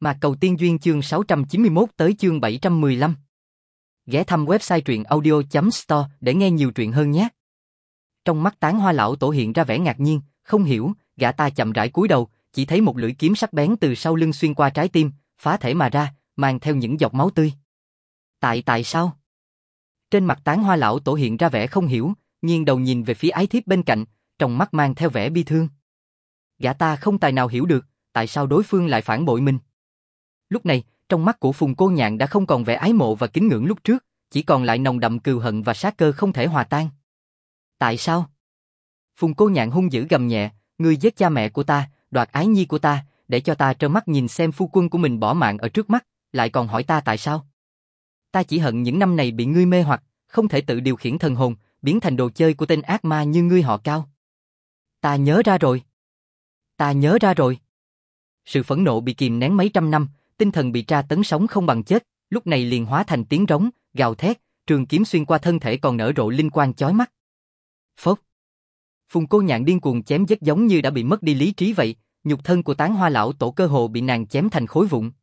Mạc Cầu Tiên Duyên chương 691 tới chương 715. Ghé thăm website truyện audio.store để nghe nhiều truyện hơn nhé. Trong mắt Tán Hoa lão tổ hiện ra vẻ ngạc nhiên, không hiểu, gã ta chậm rãi cúi đầu, chỉ thấy một lưỡi kiếm sắc bén từ sau lưng xuyên qua trái tim, phá thể mà ra, mang theo những giọt máu tươi. Tại sao? Trên mặt Tán Hoa lão tổ hiện ra vẻ không hiểu, nghiêng đầu nhìn về phía ái thiếp bên cạnh, trong mắt mang theo vẻ bi thương. Gã ta không tài nào hiểu được, tại sao đối phương lại phản bội mình. Lúc này, trong mắt của Phùng Cô Nhạn đã không còn vẻ ái mộ và kính ngưỡng lúc trước, chỉ còn lại nồng đậm cừu hận và sát cơ không thể hòa tan. Tại sao? Phùng Cô Nhạn hung dữ gầm nhẹ, ngươi giết cha mẹ của ta, đoạt ái nhi của ta, để cho ta trơ mắt nhìn xem phu quân của mình bỏ mạng ở trước mắt, lại còn hỏi ta tại sao? Ta chỉ hận những năm này bị ngươi mê hoặc, không thể tự điều khiển thần hồn, biến thành đồ chơi của tên ác ma như ngươi họ Cao. Ta nhớ ra rồi. Sự phẫn nộ bị kìm nén mấy trăm năm, tinh thần bị tra tấn sống không bằng chết, lúc này liền hóa thành tiếng rống, gào thét, trường kiếm xuyên qua thân thể còn nở rộ linh quang chói mắt. Phốc. Phùng Cô Nhạn điên cuồng chém giết giống như đã bị mất đi lý trí vậy, nhục thân của Tán Hoa lão tổ cơ hồ bị nàng chém thành khối vụn.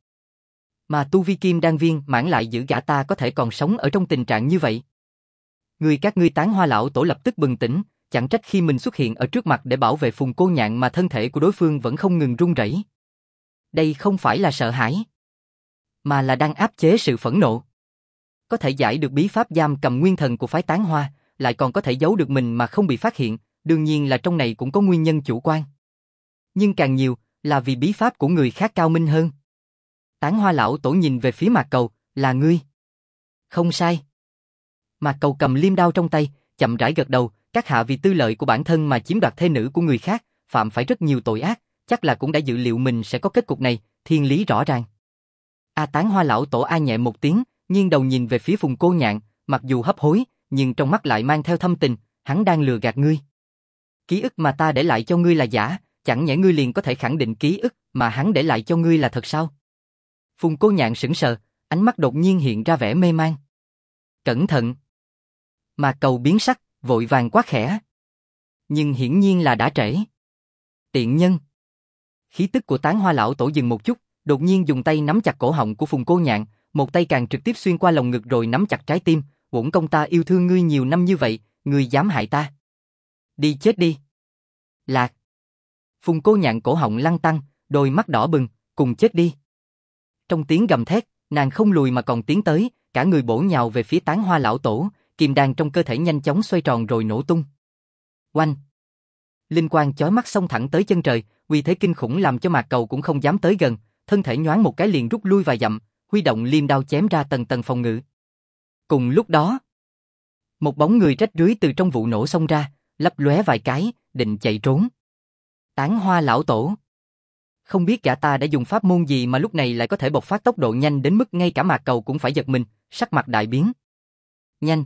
Mà tu vi kim đan viên mãn lại giữ gã ta có thể còn sống ở trong tình trạng như vậy. Các ngươi Tán Hoa lão tổ lập tức bừng tỉnh, chẳng trách khi mình xuất hiện ở trước mặt để bảo vệ Phùng Cô Nhạn mà thân thể của đối phương vẫn không ngừng run rẩy. Đây không phải là sợ hãi, mà là đang áp chế sự phẫn nộ. Có thể giải được bí pháp giam cầm nguyên thần của phái Tán Hoa, lại còn có thể giấu được mình mà không bị phát hiện, đương nhiên là trong này cũng có nguyên nhân chủ quan. Nhưng càng nhiều là vì bí pháp của người khác cao minh hơn. Tán Hoa lão tổ nhìn về phía Mạc Cầu, là ngươi. Không sai. Mạc Cầu cầm liêm đao trong tay, chậm rãi gật đầu, các hạ vì tư lợi của bản thân mà chiếm đoạt thê nữ của người khác, phạm phải rất nhiều tội ác, chắc là cũng đã dự liệu mình sẽ có kết cục này, thiên lý rõ ràng. Tán Hoa lão tổ a nhẹ một tiếng, nghiêng đầu nhìn về phía Phùng Cô Nhạn, mặc dù hấp hối, nhưng trong mắt lại mang theo thâm tình, hắn đang lừa gạt ngươi. Ký ức mà ta để lại cho ngươi là giả, chẳng nhẽ ngươi liền có thể khẳng định ký ức mà hắn để lại cho ngươi là thật sao? Phùng Cô Nhạn sững sờ, ánh mắt đột nhiên hiện ra vẻ mê man. Cẩn thận! Mạc Cầu biến sắc, vội vàng quát khẽ. Nhưng hiển nhiên là đã trễ. Tiện nhân! Khí tức của Tán Hoa lão tổ dừng một chút, đột nhiên dùng tay nắm chặt cổ họng của Phùng Cô Nhạn, một tay càng trực tiếp xuyên qua lồng ngực rồi nắm chặt trái tim. Uổng công ta yêu thương ngươi nhiều năm như vậy, ngươi dám hại ta? Đi chết đi! Lạc! Phùng Cô Nhạn cổ họng lăn tăn, đôi mắt đỏ bừng, cùng chết đi! Trong tiếng gầm thét, nàng không lùi mà còn tiến tới, cả người bổ nhào về phía Tán Hoa lão tổ, kim đan trong cơ thể nhanh chóng xoay tròn rồi nổ tung. Oanh! Linh quang chói mắt xông thẳng tới chân trời, uy thế kinh khủng làm cho Mạc Cầu cũng không dám tới gần, thân thể nhoáng một cái liền rút lui vài dặm, huy động liêm đao chém ra tầng tầng phòng ngự. Cùng lúc đó, một bóng người rách rưới từ trong vụ nổ xông ra, lấp lóe vài cái, định chạy trốn. Tán Hoa lão tổ. Không biết gã ta đã dùng pháp môn gì mà lúc này lại có thể bộc phát tốc độ nhanh đến mức ngay cả Mạc Cầu cũng phải giật mình, sắc mặt đại biến. Nhanh!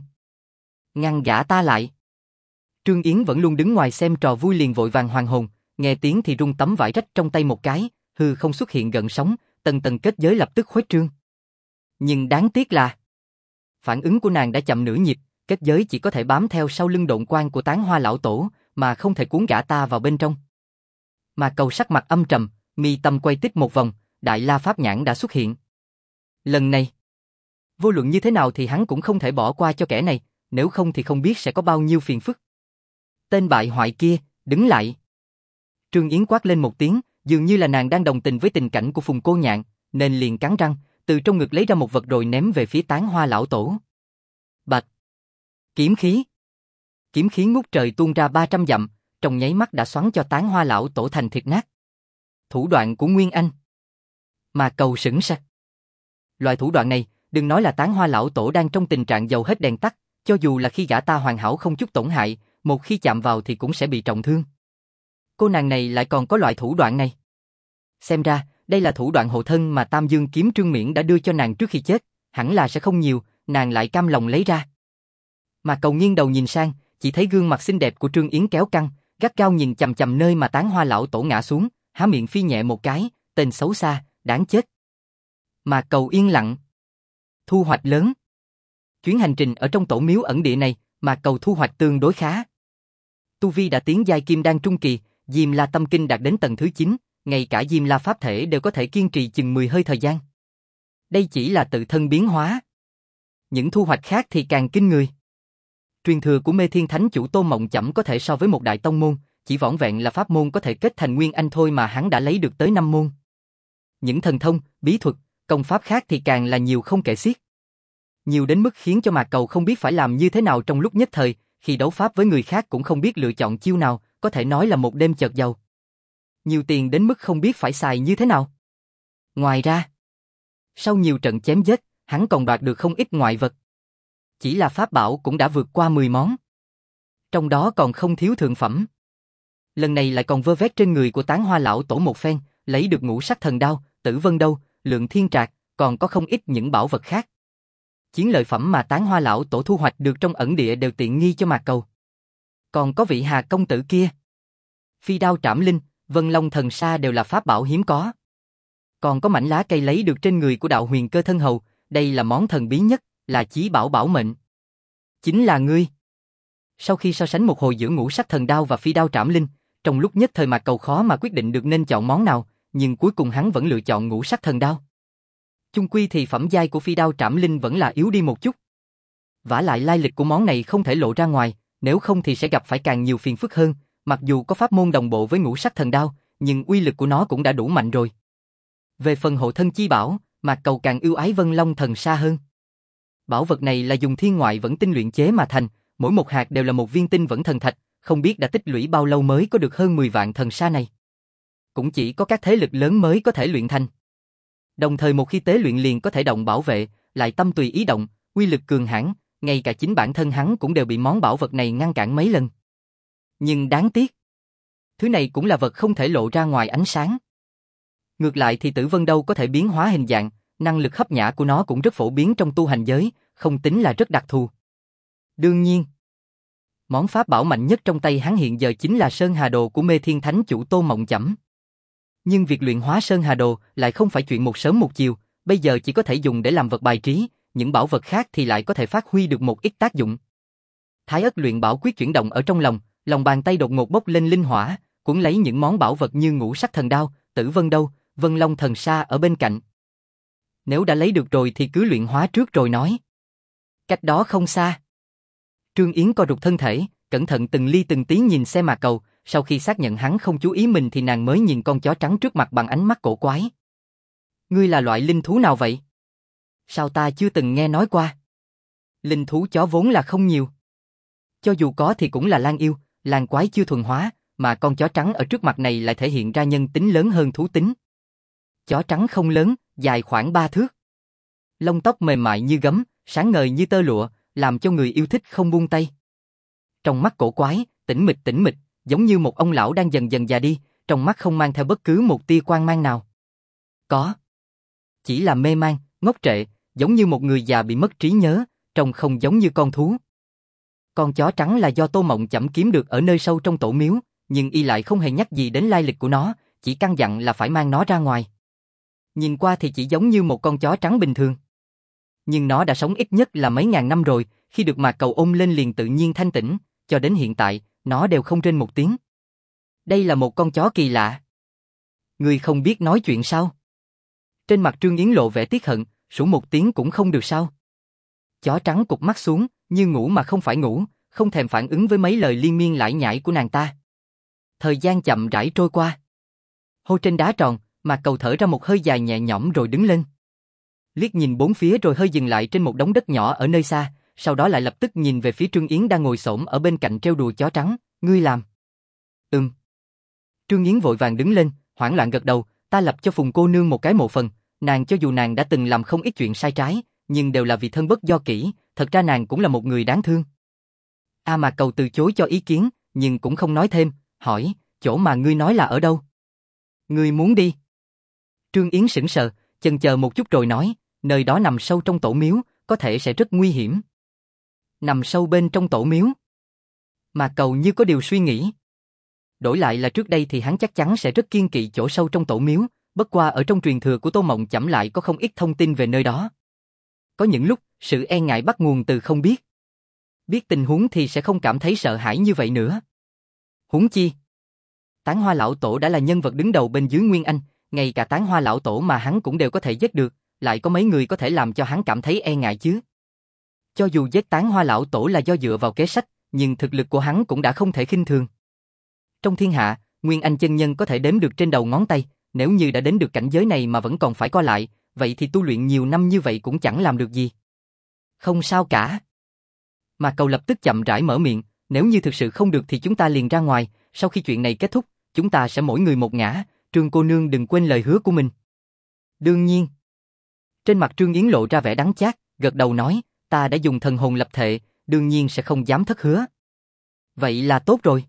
Ngăn gã ta lại! Trương Yến vẫn luôn đứng ngoài xem trò vui liền vội vàng hoàn hồn, nghe tiếng thì rung tấm vải rách trong tay một cái, hư không xuất hiện gợn sóng, tầng tầng kết giới lập tức khuếch trương. Nhưng đáng tiếc là phản ứng của nàng đã chậm nửa nhịp, kết giới chỉ có thể bám theo sau lưng độn quang của Tán Hoa lão tổ, mà không thể cuốn gã ta vào bên trong. Mà Cầu sắc mặt âm trầm, mi tâm quay tít một vòng, Đại La Pháp Nhãn đã xuất hiện. Lần này, vô luận như thế nào thì hắn cũng không thể bỏ qua cho kẻ này, nếu không thì không biết sẽ có bao nhiêu phiền phức. Tên bại hoại kia, đứng lại! Trương Yến quát lên một tiếng, dường như là nàng đang đồng tình với tình cảnh của Phùng Cô Nhạn, nên liền cắn răng, từ trong ngực lấy ra một vật rồi ném về phía Tán Hoa lão tổ. Bạch! Kiếm khí! Kiếm khí ngút trời tuôn ra 300 dặm, trong nháy mắt đã xoắn cho Tán Hoa lão tổ thành thịt nát. Thủ đoạn của Nguyên Anh. Mà Cầu sững sờ. Loại thủ đoạn này, đừng nói là Tán Hoa lão tổ đang trong tình trạng dầu hết đèn tắt, cho dù là khi gã ta hoàn hảo không chút tổn hại, một khi chạm vào thì cũng sẽ bị trọng thương. Cô nàng này lại còn có loại thủ đoạn này. Xem ra, đây là thủ đoạn hộ thân mà Tam Dương kiếm Trương Miễn đã đưa cho nàng trước khi chết, hẳn là sẽ không nhiều, nàng lại cam lòng lấy ra. Mà Cầu nghiêng đầu nhìn sang, chỉ thấy gương mặt xinh đẹp của Trương Yến kéo căng, gắt gao nhìn chằm chằm nơi mà Tán Hoa lão tổ ngã xuống, há miệng phi nhẹ một cái, tên xấu xa, đáng chết. Mà Cầu yên lặng. Thu hoạch lớn. Chuyến hành trình ở trong tổ miếu ẩn địa này, mà Cầu thu hoạch tương đối khá. Tu vi đã tiến giai kim đan trung kỳ, Diêm La Tâm Kinh đạt đến tầng thứ 9, ngay cả Diêm La Pháp Thể đều có thể kiên trì chừng 10 hơi thời gian. Đây chỉ là tự thân biến hóa. Những thu hoạch khác thì càng kinh người. Truyền thừa của Mê Thiên Thánh Chủ Tô Mộng Chẩm có thể so với một đại tông môn, chỉ vỏn vẹn là pháp môn có thể kết thành nguyên anh thôi mà hắn đã lấy được tới 5 môn. Những thần thông, bí thuật, công pháp khác thì càng là nhiều không kể xiết. Nhiều đến mức khiến cho Mạc Cầu không biết phải làm như thế nào trong lúc nhất thời, khi đấu pháp với người khác cũng không biết lựa chọn chiêu nào, có thể nói là một đêm chợt giàu. Nhiều tiền đến mức không biết phải xài như thế nào. Ngoài ra, sau nhiều trận chém giết, hắn còn đoạt được không ít ngoại vật. Chỉ là pháp bảo cũng đã vượt qua 10 món. Trong đó còn không thiếu thượng phẩm. Lần này lại còn vơ vét trên người của Tán Hoa lão tổ một phen, lấy được Ngũ Sắc Thần Đao, Tử Vân Đâu, Lượng Thiên Trạc, còn có không ít những bảo vật khác. Chiến lợi phẩm mà Tán Hoa lão tổ thu hoạch được trong ẩn địa đều tiện nghi cho Mạc Cầu. Còn có vị Hà công tử kia, Phi Đao Trảm Linh, Vân Long Thần Sa đều là pháp bảo hiếm có. Còn có mảnh lá cây lấy được trên người của Đạo Huyền Cơ thân hầu, đây là món thần bí nhất, là chí bảo bảo mệnh. Chính là ngươi. Sau khi so sánh một hồi giữa Ngũ Sắc Thần Đao và Phi Đao Trảm Linh, trong lúc nhất thời Mạc Cầu khó mà quyết định được nên chọn món nào, nhưng cuối cùng hắn vẫn lựa chọn Ngũ Sắc Thần Đao. Chung quy thì phẩm giai của Phi Đao Trảm Linh vẫn là yếu đi một chút. Vả lại lai lịch của món này không thể lộ ra ngoài, nếu không thì sẽ gặp phải càng nhiều phiền phức hơn, mặc dù có pháp môn đồng bộ với Ngũ Sắc Thần Đao, nhưng uy lực của nó cũng đã đủ mạnh rồi. Về phần hộ thân chi bảo, Mạc Cầu càng ưu ái Vân Long Thần Sa hơn. Bảo vật này là dùng thiên ngoại vẫn tinh luyện chế mà thành, mỗi một hạt đều là một viên tinh vẫn thần thạch, không biết đã tích lũy bao lâu mới có được hơn 10 vạn thần sa này. Cũng chỉ có các thế lực lớn mới có thể luyện thành. Đồng thời một khi tế luyện liền có thể động bảo vệ, lại tâm tùy ý động, uy lực cường hãn, ngay cả chính bản thân hắn cũng đều bị món bảo vật này ngăn cản mấy lần. Nhưng đáng tiếc, thứ này cũng là vật không thể lộ ra ngoài ánh sáng. Ngược lại thì Tử Vân Đâu có thể biến hóa hình dạng, năng lực hấp nhã của nó cũng rất phổ biến trong tu hành giới, không tính là rất đặc thù. Đương nhiên, món pháp bảo mạnh nhất trong tay hắn hiện giờ chính là Sơn Hà Đồ của Mê Thiên Thánh Chủ Tô Mộng Chẩm. Nhưng việc luyện hóa Sơn Hà Đồ lại không phải chuyện một sớm một chiều, bây giờ chỉ có thể dùng để làm vật bài trí, những bảo vật khác thì lại có thể phát huy được một ít tác dụng. Thái Ất luyện bảo quyết chuyển động ở trong lòng bàn tay đột ngột bốc lên linh hỏa, cuốn lấy những món bảo vật như Ngũ Sắc Thần Đao, Tử Vân Đâu, Vân Long Thần Sa ở bên cạnh. Nếu đã lấy được rồi thì cứ luyện hóa trước rồi nói. Cách đó không xa, Trương Yến co rụt thân thể, cẩn thận từng ly từng tí nhìn xem Mạc Cầu, sau khi xác nhận hắn không chú ý mình thì nàng mới nhìn con chó trắng trước mặt bằng ánh mắt cổ quái. Ngươi là loại linh thú nào vậy? Sao ta chưa từng nghe nói qua? Linh thú chó vốn là không nhiều. Cho dù có thì cũng là lang yêu, lang quái chưa thuần hóa, mà con chó trắng ở trước mặt này lại thể hiện ra nhân tính lớn hơn thú tính. Chó trắng không lớn, dài khoảng 3 thước. Lông tóc mềm mại như gấm, sáng ngời như tơ lụa, làm cho người yêu thích không buông tay. Trong mắt cổ quái, tĩnh mịch, giống như một ông lão đang dần dần già đi, trong mắt không mang theo bất cứ một tia quang mang nào. Có. Chỉ là mê man, ngốc trệ, giống như một người già bị mất trí nhớ, trông không giống như con thú. Con chó trắng là do Tô Mộng Chẩm kiếm được ở nơi sâu trong tổ miếu, nhưng y lại không hề nhắc gì đến lai lịch của nó, chỉ căn dặn là phải mang nó ra ngoài. Nhìn qua thì chỉ giống như một con chó trắng bình thường. Nhưng nó đã sống ít nhất là mấy ngàn năm rồi, khi được Mạc Cầu ôm lên liền tự nhiên thanh tĩnh, cho đến hiện tại, nó đều không rên một tiếng. Đây là một con chó kỳ lạ. Ngươi không biết nói chuyện sao? Trên mặt Trương Yến lộ vẻ tiếc hận, sủa một tiếng cũng không được sao? Chó trắng cụp mắt xuống, như ngủ mà không phải ngủ, không thèm phản ứng với mấy lời liên miên lải nhải của nàng ta. Thời gian chậm rãi trôi qua. Hô trên đá tròn, Mạc Cầu thở ra một hơi dài nhẹ nhõm rồi đứng lên. Liếc nhìn bốn phía rồi hơi dừng lại trên một đống đất nhỏ ở nơi xa, sau đó lại lập tức nhìn về phía Trương Yến đang ngồi xổm ở bên cạnh trêu đùa chó trắng, ngươi làm. Trương Yến vội vàng đứng lên, hoảng loạn gật đầu, ta lập cho Phùng cô nương một cái mộ phần, nàng cho dù nàng đã từng làm không ít chuyện sai trái, nhưng đều là vì thân bất do kỷ, thật ra nàng cũng là một người đáng thương. Mạc Cầu từ chối cho ý kiến, nhưng cũng không nói thêm, hỏi, chỗ mà ngươi nói là ở đâu? Ngươi muốn đi? Trương Yến sững sờ, chần chờ một chút rồi nói, nơi đó nằm sâu trong tổ miếu, có thể sẽ rất nguy hiểm. Nằm sâu bên trong tổ miếu? Mạc Cầu như có điều suy nghĩ. Đổi lại là trước đây thì hắn chắc chắn sẽ rất kiêng kỵ chỗ sâu trong tổ miếu, bất qua ở trong truyền thừa của Tô Mộng Chẩm lại có không ít thông tin về nơi đó. Có những lúc, sự e ngại bắt nguồn từ không biết. Biết tình huống thì sẽ không cảm thấy sợ hãi như vậy nữa. Huống chi, Tán Hoa lão tổ đã là nhân vật đứng đầu bên dưới Nguyên Anh, ngay cả Tán Hoa lão tổ mà hắn cũng đều có thể giết được, lại có mấy người có thể làm cho hắn cảm thấy e ngại chứ? Cho dù giết Tán Hoa lão tổ là do dựa vào kế sách, nhưng thực lực của hắn cũng đã không thể khinh thường. Trong thiên hạ, Nguyên Anh chân nhân có thể đếm được trên đầu ngón tay, nếu như đã đến được cảnh giới này mà vẫn còn phải co lại, vậy thì tu luyện nhiều năm như vậy cũng chẳng làm được gì. Không sao cả. Mà Cầu lập tức chậm rãi mở miệng, nếu như thực sự không được thì chúng ta liền ra ngoài, sau khi chuyện này kết thúc, chúng ta sẽ mỗi người một ngả, Trương cô nương đừng quên lời hứa của mình. Đương nhiên. Trên mặt Trương Yến lộ ra vẻ đắng chát, gật đầu nói, ta đã dùng thần hồn lập thệ, đương nhiên sẽ không dám thất hứa. Vậy là tốt rồi.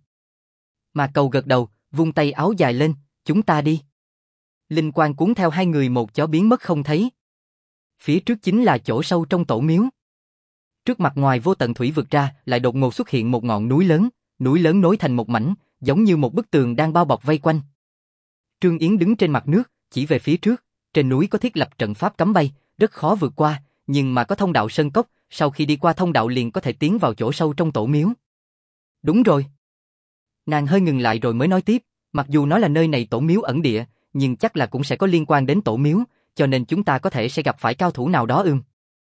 Mà Cầu gật đầu, vung tay áo dài lên, chúng ta đi. Linh quang cuốn theo hai người một chó biến mất không thấy. Phía trước chính là chỗ sâu trong tổ miếu. Trước mặt ngoài vô tận thủy vực ra, lại đột ngột xuất hiện một ngọn núi lớn nối thành một mảnh, giống như một bức tường đang bao bọc vây quanh. Trương Yến đứng trên mặt nước, chỉ về phía trước, trên núi có thiết lập trận pháp cấm bay, rất khó vượt qua, nhưng mà có thông đạo sơn cốc, sau khi đi qua thông đạo liền có thể tiến vào chỗ sâu trong tổ miếu. Đúng rồi. Nàng hơi ngừng lại rồi mới nói tiếp, mặc dù nói là nơi này tổ miếu ẩn địa, nhưng chắc là cũng sẽ có liên quan đến tổ miếu, cho nên chúng ta có thể sẽ gặp phải cao thủ nào đó ưm.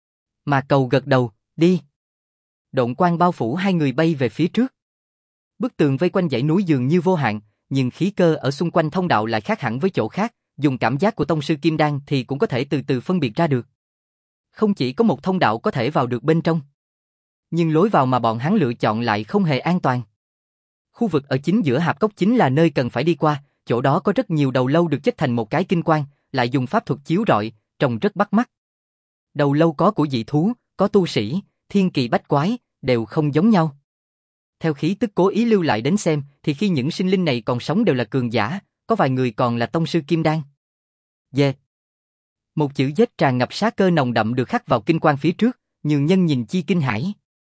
Mà Cầu gật đầu, đi. Độn quang bao phủ hai người bay về phía trước. Bức tường vây quanh dãy núi dường như vô hạn, nhưng khí cơ ở xung quanh thông đạo lại khác hẳn với chỗ khác, dùng cảm giác của tông sư Kim Đan thì cũng có thể từ từ phân biệt ra được. Không chỉ có một thông đạo có thể vào được bên trong, nhưng lối vào mà bọn hắn lựa chọn lại không hề an toàn. Khu vực ở chính giữa hạp cốc chính là nơi cần phải đi qua, chỗ đó có rất nhiều đầu lâu được chất thành một cái kinh quang, lại dùng pháp thuật chiếu rọi, trông rất bắt mắt. Đầu lâu có của dị thú, có tu sĩ, thiên kỳ bách quái, đều không giống nhau. Theo khí tức cố ý lưu lại đến xem, thì khi những sinh linh này còn sống đều là cường giả, có vài người còn là tông sư Kim Đan. Dê. Một chữ giết tràn ngập sát cơ nồng đậm được khắc vào kinh quang phía trước, nhường nhân nhìn chi kinh hãi.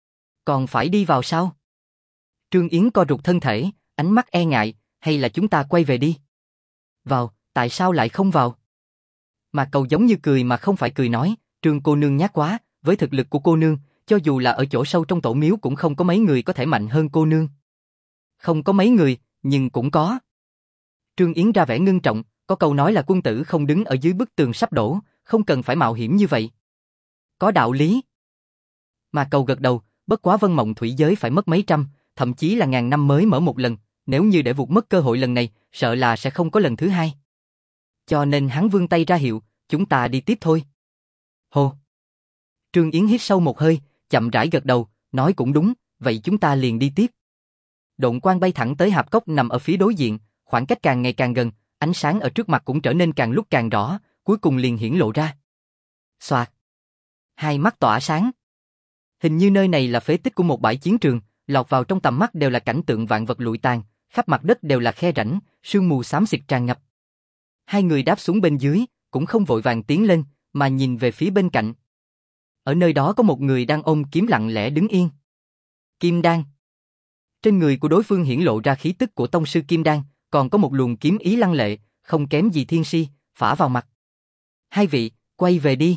Còn phải đi vào sao? Trương Yến co rụt thân thể, ánh mắt e ngại, hay là chúng ta quay về đi? Vào, tại sao lại không vào? Mà Cầu giống như cười mà không phải cười nói, Trương cô nương nhát quá, với thực lực của cô nương, cho dù là ở chỗ sâu trong tổ miếu cũng không có mấy người có thể mạnh hơn cô nương. Không có mấy người, nhưng cũng có. Trương Yến ra vẻ ngưng trọng, có câu nói là quân tử không đứng ở dưới bức tường sắp đổ, không cần phải mạo hiểm như vậy. Có đạo lý. Mà Cầu gật đầu, bất quá Vân Mộng Thủy giới phải mất mấy trăm, thậm chí là ngàn năm mới mở một lần, nếu như để vụt mất cơ hội lần này, sợ là sẽ không có lần thứ hai. Cho nên hắn vươn tay ra hiệu, chúng ta đi tiếp thôi. Hồ. Trương Yến hít sâu một hơi, chậm rãi gật đầu, nói cũng đúng, vậy chúng ta liền đi tiếp. Độn quang bay thẳng tới hạp cốc nằm ở phía đối diện, khoảng cách càng ngày càng gần, ánh sáng ở trước mặt cũng trở nên càng lúc càng rõ, cuối cùng liền hiển lộ ra. Xoạt. Hai mắt tỏa sáng. Hình như nơi này là phế tích của một bãi chiến trường, lọt vào trong tầm mắt đều là cảnh tượng vạn vật lụi tàn, khắp mặt đất đều là khe rãnh, sương mù xám xịt tràn ngập. Hai người đáp xuống bên dưới, cũng không vội vàng tiến lên, mà nhìn về phía bên cạnh. Ở nơi đó có một người đang ôm kiếm lặng lẽ đứng yên. Kim Đan. Trên người của đối phương hiển lộ ra khí tức của tông sư Kim Đan, còn có một luồng kiếm ý lăng lệ, không kém gì thiên si, phả vào mặt. Hai vị, quay về đi.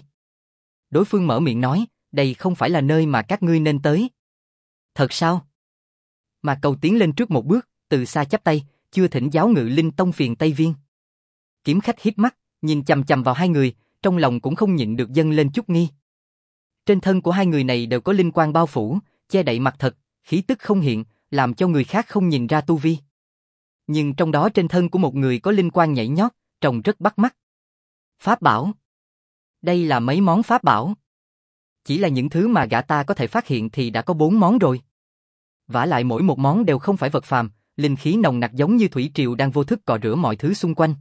Đối phương mở miệng nói, đây không phải là nơi mà các ngươi nên tới. Thật sao? Mà Cầu tiến lên trước một bước, từ xa chắp tay, chưa thỉnh giáo Ngự Linh Tông phiền Tây Viên. Kiếm khách híp mắt, nhìn chằm chằm vào hai người, trong lòng cũng không nhịn được dâng lên chút nghi. Trên thân của hai người này đều có linh quang bao phủ, che đậy mặt thật, khí tức không hiện, làm cho người khác không nhìn ra tu vi. Nhưng trong đó trên thân của một người có linh quang nhảy nhót, trông rất bắt mắt. Pháp bảo. Đây là mấy món pháp bảo. Chỉ là những thứ mà gã ta có thể phát hiện thì đã có 4 món rồi. Vả lại mỗi một món đều không phải vật phàm, linh khí nồng nặc giống như thủy triều đang vô thức cọ rửa mọi thứ xung quanh.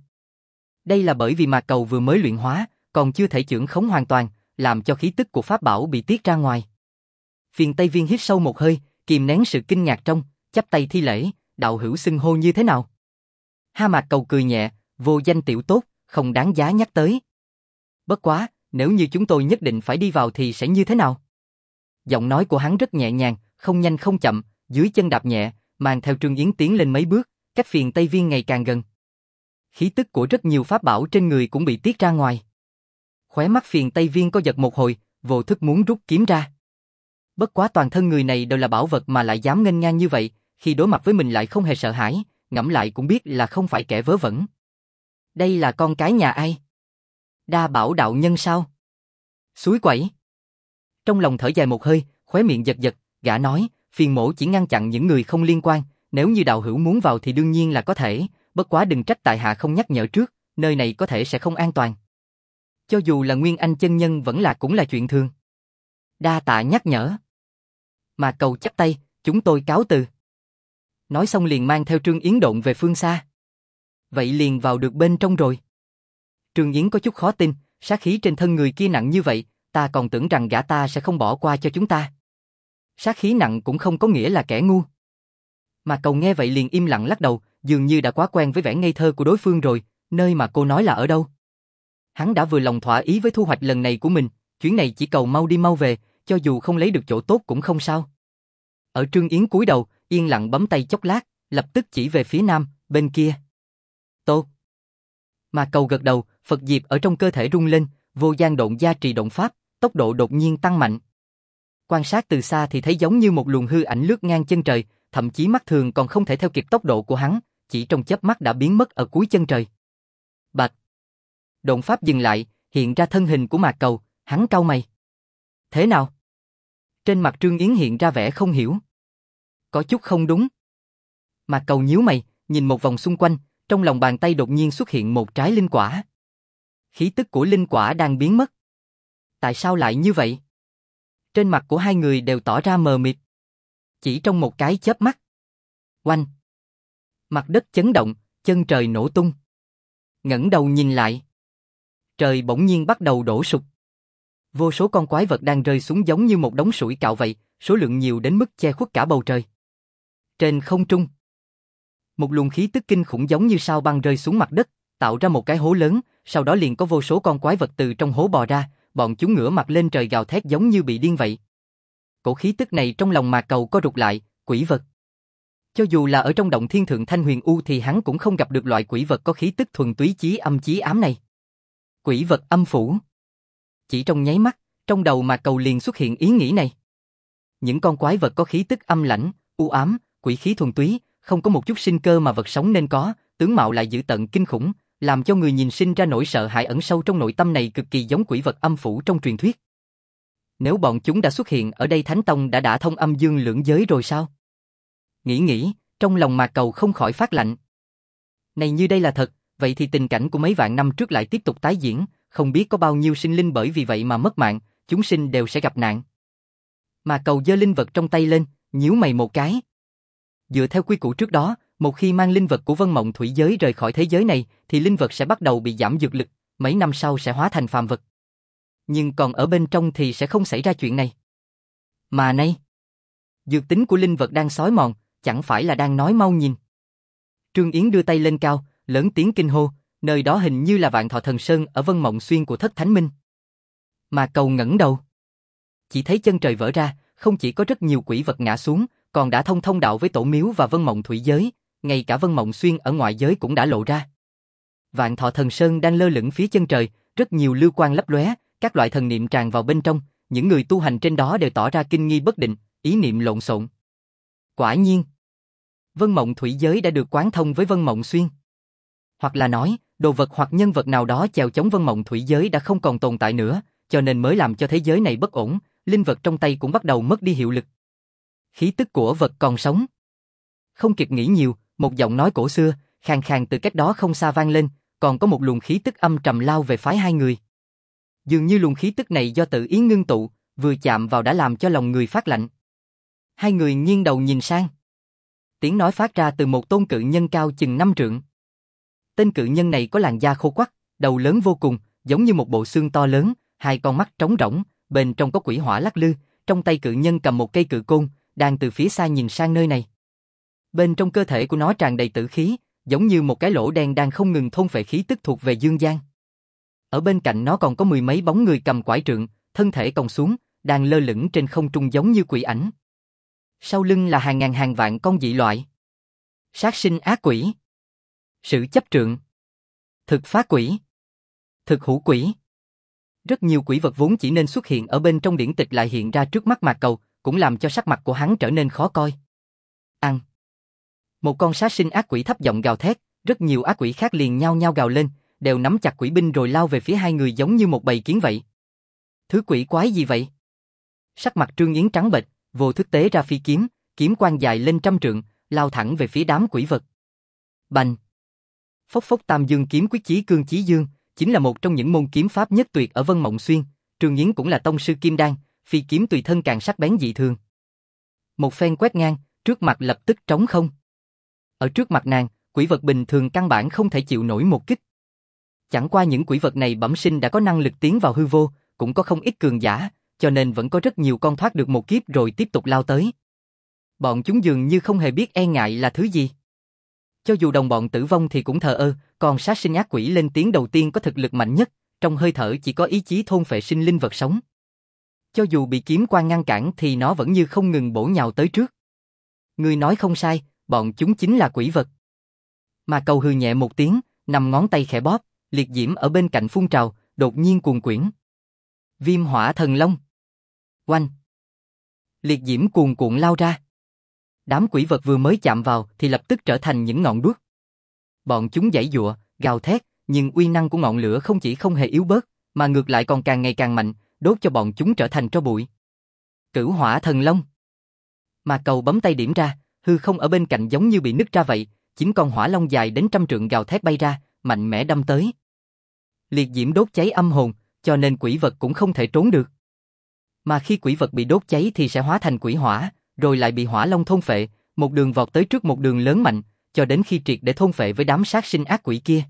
Đây là bởi vì Mạc Cầu vừa mới luyện hóa, còn chưa thể chưởng khống hoàn toàn, làm cho khí tức của pháp bảo bị tiết ra ngoài. Phiền Tây Viên hít sâu một hơi, kìm nén sự kinh ngạc trong, chắp tay thi lễ, đạo hữu xưng hô như thế nào? Ha Mạc Cầu cười nhẹ, vô danh tiểu tốt, không đáng giá nhắc tới. Bất quá, nếu như chúng tôi nhất định phải đi vào thì sẽ như thế nào? Giọng nói của hắn rất nhẹ nhàng, không nhanh không chậm, dưới chân đạp nhẹ, mang theo Trương Yến tiến lên mấy bước, cách Phiền Tây Viên ngày càng gần. Khí tức của rất nhiều pháp bảo trên người cũng bị tiết ra ngoài. Khóe mắt Phiền Tây Viên co giật một hồi, vô thức muốn rút kiếm ra. Bất quá toàn thân người này đều là bảo vật mà lại dám nghênh ngang như vậy, khi đối mặt với mình lại không hề sợ hãi, ngẫm lại cũng biết là không phải kẻ vớ vẩn. Đây là con cái nhà ai? Đa Bảo đạo nhân sao? Suối quẩy. Trong lòng thở dài một hơi, khóe miệng giật giật, gã nói, phiền mỗ chỉ ngăn chặn những người không liên quan, nếu như Đạo hữu muốn vào thì đương nhiên là có thể, bất quá đừng trách tại hạ không nhắc nhở trước, nơi này có thể sẽ không an toàn. Cho dù là Nguyên Anh chân nhân vẫn là cũng là chuyện thường. Đa tạ nhắc nhở. Mà Cầu chắp tay, chúng tôi cáo từ. Nói xong liền mang theo Trương Yến độn về phương xa. Vậy liền vào được bên trong rồi. Trương Yến có chút khó tin, sát khí trên thân người kia nặng như vậy, ta còn tưởng rằng gã ta sẽ không bỏ qua cho chúng ta. Sát khí nặng cũng không có nghĩa là kẻ ngu. Mà Cầu nghe vậy liền im lặng lắc đầu, dường như đã quá quen với vẻ ngây thơ của đối phương rồi, nơi mà cô nói là ở đâu. Hắn đã vừa lòng thỏa ý với thu hoạch lần này của mình, chuyến này chỉ cầu mau đi mau về, cho dù không lấy được chỗ tốt cũng không sao. Ở Trương Yến cúi đầu, yên lặng bấm tay chốc lát, lập tức chỉ về phía nam, bên kia. Tốt. Mà Cầu gật đầu, Phật diệp ở trong cơ thể rung lên, vô gian độn gia trì động pháp, tốc độ đột nhiên tăng mạnh. Quan sát từ xa thì thấy giống như một luồng hư ảnh lướt ngang chân trời, thậm chí mắt thường còn không thể theo kịp tốc độ của hắn, chỉ trong chớp mắt đã biến mất ở cuối chân trời. Bạch. Độn pháp dừng lại, hiện ra thân hình của Mạc Cầu, hắn cau mày. Thế nào? Trên mặt Trương Yến hiện ra vẻ không hiểu. Có chút không đúng. Mạc Cầu nhíu mày, nhìn một vòng xung quanh, trong lòng bàn tay đột nhiên xuất hiện một trái linh quả. Khí tức của linh quả đang biến mất. Tại sao lại như vậy? Trên mặt của hai người đều tỏ ra mờ mịt. Chỉ trong một cái chớp mắt. Oanh! Mặt đất chấn động, chân trời nổ tung. Ngẩng đầu nhìn lại. Trời bỗng nhiên bắt đầu đổ sụp. Vô số con quái vật đang rơi xuống giống như một đống sủi cạo vậy, số lượng nhiều đến mức che khuất cả bầu trời. Trên không trung, một luồng khí tức kinh khủng giống như sao băng rơi xuống mặt đất, tạo ra một cái hố lớn, sau đó liền có vô số con quái vật từ trong hố bò ra, bọn chúng ngửa mặt lên trời gào thét giống như bị điên vậy. Cổ khí tức này trong lòng Mạc Cầu co rụt lại, quỷ vật. Cho dù là ở trong động thiên thượng Thanh Huyền U thì hắn cũng không gặp được loại quỷ vật có khí tức thuần túy chí ám này. Quỷ vật âm phủ. Chỉ trong nháy mắt, trong đầu Mạc Cầu liền xuất hiện ý nghĩ này. Những con quái vật có khí tức âm lãnh, u ám, quỷ khí thuần túy, không có một chút sinh cơ mà vật sống nên có, tướng mạo lại dữ tợn kinh khủng, làm cho người nhìn sinh ra nỗi sợ hãi ẩn sâu trong nội tâm này cực kỳ giống quỷ vật âm phủ trong truyền thuyết. Nếu bọn chúng đã xuất hiện ở đây Thánh Tông đã đả thông âm dương lưỡng giới rồi sao? Nghĩ, trong lòng Mạc Cầu không khỏi phát lạnh. Này như đây là thật, vậy thì tình cảnh của mấy vạn năm trước lại tiếp tục tái diễn, không biết có bao nhiêu sinh linh bởi vì vậy mà mất mạng, chúng sinh đều sẽ gặp nạn. Mạc Cầu giơ linh vật trong tay lên, nhíu mày một cái. Dựa theo quy củ trước đó, một khi mang linh vật của Vân Mộng Thủy giới rời khỏi thế giới này, thì linh vật sẽ bắt đầu bị giảm dược lực, mấy năm sau sẽ hóa thành phàm vật. Nhưng còn ở bên trong thì sẽ không xảy ra chuyện này. Mà nay, dược tính của linh vật đang xói mòn, chẳng phải là đang nói mau nhìn. Trương Yến đưa tay lên cao, lớn tiếng kinh hô, nơi đó hình như là Vạn Thọ Thần Sơn ở Vân Mộng Xuyên của Thất Thánh Minh. Mà Cầu ngẩng đầu, chỉ thấy chân trời vỡ ra, không chỉ có rất nhiều quỷ vật ngã xuống, còn đã thông đạo với Tổ Miếu và Vân Mộng Thủy giới, ngay cả Vân Mộng Xuyên ở ngoại giới cũng đã lộ ra. Vạn Thọ Thần Sơn đang lơ lửng phía chân trời, rất nhiều lưu quang lấp lóe, các loại thần niệm tràn vào bên trong, những người tu hành trên đó đều tỏ ra kinh nghi bất định, ý niệm lộn xộn. Quả nhiên, Vân Mộng Thủy giới đã được quán thông với Vân Mộng Xuyên. Hoặc là nói, đồ vật hoặc nhân vật nào đó chèo chống Vân Mộng Thủy giới đã không còn tồn tại nữa, cho nên mới làm cho thế giới này bất ổn, linh vật trong tay cũng bắt đầu mất đi hiệu lực. Khí tức của vật còn sống. Không kịp nghĩ nhiều, một giọng nói cổ xưa, khàn khàn từ cách đó không xa vang lên, còn có một luồng khí tức âm trầm lao về phái hai người. Dường như luồng khí tức này do tự ý ngưng tụ, vừa chạm vào đã làm cho lòng người phát lạnh. Hai người nghiêng đầu nhìn sang. Tiếng nói phát ra từ một tôn cự nhân cao chừng 5 trượng. Tên cự nhân này có làn da khô quắt, đầu lớn vô cùng, giống như một bộ xương to lớn, hai con mắt trống rỗng, bên trong có quỷ hỏa lắc lư, trong tay cự nhân cầm một cây cự côn, đang từ phía xa nhìn sang nơi này. Bên trong cơ thể của nó tràn đầy tử khí, giống như một cái lỗ đen đang không ngừng thôn phệ khí tức thuộc về dương gian. Ở bên cạnh nó còn có mười mấy bóng người cầm quải trượng, thân thể còng xuống, đang lơ lửng trên không trung giống như quỷ ảnh. Sau lưng là hàng ngàn hàng vạn con dị loại. Sát sinh ác quỷ, sử chấp trượng, thực phá quỷ, thực hữu quỷ. Rất nhiều quỷ vật vốn chỉ nên xuất hiện ở bên trong điển tịch lại hiện ra trước mắt Mạc Cầu, cũng làm cho sắc mặt của hắn trở nên khó coi. Ăn. Một con sát sinh ác quỷ thấp giọng gào thét, rất nhiều ác quỷ khác liền nhao nhao gào lên, đều nắm chặt quỷ binh rồi lao về phía hai người giống như một bầy kiến vậy. Thứ quỷ quái gì vậy? Sắc mặt Trương Yến trắng bệch, vô thức tế ra phi kiếm, kiếm quang dài lên 100 trượng, lao thẳng về phía đám quỷ vật. Bành! Phốc phốc Tam Dương kiếm quyết Chí Cương Chí Dương, chính là một trong những môn kiếm pháp nhất tuyệt ở Vân Mộng Xuyên, Trương Yến cũng là tông sư kim đan, phi kiếm tùy thân càng sắc bén dị thường. Một phen quét ngang, trước mặt lập tức trống không. Ở trước mặt nàng, quỷ vật bình thường căn bản không thể chịu nổi một kích. Chẳng qua những quỷ vật này bẩm sinh đã có năng lực tiến vào hư vô, cũng có không ít cường giả, cho nên vẫn có rất nhiều con thoát được một kiếp rồi tiếp tục lao tới. Bọn chúng dường như không hề biết e ngại là thứ gì. Cho dù đồng bọn tử vong thì cũng thờ ơ, còn sát sinh ác quỷ lên tiếng đầu tiên có thực lực mạnh nhất, trong hơi thở chỉ có ý chí thôn phệ sinh linh vật sống. Cho dù bị kiếm quang ngăn cản thì nó vẫn như không ngừng bổ nhào tới trước. Ngươi nói không sai, bọn chúng chính là quỷ vật. Mà Cầu hừ nhẹ một tiếng, nằm ngón tay khẽ bóp, liệt diễm ở bên cạnh phun trào, đột nhiên cuồn quyển. Viêm hỏa thần long. Oanh! Liệt diễm cuồn cuộn lao ra. Đám quỷ vật vừa mới chạm vào thì lập tức trở thành những ngọn đuốc. Bọn chúng giãy giụa, gào thét, nhưng uy năng của ngọn lửa không chỉ không hề yếu bớt, mà ngược lại còn càng ngày càng mạnh, đốt cho bọn chúng trở thành tro bụi. Cửu hỏa thần long. Mà Cầu bấm tay điểm ra, hư không ở bên cạnh giống như bị nứt ra vậy, 9 con hỏa long dài đến 100 trượng gào thét bay ra, mạnh mẽ đâm tới. Liệt diễm đốt cháy âm hồn, cho nên quỷ vật cũng không thể trốn được. Mà khi quỷ vật bị đốt cháy thì sẽ hóa thành quỷ hỏa, rồi lại bị hỏa long thôn phệ, một đường vọt tới trước một đường lớn mạnh, cho đến khi triệt để thôn phệ với đám sát sinh ác quỷ kia.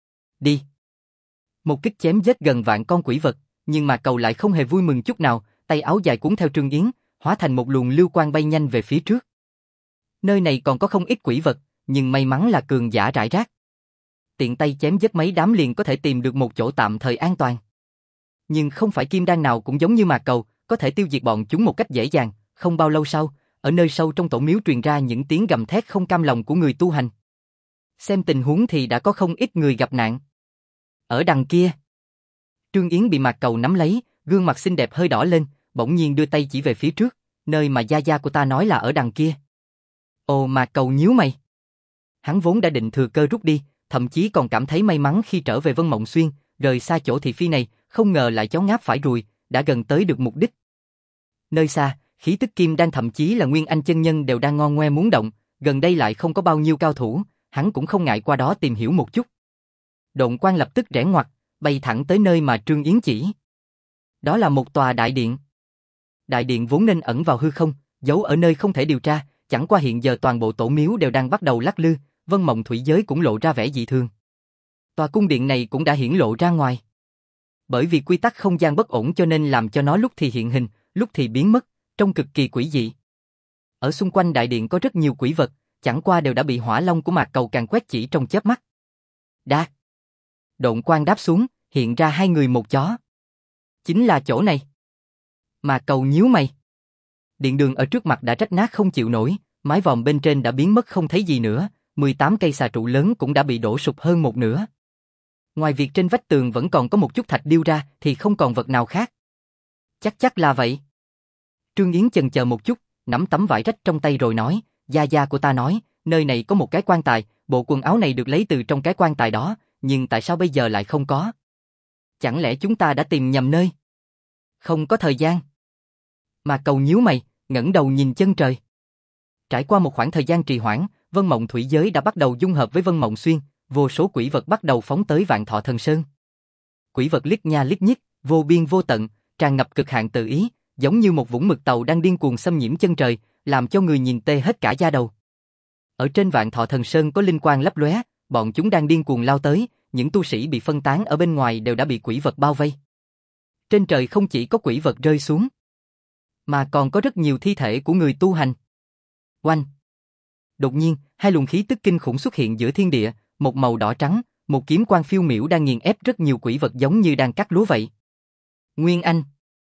Đi! Một kích chém giết gần vạn con quỷ vật, nhưng mà Cầu lại không hề vui mừng chút nào, tay áo dài cuốn theo Trương Yến, hóa thành một luồng lưu quang bay nhanh về phía trước. Nơi này còn có không ít quỷ vật, nhưng may mắn là cường giả rải rác. Tiện tay chém giết mấy đám liền có thể tìm được một chỗ tạm thời an toàn. Nhưng không phải kim đan nào cũng giống như Mạc Cầu, có thể tiêu diệt bọn chúng một cách dễ dàng. Không bao lâu sau, ở nơi sâu trong tổ miếu truyền ra những tiếng gầm thét không cam lòng của người tu hành. Xem tình huống thì đã có không ít người gặp nạn. Ở đằng kia, Trương Yến bị Mạc Cầu nắm lấy, gương mặt xinh đẹp hơi đỏ lên, bỗng nhiên đưa tay chỉ về phía trước, nơi mà gia gia của ta nói là ở đằng kia. Ồ, Mạc Cầu nhíu mày. Hắn vốn đã định thừa cơ rút đi, thậm chí còn cảm thấy may mắn khi trở về Vân Mộng Xuyên, rời xa chỗ thị phi này, không ngờ lại chó ngáp phải ruồi, đã gần tới được mục đích. Nơi xa, khí tức kim đan thậm chí là Nguyên Anh chân nhân đều đang ngon ngoe muốn động, gần đây lại không có bao nhiêu cao thủ, hắn cũng không ngại qua đó tìm hiểu một chút. Độn quang lập tức rẽ ngoặt, bay thẳng tới nơi mà Trương Yến chỉ. Đó là một tòa đại điện. Đại điện vốn nên ẩn vào hư không, giấu ở nơi không thể điều tra, chẳng qua hiện giờ toàn bộ tổ miếu đều đang bắt đầu lắc lư, Vân Mộng thủy giới cũng lộ ra vẻ dị thường. Tòa cung điện này cũng đã hiển lộ ra ngoài. Bởi vì quy tắc không gian bất ổn cho nên làm cho nó lúc thì hiện hình, lúc thì biến mất, trông cực kỳ quỷ dị. Ở xung quanh đại điện có rất nhiều quỷ vật, chẳng qua đều đã bị hỏa long của Mạc Cầu càn quét chỉ trong chớp mắt. Đa! Độn quang đáp xuống, hiện ra hai người một chó. Chính là chỗ này. Mạc Cầu nhíu mày. Điện đường ở trước mặt đã rách nát không chịu nổi, mái vòm bên trên đã biến mất không thấy gì nữa, 18 cây xà trụ lớn cũng đã bị đổ sụp hơn một nửa. Ngoài việc trên vách tường vẫn còn có một chút thạch điêu ra thì không còn vật nào khác. Chắc là vậy. Trương Yến chần chờ một chút, nắm tấm vải rách trong tay rồi nói, gia gia của ta nói, nơi này có một cái quan tài, bộ quần áo này được lấy từ trong cái quan tài đó, nhưng tại sao bây giờ lại không có? Chẳng lẽ chúng ta đã tìm nhầm nơi? Không có thời gian. Mà Cầu nhíu mày, ngẩng đầu nhìn chân trời. Trải qua một khoảng thời gian trì hoãn, Vân Mộng thủy giới đã bắt đầu dung hợp với Vân Mộng Xuyên, vô số quỷ vật bắt đầu phóng tới Vạn Thọ Thần Sơn. Quỷ vật lít nha lít nhít, vô biên vô tận, tràn ngập cực hạn tự ý, giống như một vũng mực tàu đang điên cuồng xâm nhiễm chân trời, làm cho người nhìn tê hết cả da đầu. Ở trên Vạn Thọ Thần Sơn có linh quang lấp lóe, bọn chúng đang điên cuồng lao tới, những tu sĩ bị phân tán ở bên ngoài đều đã bị quỷ vật bao vây. Trên trời không chỉ có quỷ vật rơi xuống, mà còn có rất nhiều thi thể của người tu hành. Oanh! Đột nhiên, hai luồng khí tức kinh khủng xuất hiện giữa thiên địa, một màu đỏ trắng, một kiếm quang phiêu miểu đang nghiền ép rất nhiều quỷ vật giống như đang cắt lúa vậy. Nguyên Anh!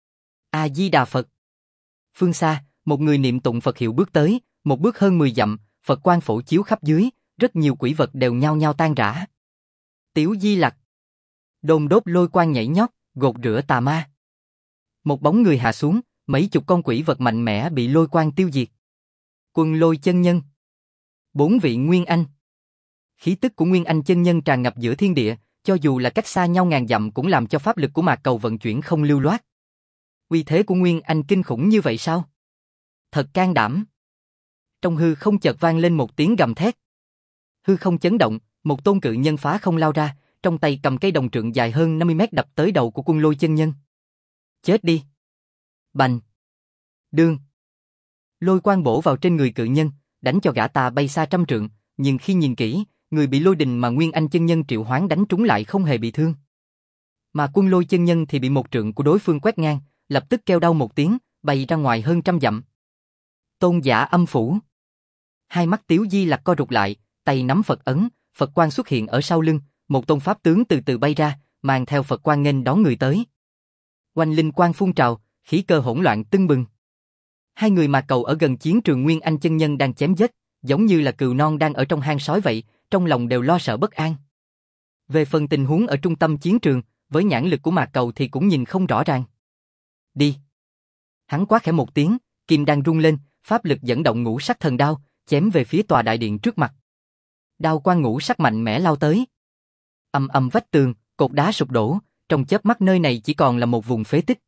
A Di Đà Phật! Phương xa, một người niệm tụng Phật hiệu bước tới, một bước hơn 10 dặm, Phật quang phổ chiếu khắp dưới, rất nhiều quỷ vật đều nhao nhao tan rã. Tiểu Di Lặc! Đôn đốt lôi quang nhảy nhót, gột rửa tà ma. Một bóng người hạ xuống, mấy chục con quỷ vật mạnh mẽ bị lôi quang tiêu diệt. Quân Lôi chân nhân! 4 vị Nguyên Anh. Khí tức của Nguyên Anh chân nhân tràn ngập giữa thiên địa, cho dù là cách xa nhau ngàn dặm cũng làm cho pháp lực của Mạc Cầu vận chuyển không lưu loát. Uy thế của Nguyên Anh kinh khủng như vậy sao? Thật can đảm. Trong hư không chợt vang lên một tiếng gầm thét. Hư không chấn động, một tôn cự nhân phá không lao ra, trong tay cầm cây đồng trượng dài hơn 50 mét đập tới đầu của Quân Lôi chân nhân. Chết đi. Bành. Đương. Lôi quang bổ vào trên người cự nhân, đánh cho gã ta bay xa trăm trượng, nhưng khi nhìn kỹ, người bị lôi đình mà Nguyên Anh chân nhân triệu hoán đánh trúng lại không hề bị thương. Mà Quân Lôi chân nhân thì bị một trượng của đối phương quét ngang, lập tức kêu đau một tiếng, bay ra ngoài hơn trăm dặm. Tôn giả âm phủ. Hai mắt Tiếu Di Lặc co rụt lại, tay nắm Phật ấn, Phật quang xuất hiện ở sau lưng, một tôn pháp tướng từ từ bay ra, mang theo Phật quang nghênh đón người tới. Oanh linh quang phun trào, khí cơ hỗn loạn tưng bừng. Hai người Mạc Cầu ở gần chiến trường Nguyên Anh chân nhân đang chém giết, giống như là cừu non đang ở trong hang sói vậy, trong lòng đều lo sợ bất an. Về phần tình huống ở trung tâm chiến trường, với nhãn lực của Mạc Cầu thì cũng nhìn không rõ ràng. Đi. Hắn quát khẽ một tiếng, kim đan rung lên, pháp lực dẫn động ngũ sắc thần đao, chém về phía tòa đại điện trước mặt. Đao quang ngũ sắc mạnh mẽ lao tới. Ầm ầm vách tường, cột đá sụp đổ, trong chớp mắt nơi này chỉ còn là một vùng phế tích.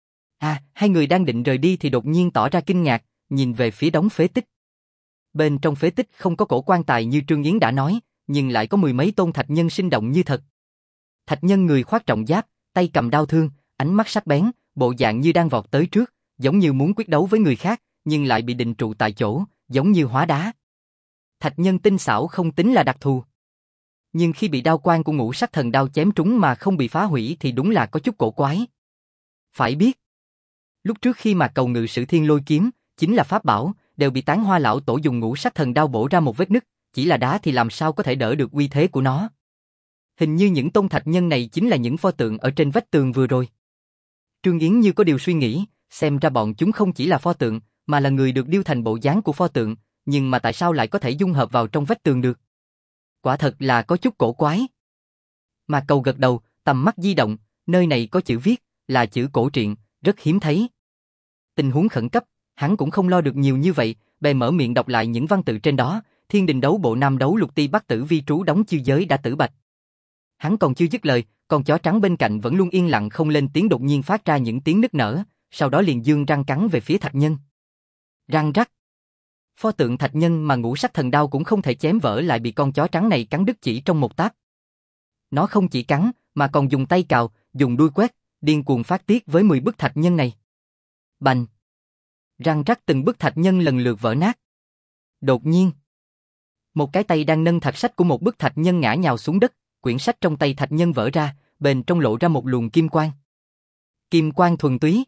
Hai người đang định rời đi thì đột nhiên tỏ ra kinh ngạc, nhìn về phía đống phế tích. Bên trong phế tích không có cổ quan tài như Trương Yến đã nói, nhưng lại có mười mấy tôn thạch nhân sinh động như thật. Thạch nhân người khoác trọng giáp, tay cầm đao thương, ánh mắt sắc bén, bộ dạng như đang vọt tới trước, giống như muốn quyết đấu với người khác, nhưng lại bị định trụ tại chỗ, giống như hóa đá. Thạch nhân tinh xảo không tính là đặc thù. Nhưng khi bị đao quang của ngũ sắc thần đao chém trúng mà không bị phá hủy thì đúng là có chút cổ quái. Phải biết, lúc trước khi mà Cầu ngự sử thiên lôi kiếm, chính là pháp bảo, đều bị Tán Hoa lão tổ dùng ngũ sắc thần đao bổ ra một vết nứt, chỉ là đá thì làm sao có thể đỡ được uy thế của nó. Hình như những tôn thạch nhân này chính là những pho tượng ở trên vách tường vừa rồi. Trương Yến như có điều suy nghĩ, xem ra bọn chúng không chỉ là pho tượng, mà là người được điêu thành bộ dáng của pho tượng, nhưng mà tại sao lại có thể dung hợp vào trong vách tường được? Quả thật là có chút cổ quái. Mà Cầu gật đầu, tầm mắt di động, nơi này có chữ viết, là chữ cổ truyện, rất hiếm thấy. Tình huống khẩn cấp, hắn cũng không lo được nhiều như vậy, bèn mở miệng đọc lại những văn tự trên đó. Thiên đình đấu bộ nam đấu lục ti bắc tử vi trú đóng chư giới đã tử bạch. Hắn còn chưa dứt lời, con chó trắng bên cạnh vẫn luôn yên lặng không lên tiếng đột nhiên phát ra những tiếng nức nở, sau đó liền giương răng cắn về phía thạch nhân. Răng rắc. Pho tượng thạch nhân mà ngũ sắc thần đao cũng không thể chém vỡ lại bị con chó trắng này cắn đứt chỉ trong một táp. Nó không chỉ cắn, mà còn dùng tay cào, dùng đuôi quét, điên cuồng phát tiết với 10 bức thạch nhân này. Bành. Răng rắc từng bức thạch nhân lần lượt vỡ nát. Đột nhiên, một cái tay đang nâng thạch sách của một bức thạch nhân ngã nhào xuống đất, quyển sách trong tay thạch nhân vỡ ra, bên trong lộ ra một luồng kim quang. Kim quang thuần túy.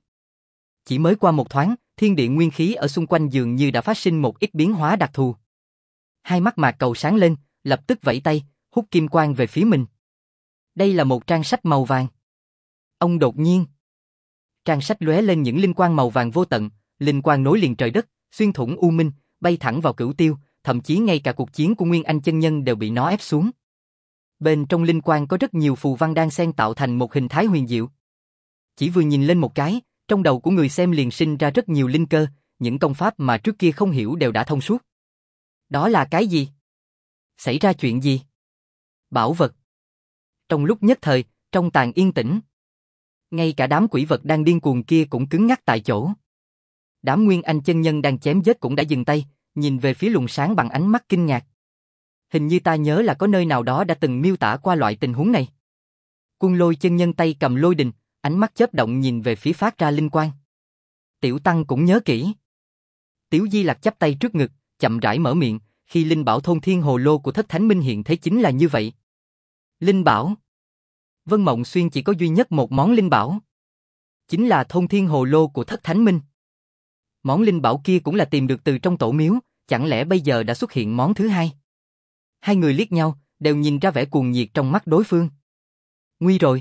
Chỉ mới qua một thoáng, thiên địa nguyên khí ở xung quanh dường như đã phát sinh một ít biến hóa đặc thù. Hai mắt Mạc Cầu sáng lên, lập tức vẫy tay, hút kim quang về phía mình. Đây là một trang sách màu vàng. Ông đột nhiên. Trang sách lóe lên những linh quang màu vàng vô tận, linh quang nối liền trời đất, xuyên thủng u minh, bay thẳng vào cửu tiêu, thậm chí ngay cả cuộc chiến của Nguyên Anh chân nhân đều bị nó ép xuống. Bên trong linh quang có rất nhiều phù văn đan xen tạo thành một hình thái huyền diệu. Chỉ vừa nhìn lên một cái, trong đầu của người xem liền sinh ra rất nhiều linh cơ, những công pháp mà trước kia không hiểu đều đã thông suốt. Đó là cái gì? Xảy ra chuyện gì? Bảo vật. Trong lúc nhất thời, trong tàn yên tĩnh, ngay cả đám quỷ vật đang điên cuồng kia cũng cứng ngắc tại chỗ. Đám Nguyên Anh chân nhân đang chém giết cũng đã dừng tay, nhìn về phía luồng sáng bằng ánh mắt kinh ngạc. Hình như ta nhớ là có nơi nào đó đã từng miêu tả qua loại tình huống này. Quân Lôi chân nhân tay cầm lôi đình, ánh mắt chớp động nhìn về phía phát ra linh quang. Tiểu Tăng cũng nhớ kỹ. Tiếu Di Lặc chắp tay trước ngực, chậm rãi mở miệng, khi linh bảo thôn thiên hồ lô của Thất Thánh Minh hiện thế chính là như vậy. Linh bảo. Vân Mộng Xuyên chỉ có duy nhất một món linh bảo. Chính là thôn thiên hồ lô của Thất Thánh Minh. Món linh bảo kia cũng là tìm được từ trong tổ miếu, chẳng lẽ bây giờ đã xuất hiện món thứ hai? Hai người liếc nhau, đều nhìn ra vẻ cuồng nhiệt trong mắt đối phương. Nguy rồi.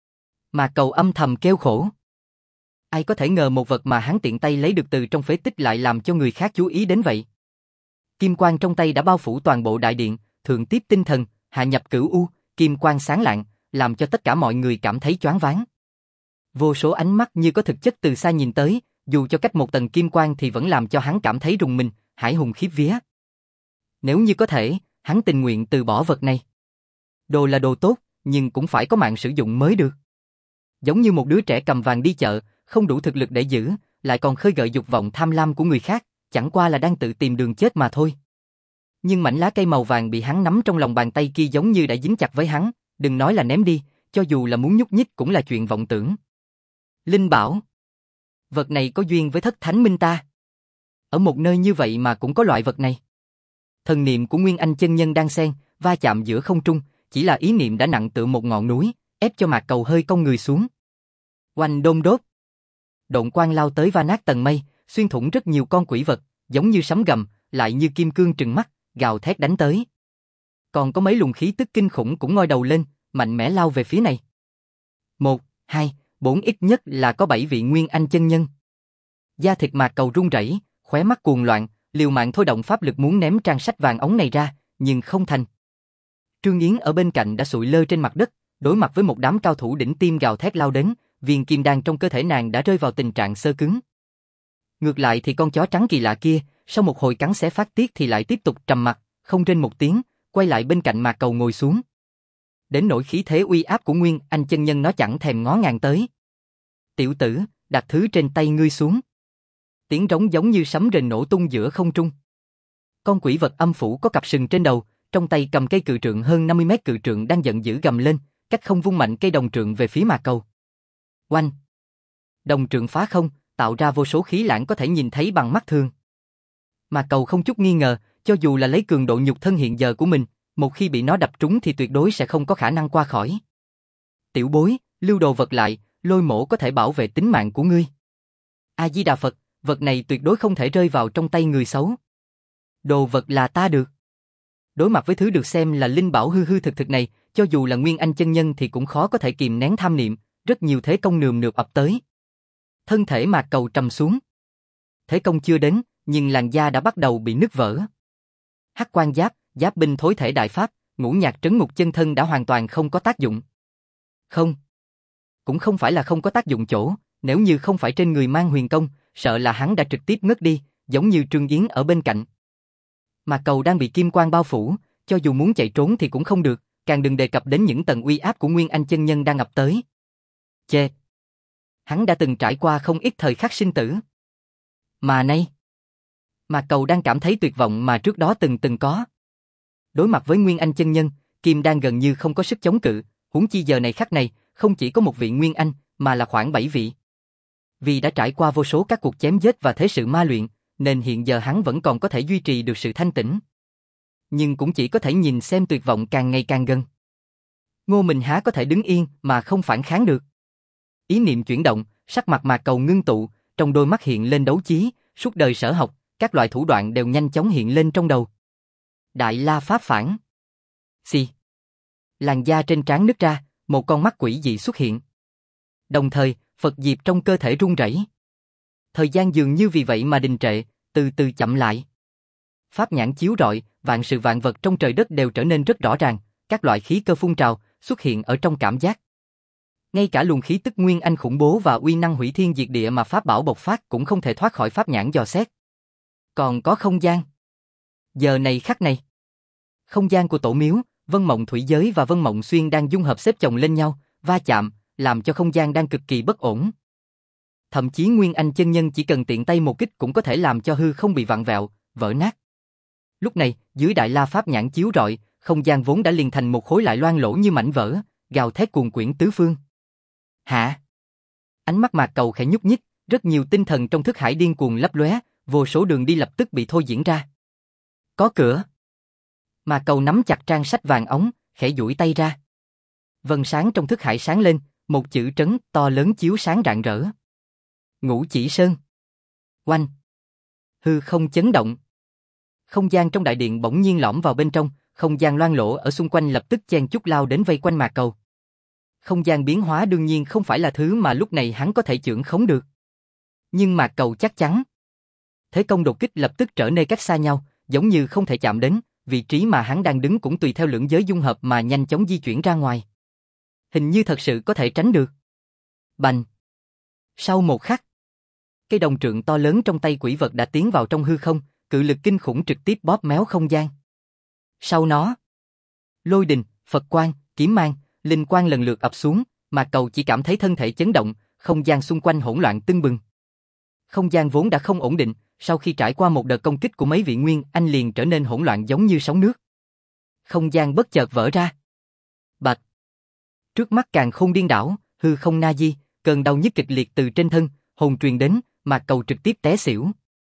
Mà Cầu âm thầm kêu khổ. Ai có thể ngờ một vật mà hắn tiện tay lấy được từ trong phế tích lại làm cho người khác chú ý đến vậy. Kim quang trong tay đã bao phủ toàn bộ đại điện, thượng tiếp tinh thần, hạ nhập cửu u, kim quang sáng lạng, làm cho tất cả mọi người cảm thấy choáng váng. Vô số ánh mắt như có thực chất từ xa nhìn tới, dù cho cách một tầng kim quang thì vẫn làm cho hắn cảm thấy rùng mình, hãi hùng khiếp vía. Nếu như có thể, hắn tình nguyện từ bỏ vật này. Đồ là đồ tốt, nhưng cũng phải có mạng sử dụng mới được. Giống như một đứa trẻ cầm vàng đi chợ, không đủ thực lực để giữ, lại còn khơi gợi dục vọng tham lam của người khác, chẳng qua là đang tự tìm đường chết mà thôi. Nhưng mảnh lá cây màu vàng bị hắn nắm trong lòng bàn tay kia giống như đã dính chặt với hắn, đừng nói là ném đi, cho dù là muốn nhúc nhích cũng là chuyện vọng tưởng. Linh bảo. Vật này có duyên với thất thánh minh ta. Ở một nơi như vậy mà cũng có loại vật này. Thần niệm của Nguyên Anh chân nhân đang xen, va chạm giữa không trung, chỉ là ý niệm đã nặng tựa một ngọn núi, ép cho Mạc Cầu hơi cong người xuống. Oanh đôm đốt. Độn quang lao tới va nát tầng mây, xuyên thủng rất nhiều con quỷ vật, giống như sấm gầm, lại như kim cương trừng mắt, gào thét đánh tới. Còn có mấy luồng khí tức kinh khủng cũng ngoi đầu lên, mạnh mẽ lao về phía này. 1, 2, 4 ít nhất là có 7 vị Nguyên Anh chân nhân. Da thịt Mạc Cầu run rẩy, khóe mắt cuồng loạn, liều mạng thôi động pháp lực muốn ném trang sách vàng ống này ra, nhưng không thành. Trương Yến ở bên cạnh đã sụi lơ trên mặt đất, đối mặt với một đám cao thủ đỉnh tiêm gào thét lao đến, viên kim đan trong cơ thể nàng đã rơi vào tình trạng xơ cứng. Ngược lại thì con chó trắng kỳ lạ kia, sau một hồi cắn xé phát tiết thì lại tiếp tục trầm mặc, không rên một tiếng, quay lại bên cạnh Mạc Cầu ngồi xuống. Đến nỗi khí thế uy áp của Nguyên Anh chân nhân nó chẳng thèm ngó ngàng tới. Tiểu tử, đặt thứ trên tay ngươi xuống. Tiếng trống giống như sấm rền nổ tung giữa không trung. Con quỷ vật âm phủ có cặp sừng trên đầu, trong tay cầm cây cự trượng hơn 50 mét cự trượng đang giận dữ gầm lên, cách không vung mạnh cây đồng trượng về phía Mạc Cầu. Oanh! Đồng trượng phá không, tạo ra vô số khí lãng có thể nhìn thấy bằng mắt thường. Mạc Cầu không chút nghi ngờ, cho dù là lấy cường độ nhục thân hiện giờ của mình, một khi bị nó đập trúng thì tuyệt đối sẽ không có khả năng qua khỏi. Tiểu bối, lưu đồ vật lại, Lôi Mỗ có thể bảo vệ tính mạng của ngươi. A Di Đà Phật, vật này tuyệt đối không thể rơi vào trong tay người xấu. Đồ vật là ta được. Đối mặt với thứ được xem là linh bảo hư hư thực thực này, cho dù là Nguyên Anh chân nhân thì cũng khó có thể kìm nén tham niệm, rất nhiều thế công nườm nượp ập tới. Thân thể Mạc Cầu trầm xuống. Thế công chưa đến, nhưng làn da đã bắt đầu bị nứt vỡ. Hắc quan giáp, giáp binh thối thể đại pháp, ngũ nhạc trấn ngục chân thân đã hoàn toàn không có tác dụng. Không. Cũng không phải là không có tác dụng chỗ, nếu như không phải trên người mang huyền công, sợ là hắn đã trực tiếp ngất đi, giống như Trương Yến ở bên cạnh. Mạc Cầu đang bị kim quang bao phủ, cho dù muốn chạy trốn thì cũng không được, càng đừng đề cập đến những tầng uy áp của Nguyên Anh chân nhân đang ập tới. Chê! Hắn đã từng trải qua không ít thời khắc sinh tử. Mà nay, Mạc Cầu đang cảm thấy tuyệt vọng mà trước đó từng có. Đối mặt với Nguyên Anh chân nhân, Kim đang gần như không có sức chống cự, huống chi giờ này khắc này, không chỉ có một vị Nguyên Anh, mà là khoảng 7 vị. Vì đã trải qua vô số các cuộc chém giết và thế sự ma luyện, nên hiện giờ hắn vẫn còn có thể duy trì được sự thanh tĩnh. Nhưng cũng chỉ có thể nhìn xem tuyệt vọng càng ngày càng gần. Ngô Minh há có thể đứng yên mà không phản kháng được. Ý niệm chuyển động, sắc mặt Mạc Cầu ngưng tụ, trong đôi mắt hiện lên đấu chí, suốt đời sở học, các loại thủ đoạn đều nhanh chóng hiện lên trong đầu. Đại La Pháp phản. Xì. Làn da trên trán nứt ra, một con mắt quỷ dị xuất hiện. Đồng thời, Phật diệp trong cơ thể run rẩy. Thời gian dường như vì vậy mà đình trệ, từ từ chậm lại. Pháp nhãn chiếu rọi, vạn sự vạn vật trong trời đất đều trở nên rất rõ ràng, các loại khí cơ phun trào xuất hiện ở trong cảm giác. Ngay cả luồng khí tức Nguyên Anh khủng bố và uy năng hủy thiên diệt địa mà pháp bảo bộc phát cũng không thể thoát khỏi pháp nhãn dò xét. Còn có không gian. Giờ này khắc này, không gian của tổ miếu, Vân Mộng Thủy Giới và Vân Mộng Xuyên đang dung hợp xếp chồng lên nhau, va chạm, làm cho không gian đang cực kỳ bất ổn. Thậm chí Nguyên Anh chân nhân chỉ cần tiện tay một kích cũng có thể làm cho hư không bị vặn vẹo, vỡ nát. Lúc này, dưới Đại La Pháp nhãn chiếu rọi, không gian vốn đã liền thành một khối lại loang lổ như mảnh vỡ, gào thét cuồn quyển tứ phương. Hả? Ánh mắt Mạc Cầu khẽ nhúc nhích, rất nhiều tinh thần trong thức hải điên cuồng lấp lóe, vô số đường đi lập tức bị thôi diễn ra. Có cửa. Mạc Cầu nắm chặt trang sách vàng ống, khẽ duỗi tay ra. Vân sáng trong thức hải sáng lên, một chữ trấn to lớn chiếu sáng rạng rỡ. Ngũ Chỉ Sơn. Oanh. Hư không chấn động. Không gian trong đại điện bỗng nhiên lõm vào bên trong, không gian loang lổ ở xung quanh lập tức chen chúc lao đến vây quanh Mạc Cầu. Không gian biến hóa đương nhiên không phải là thứ mà lúc này hắn có thể chưởng khống được. Nhưng Mạc Cầu chắc chắn. Thế công đột kích lập tức trở nên cách xa nhau, giống như không thể chạm đến, vị trí mà hắn đang đứng cũng tùy theo lưỡng giới dung hợp mà nhanh chóng di chuyển ra ngoài. Hình như thật sự có thể tránh được. Bành. Sau một khắc, cây đồng trượng to lớn trong tay quỷ vật đã tiến vào trong hư không, cự lực kinh khủng trực tiếp bóp méo không gian. Sau nó, lôi đình, Phật quang, kiếm mang, linh quang lần lượt ập xuống, mà Cầu chỉ cảm thấy thân thể chấn động, không gian xung quanh hỗn loạn tưng bừng. Không gian vốn đã không ổn định, sau khi trải qua một đợt công kích của mấy vị Nguyên Anh liền trở nên hỗn loạn giống như sóng nước. Không gian bất chợt vỡ ra. Bạch. Trước mắt càng khôn điên đảo, hư không na di, cơn đau nhức kịch liệt từ trên thân, hồn truyền đến, mà Cầu trực tiếp té xỉu.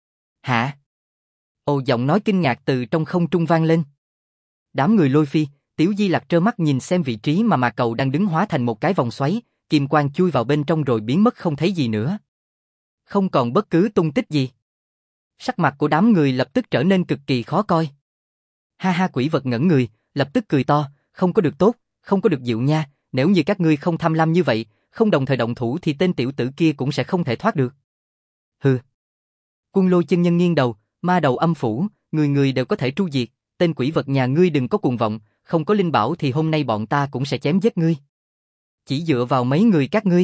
Hả? Ồ, giọng nói kinh ngạc từ trong không trung vang lên. Đám người Lôi Phi, Tiểu Di Lặc trơ mắt nhìn xem vị trí mà Mạc Cầu đang đứng hóa thành một cái vòng xoáy, kim quang chui vào bên trong rồi biến mất không thấy gì nữa. Không còn bất cứ tung tích gì. Sắc mặt của đám người lập tức trở nên cực kỳ khó coi. Ha ha, quỷ vật ngẩn người, lập tức cười to, không có được tốt, không có được dịu nha, nếu như các ngươi không tham lam như vậy, không đồng thời động thủ thì tên tiểu tử kia cũng sẽ không thể thoát được. Hừ. Quân Lôi chân nhân nghiêng đầu, ma đầu âm phủ, người người đều có thể tru diệt, tên quỷ vật nhà ngươi đừng có cuồng vọng, không có linh bảo thì hôm nay bọn ta cũng sẽ chém giết ngươi. Chỉ dựa vào mấy người các ngươi.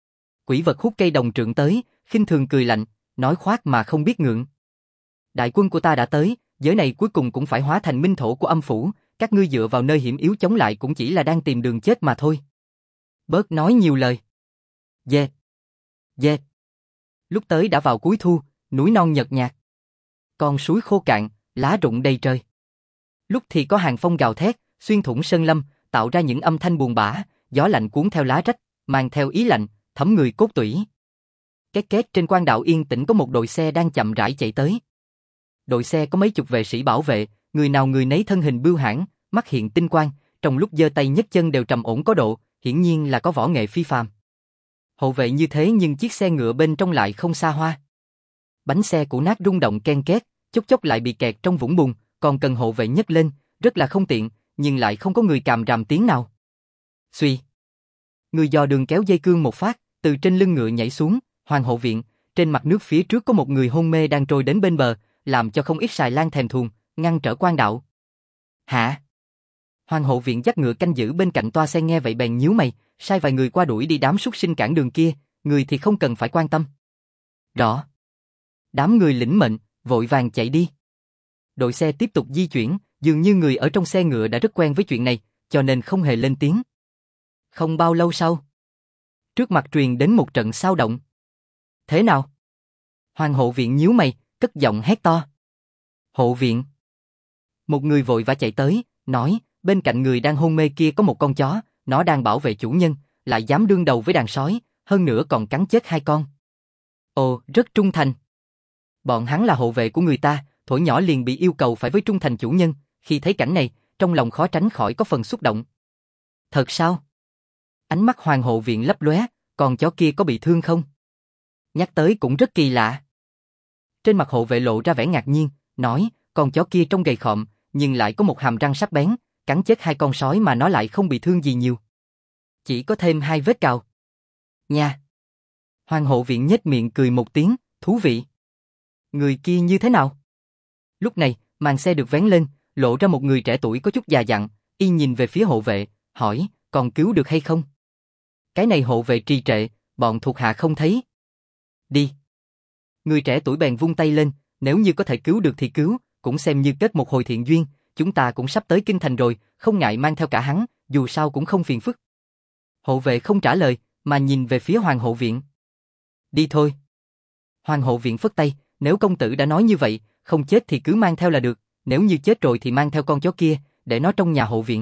Quỷ vật hút cây đồng trượng tới, khinh thường cười lạnh, nói khoác mà không biết ngượng. Đại quân của ta đã tới, giới này cuối cùng cũng phải hóa thành minh thổ của âm phủ, các ngươi dựa vào nơi hiểm yếu chống lại cũng chỉ là đang tìm đường chết mà thôi. Bớt nói nhiều lời. Dê. Dê. Lúc tới đã vào cuối thu, núi non nhợt nhạt. Con suối khô cạn, lá rụng đầy trời. Lúc thì có hàng phong gào thét, xuyên thủng sơn lâm, tạo ra những âm thanh buồn bã, gió lạnh cuốn theo lá rách, mang theo ý lạnh, thấm người cốt tủy. Két két trên quan đạo yên tĩnh có một đội xe đang chậm rãi chạy tới. Đội xe có mấy chục vệ sĩ bảo vệ, người nào người nấy thân hình bưu hãn, mắt hiện tinh quang, trong lúc giơ tay nhấc chân đều trầm ổn có độ, hiển nhiên là có võ nghệ phi phàm. Hộ vệ như thế nhưng chiếc xe ngựa bên trong lại không xa hoa. Bánh xe cũ nát rung động ken két, chốc chốc lại bị kẹt trong vũng bùn, còn cần hộ vệ nhấc lên, rất là không tiện, nhưng lại không có người càm ràm tiếng nào. Xuy. Người dò đường kéo dây cương một phát, từ trên lưng ngựa nhảy xuống, Hoàng hộ viện, trên mặt nước phía trước có một người hôn mê đang trôi đến bên bờ, làm cho không ít xài lang thèm thuồng, ngăn trở quan đạo. Hả? Hoàng hộ viện dắt ngựa canh giữ bên cạnh toa xe nghe vậy bèn nhíu mày, sai vài người qua đuổi đi đám súc sinh cản đường kia, người thì không cần phải quan tâm. Rõ. Đám người lĩnh mệnh, vội vàng chạy đi. Đội xe tiếp tục di chuyển, dường như người ở trong xe ngựa đã rất quen với chuyện này, cho nên không hề lên tiếng. Không bao lâu sau, trước mặt truyền đến một trận xao động. Thế nào? Hoàng hộ viện nhíu mày, cất giọng hét to. Hộ viện. Một người vội vã chạy tới, nói, bên cạnh người đang hôn mê kia có một con chó, nó đang bảo vệ chủ nhân, lại dám đương đầu với đàn sói, hơn nữa còn cắn chết 2 con. Ồ, rất trung thành. Bọn hắn là hộ vệ của người ta, thuở nhỏ liền bị yêu cầu phải với trung thành chủ nhân, khi thấy cảnh này, trong lòng khó tránh khỏi có phần xúc động. Thật sao? Ánh mắt Hoàng hộ viện lấp lóe, con chó kia có bị thương không? Nhắc tới cũng rất kỳ lạ. Trên mặt hộ vệ lộ ra vẻ ngạc nhiên, nói, con chó kia trông gầy khọm, nhưng lại có một hàm răng sắc bén, cắn chết 2 con sói mà nó lại không bị thương gì nhiều. Chỉ có thêm 2 vết cào. Nha. Hoàng hộ viện nhếch miệng cười một tiếng, thú vị. Người kia như thế nào? Lúc này, màn xe được vén lên, lộ ra một người trẻ tuổi có chút già dặn, y nhìn về phía hộ vệ, hỏi, còn cứu được hay không? Cái này hộ vệ trì trệ, bọn thuộc hạ không thấy. Đi. Người trẻ tuổi bèn vung tay lên, nếu như có thể cứu được thì cứu, cũng xem như kết một hồi thiện duyên, chúng ta cũng sắp tới kinh thành rồi, không ngại mang theo cả hắn, dù sao cũng không phiền phức. Hộ vệ không trả lời, mà nhìn về phía Hoàng hộ viện. Đi thôi. Hoàng hộ viện phất tay, nếu công tử đã nói như vậy, không chết thì cứ mang theo là được, nếu như chết rồi thì mang theo con chó kia, để nó trong nhà hộ viện.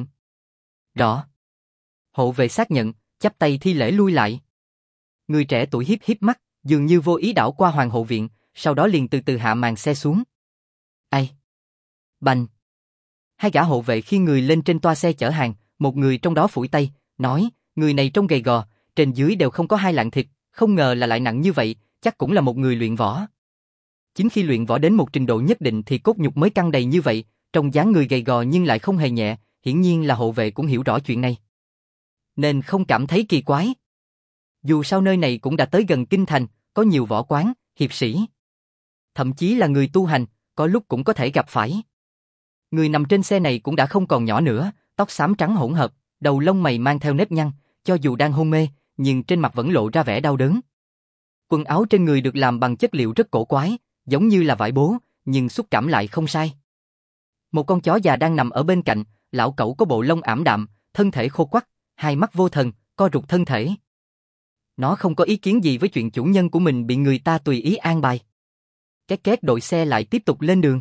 Rõ. Hộ vệ xác nhận, chắp tay thi lễ lui lại. Người trẻ tuổi híp híp mắt, dường như vô ý đảo qua Hoàng hộ viện, sau đó liền từ từ hạ màn xe xuống. Ai? Bành. 2 gã hộ vệ khi người lên trên toa xe chở hàng, một người trong đó phủi tay, nói, người này trông gầy gò, trên dưới đều không có 2 lạng thịt, không ngờ là lại nặng như vậy, chắc cũng là một người luyện võ. Chính khi luyện võ đến một trình độ nhất định thì cốt nhục mới căng đầy như vậy, trông dáng người gầy gò nhưng lại không hề nhẹ, hiển nhiên là hộ vệ cũng hiểu rõ chuyện này. Nên không cảm thấy kỳ quái. Dù sao nơi này cũng đã tới gần kinh thành, có nhiều võ quán, hiệp sĩ. Thậm chí là người tu hành, có lúc cũng có thể gặp phải. Người nằm trên xe này cũng đã không còn nhỏ nữa, tóc xám trắng hỗn hợp, đầu lông mày mang theo nếp nhăn, cho dù đang hôn mê, nhưng trên mặt vẫn lộ ra vẻ đau đớn. Quần áo trên người được làm bằng chất liệu rất cổ quái, giống như là vải bố, nhưng xúc cảm lại không sai. Một con chó già đang nằm ở bên cạnh, lão cẩu có bộ lông ảm đạm, thân thể khô quắt, hai mắt vô thần, co rụt thân thể. Nó không có ý kiến gì với chuyện chủ nhân của mình bị người ta tùy ý an bài. Két két đội xe lại tiếp tục lên đường.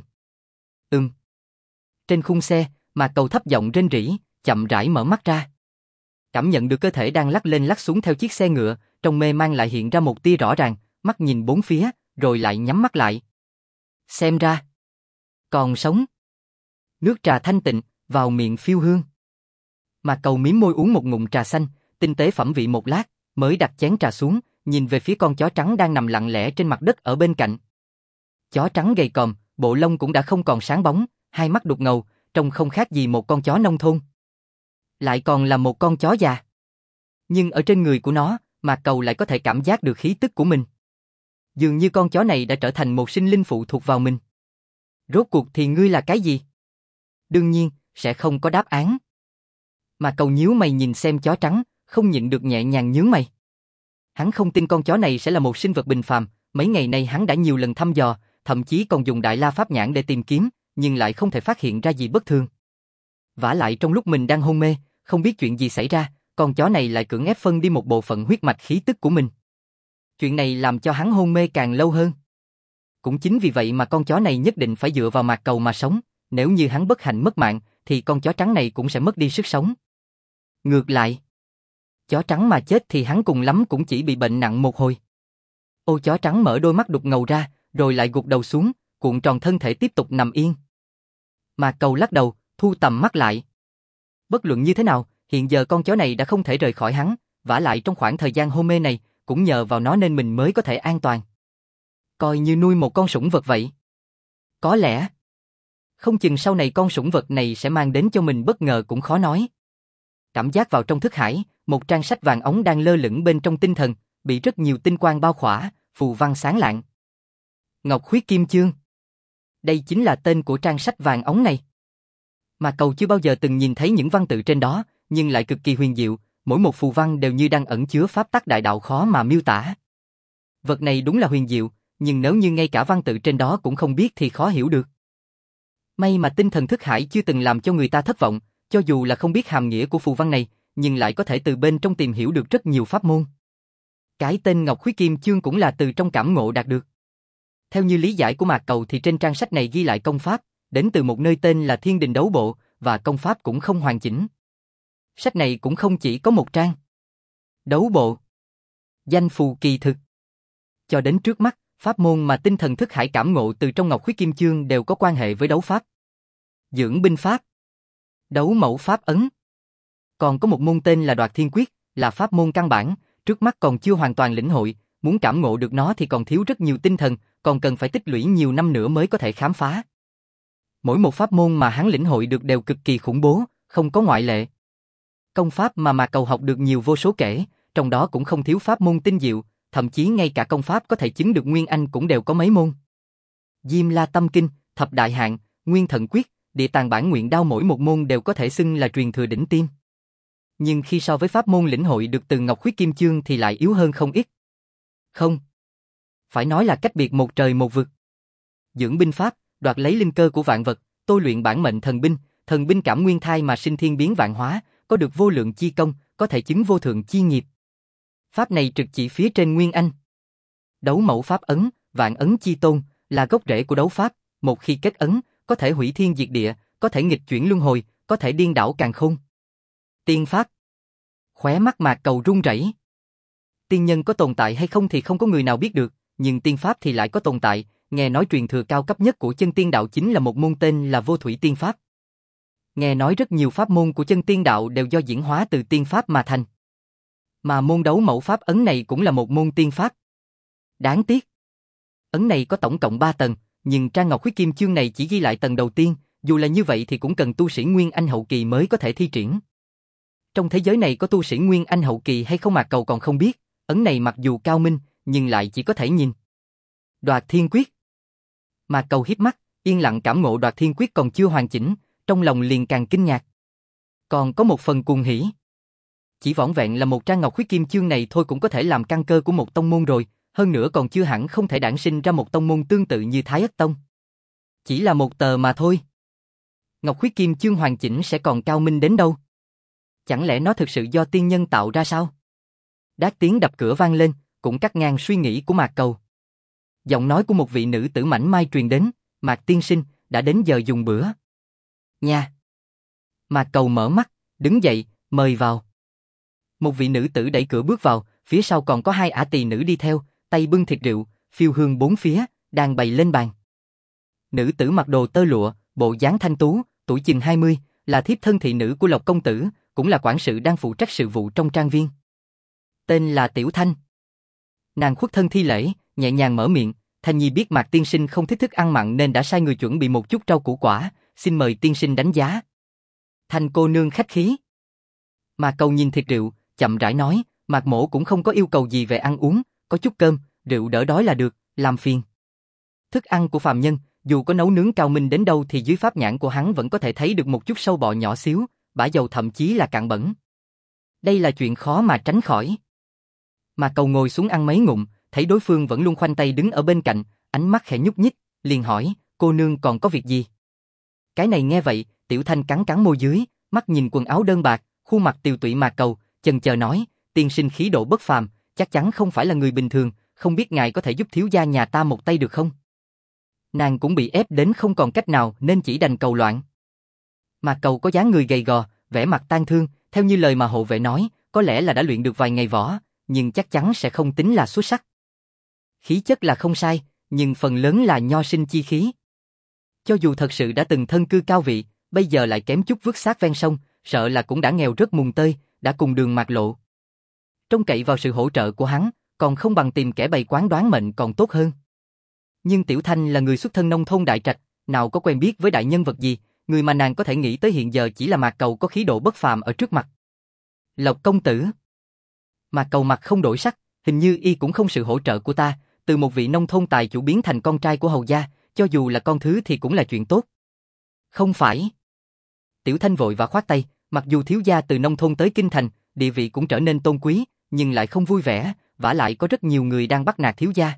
Trên khung xe, Mạc Cầu thấp giọng rên rỉ, chậm rãi mở mắt ra. Cảm nhận được cơ thể đang lắc lên lắc xuống theo chiếc xe ngựa, trong mê man lại hiện ra một tia rõ ràng, mắt nhìn bốn phía, rồi lại nhắm mắt lại. Xem ra, còn sống. Nước trà thanh tịnh, vào miệng phiêu hương. Mạc Cầu mím môi uống một ngụm trà xanh, tinh tế phẩm vị một lát, mới đặt chén trà xuống, nhìn về phía con chó trắng đang nằm lặng lẽ trên mặt đất ở bên cạnh. Chó trắng gầy còm, bộ lông cũng đã không còn sáng bóng, hai mắt đục ngầu, trông không khác gì một con chó nông thôn. Lại còn là một con chó già. Nhưng ở trên người của nó, Mạc Cầu lại có thể cảm giác được khí tức của mình. Dường như con chó này đã trở thành một sinh linh phụ thuộc vào mình. Rốt cuộc thì ngươi là cái gì? Đương nhiên, sẽ không có đáp án. Mạc Cầu nhíu mày nhìn xem chó trắng, không nhịn được nhẹ nhàng nhướng mày. Hắn không tin con chó này sẽ là một sinh vật bình phàm, mấy ngày nay hắn đã nhiều lần thăm dò, thậm chí còn dùng Đại La Pháp Nhãn để tìm kiếm, nhưng lại không thể phát hiện ra gì bất thường. Vả lại trong lúc mình đang hôn mê, không biết chuyện gì xảy ra, con chó này lại cưỡng ép phân đi một bộ phận huyết mạch khí tức của mình. Chuyện này làm cho hắn hôn mê càng lâu hơn. Cũng chính vì vậy mà con chó này nhất định phải dựa vào Mạc Cầu mà sống, nếu như hắn bất hạnh mất mạng, thì con chó trắng này cũng sẽ mất đi sức sống. Ngược lại, chó trắng mà chết thì hắn cùng lắm cũng chỉ bị bệnh nặng một hồi. Ô chó trắng mở đôi mắt đục ngầu ra, rồi lại gục đầu xuống, cuộn tròn thân thể tiếp tục nằm yên. Mạc Cầu lắc đầu, thu tầm mắt lại. Bất luận như thế nào, hiện giờ con chó này đã không thể rời khỏi hắn, vả lại trong khoảng thời gian hôn mê này, cũng nhờ vào nó nên mình mới có thể an toàn. Coi như nuôi một con sủng vật vậy. Có lẽ, không chừng sau này con sủng vật này sẽ mang đến cho mình bất ngờ cũng khó nói. Cảm giác vào trong thức hải, một trang sách vàng óng đang lơ lửng bên trong tinh thần, bị rất nhiều tinh quang bao khỏa, phù văn sáng lạng. Ngọc Huyết Kim Chương. Đây chính là tên của trang sách vàng óng này. Mà Cầu chưa bao giờ từng nhìn thấy những văn tự trên đó, nhưng lại cực kỳ huyền diệu, mỗi một phù văn đều như đang ẩn chứa pháp tắc đại đạo khó mà miêu tả. Vật này đúng là huyền diệu, nhưng nếu như ngay cả văn tự trên đó cũng không biết thì khó hiểu được. May mà tinh thần thức hải chưa từng làm cho người ta thất vọng, cho dù là không biết hàm nghĩa của phù văn này, nhưng lại có thể từ bên trong tìm hiểu được rất nhiều pháp môn. Cái tên Ngọc Huyết Kim Chương cũng là từ trong cảm ngộ đạt được. Theo như lý giải của Mạc Cầu thì trên trang sách này ghi lại công pháp, đến từ một nơi tên là Thiên Đình Đấu Bộ, và công pháp cũng không hoàn chỉnh. Sách này cũng không chỉ có một trang. Đấu Bộ. Danh phù kỳ thực. Cho đến trước mắt, pháp môn mà tinh thần thức hải cảm ngộ từ trong Ngọc Huyết Kim Chương đều có quan hệ với đấu pháp. Dưỡng binh pháp. Đấu mẫu pháp ấn. Còn có một môn tên là Đoạt Thiên Quyết, là pháp môn căn bản, trước mắt còn chưa hoàn toàn lĩnh hội, muốn cảm ngộ được nó thì còn thiếu rất nhiều tinh thần, còn cần phải tích lũy nhiều năm nữa mới có thể khám phá. Mỗi một pháp môn mà hắn lĩnh hội được đều cực kỳ khủng bố, không có ngoại lệ. Công pháp mà Mạc Cầu học được nhiều vô số kể, trong đó cũng không thiếu pháp môn tinh diệu, thậm chí ngay cả công pháp có thể chứng được Nguyên Anh cũng đều có mấy môn. Diêm La Tâm Kinh, Thập Đại Hạn, Nguyên Thần Quyết, Địa Tàng Bản Nguyện Đao mỗi một môn đều có thể xưng là truyền thừa đỉnh tiêm. Nhưng khi so với pháp môn lĩnh hội được từ Ngọc Huyết Kim Chương thì lại yếu hơn không ít. Không. Phải nói là cách biệt một trời một vực. Dưỡng binh pháp, đoạt lấy linh cơ của vạn vật, tôi luyện bản mệnh thần binh cảm nguyên thai mà sinh thiên biến vạn hóa, có được vô lượng chi công, có thể chứng vô thượng chi nghiệp. Pháp này trực chỉ phía trên Nguyên Anh. Đấu mẫu pháp ấn, vạn ấn chi tôn, là gốc rễ của đấu pháp, một khi kết ấn, có thể hủy thiên diệt địa, có thể nghịch chuyển luân hồi, có thể điên đảo càn khôn. Tiên pháp. Khóe mắt Mạc Cầu run rẩy. Tiên nhân có tồn tại hay không thì không có người nào biết được, nhưng tiên pháp thì lại có tồn tại, nghe nói truyền thừa cao cấp nhất của chân tiên đạo chính là một môn tên là Vô Thủy Tiên Pháp. Nghe nói rất nhiều pháp môn của chân tiên đạo đều do diễn hóa từ tiên pháp mà thành. Mà môn đấu mẫu pháp ấn này cũng là một môn tiên pháp. Đáng tiếc. Ấn này có tổng cộng 3 tầng, nhưng trang Ngọc Huyết Kim Chương này chỉ ghi lại tầng đầu tiên, dù là như vậy thì cũng cần tu sĩ Nguyên Anh hậu kỳ mới có thể thi triển. Trong thế giới này có tu sĩ Nguyên Anh hậu kỳ hay không Mạc Cầu còn không biết, ấn này mặc dù cao minh, nhưng lại chỉ có thể nhìn. Đoạt Thiên Quyết. Mạc Cầu híp mắt, yên lặng cảm ngộ Đoạt Thiên Quyết còn chưa hoàn chỉnh, trong lòng liền càng kinh ngạc. Còn có một phần cuồng hỉ. Chỉ vỏn vẹn là một trang Ngọc Huyết Kim Chương này thôi cũng có thể làm căn cơ của một tông môn rồi, hơn nữa còn chưa hẳn không thể đản sinh ra một tông môn tương tự như Thái Ất Tông. Chỉ là một tờ mà thôi. Ngọc Khuyết Kim Chương hoàn chỉnh sẽ còn cao minh đến đâu? Chẳng lẽ nó thực sự do tiên nhân tạo ra sao? Đát tiếng đập cửa vang lên, cũng cắt ngang suy nghĩ của Mạc Cầu. Giọng nói của một vị nữ tử mảnh mai truyền đến, Mạc tiên sinh, đã đến giờ dùng bữa. Nha. Mạc Cầu mở mắt, đứng dậy, mời vào. Một vị nữ tử đẩy cửa bước vào, phía sau còn có hai ả tỳ nữ đi theo, tay bưng thịt rượu, phiêu hương bốn phía, đang bày lên bàn. Nữ tử mặc đồ tơ lụa, bộ dáng thanh tú, tuổi chừng 20, là thiếp thân thị nữ của Lộc công tử, cũng là quản sự đang phụ trách sự vụ trong trang viên. Tên là Tiểu Thanh. Nàng khuất thân thi lễ, nhẹ nhàng mở miệng, Thanh Nhi biết Mạc tiên sinh không thích thức ăn mặn nên đã sai người chuẩn bị một chút rau củ quả, xin mời tiên sinh đánh giá. Thanh cô nương khách khí. Mạc Cầu nhìn thịt rượu, chậm rãi nói, Mạc mỗ cũng không có yêu cầu gì về ăn uống, có chút cơm, rượu đỡ đói là được, làm phiền. Thức ăn của phàm nhân, dù có nấu nướng cao minh đến đâu thì dưới pháp nhãn của hắn vẫn có thể thấy được một chút sâu bọ nhỏ xíu, bã dầu thậm chí là cạn bẩn. Đây là chuyện khó mà tránh khỏi. Mạc Cầu ngồi xuống ăn mấy ngụm, thấy đối phương vẫn luôn khoanh tay đứng ở bên cạnh, ánh mắt khẽ nhúc nhích, liền hỏi, cô nương còn có việc gì? Cái này nghe vậy, Tiểu Thanh cắn cắn môi dưới, mắt nhìn quần áo đơn bạc, khuôn mặt tiều tụy Mạc Cầu, chần chờ nói, tiên sinh khí độ bất phàm, chắc chắn không phải là người bình thường, không biết ngài có thể giúp thiếu gia nhà ta một tay được không? Nàng cũng bị ép đến không còn cách nào nên chỉ đành cầu loạn. Mạc Cầu có dáng người gầy gò, vẻ mặt tang thương, theo như lời mà hộ vệ nói, có lẽ là đã luyện được vài ngày võ, nhưng chắc chắn sẽ không tính là xuất sắc. Khí chất là không sai, nhưng phần lớn là nho sinh chi khí. Cho dù thật sự đã từng thân cư cao vị, bây giờ lại kém chút vứt xác ven sông, sợ là cũng đã nghèo rất mùng tơi, đã cùng đường mạt lộ. Trông cậy vào sự hỗ trợ của hắn, còn không bằng tìm kẻ bày quán đoán mệnh còn tốt hơn. Nhưng Tiểu Thanh là người xuất thân nông thôn đại trạch, nào có quen biết với đại nhân vật gì, người mà nàng có thể nghĩ tới hiện giờ chỉ là Mạc Cầu có khí độ bất phàm ở trước mặt. Lộc công tử. Mạc Cầu mặt không đổi sắc, hình như y cũng không sự hỗ trợ của ta, từ một vị nông thôn tài chủ biến thành con trai của hầu gia, cho dù là con thứ thì cũng là chuyện tốt. Không phải. Tiểu Thanh vội và khoát tay, mặc dù thiếu gia từ nông thôn tới kinh thành, địa vị cũng trở nên tôn quý, nhưng lại không vui vẻ, vả lại có rất nhiều người đang bắt nạt thiếu gia.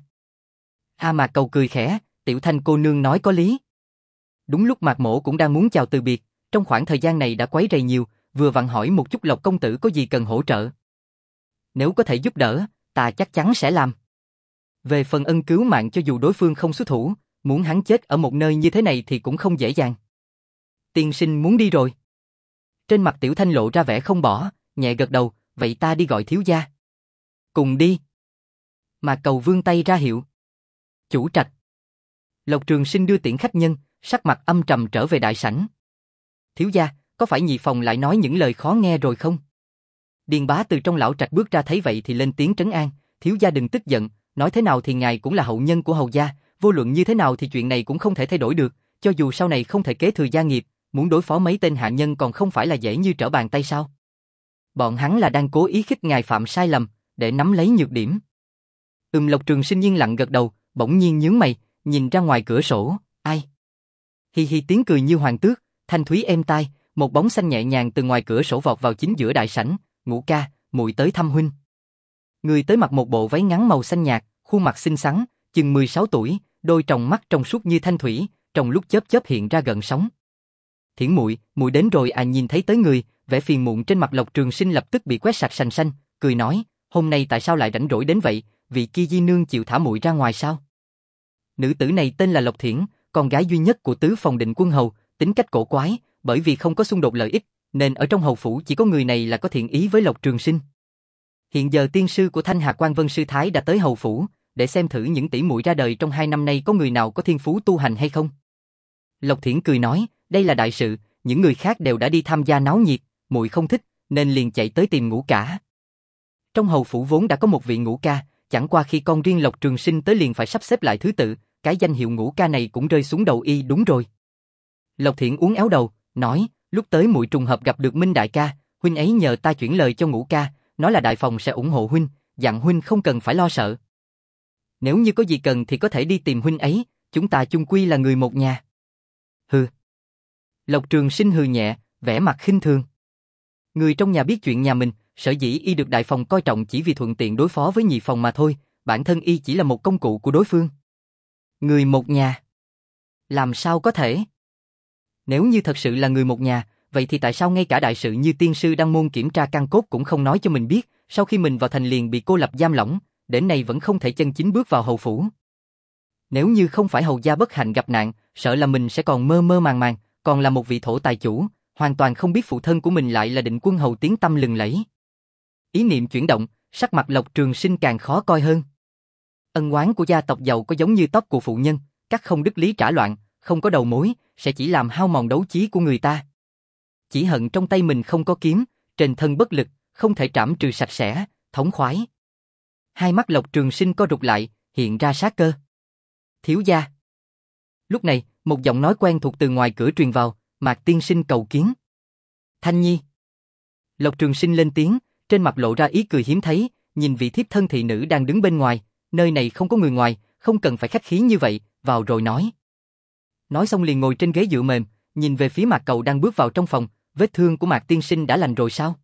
Mạc Cầu cười khẽ, Tiểu Thanh cô nương nói có lý. Đúng lúc Mạc Mỗ cũng đang muốn chào từ biệt, trong khoảng thời gian này đã quấy rầy nhiều, vừa vặn hỏi một chút Lộc công tử có gì cần hỗ trợ. Nếu có thể giúp đỡ, ta chắc chắn sẽ làm. Về phần ân cứu mạng cho dù đối phương không xuất thủ, muốn hắn chết ở một nơi như thế này thì cũng không dễ dàng. Tiên sinh muốn đi rồi. Trên mặt Tiểu Thanh lộ ra vẻ không bỏ, nhẹ gật đầu, vậy ta đi gọi thiếu gia. Cùng đi. Mạc Cầu vươn tay ra hiệu. Chủ trạch. Lộc Trường Sinh đưa tiễn khách nhân, sắc mặt âm trầm trở về đại sảnh. Thiếu gia, có phải nhị phòng lại nói những lời khó nghe rồi không? Điền Bá từ trong lão trạch bước ra thấy vậy thì lên tiếng trấn an, thiếu gia đừng tức giận, nói thế nào thì ngài cũng là hậu nhân của hầu gia, vô luận như thế nào thì chuyện này cũng không thể thay đổi được, cho dù sau này không thể kế thừa gia nghiệp, muốn đối phó mấy tên hạ nhân còn không phải là dễ như trở bàn tay sao? Bọn hắn là đang cố ý khích ngài phạm sai lầm, để nắm lấy nhược điểm. Lộc Trường Sinh yên lặng gật đầu, bỗng nhiên nhướng mày, nhìn ra ngoài cửa sổ, ai? Hi hi tiếng cười như hoàng tước, thanh thúy êm tai, một bóng xanh nhẹ nhàng từ ngoài cửa sổ vọt vào chính giữa đại sảnh, Ngũ ca, muội tới thăm huynh. Người tới mặc một bộ váy ngắn màu xanh nhạt, khuôn mặt xinh xắn, chừng 16 tuổi, đôi tròng mắt trong suốt như thanh thủy, trong lúc chớp chớp hiện ra gợn sóng. Thiển muội, muội đến rồi à? Nhìn thấy tới người, vẻ phiền muộn trên mặt Lộc Trường Sinh lập tức bị quét sạch sành xanh, cười nói, hôm nay tại sao lại rảnh rỗi đến vậy, vị kia di nương chịu thả muội ra ngoài sao? Nữ tử này tên là Lộc Thiển, con gái duy nhất của tứ phòng Định Quân hầu, tính cách cổ quái, bởi vì không có xung đột lợi ích, nên ở trong hầu phủ chỉ có người này là có thiện ý với Lộc Trường Sinh. Hiện giờ tiên sư của Thanh Hà Quan Vân sư thái đã tới hầu phủ, để xem thử những tỷ muội ra đời trong 2 năm nay có người nào có thiên phú tu hành hay không. Lộc Thiển cười nói, đây là đại sự, những người khác đều đã đi tham gia náo nhiệt, muội không thích, nên liền chạy tới tìm Ngũ cả. Trong hầu phủ vốn đã có một vị Ngũ ca, chẳng qua khi con riêng Lộc Trường Sinh tới liền phải sắp xếp lại thứ tự, cái danh hiệu Ngũ ca này cũng rơi xuống đầu y đúng rồi. Lộc Thiển uốn éo đầu, nói, lúc tới muội trùng hợp gặp được Minh đại ca, huynh ấy nhờ ta chuyển lời cho Ngũ ca, nói là đại phòng sẽ ủng hộ huynh, dặn huynh không cần phải lo sợ. Nếu như có gì cần thì có thể đi tìm huynh ấy, chúng ta chung quy là người một nhà. Hừ. Lộc Trường Sinh hừ nhẹ, vẻ mặt khinh thường. Người trong nhà biết chuyện nhà mình, sở dĩ y được đại phòng coi trọng chỉ vì thuận tiện đối phó với nhị phòng mà thôi, bản thân y chỉ là một công cụ của đối phương. Người một nhà. Làm sao có thể? Nếu như thật sự là người một nhà, vậy thì tại sao ngay cả đại sự như tiên sư Đăng Môn kiểm tra căn cốt cũng không nói cho mình biết, sau khi mình vào thành liền bị cô lập giam lỏng, đến nay vẫn không thể chân chính bước vào hầu phủ. Nếu như không phải hầu gia bất hạnh gặp nạn, sợ là mình sẽ còn mơ mơ màng màng, còn là một vị thổ tài chủ, hoàn toàn không biết phụ thân của mình lại là Định Quân hầu tiếng tăm lừng lẫy. Ý niệm chuyển động, sắc mặt Lộc Trường Sinh càng khó coi hơn. Ân oán của gia tộc giàu có giống như tóc của phụ nhân, cắt không đứt lý trả loạn, không có đầu mối, sẽ chỉ làm hao mòn đấu chí của người ta. Chỉ hận trong tay mình không có kiếm, trên thân bất lực, không thể trảm trừ sạch sẽ, thống khoái. Hai mắt Lộc Trường Sinh co rụt lại, hiện ra sát cơ. Thiếu gia. Lúc này, một giọng nói quen thuộc từ ngoài cửa truyền vào, Mạc tiên sinh cầu kiến. Thanh Nhi. Lộc Trường Sinh lên tiếng, trên mặt lộ ra ý cười hiếm thấy, nhìn vị thiếp thân thị nữ đang đứng bên ngoài, nơi này không có người ngoài, không cần phải khách khí như vậy, vào rồi nói. Nói xong liền ngồi trên ghế dựa mềm, nhìn về phía Mạc Cầu đang bước vào trong phòng, vết thương của Mạc tiên sinh đã lành rồi sao?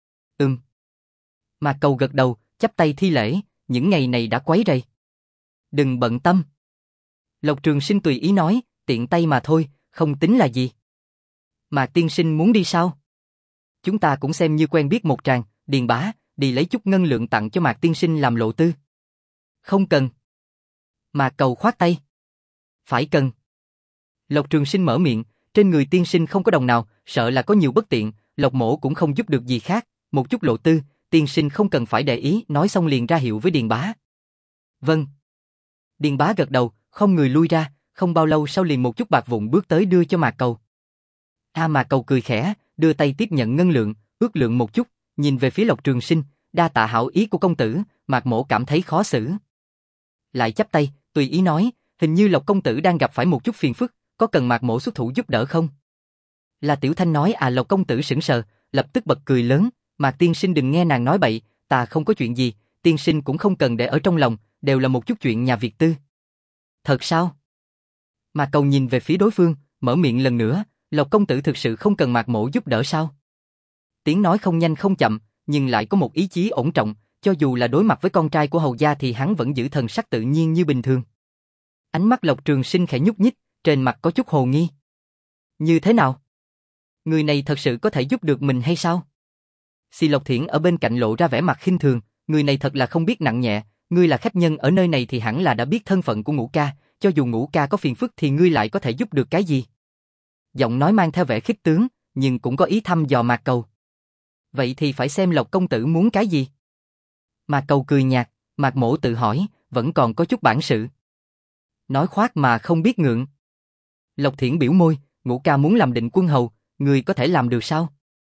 Mạc Cầu gật đầu, chắp tay thi lễ, những ngày này đã quấy rầy. Đừng bận tâm. Lộc Trường Sinh tùy ý nói, tiện tay mà thôi, không tính là gì. Mạc tiên sinh muốn đi sao? Chúng ta cũng xem như quen biết một tràng, Điền bá, đi lấy chút ngân lượng tặng cho Mạc tiên sinh làm lộ tư. Không cần. Mạc Cầu khoát tay. Phải cần. Lộc Trường Sinh mở miệng, trên người tiên sinh không có đồng nào, sợ là có nhiều bất tiện, Lộc mổ cũng không giúp được gì khác, một chút lộ tư, tiên sinh không cần phải để ý, nói xong liền ra hiệu với Điền bá. Vâng. Điền bá gật đầu, không người lui ra, không bao lâu sau liền một chút bạc vụn bước tới đưa cho Mạc Cầu. Mạc Cầu cười khẽ, đưa tay tiếp nhận ngân lượng, ước lượng một chút, nhìn về phía Lộc Trường Sinh, đa tạ hảo ý của công tử, Mạc mổ cảm thấy khó xử. Lại chắp tay, tùy ý nói, hình như Lộc công tử đang gặp phải một chút phiền phức, có cần Mạc mổ xuất thủ giúp đỡ không? Là Tiểu Thanh nói. Lộc công tử sững sờ, lập tức bật cười lớn, Mạc tiên sinh đừng nghe nàng nói bậy, ta không có chuyện gì, tiên sinh cũng không cần để ở trong lòng, đều là một chút chuyện nhà việc tư. Thật sao? Mạc Cầu nhìn về phía đối phương, mở miệng lần nữa, Lộc công tử thực sự không cần Mạc mổ giúp đỡ sao? Tiếng nói không nhanh không chậm, nhưng lại có một ý chí ổn trọng, cho dù là đối mặt với con trai của hầu gia thì hắn vẫn giữ thần sắc tự nhiên như bình thường. Ánh mắt Lộc Trường Sinh khẽ nhúc nhích, trên mặt có chút hồ nghi. Như thế nào? Người này thật sự có thể giúp được mình hay sao? Xì Lộc Thiển ở bên cạnh lộ ra vẻ mặt khinh thường, người này thật là không biết nặng nhẹ, ngươi là khách nhân ở nơi này thì hẳn là đã biết thân phận của Ngũ ca, cho dù Ngũ ca có phiền phức thì ngươi lại có thể giúp được cái gì? Giọng nói mang theo vẻ khích tướng, nhưng cũng có ý thăm dò Mạc Cầu. Vậy thì phải xem Lộc công tử muốn cái gì? Mạc Cầu cười nhạt, Mạc mổ tự hỏi, vẫn còn có chút bản sự. Nói khoác mà không biết ngượng. Lộc Thiển biểu môi, Ngũ ca muốn làm Định Quân hầu, ngươi có thể làm được sao?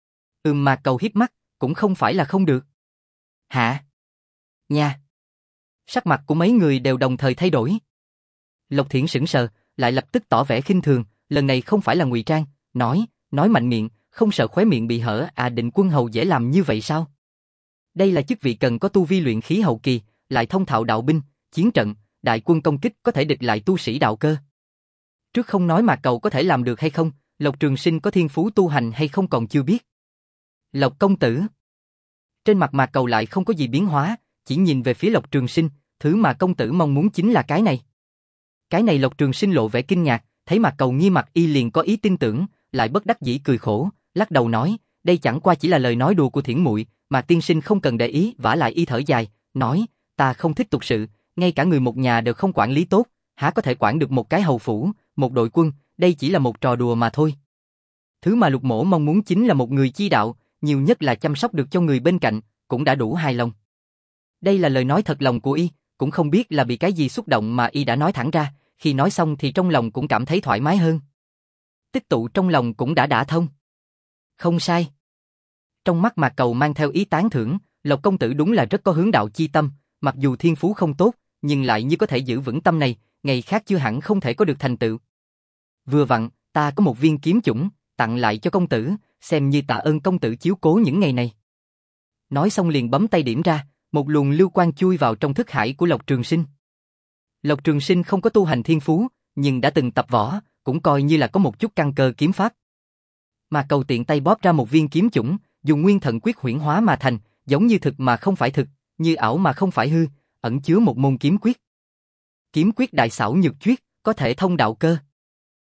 Mạc Cầu hiếp mắt, cũng không phải là không được. Hả? Nha. Sắc mặt của mấy người đều đồng thời thay đổi. Lộc Thiển sững sờ, lại lập tức tỏ vẻ khinh thường, lần này không phải là ngụy trang, nói mạnh miệng, không sợ khóe miệng bị hở. Định Quân hầu dễ làm như vậy sao? Đây là chức vị cần có tu vi luyện khí hậu kỳ, lại thông thạo đạo binh, chiến trận, đại quân công kích có thể địch lại tu sĩ đạo cơ. Trước không nói Mạc Cầu có thể làm được hay không, Lộc Trường Sinh có thiên phú tu hành hay không còn chưa biết. Lộc công tử. Trên mặt Mạc Cầu lại không có gì biến hóa, chỉ nhìn về phía Lộc Trường Sinh, thứ mà công tử mong muốn chính là cái này. Cái này Lộc Trường Sinh lộ vẻ kinh ngạc, thấy Mạc Cầu nghi mặt y liền có ý tin tưởng, lại bất đắc dĩ cười khổ, lắc đầu nói, đây chẳng qua chỉ là lời nói đùa của Thiển muội, Mạc tiên sinh không cần để ý. Vả lại y thở dài, nói, ta không thích tục sự, ngay cả người một nhà đều không quản lý tốt, há có thể quản được một cái hầu phủ, một đội quân, đây chỉ là một trò đùa mà thôi. Thứ mà Lục mổ mong muốn chính là một người chi đạo, nhiều nhất là chăm sóc được cho người bên cạnh, cũng đã đủ hài lòng. Đây là lời nói thật lòng của y, cũng không biết là bị cái gì xúc động mà y đã nói thẳng ra, khi nói xong thì trong lòng cũng cảm thấy thoải mái hơn. Tích tụ trong lòng cũng đã thông. Không sai. Trong mắt Mạc Cầu mang theo ý tán thưởng, Lộc công tử đúng là rất có hướng đạo chi tâm, mặc dù thiên phú không tốt, nhưng lại như có thể giữ vững tâm này, ngày khác chưa hẳn không thể có được thành tựu. Vừa vặn, ta có một viên kiếm chủng, tặng lại cho công tử, xem như tạ ơn công tử chiếu cố những ngày này. Nói xong liền bấm tay điểm ra, một luồng lưu quang chui vào trong thức hải của Lộc Trường Sinh. Lộc Trường Sinh không có tu hành thiên phú, nhưng đã từng tập võ, cũng coi như là có một chút căn cơ kiếm pháp. Mà Cầu tiện tay bóp ra một viên kiếm chủng, dùng nguyên thần quyết huyễn hóa mà thành, giống như thực mà không phải thực, như ảo mà không phải hư, ẩn chứa một môn kiếm quyết. Kiếm quyết đại xảo nhược chuyết, có thể thông đạo cơ.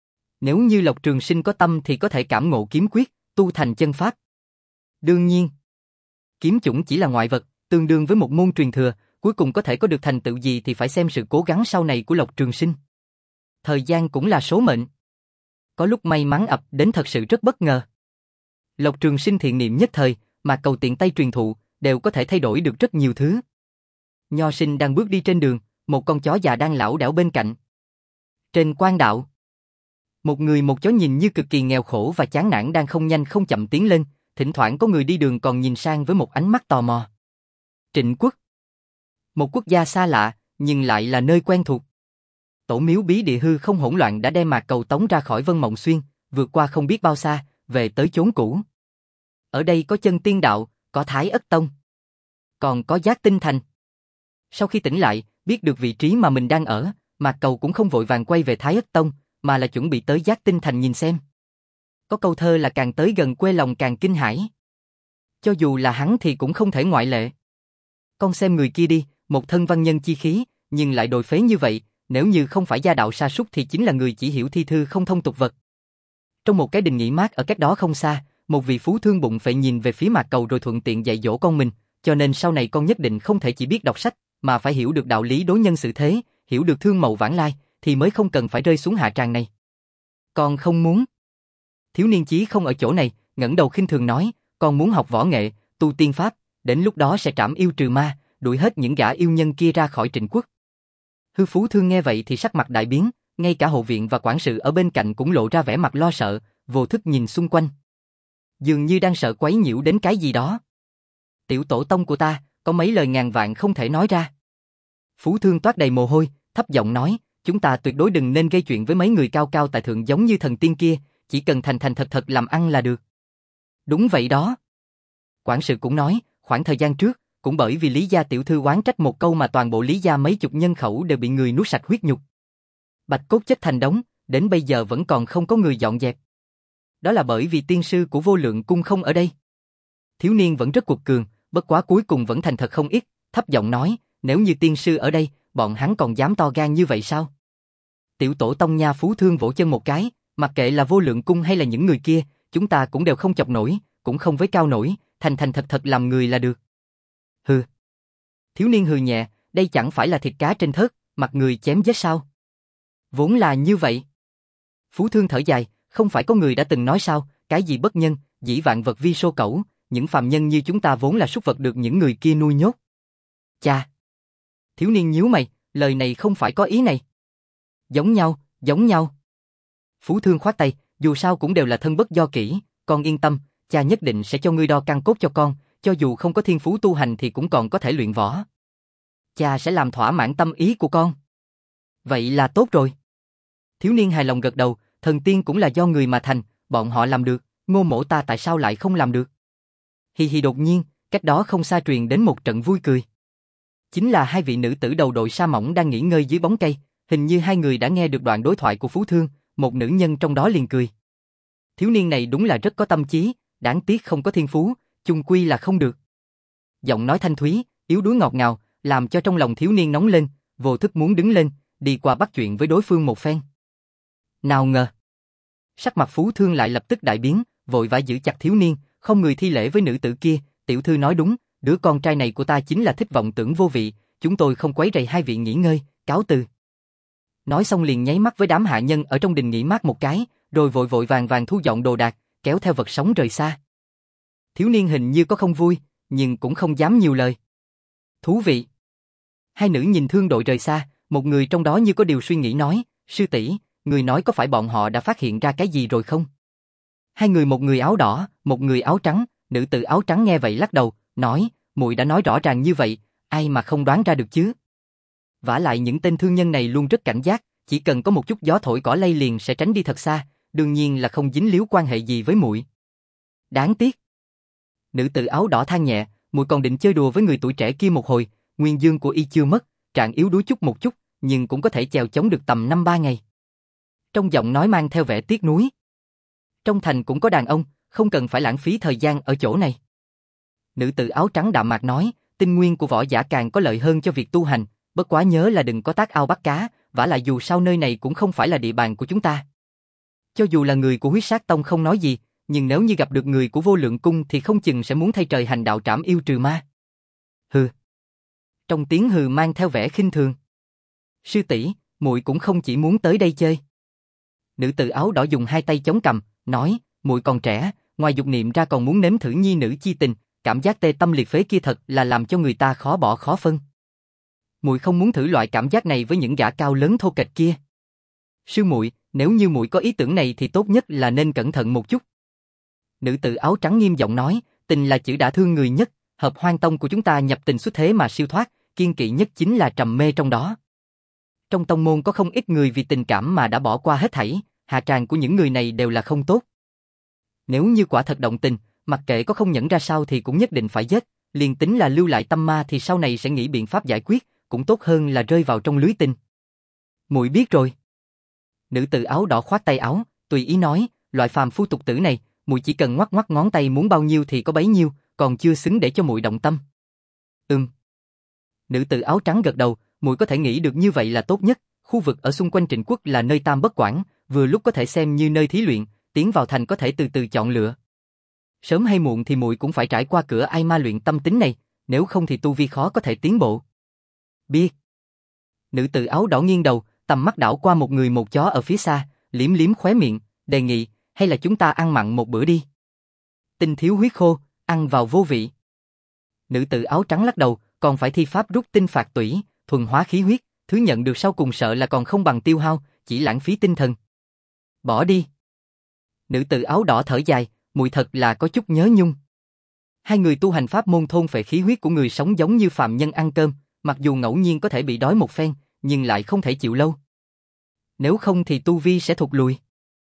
Nếu như Lộc Trường Sinh có tâm thì có thể cảm ngộ kiếm quyết, tu thành chân pháp. Đương nhiên, kiếm chủng chỉ là ngoại vật, tương đương với một môn truyền thừa, cuối cùng có thể có được thành tựu gì thì phải xem sự cố gắng sau này của Lộc Trường Sinh. Thời gian cũng là số mệnh. Có lúc may mắn ập đến thật sự rất bất ngờ. Lộc Trường Sinh thiện niệm nhất thời, mà cầu tiện tay truyền thụ, đều có thể thay đổi được rất nhiều thứ. Nho Sinh đang bước đi trên đường, một con chó già đang lảo đảo bên cạnh. Trên quan đạo, một người một chó nhìn như cực kỳ nghèo khổ và chán nản đang không nhanh không chậm tiến lên, thỉnh thoảng có người đi đường còn nhìn sang với một ánh mắt tò mò. Trịnh quốc, một quốc gia xa lạ, nhưng lại là nơi quen thuộc. Tổ miếu bí địa hư không hỗn loạn đã đem Mạc Cầu tống ra khỏi Vân Mộng Xuyên, vượt qua không biết bao xa, về tới chốn cũ. Ở đây có Chân Tiên Đạo, có Thái Ất Tông, còn có Giác Tinh Thành. Sau khi tỉnh lại, biết được vị trí mà mình đang ở, Mạc Cầu cũng không vội vàng quay về Thái Ất Tông, mà là chuẩn bị tới Giác Tinh Thành nhìn xem. Có câu thơ là càng tới gần quê lòng càng kinh hãi. Cho dù là hắn thì cũng không thể ngoại lệ. Con xem người kia đi, một thân văn nhân chi khí, nhưng lại đồi phế như vậy, nếu như không phải gia đạo sa sút thì chính là người chỉ hiểu thi thư không thông tục vật. Trong một cái đình nghỉ mát ở cách đó không xa, một vị phú thương bụng phệ nhìn về phía Mạc Cầu rồi thuận tiện dạy dỗ con mình, cho nên sau này con nhất định không thể chỉ biết đọc sách, mà phải hiểu được đạo lý đối nhân xử thế, hiểu được thương mậu vãng lai, thì mới không cần phải rơi xuống hạ tràng này. Con không muốn. Thiếu niên chí không ở chỗ này, ngẩng đầu khinh thường nói, con muốn học võ nghệ, tu tiên pháp, đến lúc đó sẽ trảm yêu trừ ma, đuổi hết những gã yêu nhân kia ra khỏi Trịnh quốc. Hư phú thương nghe vậy thì sắc mặt đại biến, ngay cả hộ viện và quản sự ở bên cạnh cũng lộ ra vẻ mặt lo sợ, vô thức nhìn xung quanh. Dường như đang sợ quấy nhiễu đến cái gì đó. Tiểu tổ tông của ta, có mấy lời ngàn vạn không thể nói ra. Phú thương toát đầy mồ hôi, thấp giọng nói, chúng ta tuyệt đối đừng nên gây chuyện với mấy người cao cao tại thượng giống như thần tiên kia, chỉ cần thành thành thật thật làm ăn là được. Đúng vậy đó. Quản sự cũng nói, khoảng thời gian trước, cũng bởi vì Lý gia tiểu thư oán trách một câu mà toàn bộ Lý gia mấy chục nhân khẩu đều bị người nuốt sạch huyết nhục. Bạch cốt chất thành đống, đến bây giờ vẫn còn không có người dọn dẹp. Đó là bởi vì tiên sư của Vô Lượng cung không ở đây. Thiếu niên vẫn rất cuột cường, bất quá cuối cùng vẫn thành thật không ít, thấp giọng nói, nếu như tiên sư ở đây, bọn hắn còn dám to gan như vậy sao? Tiểu tổ tông nha. Phú thương vỗ chân một cái, mặc kệ là Vô Lượng cung hay là những người kia, chúng ta cũng đều không chọc nổi, cũng không với cao nổi, thành thành thật thật làm người là được. Hừ. Thiếu niên hừ nhẹ, đây chẳng phải là thịt cá trên thớt, mặt người chém giết sao? Vốn là như vậy. Phú thương thở dài, không phải có người đã từng nói sao, cái gì bất nhân, dĩ vạn vật vi sô cẩu, những phàm nhân như chúng ta vốn là súc vật được những người kia nuôi nhốt. Chà. Thiếu niên nhíu mày, lời này không phải có ý này. Giống nhau, giống nhau. Phú thương khoát tay, dù sao cũng đều là thân bất do kỹ, con yên tâm, cha nhất định sẽ cho ngươi đo căn cốt cho con, cho dù không có thiên phú tu hành thì cũng còn có thể luyện võ. Cha sẽ làm thỏa mãn tâm ý của con. Vậy là tốt rồi. Thiếu niên hài lòng gật đầu, thần tiên cũng là do người mà thành, bọn họ làm được, Ngô mỗ ta tại sao lại không làm được? Hi hi. Đột nhiên, cách đó không xa truyền đến một trận vui cười. Chính là hai vị nữ tử đầu đội sa mỏng đang nghỉ ngơi dưới bóng cây, hình như hai người đã nghe được đoạn đối thoại của Phú thương, một nữ nhân trong đó liền cười. Thiếu niên này đúng là rất có tâm trí, đáng tiếc không có thiên phú, chung quy là không được. Giọng nói thanh thúy, yếu đuối ngọt ngào, làm cho trong lòng thiếu niên nóng lên, vô thức muốn đứng lên, đi qua bắt chuyện với đối phương một phen. Nào ngờ, sắc mặt Phú thương lại lập tức đại biến, vội vã giữ chặt thiếu niên, không người thi lễ với nữ tử kia, tiểu thư nói đúng, đứa con trai này của ta chính là thích vọng tưởng vô vị, chúng tôi không quấy rầy hai vị nghỉ ngơi, cáo từ. Nói xong liền nháy mắt với đám hạ nhân ở trong đình nghỉ mát một cái, rồi vội vội vàng vàng thu dọn đồ đạc, kéo theo vật sống rời xa. Thiếu niên hình như có không vui, nhưng cũng không dám nhiều lời. Thú vị. Hai nữ nhìn thương đội rời xa, một người trong đó như có điều suy nghĩ nói, sư tỷ, người nói có phải bọn họ đã phát hiện ra cái gì rồi không? Hai người, một người áo đỏ, một người áo trắng, nữ tử áo trắng nghe vậy lắc đầu, nói, muội đã nói rõ ràng như vậy, ai mà không đoán ra được chứ? Vả lại những tên thương nhân này luôn rất cảnh giác, chỉ cần có một chút gió thổi cỏ lay liền sẽ tránh đi thật xa, đương nhiên là không dính líu quan hệ gì với muội. Đáng tiếc. Nữ tử áo đỏ than nhẹ, muội còn định chơi đùa với người tuổi trẻ kia một hồi, nguyên dương của y chưa mất, trạng yếu đuối chút một chút, nhưng cũng có thể chèo chống được tầm 5-3 ngày. Trong giọng nói mang theo vẻ tiếc nuối. Trong thành cũng có đàn ông, không cần phải lãng phí thời gian ở chỗ này. Nữ tử áo trắng đạm mạc nói, tinh nguyên của võ giả càng có lợi hơn cho việc tu hành, bất quá nhớ là đừng có tác ao bắt cá, vả lại dù sao nơi này cũng không phải là địa bàn của chúng ta. Cho dù là người của Huyết Sát Tông không nói gì, nhưng nếu như gặp được người của Vô Lượng Cung thì không chừng sẽ muốn thay trời hành đạo trảm yêu trừ ma. Hừ. Trong tiếng hừ mang theo vẻ khinh thường. Sư tỷ, muội cũng không chỉ muốn tới đây chơi. Nữ tử áo đỏ dùng hai tay chống cằm, nói, muội còn trẻ, ngoài dục niệm ra còn muốn nếm thử nhi nữ chi tình, cảm giác tê tâm liệt phế kia thật là làm cho người ta khó bỏ khó phân. Muội không muốn thử loại cảm giác này với những gã cao lớn thô kệch kia. Sư muội, nếu như muội có ý tưởng này thì tốt nhất là nên cẩn thận một chút. Nữ tử áo trắng nghiêm giọng nói, tình là chữ đã thương người nhất, Hợp Hoan Tông của chúng ta nhập tình xuất thế mà siêu thoát, kiên kỵ nhất chính là trầm mê trong đó. Trong tông môn có không ít người vì tình cảm mà đã bỏ qua hết thảy, hạ tràng của những người này đều là không tốt. Nếu như quả thật động tình, mặc kệ có không nhẫn ra sao thì cũng nhất định phải giết, liền tính là lưu lại tâm ma thì sau này sẽ nghĩ biện pháp giải quyết, cũng tốt hơn là rơi vào trong lưới tình. Muội biết rồi. Nữ tử áo đỏ khoát tay áo, tùy ý nói, loại phàm phu tục tử này, muội chỉ cần ngoắc ngoắc ngón tay muốn bao nhiêu thì có bấy nhiêu, còn chưa xứng để cho muội động tâm. Nữ tử áo trắng gật đầu, muội có thể nghĩ được như vậy là tốt nhất, khu vực ở xung quanh Trịnh Quốc là nơi Tam Bất Quản, vừa lúc có thể xem như nơi thí luyện, tiến vào thành có thể từ từ chọn lựa. Sớm hay muộn thì muội cũng phải trải qua cửa ai ma luyện tâm tính này, nếu không thì tu vi khó có thể tiến bộ. Biết. Nữ tử áo đỏ nghiêng đầu, tầm mắt đảo qua một người một chó ở phía xa, liếm liếm khóe miệng, đề nghị, hay là chúng ta ăn mặn một bữa đi. Tinh thiếu huyết khô, ăn vào vô vị. Nữ tử áo trắng lắc đầu, còn phải thi pháp rút tinh phạt tủy, thuần hóa khí huyết, thứ nhận được sau cùng sợ là còn không bằng tiêu hao, chỉ lãng phí tinh thần. Bỏ đi. Nữ tử áo đỏ thở dài, muội thật là có chút nhớ nhung. Hai người tu hành pháp môn thôn phệ khí huyết của người sống giống như phàm nhân ăn cơm, mặc dù ngẫu nhiên có thể bị đói một phen, nhưng lại không thể chịu lâu. Nếu không thì tu vi sẽ thụt lùi.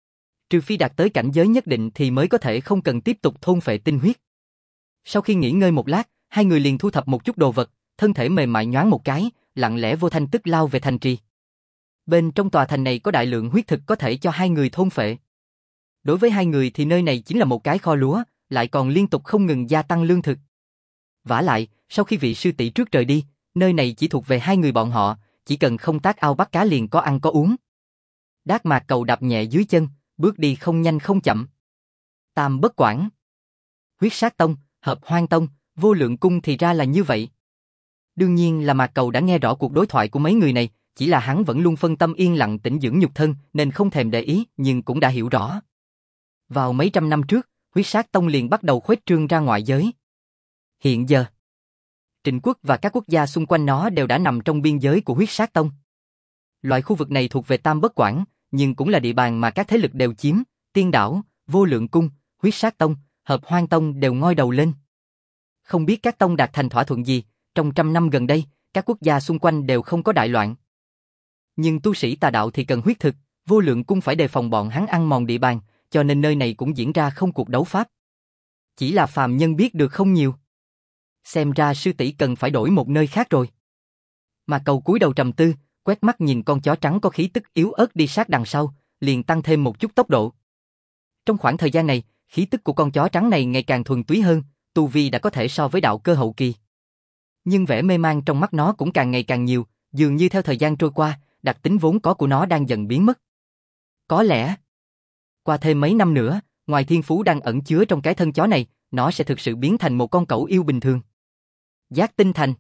Trừ phi đạt tới cảnh giới nhất định thì mới có thể không cần tiếp tục thôn phệ tinh huyết. Sau khi nghỉ ngơi một lát, hai người liền thu thập một chút đồ vật, thân thể mềm mại nhoáng một cái, lặng lẽ vô thanh tức lao về thành trì. Bên trong tòa thành này có đại lượng huyết thực có thể cho hai người thôn phệ. Đối với hai người thì nơi này chính là một cái kho lúa, lại còn liên tục không ngừng gia tăng lương thực. Vả lại, sau khi vị sư tỷ trước rời đi, nơi này chỉ thuộc về hai người bọn họ, chỉ cần không tác ao bắt cá liền có ăn có uống. Đát Mạc Cầu đạp nhẹ dưới chân, bước đi không nhanh không chậm. Tam Bất Quản, Huyết Sát Tông, Hợp Hoan Tông, Vô Lượng Cung thì ra là như vậy. Đương nhiên là Mạc Cầu đã nghe rõ cuộc đối thoại của mấy người này, chỉ là hắn vẫn luôn phân tâm yên lặng tĩnh dưỡng nhục thân nên không thèm để ý, nhưng cũng đã hiểu rõ. Vào mấy trăm năm trước, Huyết Sát Tông liền bắt đầu khuếch trương ra ngoại giới. Hiện giờ, Trịnh Quốc và các quốc gia xung quanh nó đều đã nằm trong biên giới của Huyết Sát Tông. Loại khu vực này thuộc về Tam Bất Quản, nhưng cũng là địa bàn mà các thế lực đều chiếm, Tiên Đảo, Vô Lượng Cung, Huyết Sát Tông, Hợp Hoan Tông đều ngoi đầu lên. Không biết các tông đạt thành thỏa thuận gì, trong trăm năm gần đây, các quốc gia xung quanh đều không có đại loạn. Nhưng tu sĩ tà đạo thì cần huyết thực, Vô Lượng Cung phải đề phòng bọn hắn ăn mòn địa bàn, cho nên nơi này cũng diễn ra không cuộc đấu pháp. Chỉ là phàm nhân biết được không nhiều. Xem ra sư tỷ cần phải đổi một nơi khác rồi. Mà Cầu cúi đầu trầm tư, quét mắt nhìn con chó trắng có khí tức yếu ớt đi sát đằng sau, liền tăng thêm một chút tốc độ. Trong khoảng thời gian này, khí tức của con chó trắng này ngày càng thuần túy hơn, tu vi đã có thể so với đạo cơ hậu kỳ. Nhưng vẻ mê man trong mắt nó cũng càng ngày càng nhiều, dường như theo thời gian trôi qua, đặc tính vốn có của nó đang dần biến mất. Có lẽ, qua thêm mấy năm nữa, ngoài thiên phú đang ẩn chứa trong cái thân chó này, nó sẽ thực sự biến thành một con cẩu yêu bình thường. Giác Tinh Thành.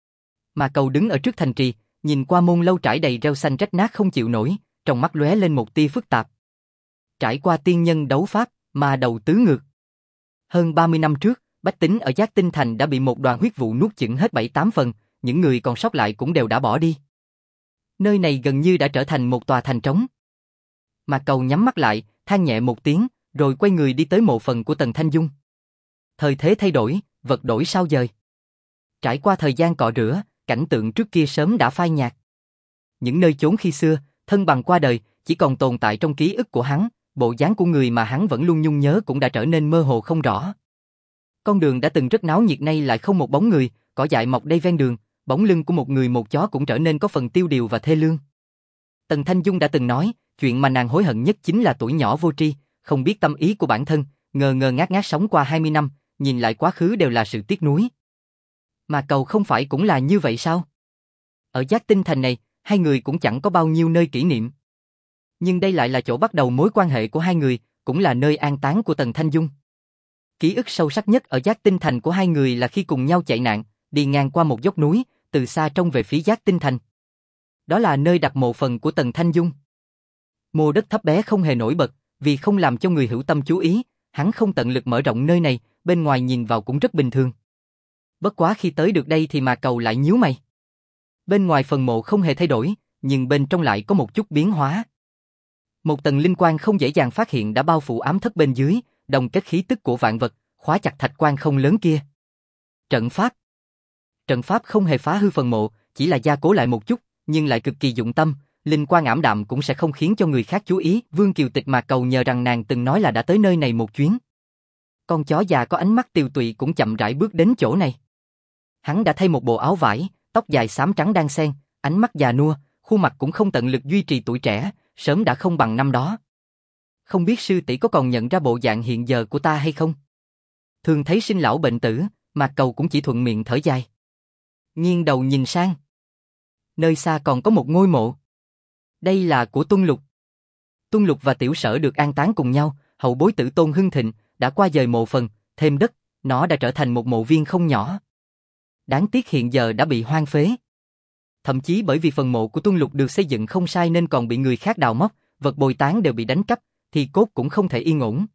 Mà Cầu đứng ở trước thành trì, nhìn qua môn lâu trải đầy rêu xanh rách nát không chịu nổi, trong mắt lóe lên một tia phức tạp. Trải qua tiên nhân đấu pháp, mà đầu tứ ngược. Hơn 30 năm trước, bách tính ở Giác Tinh Thành đã bị một đoàn huyết vụ nuốt chửng hết 7-8 phần, những người còn sót lại cũng đều đã bỏ đi. Nơi này gần như đã trở thành một tòa thành trống. Mà Cầu nhắm mắt lại, than nhẹ một tiếng, rồi quay người đi tới mộ phần của Tần Thanh Dung. Thời thế thay đổi, vật đổi sao dời. Trải qua thời gian cọ rửa, cảnh tượng trước kia sớm đã phai nhạt. Những nơi chốn khi xưa, thân bằng qua đời, chỉ còn tồn tại trong ký ức của hắn, bộ dáng của người mà hắn vẫn luôn nhung nhớ cũng đã trở nên mơ hồ không rõ. Con đường đã từng rất náo nhiệt nay lại không một bóng người, cỏ dại mọc đầy ven đường, bóng lưng của một người một chó cũng trở nên có phần tiêu điều và thê lương. Tần Thanh Dung đã từng nói, chuyện mà nàng hối hận nhất chính là tuổi nhỏ vô tri, không biết tâm ý của bản thân, ngờ ngờ ngác ngác sống qua 20 năm, nhìn lại quá khứ đều là sự tiếc nuối. Mà Cầu không phải cũng là như vậy sao? Ở Giác Tinh Thành này, hai người cũng chẳng có bao nhiêu nơi kỷ niệm. Nhưng đây lại là chỗ bắt đầu mối quan hệ của hai người, cũng là nơi an táng của Tần Thanh Dung. Ký ức sâu sắc nhất ở Giác Tinh Thành của hai người là khi cùng nhau chạy nạn, đi ngang qua một dốc núi, từ xa trông về phía Giác Tinh Thành. Đó là nơi đặt mộ phần của Tần Thanh Dung. Mô đất thấp bé không hề nổi bật, vì không làm cho người hữu tâm chú ý, hắn không tận lực mở rộng nơi này, bên ngoài nhìn vào cũng rất bình thường. Bất quá khi tới được đây thì Mạc Cầu lại nhíu mày. Bên ngoài phần mộ không hề thay đổi, nhưng bên trong lại có một chút biến hóa. Một tầng linh quang không dễ dàng phát hiện đã bao phủ ám thất bên dưới, đồng kết khí tức của vạn vật, khóa chặt thạch quan không lớn kia. Trận pháp. Trận pháp không hề phá hư phần mộ, chỉ là gia cố lại một chút, nhưng lại cực kỳ dụng tâm, linh quang ảm đạm cũng sẽ không khiến cho người khác chú ý. Vương Kiều Tịch Mạc Cầu nhờ rằng nàng từng nói là đã tới nơi này một chuyến. Con chó già có ánh mắt tiều tụy cũng chậm rãi bước đến chỗ này. Hắn đã thay một bộ áo vải, tóc dài xám trắng đan xen, ánh mắt già nua, khuôn mặt cũng không tận lực duy trì tuổi trẻ, sớm đã không bằng năm đó. Không biết sư tỷ có còn nhận ra bộ dạng hiện giờ của ta hay không? Thường thấy sinh lão bệnh tử, Mạc Cầu cũng chỉ thuận miệng thở dài. Nghiêng đầu nhìn sang. Nơi xa còn có một ngôi mộ. Đây là của Tuân Lục. Tuân Lục và Tiểu Sở được an táng cùng nhau, hậu bối tử tôn hưng thịnh, đã qua dời mộ phần, thêm đất, nó đã trở thành một mộ viên không nhỏ. Đáng tiếc hiện giờ đã bị hoang phế. Thậm chí bởi vì phần mộ của Tuân Lục được xây dựng không sai nên còn bị người khác đào móc, vật bồi táng đều bị đánh cắp, thì cốt cũng không thể yên ổn.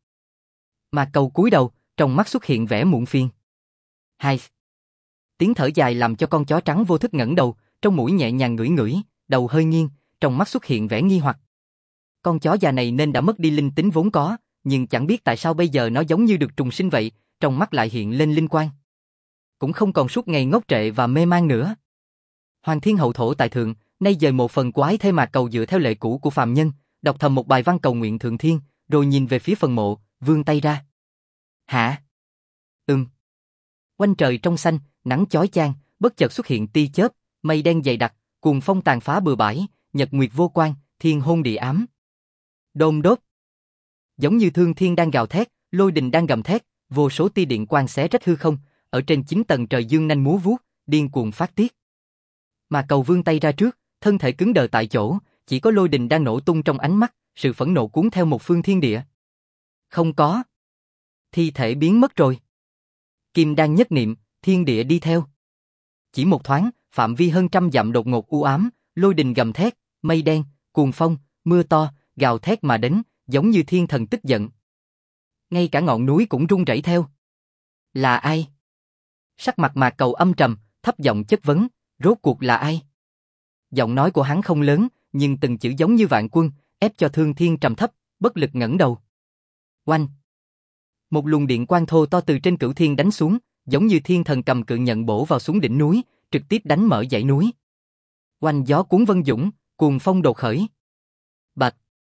Mạc Cầu cúi đầu, trong mắt xuất hiện vẻ muộn phiền. Hai. Tiếng thở dài làm cho con chó trắng vô thức ngẩng đầu, trong mũi nhẹ nhàng ngửi ngửi, đầu hơi nghiêng, trong mắt xuất hiện vẻ nghi hoặc. Con chó già này nên đã mất đi linh tính vốn có, nhưng chẳng biết tại sao bây giờ nó giống như được trùng sinh vậy, trong mắt lại hiện lên linh quang. Cũng không còn suốt ngày ngốc trệ và mê man nữa. Hoàng Thiên Hậu Thổ tại thượng, nay dời một phần của Ái Thê Mạc Cầu dựa theo lệ cũ của phàm nhân, đọc thầm một bài văn cầu nguyện thượng thiên, rồi nhìn về phía phần mộ, vươn tay ra. Hả? Quanh trời trong xanh, nắng chói chang, bất chợt xuất hiện tia chớp, mây đen dày đặc, cuồng phong tàn phá bừa bãi, nhật nguyệt vô quang, thiên hôn địa ám. Đôm đốt. Giống như thương thiên đang gào thét, lôi đình đang gầm thét, vô số tia điện quang xé rách hư không, ở trên 9 tầng trời dương nanh múa vuốt, điên cuồng phát tiết. Mà Cầu vươn tay ra trước, thân thể cứng đờ tại chỗ, chỉ có lôi đình đang nổ tung trong ánh mắt, sự phẫn nộ cuốn theo một phương thiên địa. Không có. Thi thể biến mất rồi. Kim đan nhất niệm, thiên địa đi theo. Chỉ một thoáng, phạm vi hơn 100 dặm đột ngột u ám, lôi đình gầm thét, mây đen, cuồng phong, mưa to, gào thét mà đến, giống như thiên thần tức giận. Ngay cả ngọn núi cũng rung rẩy theo. Là ai? Sắc mặt Mạc Cầu âm trầm, thấp giọng chất vấn, rốt cuộc là ai? Giọng nói của hắn không lớn, nhưng từng chữ giống như vạn quân, ép cho Thương Thiên trầm thấp, bất lực ngẩng đầu. Oanh! Một luồng điện quang thô to từ trên cửu thiên đánh xuống, giống như thiên thần cầm cự nhận bổ vào xuống đỉnh núi, trực tiếp đánh mở dãy núi. Oanh gió cuốn vân dũng, cuồng phong đột khởi. Bạch!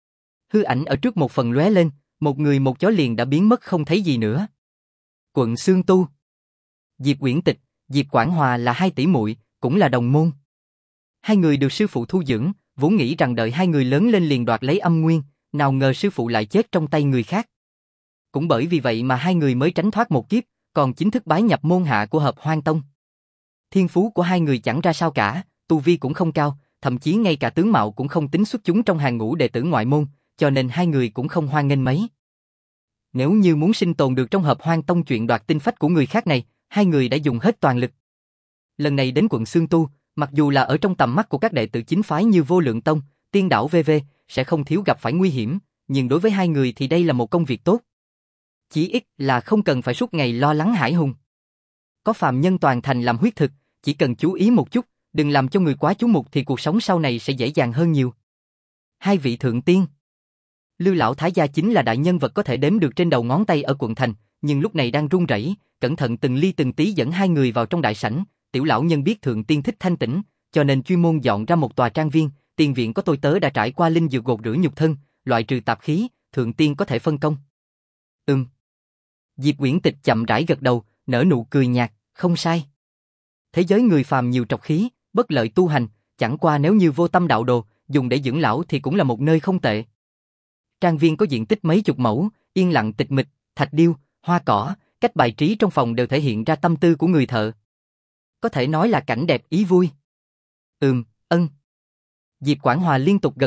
Hư ảnh ở trước một phần lóe lên, một người một chó liền đã biến mất không thấy gì nữa. Quận Xương Tu. Diệp Uyển Tịch, Diệp Quảng Hòa là hai tỷ muội, cũng là đồng môn. Hai người được sư phụ thu dưỡng, vốn nghĩ rằng đợi hai người lớn lên liền đoạt lấy âm nguyên, nào ngờ sư phụ lại chết trong tay người khác. Cũng bởi vì vậy mà hai người mới tránh thoát một kiếp, còn chính thức bái nhập môn hạ của Hợp Hoan Tông. Thiên phú của hai người chẳng ra sao cả, tu vi cũng không cao, thậm chí ngay cả tướng mạo cũng không tính xuất chúng trong hàng ngũ đệ tử ngoại môn, cho nên hai người cũng không hoan nghênh mấy. Nếu như muốn sinh tồn được trong Hợp Hoan Tông chuyện đoạt tinh phách của người khác này, hai người đã dùng hết toàn lực. Lần này đến quận Xương Tu, mặc dù là ở trong tầm mắt của các đệ tử chính phái như Vô Lượng Tông, Tiên Đảo VV, sẽ không thiếu gặp phải nguy hiểm, nhưng đối với hai người thì đây là một công việc tốt. Chỉ ít là không cần phải suốt ngày lo lắng hải hùng. Có phàm nhân toàn thành làm huyết thực, chỉ cần chú ý một chút, đừng làm cho người quá chú mục thì cuộc sống sau này sẽ dễ dàng hơn nhiều. Hai vị thượng tiên. Lưu lão thái gia chính là đại nhân vật có thể đếm được trên đầu ngón tay ở quận thành, nhưng lúc này đang run rẩy, cẩn thận từng ly từng tí dẫn hai người vào trong đại sảnh. Tiểu lão nhân biết thượng tiên thích thanh tĩnh, cho nên chuyên môn dọn ra một tòa trang viên, tiền viện có tôi tớ đã trải qua linh dược gột rửa nhục thân, loại trừ tạp khí, thượng tiên có thể phân công. Diệp Uyển Tịch chậm rãi gật đầu, nở nụ cười nhạt, không sai. Thế giới người phàm nhiều trọc khí, bất lợi tu hành, chẳng qua nếu như vô tâm đạo đồ, dùng để dưỡng lão thì cũng là một nơi không tệ. Trang viên có diện tích mấy chục mẫu, yên lặng tịch mịch, thạch điêu, hoa cỏ, cách bài trí trong phòng đều thể hiện ra tâm tư của người thợ. Có thể nói là cảnh đẹp ý vui. Ân. Diệp Quảng Hòa liên tục gật đầu,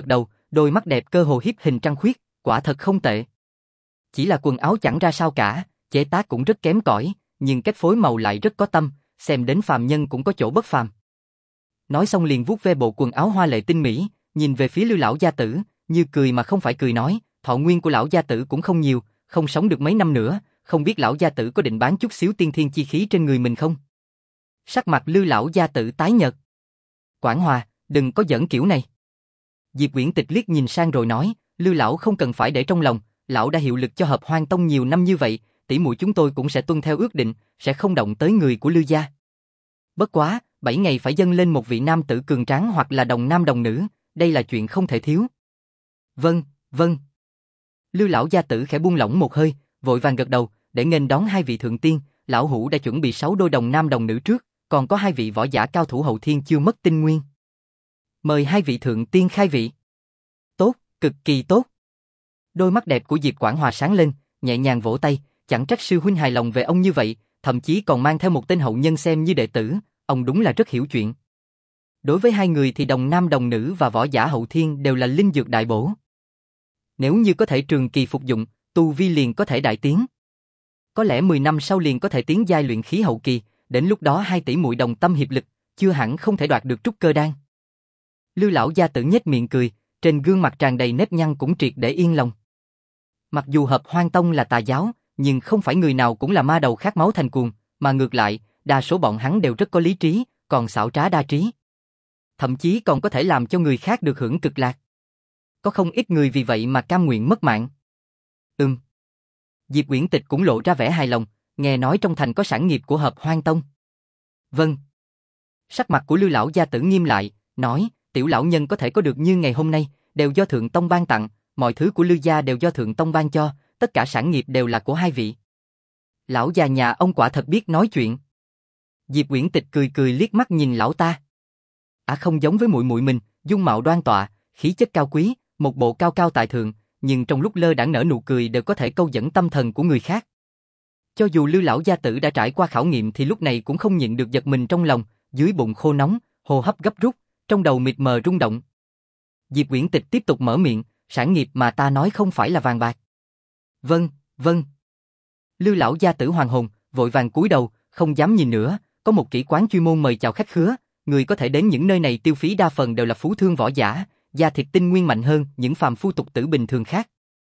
đôi mắt đẹp cơ hồ hiếp hình trăng khuyết, quả thật không tệ. Chỉ là quần áo chẳng ra sao cả, chế tác cũng rất kém cỏi, nhưng cách phối màu lại rất có tâm, xem đến phàm nhân cũng có chỗ bất phàm. Nói xong liền vuốt ve bộ quần áo hoa lệ tinh mỹ, nhìn về phía Lưu lão gia tử, như cười mà không phải cười nói, thọ nguyên của lão gia tử cũng không nhiều, không sống được mấy năm nữa, không biết lão gia tử có định bán chút xíu tiên thiên chi khí trên người mình không? Sắc mặt Lưu lão gia tử tái nhợt. Quảng Hòa, đừng có giỡn kiểu này. Diệp Uyển Tịch liếc nhìn sang rồi nói, Lưu lão không cần phải để trong lòng, lão đã hiệu lực cho Hợp Hoan Tông nhiều năm như vậy, tỷ muội chúng tôi cũng sẽ tuân theo ước định, sẽ không động tới người của Lưu gia. Bất quá, 7 ngày phải dâng lên một vị nam tử cường tráng hoặc là đồng nam đồng nữ, đây là chuyện không thể thiếu. Vâng, vâng. Lưu lão gia tử khẽ buông lỏng một hơi, vội vàng gật đầu, để nghênh đón hai vị thượng tiên, lão hữu đã chuẩn bị 6 đôi đồng nam đồng nữ trước, còn có 2 vị võ giả cao thủ hậu thiên chưa mất tinh nguyên. Mời 2 vị thượng tiên khai vị. Tốt, cực kỳ tốt. Đôi mắt đẹp của Diệp Quảng Hòa sáng lên, nhẹ nhàng vỗ tay, chẳng trách sư huynh hài lòng về ông như vậy, thậm chí còn mang theo một tên hậu nhân xem như đệ tử, ông đúng là rất hiểu chuyện. Đối với 2 người thì đồng nam đồng nữ và võ giả hậu thiên đều là linh dược đại bổ. Nếu như có thể trường kỳ phục dụng, tu vi liền có thể đại tiến. Có lẽ 10 năm sau liền có thể tiến giai luyện khí hậu kỳ, đến lúc đó 2 tỷ muội đồng tâm hiệp lực, chưa hẳn không thể đoạt được trúc cơ đan. Lưu lão gia tử nhếch miệng cười, trên gương mặt tràn đầy nếp nhăn cũng triệt để yên lòng. Mặc dù Hợp Hoan Tông là tà giáo, nhưng không phải người nào cũng là ma đầu khát máu thành cuồng, mà ngược lại, đa số bọn hắn đều rất có lý trí, còn xảo trá đa trí. Thậm chí còn có thể làm cho người khác được hưởng cực lạc. Có không ít người vì vậy mà cam nguyện mất mạng. Diệp Uyển Tịch cũng lộ ra vẻ hài lòng, nghe nói trong thành có sản nghiệp của Hợp Hoan Tông. Vâng. Sắc mặt của Lưu lão gia tử nghiêm lại, nói, tiểu lão nhân có thể có được như ngày hôm nay, đều do Thượng Tông ban tặng, mọi thứ của Lưu gia đều do Thượng Tông ban cho, tất cả sản nghiệp đều là của 2 vị. Lão già nhà ông quả thật biết nói chuyện. Diệp Uyển Tịch cười cười liếc mắt nhìn lão ta. Không giống với muội muội mình, dung mạo đoan tọa, khí chất cao quý, một bộ cao cao tại thượng, nhưng trong lúc lơ đãng nở nụ cười đều có thể câu dẫn tâm thần của người khác. Cho dù Lưu lão gia tử đã trải qua khảo nghiệm thì lúc này cũng không nhịn được giật mình trong lòng, dưới bụng khô nóng, hô hấp gấp rút, trong đầu mịt mờ rung động. Diệp Uyển Tịch tiếp tục mở miệng, sản nghiệp mà ta nói không phải là vàng bạc. Vâng, vâng. Lưu lão gia tử hoàng hồn, vội vàng cúi đầu, không dám nhìn nữa, có một kỹ quán chuyên môn mời chào khách khứa, người có thể đến những nơi này tiêu phí đa phần đều là phú thương võ giả, da thịt tinh nguyên mạnh hơn những phàm phu tục tử bình thường khác.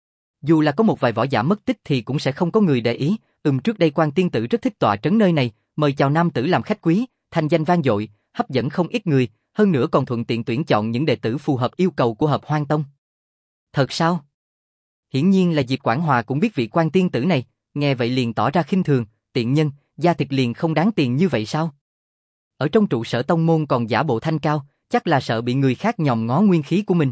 Dù là có một vài võ giả mất tích thì cũng sẽ không có người để ý, trước đây Quan tiên tử rất thích tọa trấn nơi này, mời chào nam tử làm khách quý, thanh danh vang dội, hấp dẫn không ít người, hơn nữa còn thuận tiện tuyển chọn những đệ tử phù hợp yêu cầu của Hợp Hoan Tông. Thật sao? Hiển nhiên là Diệp Quảng Hòa cũng biết vị Quan tiên tử này, nghe vậy liền tỏ ra khinh thường, tiện nhân, da thịt liền không đáng tiền như vậy sao? Ở trong trụ sở tông môn còn giả bộ thanh cao, chắc là sợ bị người khác nhòm ngó nguyên khí của mình.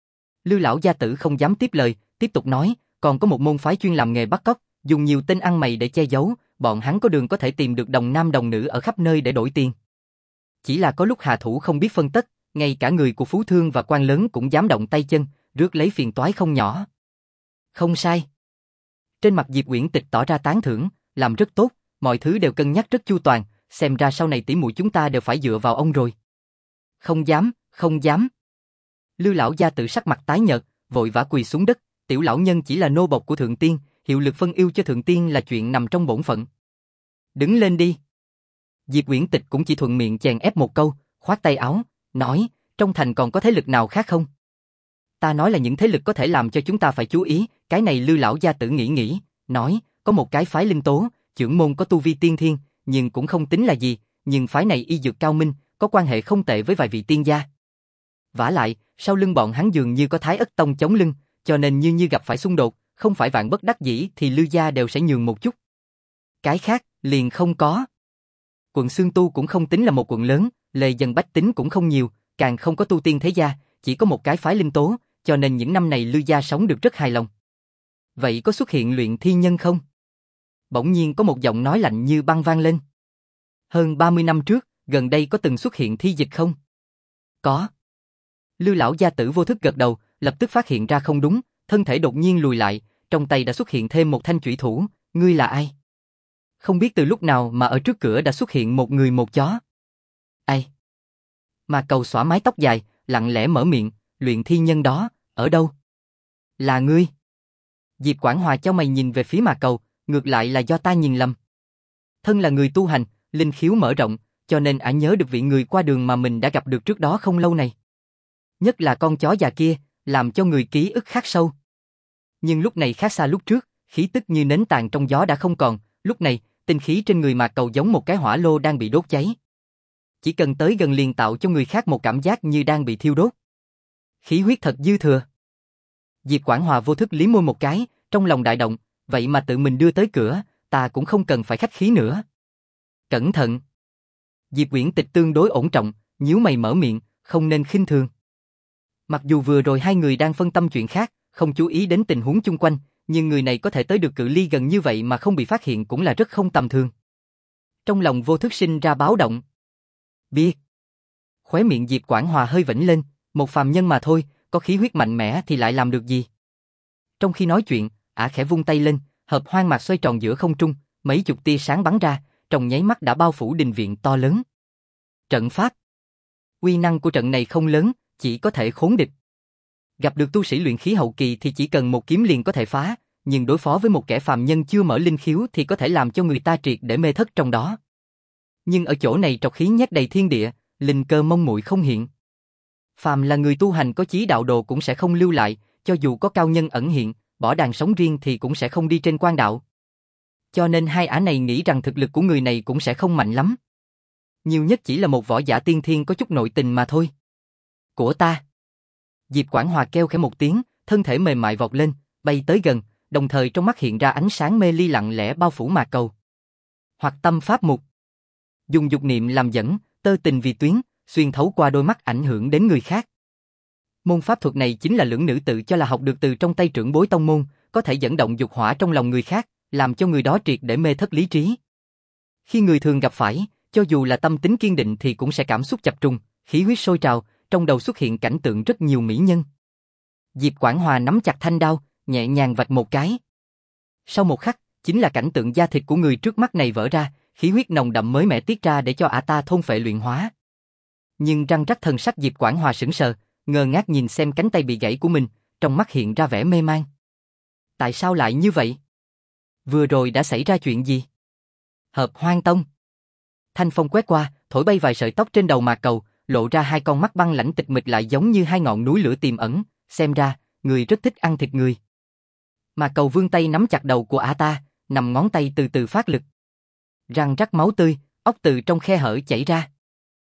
Lưu lão gia tử không dám tiếp lời, tiếp tục nói, còn có một môn phái chuyên làm nghề bắt cóc, dùng nhiều tên ăn mày để che giấu, bọn hắn có đường có thể tìm được đồng nam đồng nữ ở khắp nơi để đổi tiền. Chỉ là có lúc hạ thủ không biết phân tất, ngay cả người của phú thương và quan lớn cũng dám động tay chân, rước lấy phiền toái không nhỏ. Không sai. Trên mặt Diệp Uyển Tịch tỏ ra tán thưởng, làm rất tốt, mọi thứ đều cân nhắc rất chu toàn, xem ra sau này tỷ muội chúng ta đều phải dựa vào ông rồi. Không dám, không dám. Lưu lão gia tử sắc mặt tái nhợt, vội vã quỳ xuống đất, tiểu lão nhân chỉ là nô bộc của thượng tiên, hiệu lực phân ưu cho thượng tiên là chuyện nằm trong bổn phận. Đứng lên đi. Diệp Uyển Tịch cũng chỉ thuận miệng chèn ép một câu, khoát tay áo, nói, trong thành còn có thế lực nào khác không? Ta nói là những thế lực có thể làm cho chúng ta phải chú ý, cái này Lưu lão gia tử nghĩ, nói, có một cái phái linh tố, trưởng môn có tu vi tiên thiên, nhưng cũng không tính là gì, nhưng phái này y dược cao minh, có quan hệ không tệ với vài vị tiên gia. Vả lại, sau lưng bọn hắn dường như có Thái Ất Tông chống lưng, cho nên như gặp phải xung đột, không phải vạn bất đắc dĩ thì Lưu gia đều sẽ nhường một chút. Cái khác, liền không có. Quận Xương Tu cũng không tính là một quận lớn, lề dân bách tính cũng không nhiều, càng không có tu tiên thế gia, chỉ có một cái phái linh tố, cho nên những năm này Lưu gia sống được rất hài lòng. Vậy có xuất hiện luyện thi nhân không? Bỗng nhiên có một giọng nói lạnh như băng vang lên. Hơn 30 năm trước, gần đây có từng xuất hiện thi dịch không? Có. Lưu lão gia tử vô thức gật đầu, lập tức phát hiện ra không đúng, thân thể đột nhiên lùi lại, trong tay đã xuất hiện thêm một thanh chủy thủ, ngươi là ai? Không biết từ lúc nào mà ở trước cửa đã xuất hiện một người một chó. Ai? Mà Cầu xõa mái tóc dài, lặng lẽ mở miệng, luyện thi nhân đó, Ở đâu? Là ngươi. Diệp Quảng Hòa chau mày nhìn về phía Mạc Cầu, ngược lại là do ta nhìn lầm. Thân là người tu hành, linh khiếu mở rộng, cho nên ả nhớ được vị người qua đường mà mình đã gặp được trước đó không lâu này. Nhất là con chó già kia, làm cho người ký ức khắc sâu. Nhưng lúc này khác xa lúc trước, khí tức như nến tàn trong gió đã không còn, lúc này, tinh khí trên người Mạc Cầu giống một cái hỏa lô đang bị đốt cháy. Chỉ cần tới gần liền tạo cho người khác một cảm giác như đang bị thiêu đốt. Khí huyết thật dư thừa. Diệp Quảng Hòa vô thức liếm môi một cái, trong lòng đại động, vậy mà tự mình đưa tới cửa, ta cũng không cần phải khách khí nữa. Cẩn thận. Diệp Uyển Tịch tương đối ổn trọng, nhíu mày mở miệng, không nên khinh thường. Mặc dù vừa rồi hai người đang phân tâm chuyện khác, không chú ý đến tình huống chung quanh, nhưng người này có thể tới được cự ly gần như vậy mà không bị phát hiện cũng là rất không tầm thường. Trong lòng vô thức sinh ra báo động. Biết. Khóe miệng Diệp Quảng Hòa hơi vểnh lên, một phàm nhân mà thôi, có khí huyết mạnh mẽ thì lại làm được gì? Trong khi nói chuyện, ả khẽ vung tay lên, hợp hoang mạc xoay tròn giữa không trung, mấy chục tia sáng bắn ra, trong nháy mắt đã bao phủ đình viện to lớn. Trận pháp. Uy năng của trận này không lớn, chỉ có thể khốn địch. Gặp được tu sĩ luyện khí hậu kỳ thì chỉ cần một kiếm liền có thể phá, nhưng đối phó với một kẻ phàm nhân chưa mở linh khiếu thì có thể làm cho người ta triệt để mê thất trong đó. Nhưng ở chỗ này trọc khí nhét đầy thiên địa, linh cơ mông muội không hiện. Phàm là người tu hành có chí đạo đồ cũng sẽ không lưu lại, cho dù có cao nhân ẩn hiện, bỏ đàn sống riêng thì cũng sẽ không đi trên quan đạo. Cho nên hai ả này nghĩ rằng thực lực của người này cũng sẽ không mạnh lắm. Nhiều nhất chỉ là một võ giả tiên thiên có chút nội tình mà thôi. Của ta. Diệp Quảng Hòa kêu khẽ một tiếng, thân thể mềm mại vọt lên, bay tới gần, đồng thời trong mắt hiện ra ánh sáng mê ly lặng lẽ bao phủ Mạc Cầu. Hoặc tâm pháp mục. Dùng dục niệm làm dẫn, tơ tình vì tuyến, xuyên thấu qua đôi mắt ảnh hưởng đến người khác. Môn pháp thuật này chính là lưỡng nữ tự cho là học được từ trong tay trưởng bối tông môn, có thể dẫn động dục hỏa trong lòng người khác, làm cho người đó triệt để mê thất lý trí. Khi người thường gặp phải, cho dù là tâm tính kiên định thì cũng sẽ cảm xúc chập trùng, khí huyết sôi trào, trong đầu xuất hiện cảnh tượng rất nhiều mỹ nhân. Diệp Quảng Hòa nắm chặt thanh đao, nhẹ nhàng vạch một cái. Sau một khắc, chính là cảnh tượng da thịt của người trước mắt này vỡ ra, khí huyết nồng đậm mới mẻ tiết ra để cho ả ta thôn phệ luyện hóa. Nhưng răng rắc thần sắc Diệp Quảng Hòa sững sờ, ngơ ngác nhìn xem cánh tay bị gãy của mình, trong mắt hiện ra vẻ mê man. Tại sao lại như vậy? Vừa rồi đã xảy ra chuyện gì? Hợp Hoang Tông. Thanh phong quét qua, thổi bay vài sợi tóc trên đầu Mạc Cầu, lộ ra hai con mắt băng lãnh tịch mịch lại giống như hai ngọn núi lửa tiềm ẩn, xem ra, người rất thích ăn thịt người. Mạc Cầu vươn tay nắm chặt đầu của ả ta, nằm ngón tay từ từ phát lực. Răng rắc máu tươi, óc từ trong khe hở chảy ra.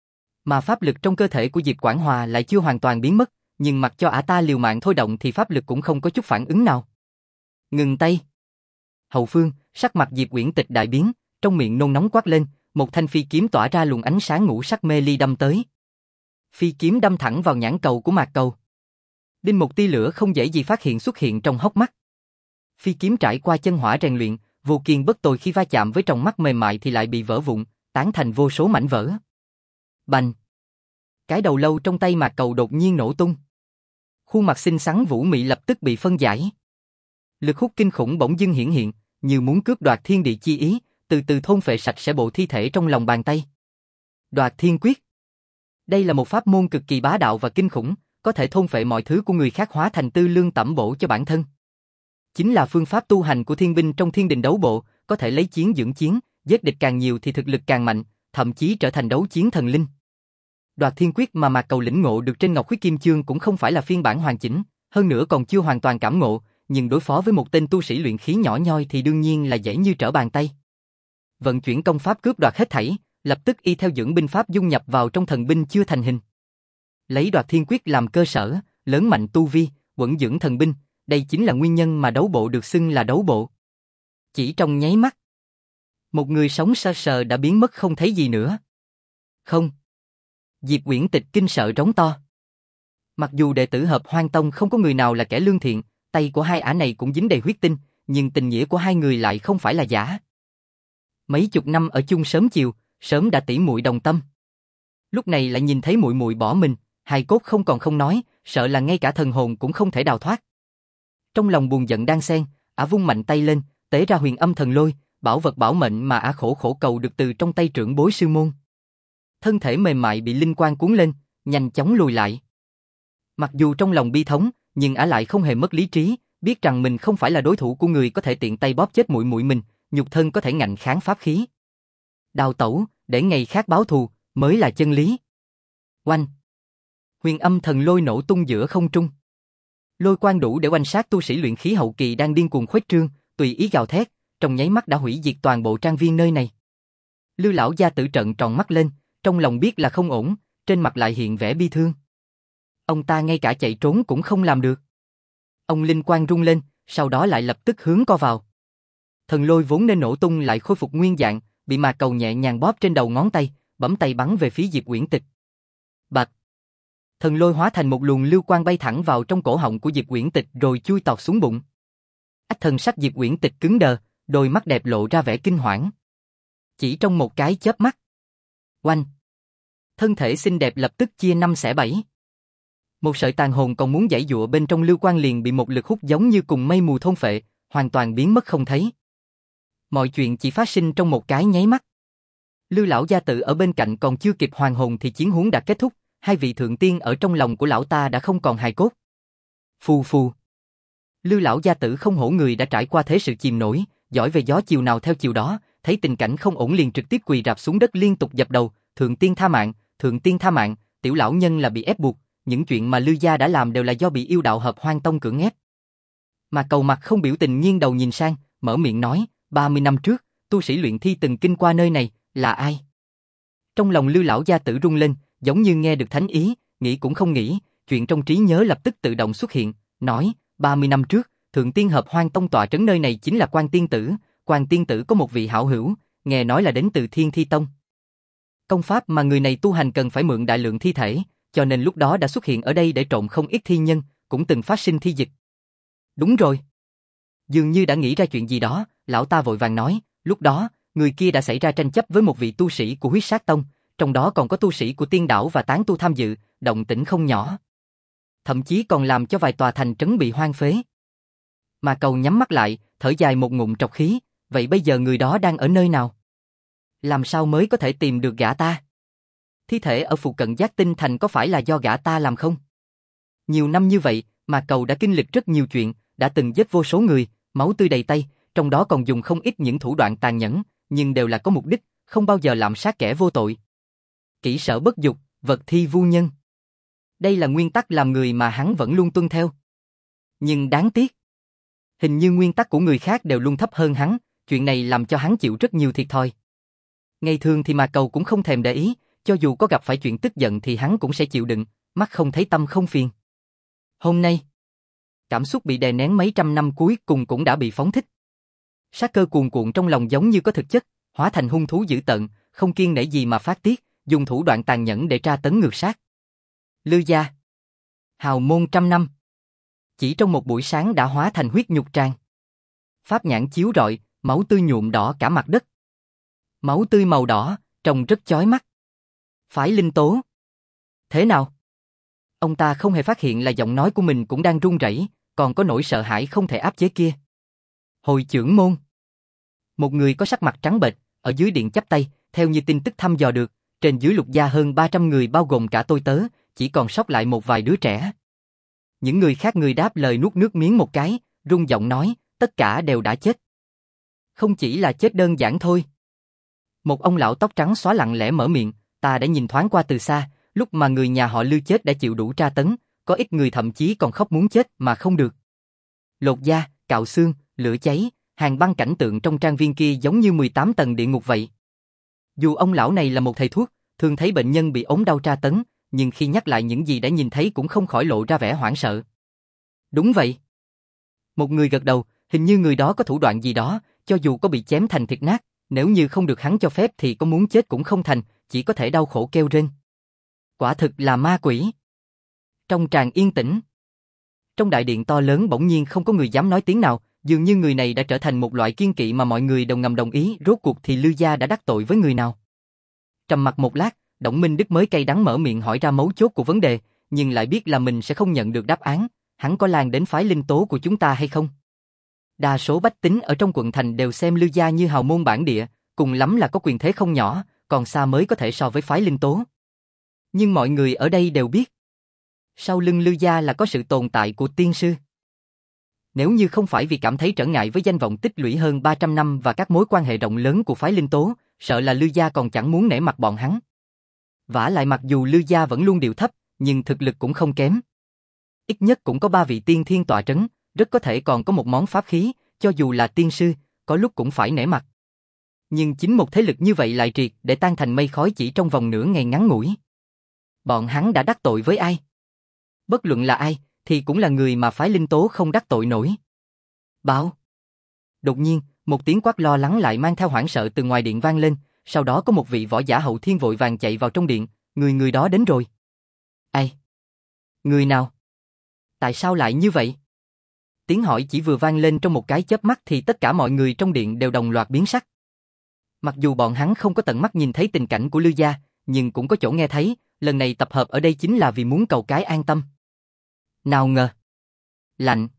Mà pháp lực trong cơ thể của Diệp Quảng Hòa lại chưa hoàn toàn biến mất, nhưng mặc cho ả ta liều mạng thôi động thì pháp lực cũng không có chút phản ứng nào. Ngừng tay. Hậu phương, sắc mặt Diệp Uyển Tịch đại biến, trong miệng nôn nóng quát lên, một thanh phi kiếm tỏa ra luồng ánh sáng ngũ sắc mê ly đâm tới. Phi kiếm đâm thẳng vào nhãn cầu của Mạc Cầu. Đinh một tia lửa không dễ gì phát hiện xuất hiện trong hốc mắt. Phi kiếm trải qua chân hỏa rèn luyện, vô kiên bất tồi khi va chạm với trong mắt mềm mại thì lại bị vỡ vụn, tán thành vô số mảnh vỡ. Bành! Cái đầu lâu trong tay Mạc Cầu đột nhiên nổ tung. Khuôn mặt xinh xắn vũ mị lập tức bị phân giải. Lực hút kinh khủng bỗng dưng hiển hiện, như muốn cướp đoạt thiên địa chi ý, từ từ thôn phệ sạch sẽ bộ thi thể trong lòng bàn tay. Đoạt thiên quyết. Đây là một pháp môn cực kỳ bá đạo và kinh khủng, có thể thôn phệ mọi thứ của người khác hóa thành tư lương tẩm bổ cho bản thân. Chính là phương pháp tu hành của thiên binh trong thiên đình đấu bộ, có thể lấy chiến dưỡng chiến, giết địch càng nhiều thì thực lực càng mạnh, thậm chí trở thành đấu chiến thần linh. Đoạt thiên quyết mà Mạc Cầu lĩnh ngộ được trên Ngọc Huyết Kim Chương cũng không phải là phiên bản hoàn chỉnh, hơn nữa còn chưa hoàn toàn cảm ngộ, nhưng đối phó với một tên tu sĩ luyện khí nhỏ nhoi thì đương nhiên là dễ như trở bàn tay. Vận chuyển công pháp cướp đoạt hết thảy, lập tức y theo dưỡng binh pháp dung nhập vào trong thần binh chưa thành hình. Lấy Đoạt thiên quyết làm cơ sở, lớn mạnh tu vi, quẩn dưỡng thần binh, đây chính là nguyên nhân mà đấu bộ được xưng là đấu bộ. Chỉ trong nháy mắt, một người sống sơ sờ đã biến mất không thấy gì nữa. Không. Diệp Uyển Tịch kinh sợ rống to. Mặc dù đệ tử Hợp Hoang Tông không có người nào là kẻ lương thiện, tay của hai ả này cũng dính đầy huyết tinh, nhưng tình nghĩa của hai người lại không phải là giả. Mấy chục năm ở chung sớm chiều, sớm đã tỉ muội đồng tâm. Lúc này lại nhìn thấy muội muội bỏ mình, hài cốt không còn không nói, sợ là ngay cả thần hồn cũng không thể đào thoát. Trong lòng buồn giận đan xen, ả vung mạnh tay lên, tế ra Huyền Âm Thần Lôi, bảo vật bảo mệnh mà ả khổ khổ cầu được từ trong tay trưởng bối sư môn. Thân thể mềm mại bị linh quang cuốn lên, nhanh chóng lùi lại. Mặc dù trong lòng bi thống, nhưng ả lại không hề mất lý trí, biết rằng mình không phải là đối thủ của người có thể tiện tay bóp chết muội muội mình, nhục thân có thể ngạnh kháng pháp khí. Đào tẩu, để ngày khác báo thù, mới là chân lý. Oanh! Huyền âm thần lôi nổ tung giữa không trung. Lôi quang đủ để oanh sát tu sĩ luyện khí hậu kỳ đang điên cuồng khuếch trương, tùy ý gào thét, trong nháy mắt đã hủy diệt toàn bộ trang viên nơi này. Lư lão gia tử trợn tròn mắt lên, trong lòng biết là không ổn, trên mặt lại hiện vẻ bi thương. Ông ta ngay cả chạy trốn cũng không làm được. Ông linh quang rung lên, sau đó lại lập tức hướng co vào. Thần lôi vốn nên nổ tung lại khôi phục nguyên dạng, bị mà cầu nhẹ nhàng bóp trên đầu ngón tay, bấm tay bắn về phía Diệp Uyển Tịch. Bạch! Thần lôi hóa thành một luồng lưu quang bay thẳng vào trong cổ họng của Diệp Uyển Tịch rồi chui tọt xuống bụng. Ách thần sắc Diệp Uyển Tịch cứng đờ, đôi mắt đẹp lộ ra vẻ kinh hoảng. Chỉ trong một cái chớp mắt. Oanh! Thân thể xinh đẹp lập tức chia 5/7. Một sợi tàn hồn còn muốn giãy giụa bên trong lưu quang liền bị một lực hút giống như cùng mây mù thôn phệ, hoàn toàn biến mất không thấy. Mọi chuyện chỉ phát sinh trong một cái nháy mắt. Lư lão gia tử ở bên cạnh còn chưa kịp hoàn hồn thì chiến huống đã kết thúc, hai vị thượng tiên ở trong lòng của lão ta đã không còn hài cốt. Phù phù. Lư lão gia tử không hổ người đã trải qua thế sự chìm nổi, giỏi về gió chiều nào theo chiều đó, thấy tình cảnh không ổn liền trực tiếp quỳ rạp xuống đất liên tục dập đầu, thượng tiên tha mạng, thượng tiên tha mạng, tiểu lão nhân là bị ép buộc, những chuyện mà Lư gia đã làm đều là do bị yêu đạo hợp hoang tông cưỡng ép. Mà cầu mặt không biểu tình nghiêng đầu nhìn sang, mở miệng nói, 30 năm trước, tu sĩ luyện thi từng kinh qua nơi này, là ai? Trong lòng Lư lão gia tử rung lên, giống như nghe được thánh ý, nghĩ cũng không nghĩ, chuyện trong trí nhớ lập tức tự động xuất hiện, nói, 30 năm trước, thượng tiên hợp hoang tông tọa trấn nơi này chính là Quan Tiên Tử, Quan Tiên Tử có một vị hảo hữu, nghe nói là đến từ Thiên Thi Tông. Công pháp mà người này tu hành cần phải mượn đại lượng thi thể, cho nên lúc đó đã xuất hiện ở đây để trộn không ít thi nhân, cũng từng phát sinh thi dịch. Đúng rồi. Dường như đã nghĩ ra chuyện gì đó, lão ta vội vàng nói, lúc đó, người kia đã xảy ra tranh chấp với một vị tu sĩ của Huyết Sát Tông, trong đó còn có tu sĩ của Tiên Đảo và Tán Tu tham dự, động tĩnh không nhỏ. Thậm chí còn làm cho vài tòa thành trấn bị hoang phế. Mà Cầu nhắm mắt lại, thở dài một ngụm trọc khí, vậy bây giờ người đó đang ở nơi nào? Làm sao mới có thể tìm được gã ta? Thi thể ở phụ cận Giác Tinh Thành có phải là do gã ta làm không? Nhiều năm như vậy, mà Cầu đã kinh lịch rất nhiều chuyện, đã từng giết vô số người, máu tươi đầy tay, trong đó còn dùng không ít những thủ đoạn tàn nhẫn, nhưng đều là có mục đích, không bao giờ lạm sát kẻ vô tội. Kỹ sở bất dục, vật thi vu nhân. Đây là nguyên tắc làm người mà hắn vẫn luôn tuân theo. Nhưng đáng tiếc, hình như nguyên tắc của người khác đều luôn thấp hơn hắn, chuyện này làm cho hắn chịu rất nhiều thiệt thòi. Ngày thường thì mà Cầu cũng không thèm để ý, cho dù có gặp phải chuyện tức giận thì hắn cũng sẽ chịu đựng, mắt không thấy tâm không phiền. Hôm nay, cảm xúc bị đè nén mấy trăm năm cuối cùng cũng đã bị phóng thích. Sát cơ cuồn cuộn trong lòng giống như có thực chất, hóa thành hung thú dữ tợn, không kiêng nể gì mà phát tiết, dùng thủ đoạn tàn nhẫn để tra tấn ngược sát. Lư gia, hào môn trăm năm, chỉ trong một buổi sáng đã hóa thành huyết nhục tràng. Pháp nhãn chiếu rọi, máu tươi nhuộm đỏ cả mặt đất. Máu tươi màu đỏ, trông rất chói mắt. Phái Linh Tố. Thế nào? Ông ta không hề phát hiện là giọng nói của mình cũng đang run rẩy, còn có nỗi sợ hãi không thể áp chế kia. Hội trưởng môn. Một người có sắc mặt trắng bệch, ở dưới điện chắp tay, theo như tin tức thăm dò được, trên dưới Lục gia hơn 300 người bao gồm cả tôi tớ, chỉ còn sót lại một vài đứa trẻ. Những người khác người đáp lời nuốt nước miếng một cái, run giọng nói, tất cả đều đã chết. Không chỉ là chết đơn giản thôi. Một ông lão tóc trắng xóa lặng lẽ mở miệng, ta đã nhìn thoáng qua từ xa, lúc mà người nhà họ Lư chết đã chịu đủ tra tấn, có ít người thậm chí còn khóc muốn chết mà không được. Lột da, cạo xương, lửa cháy, hàng băng cảnh tượng trong trang viên kia giống như 18 tầng địa ngục vậy. Dù ông lão này là một thầy thuốc, thường thấy bệnh nhân bị ốm đau tra tấn, nhưng khi nhắc lại những gì đã nhìn thấy cũng không khỏi lộ ra vẻ hoảng sợ. Đúng vậy. Một người gật đầu, hình như người đó có thủ đoạn gì đó, cho dù có bị chém thành thịt nát, nếu như không được hắn cho phép thì có muốn chết cũng không thành, chỉ có thể đau khổ kêu rên. Quả thực là ma quỷ. Trong tràng yên tĩnh, trong đại điện to lớn bỗng nhiên không có người dám nói tiếng nào, dường như người này đã trở thành một loại kiêng kỵ mà mọi người đều ngầm đồng ý, rốt cuộc thì Lư gia đã đắc tội với người nào. Trầm mặc một lát, Đổng Minh Đức mới cay đắng mở miệng hỏi ra mấu chốt của vấn đề, nhưng lại biết là mình sẽ không nhận được đáp án, hắn có lan đến phái Linh Tố của chúng ta hay không? Đa số bách tính ở trong quận thành đều xem Lư gia như hào môn bản địa, cùng lắm là có quyền thế không nhỏ, còn xa mới có thể so với phái Linh Tố. Nhưng mọi người ở đây đều biết, Sau lưng Lư gia là có sự tồn tại của tiên sư. Nếu như không phải vì cảm thấy trở ngại với danh vọng tích lũy hơn 300 năm và các mối quan hệ rộng lớn của phái Linh Tố, sợ là Lư gia còn chẳng muốn nể mặt bọn hắn. Vả lại mặc dù Lư gia vẫn luôn điệu thấp, nhưng thực lực cũng không kém. Ít nhất cũng có 3 vị tiên thiên tọa trấn, rất có thể còn có một món pháp khí, cho dù là tiên sư, có lúc cũng phải nể mặt. Nhưng chính một thế lực như vậy lại triệt để tan thành mây khói chỉ trong vòng nửa ngày ngắn ngủi. Bọn hắn đã đắc tội với ai? Bất luận là ai, thì cũng là người mà phái Linh Tố không đắc tội nổi. Báo. Đột nhiên, một tiếng quát lo lắng lại mang theo hoảng sợ từ ngoài điện vang lên, sau đó có một vị võ giả hậu thiên vội vàng chạy vào trong điện, người đó đến rồi. Ai? Người nào? Tại sao lại như vậy? Tiếng hỏi chỉ vừa vang lên trong một cái chớp mắt thì tất cả mọi người trong điện đều đồng loạt biến sắc. Mặc dù bọn hắn không có tận mắt nhìn thấy tình cảnh của Lư gia, nhưng cũng có chỗ nghe thấy, lần này tập hợp ở đây chính là vì muốn cầu cái an tâm. Nào ngờ. Lạnh.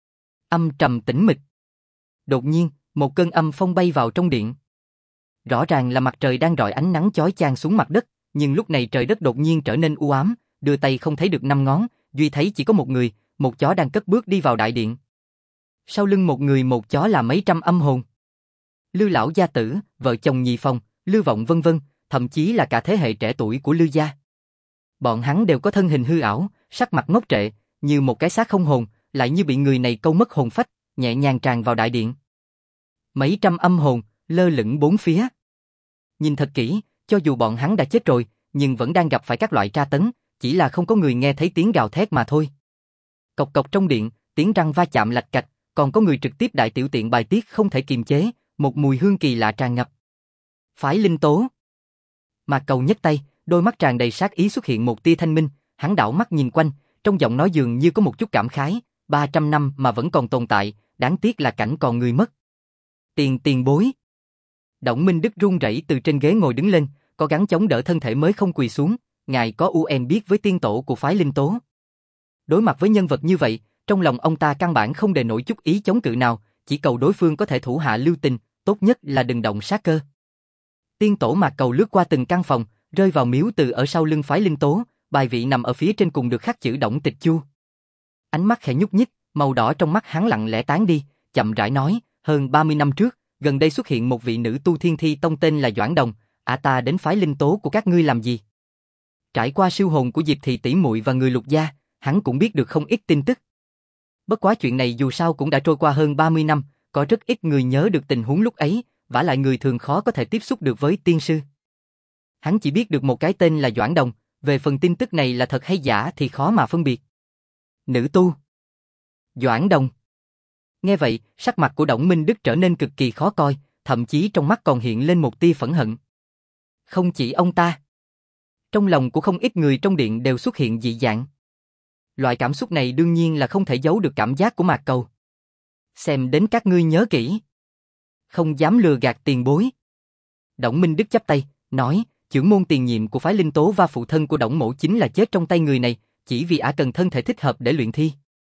Âm trầm tĩnh mịch. Đột nhiên, một cơn âm phong bay vào trong điện. Rõ ràng là mặt trời đang rọi ánh nắng chói chang xuống mặt đất, nhưng lúc này trời đất đột nhiên trở nên u ám, đưa tay không thấy được 5 ngón, duy thấy chỉ có một người, một chó đang cất bước đi vào đại điện. Sau lưng một người một chó là mấy trăm âm hồn. Lư lão gia tử, vợ chồng Nhị Phong, Lư Vọng vân vân, thậm chí là cả thế hệ trẻ tuổi của Lư gia. Bọn hắn đều có thân hình hư ảo, sắc mặt ngốc trệ, như một cái xác không hồn, lại như bị người này câu mất hồn phách, nhẹ nhàng tràn vào đại điện. Mấy trăm âm hồn, lơ lửng bốn phía. Nhìn thật kỹ, cho dù bọn hắn đã chết rồi, nhưng vẫn đang gặp phải các loại tra tấn, chỉ là không có người nghe thấy tiếng gào thét mà thôi. Cộc cộc trong điện, tiếng răng va chạm lạch cạch, còn có người trực tiếp đại tiểu tiện bài tiết không thể kiềm chế, một mùi hương kỳ lạ tràn ngập. Phái Linh Tố. Mạc Cầu nhấc tay, đôi mắt tràn đầy sát ý xuất hiện một tia thanh minh, hắn đảo mắt nhìn quanh, trong giọng nói dường như có một chút cảm khái, 300 năm mà vẫn còn tồn tại, đáng tiếc là cảnh còn người mất. Tiền bối. Đổng Minh Đức run rẩy từ trên ghế ngồi đứng lên, có gắng chống đỡ thân thể mới không quỳ xuống, ngài có UN biết với tiên tổ của phái Linh Tố. Đối mặt với nhân vật như vậy, trong lòng ông ta căn bản không để nổi chút ý chống cự nào, chỉ cầu đối phương có thể thủ hạ lưu tình, tốt nhất là đừng động sát cơ. Tiên tổ Mạc Cầu lướt qua từng căn phòng, rơi vào miếu từ ở sau lưng phái Linh Tố, bài vị nằm ở phía trên cùng được khắc chữ Đổng Tịch Chu. Ánh mắt khẽ nhúc nhích, màu đỏ trong mắt hắn lặng lẽ tán đi, chậm rãi nói, hơn 30 năm trước, gần đây xuất hiện một vị nữ tu thiên thi tông tên là Doãn Đồng, ta đến phái Linh Tố của các ngươi làm gì? Trải qua siêu hồn của Diệp Thị tỷ muội và người Lục gia, hắn cũng biết được không ít tin tức. Bất quá chuyện này dù sao cũng đã trôi qua hơn 30 năm, có rất ít người nhớ được tình huống lúc ấy, vả lại người thường khó có thể tiếp xúc được với tiên sư. Hắn chỉ biết được một cái tên là Doãn Đồng, về phần tin tức này là thật hay giả thì khó mà phân biệt. Nữ tu. Doãn Đồng. Nghe vậy, sắc mặt của Đổng Minh Đức trở nên cực kỳ khó coi, thậm chí trong mắt còn hiện lên một tia phẫn hận. Không chỉ ông ta. Trong lòng của không ít người trong điện đều xuất hiện dị dạng. Loại cảm xúc này đương nhiên là không thể giấu được cảm giác của Mạc Cầu. Xem đến các ngươi nhớ kỹ. Không dám lừa gạt tiền bối. Đổng Minh Đức chắp tay, nói, trưởng môn tiền nhiệm của phái Linh Tố và phụ thân của Đổng Mỗ chính là chết trong tay người này, chỉ vì cần thân thể thích hợp để luyện thi.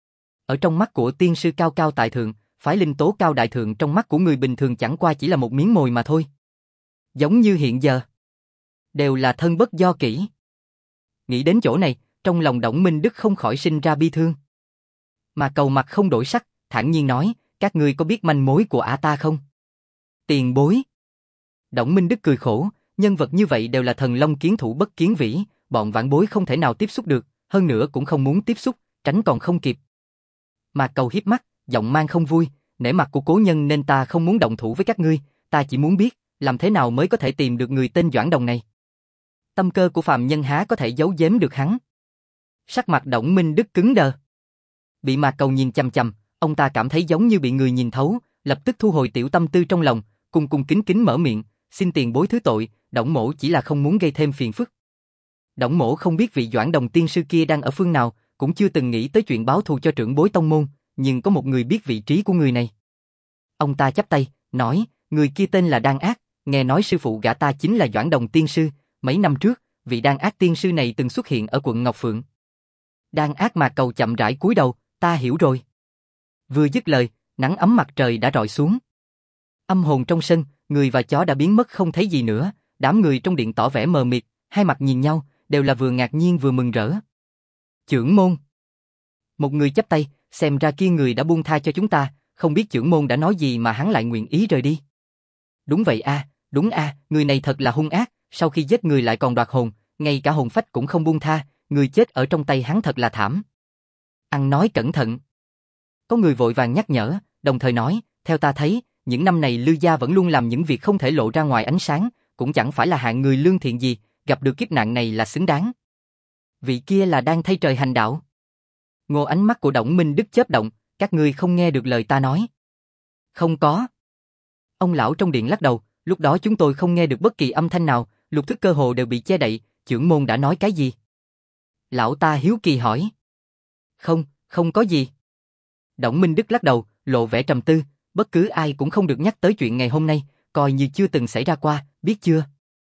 Ở trong mắt của tiên sư cao cao tại thượng, phái Linh Tố cao đại thượng trong mắt của người bình thường chẳng qua chỉ là một miếng mồi mà thôi. Giống như hiện giờ. Đều là thân bất do kỷ. Nghĩ đến chỗ này, trong lòng Đổng Minh Đức không khỏi sinh ra bi thương. Mà Cầu mặt không đổi sắc, thản nhiên nói, các ngươi có biết manh mối của ta không? Tiền bối. Đổng Minh Đức cười khổ, nhân vật như vậy đều là thần long kiến thủ bất kiến vĩ, bọn vãn bối không thể nào tiếp xúc được, hơn nữa cũng không muốn tiếp xúc, tránh còn không kịp. Mà Cầu hiếp mắt, giọng mang không vui, nể mặt của cố nhân nên ta không muốn động thủ với các ngươi, ta chỉ muốn biết, làm thế nào mới có thể tìm được người tên Doãn Đồng này. Tâm cơ của phàm nhân há có thể giấu giếm được hắn. Sắc mặt Đổng Minh Đức cứng đờ. Bị Mạc Cầu nhìn chằm chằm, ông ta cảm thấy giống như bị người nhìn thấu, lập tức thu hồi tiểu tâm tư trong lòng, cung kính kính mở miệng, xin tiền bối thứ tội, Đổng Mỗ chỉ là không muốn gây thêm phiền phức. Đổng Mỗ không biết vị Doãn Đồng tiên sư kia đang ở phương nào, cũng chưa từng nghĩ tới chuyện báo thù cho trưởng bối tông môn, nhưng có một người biết vị trí của người này. Ông ta chắp tay, nói, người kia tên là Đan Ác, nghe nói sư phụ gã ta chính là Doãn Đồng tiên sư, mấy năm trước, vị Đan Ác tiên sư này từng xuất hiện ở quận Ngọc Phượng. Đan Ác Mạc Cầu chậm rãi cúi đầu, ta hiểu rồi. Vừa dứt lời, nắng ấm mặt trời đã rọi xuống. Âm hồn trong sân, người và chó đã biến mất không thấy gì nữa, đám người trong điện tỏ vẻ mờ mịt, hai mặt nhìn nhau, đều là vừa ngạc nhiên vừa mừng rỡ. Chưởng môn. Một người chắp tay, xem ra kia người đã buông tha cho chúng ta, không biết chưởng môn đã nói gì mà hắn lại nguyện ý rời đi. Đúng vậy đúng người này thật là hung ác, sau khi giết người lại còn đoạt hồn, ngay cả hồn phách cũng không buông tha, người chết ở trong tay hắn thật là thảm. Ăn nói cẩn thận. Có người vội vàng nhắc nhở, đồng thời nói, theo ta thấy, những năm này Lư gia vẫn luôn làm những việc không thể lộ ra ngoài ánh sáng, cũng chẳng phải là hạng người lương thiện gì, gặp được kiếp nạn này là xứng đáng. Vị kia là đang thay trời hành đạo. Ngô ánh mắt của Đổng Minh Đức chớp động, các ngươi không nghe được lời ta nói. Không có. Ông lão trong điện lắc đầu, lúc đó chúng tôi không nghe được bất kỳ âm thanh nào, lục thức cơ hồ đều bị che đậy, chưởng môn đã nói cái gì? Lão ta hiếu kỳ hỏi. Không có gì. Đổng Minh Đức lắc đầu, lộ vẻ trầm tư, bất cứ ai cũng không được nhắc tới chuyện ngày hôm nay, coi như chưa từng xảy ra qua, biết chưa?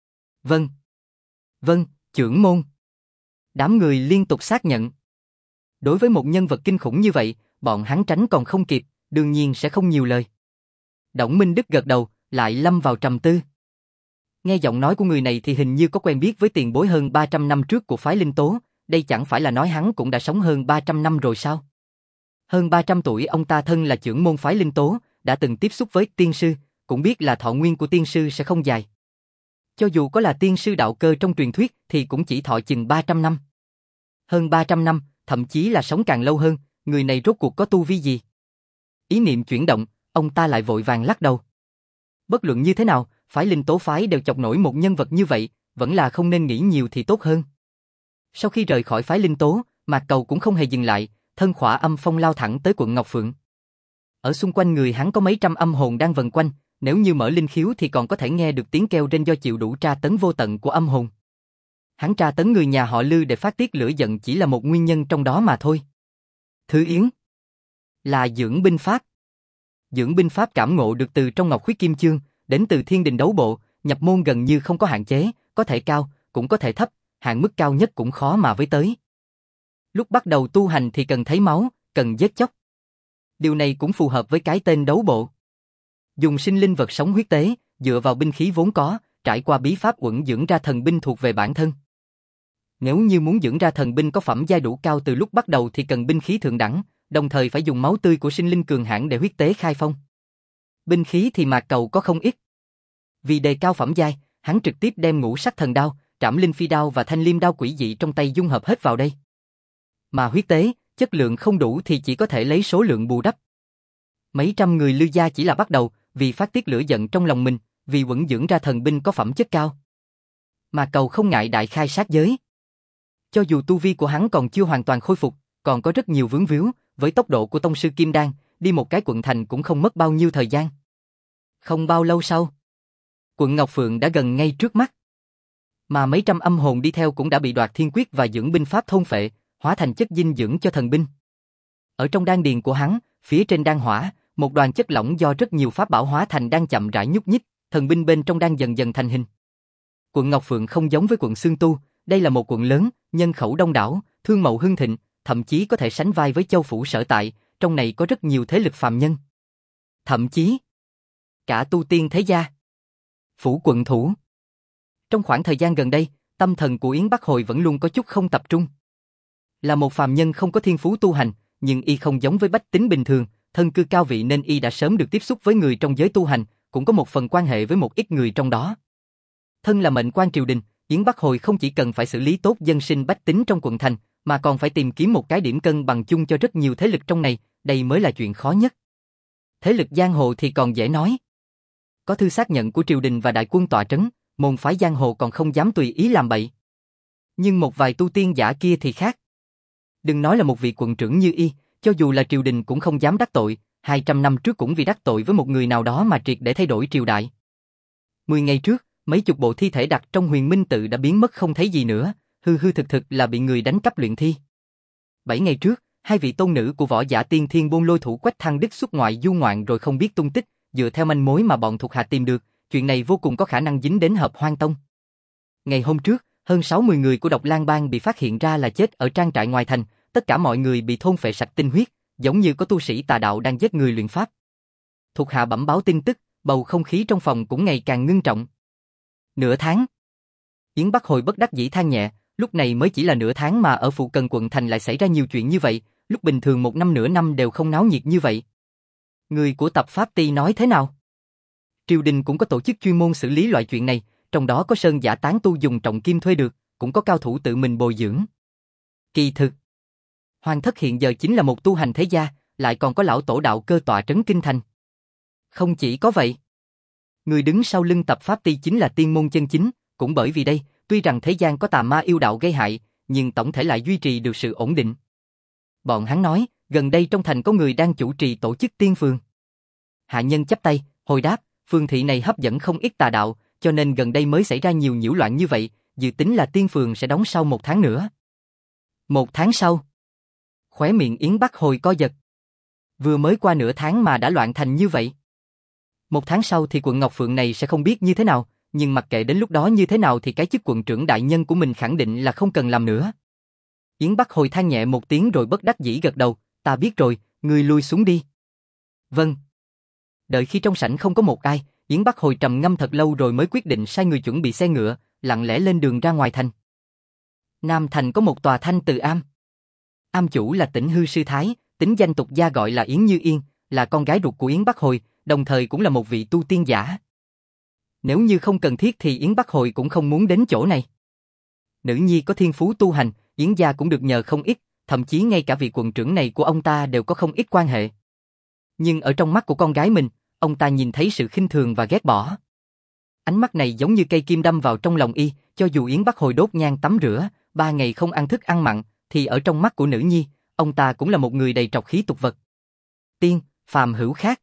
Vâng, chưởng môn. Đám người liên tục xác nhận. Đối với một nhân vật kinh khủng như vậy, bọn hắn tránh còn không kịp, đương nhiên sẽ không nhiều lời. Đổng Minh Đức gật đầu, lại lâm vào trầm tư. Nghe giọng nói của người này thì hình như có quen biết với tiền bối hơn 300 năm trước của phái Linh Tố, đây chẳng phải là nói hắn cũng đã sống hơn 300 năm rồi sao? Hơn 300 tuổi ông ta thân là trưởng môn phái Linh Tố, đã từng tiếp xúc với tiên sư, cũng biết là thọ nguyên của tiên sư sẽ không dài. Cho dù có là tiên sư đạo cơ trong truyền thuyết thì cũng chỉ thọ chừng 300 năm. Hơn 300 năm, thậm chí là sống càng lâu hơn, người này rốt cuộc có tu vi gì? Ý niệm chuyển động, ông ta lại vội vàng lắc đầu. Bất luận như thế nào, phái Linh Tố phái đều chọc nổi một nhân vật như vậy, vẫn là không nên nghĩ nhiều thì tốt hơn. Sau khi rời khỏi phái Linh Tố, Mạc Cầu cũng không hề dừng lại, thân khỏa âm phong lao thẳng tới quận Ngọc Phượng. Ở xung quanh người hắn có mấy trăm âm hồn đang vần quanh, nếu như mở linh khiếu thì còn có thể nghe được tiếng kêu rên do chịu đủ tra tấn vô tận của âm hồn. Hắn tra tấn người nhà họ Lư để phát tiết lửa giận chỉ là một nguyên nhân trong đó mà thôi. Thứ Yến là dưỡng binh pháp. Dưỡng binh pháp cảm ngộ được từ trong Ngọc Khuyết Kim Chương, đến từ Thiên Đình Đấu Bộ, nhập môn gần như không có hạn chế, có thể cao, cũng có thể thấp, hạn mức cao nhất cũng khó mà với tới. Lúc bắt đầu tu hành thì cần thấy máu, cần giết chóc. Điều này cũng phù hợp với cái tên đấu bộ. Dùng sinh linh vật sống huyết tế, dựa vào binh khí vốn có, trải qua bí pháp uẩn dưỡng ra thần binh thuộc về bản thân. Nếu như muốn dưỡng ra thần binh có phẩm giai đủ cao từ lúc bắt đầu thì cần binh khí thượng đẳng, đồng thời phải dùng máu tươi của sinh linh cường hãn để huyết tế khai phong. Binh khí thì Mạc Cầu có không ít. Vì đề cao phẩm giai, hắn trực tiếp đem ngũ sắc thần đao, trảm linh phi đao và thanh liêm đao quỷ dị trong tay dung hợp hết vào đây. Mà huyết tế, chất lượng không đủ thì chỉ có thể lấy số lượng bù đắp. Mấy trăm người Lư gia chỉ là bắt đầu, vì phát tiết lửa giận trong lòng mình, vì uẩn dưỡng ra thần binh có phẩm chất cao. Mà Cầu không ngại đại khai sát giới. Cho dù tu vi của hắn còn chưa hoàn toàn khôi phục, còn có rất nhiều vướng víu, với tốc độ của tông sư Kim Đan, đi một cái quận thành cũng không mất bao nhiêu thời gian. Không bao lâu sau, quận Ngọc Phượng đã gần ngay trước mắt. Mà mấy trăm âm hồn đi theo cũng đã bị Đoạt Thiên Quyết và dưỡng binh pháp thôn phệ, hóa thành chất dinh dưỡng cho thần binh. Ở trong đan điền của hắn, phía trên đan hỏa, một đoàn chất lỏng do rất nhiều pháp bảo hóa thành đang chậm rãi nhúc nhích, thần binh bên trong đang dần dần thành hình. Quận Ngọc Phượng không giống với quận Xương Tu, đây là một quận lớn, nhân khẩu đông đảo, thương mậu hưng thịnh, thậm chí có thể sánh vai với Châu phủ sở tại, trong này có rất nhiều thế lực phàm nhân. Thậm chí, cả tu tiên thế gia. Phủ quận thủ. Trong khoảng thời gian gần đây, tâm thần của Yến Bắc Hồi vẫn luôn có chút không tập trung. Là một phàm nhân không có thiên phú tu hành, nhưng y không giống với bách tính bình thường, thân cư cao vị nên y đã sớm được tiếp xúc với người trong giới tu hành, cũng có một phần quan hệ với một ít người trong đó. Thân là mệnh quan triều đình, Yến Bắc Hồi không chỉ cần phải xử lý tốt dân sinh bách tính trong quận thành, mà còn phải tìm kiếm một cái điểm cân bằng chung cho rất nhiều thế lực trong này, đây mới là chuyện khó nhất. Thế lực giang hồ thì còn dễ nói. Có thư xác nhận của triều đình và đại quân tọa trấn, môn phái giang hồ còn không dám tùy ý làm bậy. Nhưng một vài tu tiên giả kia thì khác. Đừng nói là một vị quận trưởng như y, cho dù là triều đình cũng không dám đắc tội, 200 năm trước cũng vì đắc tội với một người nào đó mà triệt để thay đổi triều đại. 10 ngày trước, mấy chục bộ thi thể đặt trong Huyền Minh tự đã biến mất không thấy gì nữa, hư hư thực thực là bị người đánh cắp luyện thi. 7 ngày trước, hai vị tôn nữ của võ giả tiên thiên bôn lôi thủ Quách Thăng Đức xuất ngoại du ngoạn rồi không biết tung tích, dựa theo manh mối mà bọn thuộc hạ tìm được, chuyện này vô cùng có khả năng dính đến Hợp Hoan Tông. Ngày hôm trước, hơn 60 người của Độc Lang Bang bị phát hiện ra là chết ở trang trại ngoài thành, tất cả mọi người bị thôn phệ sạch tinh huyết, giống như có tu sĩ tà đạo đang giết người luyện pháp. Thuộc hạ bẩm báo tin tức, bầu không khí trong phòng cũng ngày càng ngưng trọng. Nửa tháng. Yến Bắc Hồi bất đắc dĩ than nhẹ, Lúc này mới chỉ là nửa tháng mà ở phụ cận quận thành lại xảy ra nhiều chuyện như vậy, lúc bình thường một năm nửa năm đều không náo nhiệt như vậy. Người của tập pháp ty nói thế nào? Triều đình cũng có tổ chức chuyên môn xử lý loại chuyện này, trong đó có sơn giả tán tu dùng trọng kim thuê được, cũng có cao thủ tự mình bồi dưỡng. Kỳ thực, Hoàng thất hiện giờ chính là một tu hành thế gia, lại còn có lão tổ đạo cơ tọa trấn kinh thành. Không chỉ có vậy, người đứng sau lưng tập pháp ty chính là tiên môn chân chính, cũng bởi vì đây, tuy rằng thế gian có tà ma yêu đạo gây hại, nhưng tổng thể lại duy trì được sự ổn định. Bọn hắn nói, gần đây trong thành có người đang chủ trì tổ chức tiên phường. Hạ nhân chắp tay, hồi đáp, phường thị này hấp dẫn không ít tà đạo, cho nên gần đây mới xảy ra nhiều nhiễu loạn như vậy, dự tính là tiên phường sẽ đóng sau 1 tháng nữa. 1 tháng sau? Khóe miệng Yến Bắc Hồi co giật. Vừa mới qua nửa tháng mà đã loạn thành như vậy. 1 tháng sau thì quận Ngọc Phượng này sẽ không biết như thế nào, nhưng mặc kệ đến lúc đó như thế nào thì cái chức quận trưởng đại nhân của mình khẳng định là không cần làm nữa. Yến Bắc Hồi than nhẹ một tiếng rồi bất đắc dĩ gật đầu, ta biết rồi, ngươi lui xuống đi. Vâng. Đợi khi trong sảnh không có một ai, Yến Bắc Hồi trầm ngâm thật lâu rồi mới quyết định sai người chuẩn bị xe ngựa, lặng lẽ lên đường ra ngoài thành. Nam thành có một tòa Thanh Từ Am. Am chủ là Tĩnh Hư Sư Thái, tính danh tục gia gọi là Yến Như Yên, là con gái ruột của Yến Bắc Hồi, đồng thời cũng là một vị tu tiên giả. Nếu như không cần thiết thì Yến Bắc Hồi cũng không muốn đến chỗ này. Nữ nhi có thiên phú tu hành, Yến gia cũng được nhờ không ít, thậm chí ngay cả vị quận trưởng này của ông ta đều có không ít quan hệ. Nhưng ở trong mắt của con gái mình, ông ta nhìn thấy sự khinh thường và ghét bỏ. Ánh mắt này giống như cây kim đâm vào trong lòng y, cho dù Yến Bắc Hồi đốt nhang tắm rửa, 3 ngày không ăn thức ăn mặn, thì ở trong mắt của nữ nhi, ông ta cũng là một người đầy trọc khí tục vật. Tiên, phàm hữu khác.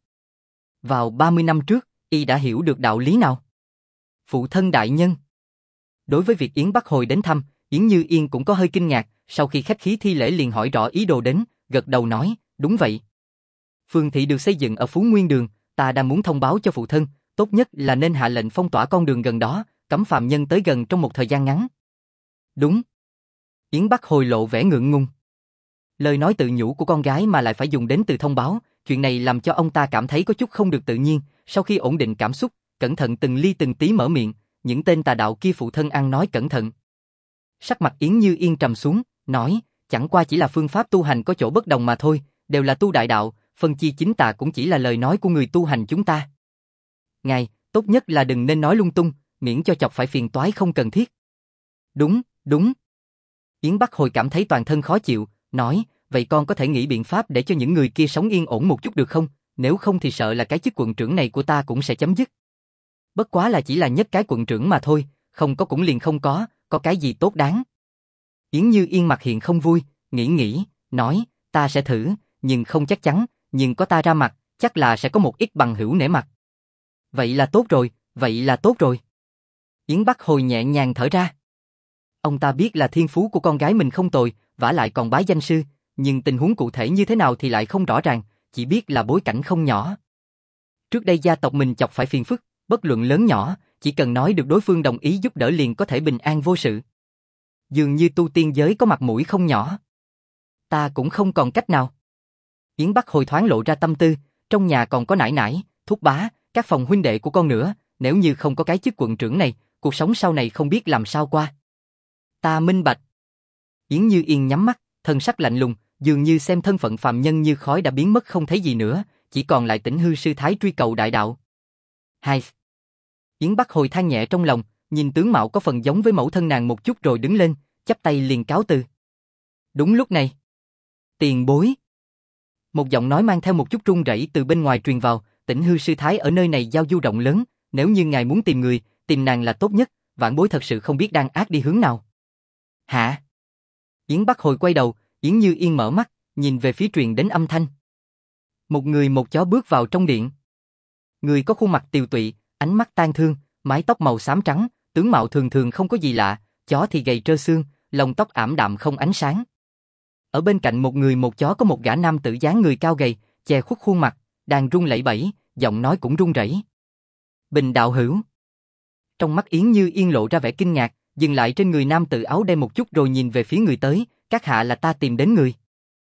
Vào 30 năm trước, y đã hiểu được đạo lý nào? Phụ thân đại nhân. Đối với việc Yến Bắc Hồi đến thăm, Yến Như Yên cũng có hơi kinh ngạc, sau khi khách khí thi lễ liền hỏi rõ ý đồ đến, gật đầu nói, đúng vậy. Phường thị được xây dựng ở Phú Nguyên Đường, ta đang muốn thông báo cho phụ thân, tốt nhất là nên hạ lệnh phong tỏa con đường gần đó, cấm phàm nhân tới gần trong một thời gian ngắn. Đúng. Yến Bắc Hồi lộ vẻ ngượng ngùng. Lời nói tự nhủ của con gái mà lại phải dùng đến từ thông báo, chuyện này làm cho ông ta cảm thấy có chút không được tự nhiên, sau khi ổn định cảm xúc, cẩn thận từng ly từng tí mở miệng, những tên tà đạo kia phụ thân ăn nói cẩn thận. Sắc mặt Yến Như Yên trầm xuống, nói, chẳng qua chỉ là phương pháp tu hành có chỗ bất đồng mà thôi, đều là tu đại đạo, phân chia chính tà cũng chỉ là lời nói của người tu hành chúng ta. Ngài, tốt nhất là đừng nên nói lung tung, miễn cho chọc phải phiền toái không cần thiết. Đúng, đúng. Yến Bắc Hồi cảm thấy toàn thân khó chịu, nói, vậy con có thể nghĩ biện pháp để cho những người kia sống yên ổn một chút được không, nếu không thì sợ là cái chức quận trưởng này của ta cũng sẽ chấm dứt. Bất quá là chỉ là nhất cái quận trưởng mà thôi, không có cũng liền không có cái gì tốt đáng. Yến Như Yên mặt hiện không vui, nghĩ, nói, ta sẽ thử, nhưng không chắc chắn, nhưng có ta ra mặt, chắc là sẽ có một ít bằng hữu nể mặt. Vậy là tốt rồi, vậy là tốt rồi. Yến Bắc Hồi nhẹ nhàng thở ra. Ông ta biết là thiên phú của con gái mình không tồi, vả lại còn bái danh sư, nhưng tình huống cụ thể như thế nào thì lại không rõ ràng, chỉ biết là bối cảnh không nhỏ. Trước đây gia tộc mình chọc phải phiền phức, bất luận lớn nhỏ, chỉ cần nói được đối phương đồng ý giúp đỡ liền có thể bình an vô sự. Dường như tu tiên giới có mặt mũi không nhỏ. Ta cũng không còn cách nào. Yến Bắc Hồi thoáng lộ ra tâm tư, trong nhà còn có nải nải, thúc bá, các phòng huynh đệ của con nữa, nếu như không có cái chức quận trưởng này, cuộc sống sau này không biết làm sao qua. Ta minh bạch. Yến Như Yên nhắm mắt, thân sắc lạnh lùng, dường như xem thân phận phàm nhân như khói đã biến mất không thấy gì nữa, chỉ còn lại Tĩnh Hư Sư Thái truy cầu đại đạo. Hai. Yến Bắc Hồi than nhẹ trong lòng, nhìn tướng mạo có phần giống với mẫu thân nàng một chút rồi đứng lên, chắp tay liền cáo từ. Đúng lúc này, tiền bối. Một giọng nói mang theo một chút run rẩy từ bên ngoài truyền vào, Tĩnh Hư Sư Thái ở nơi này giao du rộng lớn, nếu như ngài muốn tìm người, tìm nàng là tốt nhất, vãn bối thật sự không biết đang ác đi hướng nào. Hả? Yến Bắc Hồi quay đầu, Yến Như Yên mở mắt, nhìn về phía truyền đến âm thanh. Một người một chó bước vào trong điện. Người có khuôn mặt tiều tụy, ánh mắt tang thương, mái tóc màu xám trắng, tướng mạo thường thường không có gì lạ, chó thì gầy trơ xương, lông tóc ảm đạm không ánh sáng. Ở bên cạnh một người một chó có một gã nam tử dáng người cao gầy, che khuất khuôn mặt, đang run lẩy bẩy, giọng nói cũng run rẩy. Bình đạo hữu. Trong mắt Yến Như Yên lộ ra vẻ kinh ngạc, dừng lại trên người nam tử áo đen một chút rồi nhìn về phía người tới, các hạ là ta tìm đến người.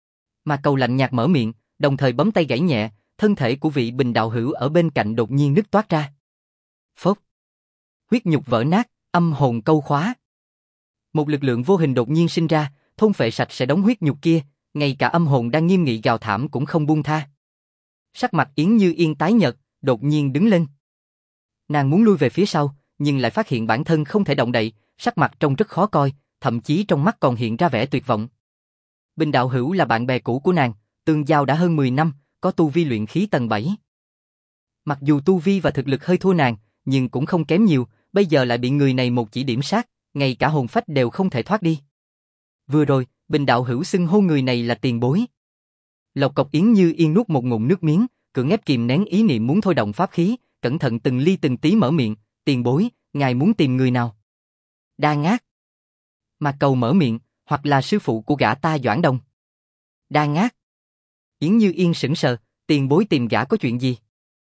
Mà Cầu lạnh nhạt mở miệng, đồng thời bấm tay gãy nhẹ, thân thể của vị Bình đạo hữu ở bên cạnh đột nhiên nứt toát ra. Phốc. Huyết nhục vỡ nát, âm hồn câu khóa. Một lực lượng vô hình đột nhiên sinh ra, thôn phệ sạch sẽ đống huyết nhục kia, ngay cả âm hồn đang nghiêm nghị gào thảm cũng không buông tha. Sắc mặt Yến Như Yên tái nhợt, đột nhiên đứng lên. Nàng muốn lui về phía sau, nhưng lại phát hiện bản thân không thể động đậy, sắc mặt trông rất khó coi, thậm chí trong mắt còn hiện ra vẻ tuyệt vọng. Bình đạo hữu là bạn bè cũ của nàng, tương giao đã hơn 10 năm, có tu vi luyện khí tầng 7. Mặc dù tu vi và thực lực hơi thua nàng, nhưng cũng không kém nhiều, bây giờ lại bị người này một chỉ điểm sát, ngay cả hồn phách đều không thể thoát đi. Vừa rồi, Bình đạo hữu xưng hô người này là tiền bối. Lộc cộc Yến Như Yên nuốt một ngụm nước miếng, cưỡng ép kìm nén ý niệm muốn thôi động pháp khí, cẩn thận từng ly từng tí mở miệng, tiền bối, ngài muốn tìm người nào? Đa Ngát. Mạc Cầu mở miệng, hoặc là sư phụ của gã ta Doãn Đông. Đa Ngát. Yến Như Yên sững sờ, tiền bối tìm gã có chuyện gì?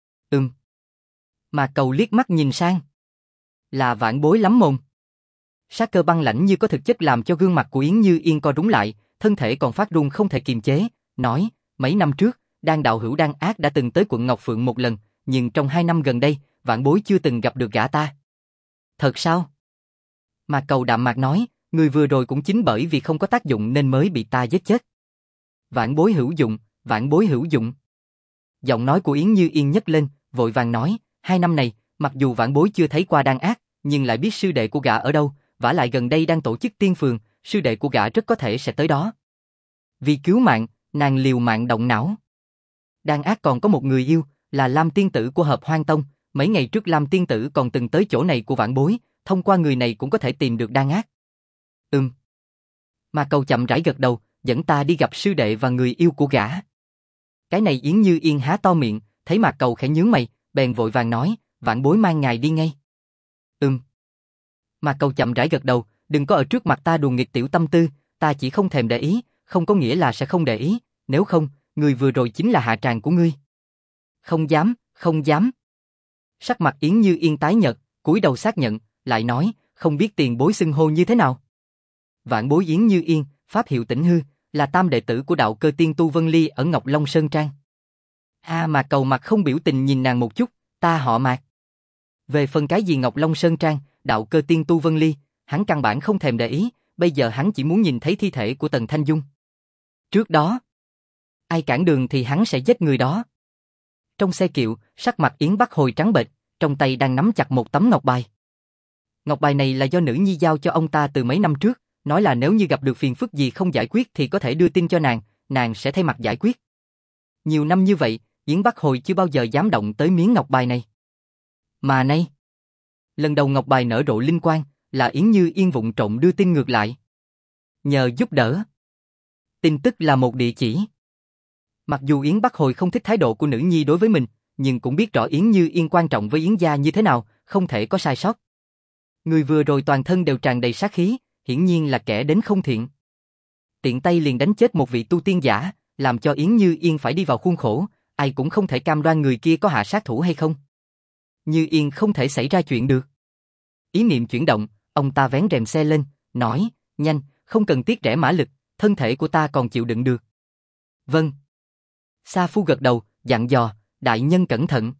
Mạc Cầu liếc mắt nhìn sang. Là vãn bối lắm mồm. Sát cơ băng lãnh như có thực chất làm cho gương mặt của Yến Như Yên co rúm lại, thân thể còn phát run không thể kiềm chế, nói, mấy năm trước, Đan đạo hữu Đan Ác đã từng tới quận Ngọc Phượng một lần, nhưng trong 2 năm gần đây, vãn bối chưa từng gặp được gã ta. Thật sao? Mạc Cầu đạm mạc nói, người vừa rồi cũng chính bởi vì không có tác dụng nên mới bị ta giết chết. Vãn bối hữu dụng, vãn bối hữu dụng. Giọng nói của Yến Như Yên nhấc lên, vội vàng nói, 2 năm này, mặc dù vãn bối chưa thấy qua Đan Ác, nhưng lại biết sư đệ của gã ở đâu, vả lại gần đây đang tổ chức tiên phường, sư đệ của gã rất có thể sẽ tới đó. Vì cứu mạng, nàng liều mạng động não. Đan Ác còn có một người yêu, là Lam tiên tử của Hợp Hoang Tông, mấy ngày trước Lam tiên tử còn từng tới chỗ này của vãn bối, thông qua người này cũng có thể tìm được Đan Ác. Mà Cầu chậm rãi gật đầu, dẫn ta đi gặp sư đệ và người yêu của gã. Cái này Yến Như Yên há to miệng, thấy Mạc Cầu khẽ nhướng mày, bèn vội vàng nói, vãn bối mang ngài đi ngay. Mạc Cầu chậm rãi gật đầu, đừng có ở trước mặt ta đùa nghịch tiểu tâm tư, ta chỉ không thèm để ý, không có nghĩa là sẽ không để ý, nếu không, người vừa rồi chính là hạ tràng của ngươi. Không dám, không dám. Sắc mặt Yến Như Yên tái nhợt, cúi đầu xác nhận, lại nói, không biết tiền bối xưng hô như thế nào. Vãn bối Yến Như Yên, pháp hiệu Tĩnh Hư, là tam đệ tử của đạo cơ tiên Tu Vân Ly ở Ngọc Long Sơn Trang. Mạc Cầu mặt không biểu tình nhìn nàng một chút, ta họ Mạc. Về phần cái gì Ngọc Long Sơn Trang, đạo cơ tiên Tu Vân Ly, hắn căn bản không thèm để ý, bây giờ hắn chỉ muốn nhìn thấy thi thể của Tần Thanh Dung. Trước đó, ai cản đường thì hắn sẽ giết người đó. Trong xe kiệu, sắc mặt Yến Bắc Hồi trắng bệch, trong tay đang nắm chặt một tấm ngọc bài. Ngọc bài này là do nữ nhi giao cho ông ta từ mấy năm trước, nói là nếu như gặp được phiền phức gì không giải quyết thì có thể đưa tin cho nàng sẽ thay mặt giải quyết. Nhiều năm như vậy, Yến Bắc Hồi chưa bao giờ dám động tới miếng ngọc bài này. Mà nay, lần đầu ngọc bài nở rộ linh quang, là Yến Như Yên vụng trộm đưa tin ngược lại. Nhờ giúp đỡ. Tin tức là một địa chỉ. Mặc dù Yến Bắc Hồi không thích thái độ của nữ nhi đối với mình, nhưng cũng biết rõ Yến Như Yên quan trọng với Yến gia như thế nào, không thể có sai sót. Người vừa rồi toàn thân đều tràn đầy sát khí, hiển nhiên là kẻ đến không thiện. Tiện tay liền đánh chết một vị tu tiên giả, làm cho Yến Như Yên phải đi vào khuôn khổ, ai cũng không thể cam đoan người kia có hạ sát thủ hay không. Như Yên không thể xảy ra chuyện được. Ý niệm chuyển động, ông ta vén rèm xe lên, nói, nhanh, không cần tiếc rẻ mã lực, thân thể của ta còn chịu đựng được. Vâng. Sa Phu gật đầu, dặn dò, đại nhân cẩn thận.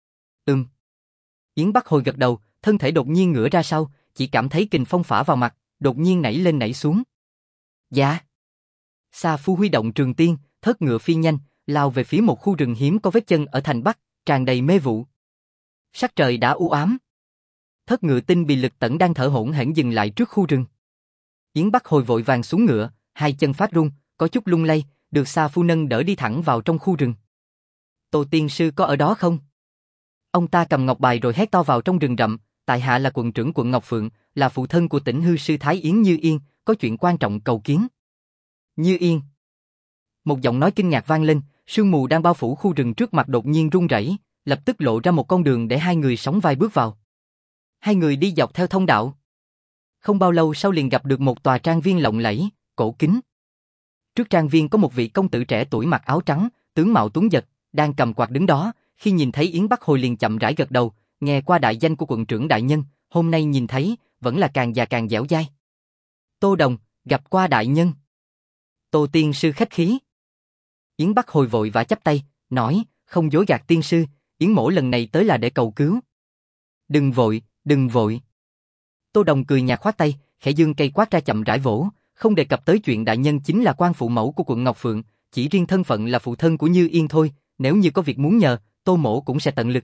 Yến Bắc Hồi gật đầu, thân thể đột nhiên ngửa ra sau, chỉ cảm thấy kình phong phả vào mặt, đột nhiên nảy lên nảy xuống. Dạ. Sa Phu huy động trường tiên, thớt ngựa phi nhanh, lao về phía một khu rừng hiếm có vết chân ở thành Bắc, tràn đầy mê vụ. Sắc trời đã u ám. Thớt ngựa tinh bị lực tẩn đang thở hổn hển dừng lại trước khu rừng. Yến Bắc Hồi vội vàng xuống ngựa, hai chân phát run, có chút lung lay, được Sa Phu nâng đỡ đi thẳng vào trong khu rừng. Tô tiên sư có ở đó không? Ông ta cầm ngọc bài rồi hét to vào trong rừng rậm, tại hạ là quận trưởng quận Ngọc Phượng, là phụ thân của Tĩnh Hư sư thái Yến Như Yên, có chuyện quan trọng cầu kiến. Như Yên. Một giọng nói kinh ngạc vang lên, sương mù đang bao phủ khu rừng trước mặt đột nhiên rung rẩy, lập tức lộ ra một con đường để hai người sóng vai bước vào. Hai người đi dọc theo thông đạo. Không bao lâu sau liền gặp được một tòa trang viên lộng lẫy, cổ kính. Trước trang viên có một vị công tử trẻ tuổi mặc áo trắng, tướng mạo tuấn giật, đang cầm quạt đứng đó, khi nhìn thấy Yến Bắc Hồi liền chậm rãi gật đầu, nghe qua đại danh của quận trưởng đại nhân, hôm nay nhìn thấy, vẫn là càng già càng dẻo dai. Tô Đồng, gặp qua đại nhân. Tô tiên sư khách khí. Yến Bắc Hồi vội vã chắp tay, nói, không dối gạt tiên sư, Yến mỗ lần này tới là để cầu cứu. Đừng vội, đừng vội. Tô Đồng cười nhạt khoát tay, khẽ dương cây quát ra chậm rãi vỗ, không đề cập tới chuyện đại nhân chính là quan phụ mẫu của quận Ngọc Phượng, chỉ riêng thân phận là phụ thân của Như Yên thôi, nếu như có việc muốn nhờ, Tô Mỗ cũng sẽ tận lực.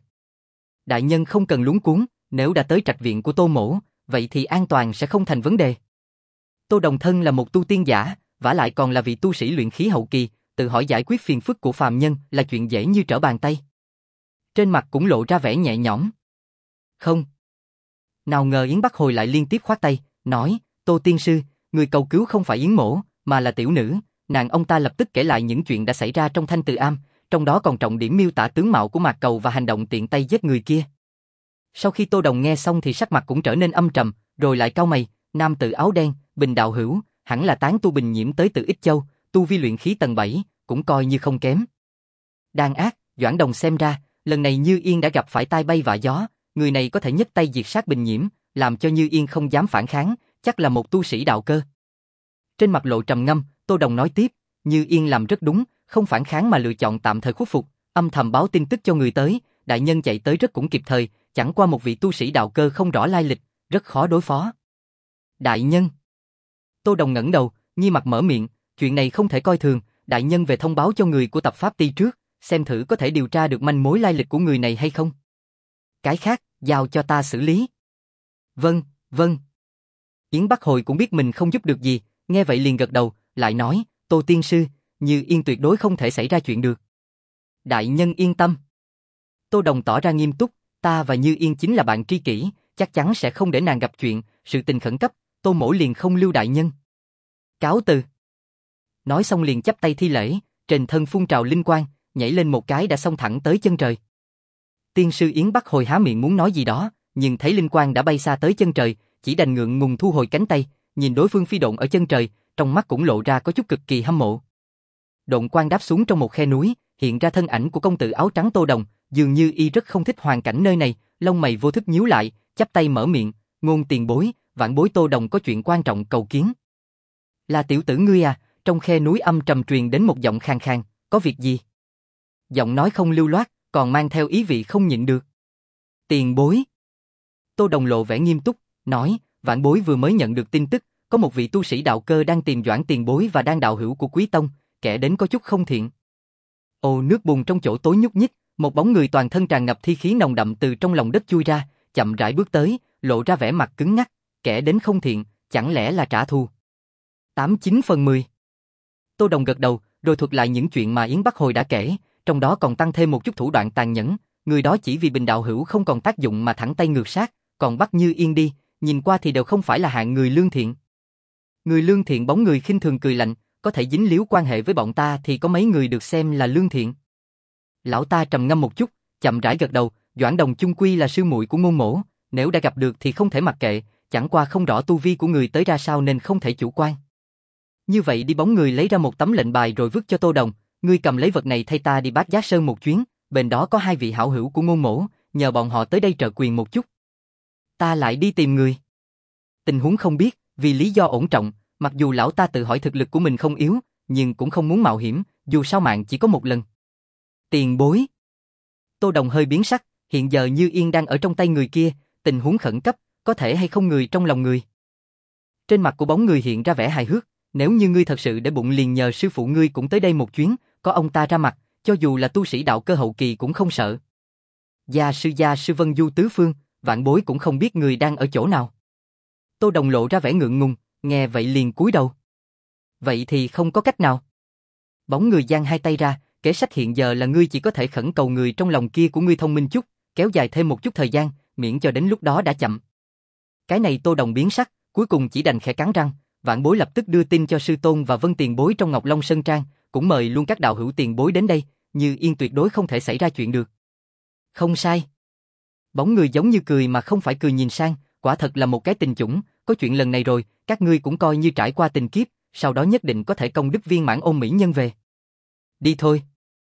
Đại nhân không cần luống cuống, nếu đã tới trạch viện của Tô Mỗ, vậy thì an toàn sẽ không thành vấn đề. Tô Đồng thân là một tu tiên giả, vả lại còn là vị tu sĩ luyện khí hậu kỳ, tự hỏi giải quyết phiền phức của phàm nhân là chuyện dễ như trở bàn tay. Trên mặt cũng lộ ra vẻ nhẹ nhõm. Không. Nào ngờ Yến Bắc Hồi lại liên tiếp khoát tay, nói, Tô tiên sư, người cầu cứu không phải Yến Mỗ, mà là tiểu nữ. Nàng ông ta lập tức kể lại những chuyện đã xảy ra trong Thanh Từ Am, trong đó còn trọng điểm miêu tả tướng mạo của Mạc Cầu và hành động tiện tay giết người kia. Sau khi Tô Đồng nghe xong thì sắc mặt cũng trở nên âm trầm, rồi lại cau mày, nam tử áo đen, Bình đạo hữu, hẳn là tán tu Bình Nhiễm tới từ Ích Châu, tu vi luyện khí tầng 7, cũng coi như không kém. Đàn ác, Doãn Đồng xem ra, lần này Như Yên đã gặp phải tai bay vạ gió, người này có thể nhấc tay diệt sát Bình Nhiễm, làm cho Như Yên không dám phản kháng, chắc là một tu sĩ đạo cơ. Trên mặt lộ trầm ngâm, Tô Đồng nói tiếp, Như Yên làm rất đúng, không phản kháng mà lựa chọn tạm thời khuất phục, âm thầm báo tin tức cho người tới, đại nhân chạy tới rất cũng kịp thời, chẳng qua một vị tu sĩ đạo cơ không rõ lai lịch, rất khó đối phó. Đại nhân. Tô Đồng ngẩng đầu, nghi mặt mở miệng, chuyện này không thể coi thường, đại nhân về thông báo cho người của tập pháp ty trước, xem thử có thể điều tra được manh mối lai lịch của người này hay không. Cái khác, giao cho ta xử lý. Vâng, vâng. Yến Bắc Hồi cũng biết mình không giúp được gì, nghe vậy liền gật đầu, lại nói, Tô tiên sư, Như Yên tuyệt đối không thể xảy ra chuyện được. Đại nhân yên tâm. Tô Đồng tỏ ra nghiêm túc, ta và Như Yên chính là bạn tri kỷ, chắc chắn sẽ không để nàng gặp chuyện, sự tình khẩn cấp, Tô Mỗ liền không lưu đại nhân. Cáo từ. Nói xong liền chắp tay thi lễ, trên thân phun trào linh quang, nhảy lên một cái đã xông thẳng tới chân trời. Tiên sư Yến Bắc Hồi há miệng muốn nói gì đó, nhưng thấy linh quang đã bay xa tới chân trời, chỉ đành ngượng ngùng thu hồi cánh tay, nhìn đối phương phi độn ở chân trời, trong mắt cũng lộ ra có chút cực kỳ hâm mộ. Độn quang đáp xuống trong một khe núi, hiện ra thân ảnh của công tử áo trắng Tô Đồng, dường như y rất không thích hoàn cảnh nơi này, lông mày vô thức nhíu lại, chắp tay mở miệng, ngôn tiền bối, vãn bối Tô Đồng có chuyện quan trọng cầu kiến. Là tiểu tử ngươi à? Trong khe núi âm trầm truyền đến một giọng khàn khàn, có việc gì? Giọng nói không lưu loát, còn mang theo ý vị không nhịn được. Tiền bối. Tô Đồng lộ vẻ nghiêm túc, nói, vãn bối vừa mới nhận được tin tức, có một vị tu sĩ đạo cơ đang tìm Doãn tiền bối và đang đạo hữu của Quý Tông, kẻ đến có chút không thiện. Ồ, nước bùn trong chỗ tối nhúc nhích, một bóng người toàn thân tràn ngập thi khí nồng đậm từ trong lòng đất chui ra, chậm rãi bước tới, lộ ra vẻ mặt cứng ngắc, kẻ đến không thiện, chẳng lẽ là trả thù? 89/10. Tô Đồng gật đầu, rồi thuật lại những chuyện mà Yến Bắc Hồi đã kể, trong đó còn tăng thêm một chút thủ đoạn tàn nhẫn, người đó chỉ vì Bình đạo hữu không còn tác dụng mà thẳng tay ngược sát, còn bắt Như Yên đi, nhìn qua thì đều không phải là hạng người lương thiện. Người lương thiện bóng người khinh thường cười lạnh, có thể dính líu quan hệ với bọn ta thì có mấy người được xem là lương thiện. Lão ta trầm ngâm một chút, chậm rãi gật đầu, Doãn Đồng chung quy là sư muội của Ngôn Mỗ, nếu đã gặp được thì không thể mặc kệ, chẳng qua không rõ tu vi của người tới ra sao nên không thể chủ quan. Như vậy đi, bóng người lấy ra một tấm lệnh bài rồi vứt cho Tô Đồng, ngươi cầm lấy vật này thay ta đi Bát Giác Sơn một chuyến, bên đó có 2 vị hảo hữu của Ngôn Mỗ, nhờ bọn họ tới đây trợ quyền một chút. Ta lại đi tìm người. Tình huống không biết, vì lý do ổn trọng, mặc dù lão ta tự hỏi thực lực của mình không yếu, nhưng cũng không muốn mạo hiểm, dù sao mạng chỉ có một lần. Tiền bối. Tô Đồng hơi biến sắc, hiện giờ Như Yên đang ở trong tay người kia, tình huống khẩn cấp, có thể hay không người trong lòng người. Trên mặt của bóng người hiện ra vẻ hài hước, nếu như ngươi thật sự để bụng liền nhờ sư phụ ngươi cũng tới đây một chuyến, có ông ta ra mặt, cho dù là tu sĩ đạo cơ hậu kỳ cũng không sợ. Gia sư Vân Du tứ phương, vạn bối cũng không biết người đang ở chỗ nào. Tô Đồng lộ ra vẻ ngượng ngùng, nghe vậy liền cúi đầu. Vậy thì không có cách nào. Bóng người giang hai tay ra, kế sách hiện giờ là ngươi chỉ có thể khẩn cầu người trong lòng kia của ngươi thông minh chút, kéo dài thêm một chút thời gian, miễn cho đến lúc đó đã chậm. Cái này Tô Đồng biến sắc, cuối cùng chỉ đành khẽ cắn răng, vạn bối lập tức đưa tin cho sư tôn và Vân tiền bối trong Ngọc Long Sơn Trang, cũng mời luôn các đạo hữu tiền bối đến đây, Như Yên tuyệt đối không thể xảy ra chuyện được. Không sai. Bóng người giống như cười mà không phải cười nhìn sang, quả thật là một cái tình chủng, có chuyện lần này rồi, các ngươi cũng coi như trải qua tình kiếp, sau đó nhất định có thể công đức viên mãn ôn mỹ nhân về. Đi thôi.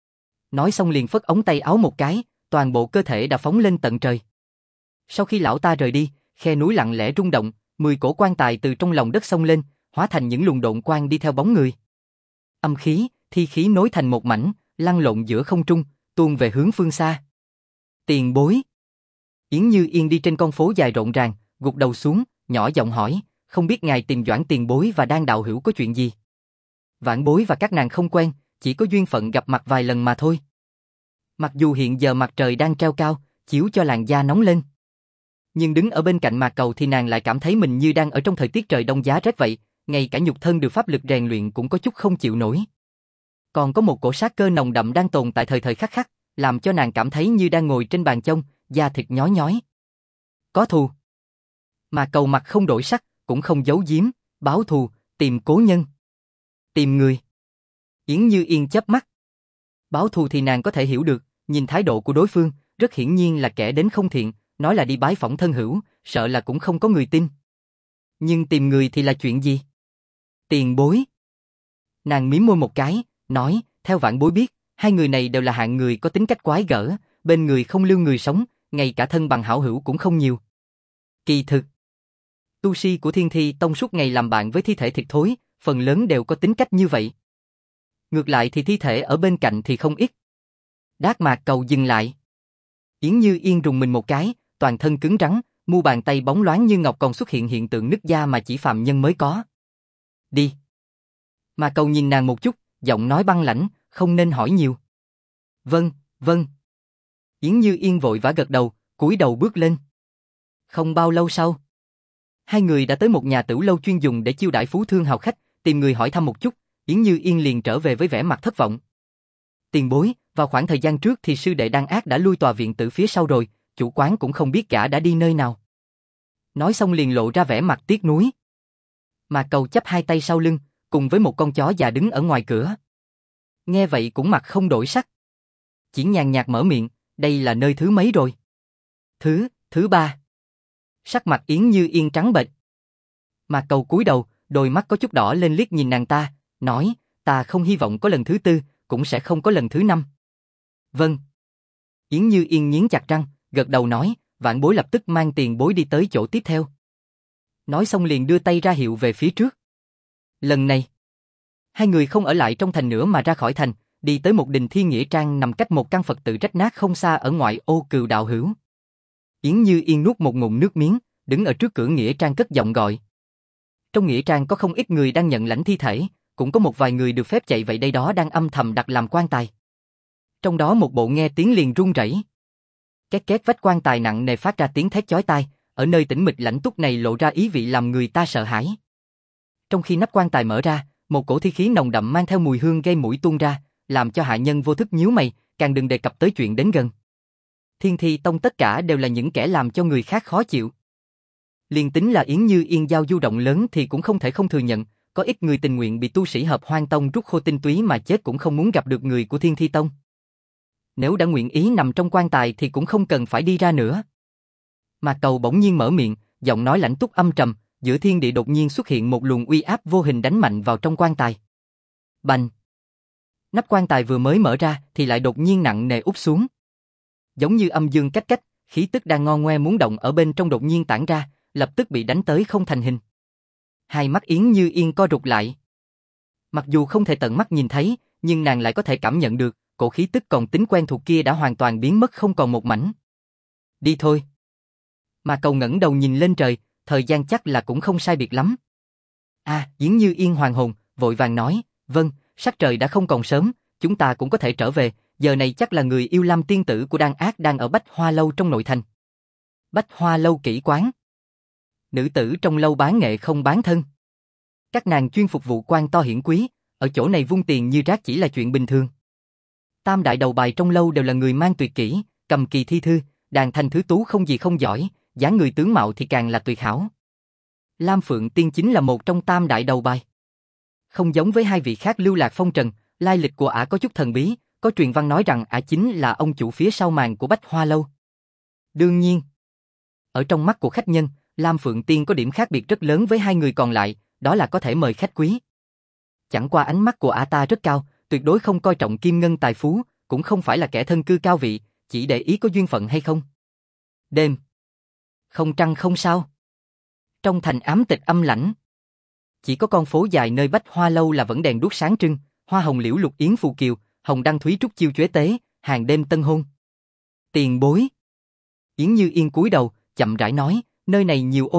Nói xong liền phất ống tay áo một cái, toàn bộ cơ thể đã phóng lên tận trời. Sau khi lão ta rời đi, khe núi lặng lẽ rung động, 10 cổ quan tài từ trong lòng đất xông lên, hóa thành những luồng độn quang đi theo bóng người. Âm khí, thi khí nối thành một mảnh, lăn lộn giữa không trung, tuôn về hướng phương xa. Tiền bối. Yến Như Yên đi trên con phố dài rộn ràng, gục đầu xuống, nhỏ giọng hỏi, không biết ngài tìm Doãn tiền bối và Đan đạo hữu có chuyện gì? Vãn bối và các nàng không quen, chỉ có duyên phận gặp mặt vài lần mà thôi. Mặc dù hiện giờ mặt trời đang treo cao, chiếu cho làn da nóng lên. Nhưng đứng ở bên cạnh Mạc Cầu thì nàng lại cảm thấy mình như đang ở trong thời tiết trời đông giá rét vậy, ngay cả nhục thân được pháp lực rèn luyện cũng có chút không chịu nổi. Còn có một cổ sát cơ nồng đậm đang tồn tại thời thời khắc khắc, làm cho nàng cảm thấy như đang ngồi trên bàn chông, da thịt nhói nhói. Có thù. Mạc Cầu mặt không đổi sắc, cũng không giấu giếm, báo thù, tìm cố nhân. Tìm người. Yến Như Yên chớp mắt. Báo thù thì nàng có thể hiểu được, nhìn thái độ của đối phương, rất hiển nhiên là kẻ đến không thiện, nói là đi bái phỏng thân hữu, sợ là cũng không có người tin. Nhưng tìm người thì là chuyện gì? Tiền bối. Nàng mím môi một cái, nói, theo vãn bối biết, hai người này đều là hạng người có tính cách quái gở, bên người không lưu người sống, ngay cả thân bằng hảo hữu cũng không nhiều. Kỳ thực, tu sĩ của Thiên Thi Tông suốt ngày làm bạn với thi thể thịt thối, phần lớn đều có tính cách như vậy. Ngược lại thì thi thể ở bên cạnh thì không ít. Đát Mạc Cầu dừng lại. Yến Như Yên rùng mình một cái, toàn thân cứng rắn, mu bàn tay bóng loáng như ngọc còn xuất hiện hiện tượng nứt da mà chỉ phàm nhân mới có. Đi. Mạc Cầu nhìn nàng một chút, giọng nói băng lãnh, không nên hỏi nhiều. Vâng, vâng. Yến Như Yên vội vã gật đầu, cúi đầu bước lên. Không bao lâu sau, hai người đã tới một nhà tửu lâu chuyên dùng để chiêu đãi phú thương hào khách, tìm người hỏi thăm một chút, Yến Như Yên liền trở về với vẻ mặt thất vọng. Tiền bối, vào khoảng thời gian trước thì sư đệ Đan Ác đã lui tòa viện tử phía sau rồi, chủ quán cũng không biết gã đã đi nơi nào. Nói xong liền lộ ra vẻ mặt tiếc nuối. Mạc Cầu chắp hai tay sau lưng, cùng với một con chó già đứng ở ngoài cửa. Nghe vậy cũng mặt không đổi sắc. Chỉ nhàn nhạt mở miệng, đây là nơi thứ mấy rồi? Thứ ba. Sắc mặt Yến Như Yên trắng bệch. Mạc Cầu cúi đầu, đôi mắt có chút đỏ lên liếc nhìn nàng ta, nói, ta không hy vọng có lần thứ tư, cũng sẽ không có lần thứ năm. Vâng. Yến Như Yên nghiến chặt răng, gật đầu nói, vãn bối lập tức mang tiền bối đi tới chỗ tiếp theo. Nói xong liền đưa tay ra hiệu về phía trước. Lần này, hai người không ở lại trong thành nữa mà ra khỏi thành, đi tới một đình Thiên Nghĩa Trang nằm cách một căn Phật tự rách nát không xa ở ngoại ô Cừu đạo hữu. Yến Như Yên nuốt một ngụm nước miếng, đứng ở trước cửa Nghĩa Trang cất giọng gọi. Trong Nghĩa Trang có không ít người đang nhận lãnh thi thể, cũng có một vài người được phép chạy vậy đây đó đang âm thầm đặt làm quan tài. Trong đó một bộ nghe tiếng liền run rẩy. Két két vách quan tài nặng nề phát ra tiếng thét chói tai, ở nơi tĩnh mịch lãnh túc này lộ ra ý vị làm người ta sợ hãi. Trong khi nắp quan tài mở ra, một cổ thi khí nồng đậm mang theo mùi hương gây mũi tuôn ra, làm cho hạ nhân vô thức nhíu mày, càng đừng đề cập tới chuyện đến gần. Thiên Thi Tông tất cả đều là những kẻ làm cho người khác khó chịu. Liền tính là Yến Như Yên giao du động lớn thì cũng không thể không thừa nhận, có ít người tình nguyện bị tu sĩ Hợp Hoang Tông rút khô tinh túy mà chết cũng không muốn gặp được người của Thiên Thi Tông. Nếu đã nguyện ý nằm trong quan tài thì cũng không cần phải đi ra nữa. Mạc Cầu bỗng nhiên mở miệng, giọng nói lãnh túc âm trầm, giữa thiên địa đột nhiên xuất hiện một luồng uy áp vô hình đánh mạnh vào trong quan tài. Bành! Nắp quan tài vừa mới mở ra thì lại đột nhiên nặng nề úp xuống. Giống như âm dương cách cách, khí tức đang ngo ngoe muốn động ở bên trong đột nhiên tản ra, lập tức bị đánh tới không thành hình. Hai mắt Yến Như Yên co rụt lại. Mặc dù không thể tận mắt nhìn thấy, nhưng nàng lại có thể cảm nhận được, cổ khí tức còn tính quen thuộc kia đã hoàn toàn biến mất không còn một mảnh. Đi thôi. Mà Cầu ngẩng đầu nhìn lên trời, thời gian chắc là cũng không sai biệt lắm. Yến Như Yên hoàn hồn, vội vàng nói, vâng, sắc trời đã không còn sớm, chúng ta cũng có thể trở về, giờ này chắc là người yêu Lam tiên tử của Đan Ác đang ở Bách Hoa Lâu trong nội thành. Bách Hoa Lâu kỹ quán. Nữ tử trong lâu bán nghệ không bán thân. Các nàng chuyên phục vụ quan to hiển quý, ở chỗ này vung tiền như rác chỉ là chuyện bình thường. Tam đại đầu bài trong lâu đều là người mang tuyệt kỹ, cầm kỳ thi thư, đàn thanh thứ tú không gì không giỏi, dáng người tướng mạo thì càng là tuyệt hảo. Lam Phượng Tiên chính là một trong tam đại đầu bài. Không giống với hai vị khác lưu lạc phong trần, lai lịch của ả có chút thần bí, có truyền văn nói rằng ả chính là ông chủ phía sau màn của Bách Hoa Lâu. Đương nhiên, ở trong mắt của khách nhân, Lam Phượng Tiên có điểm khác biệt rất lớn với hai người còn lại, đó là có thể mời khách quý. Chẳng qua ánh mắt của ả ta rất cao, tuyệt đối không coi trọng kim ngân tài phú, cũng không phải là kẻ thân cư cao vị, chỉ để ý có duyên phận hay không. Đêm. Không trăng không sao. Trong thành ám tịch âm lãnh. Chỉ có con phố dài nơi Bách Hoa Lâu là vẫn đèn đuốc sáng trưng, hoa hồng liễu lục yến phù kiều, hồng đăng thúy trúc chiêu chuế tế, hàng đêm tân hôn. Tiền bối. Yến Như Yên cúi đầu, chậm rãi nói, nơi này nhiều ô trọc,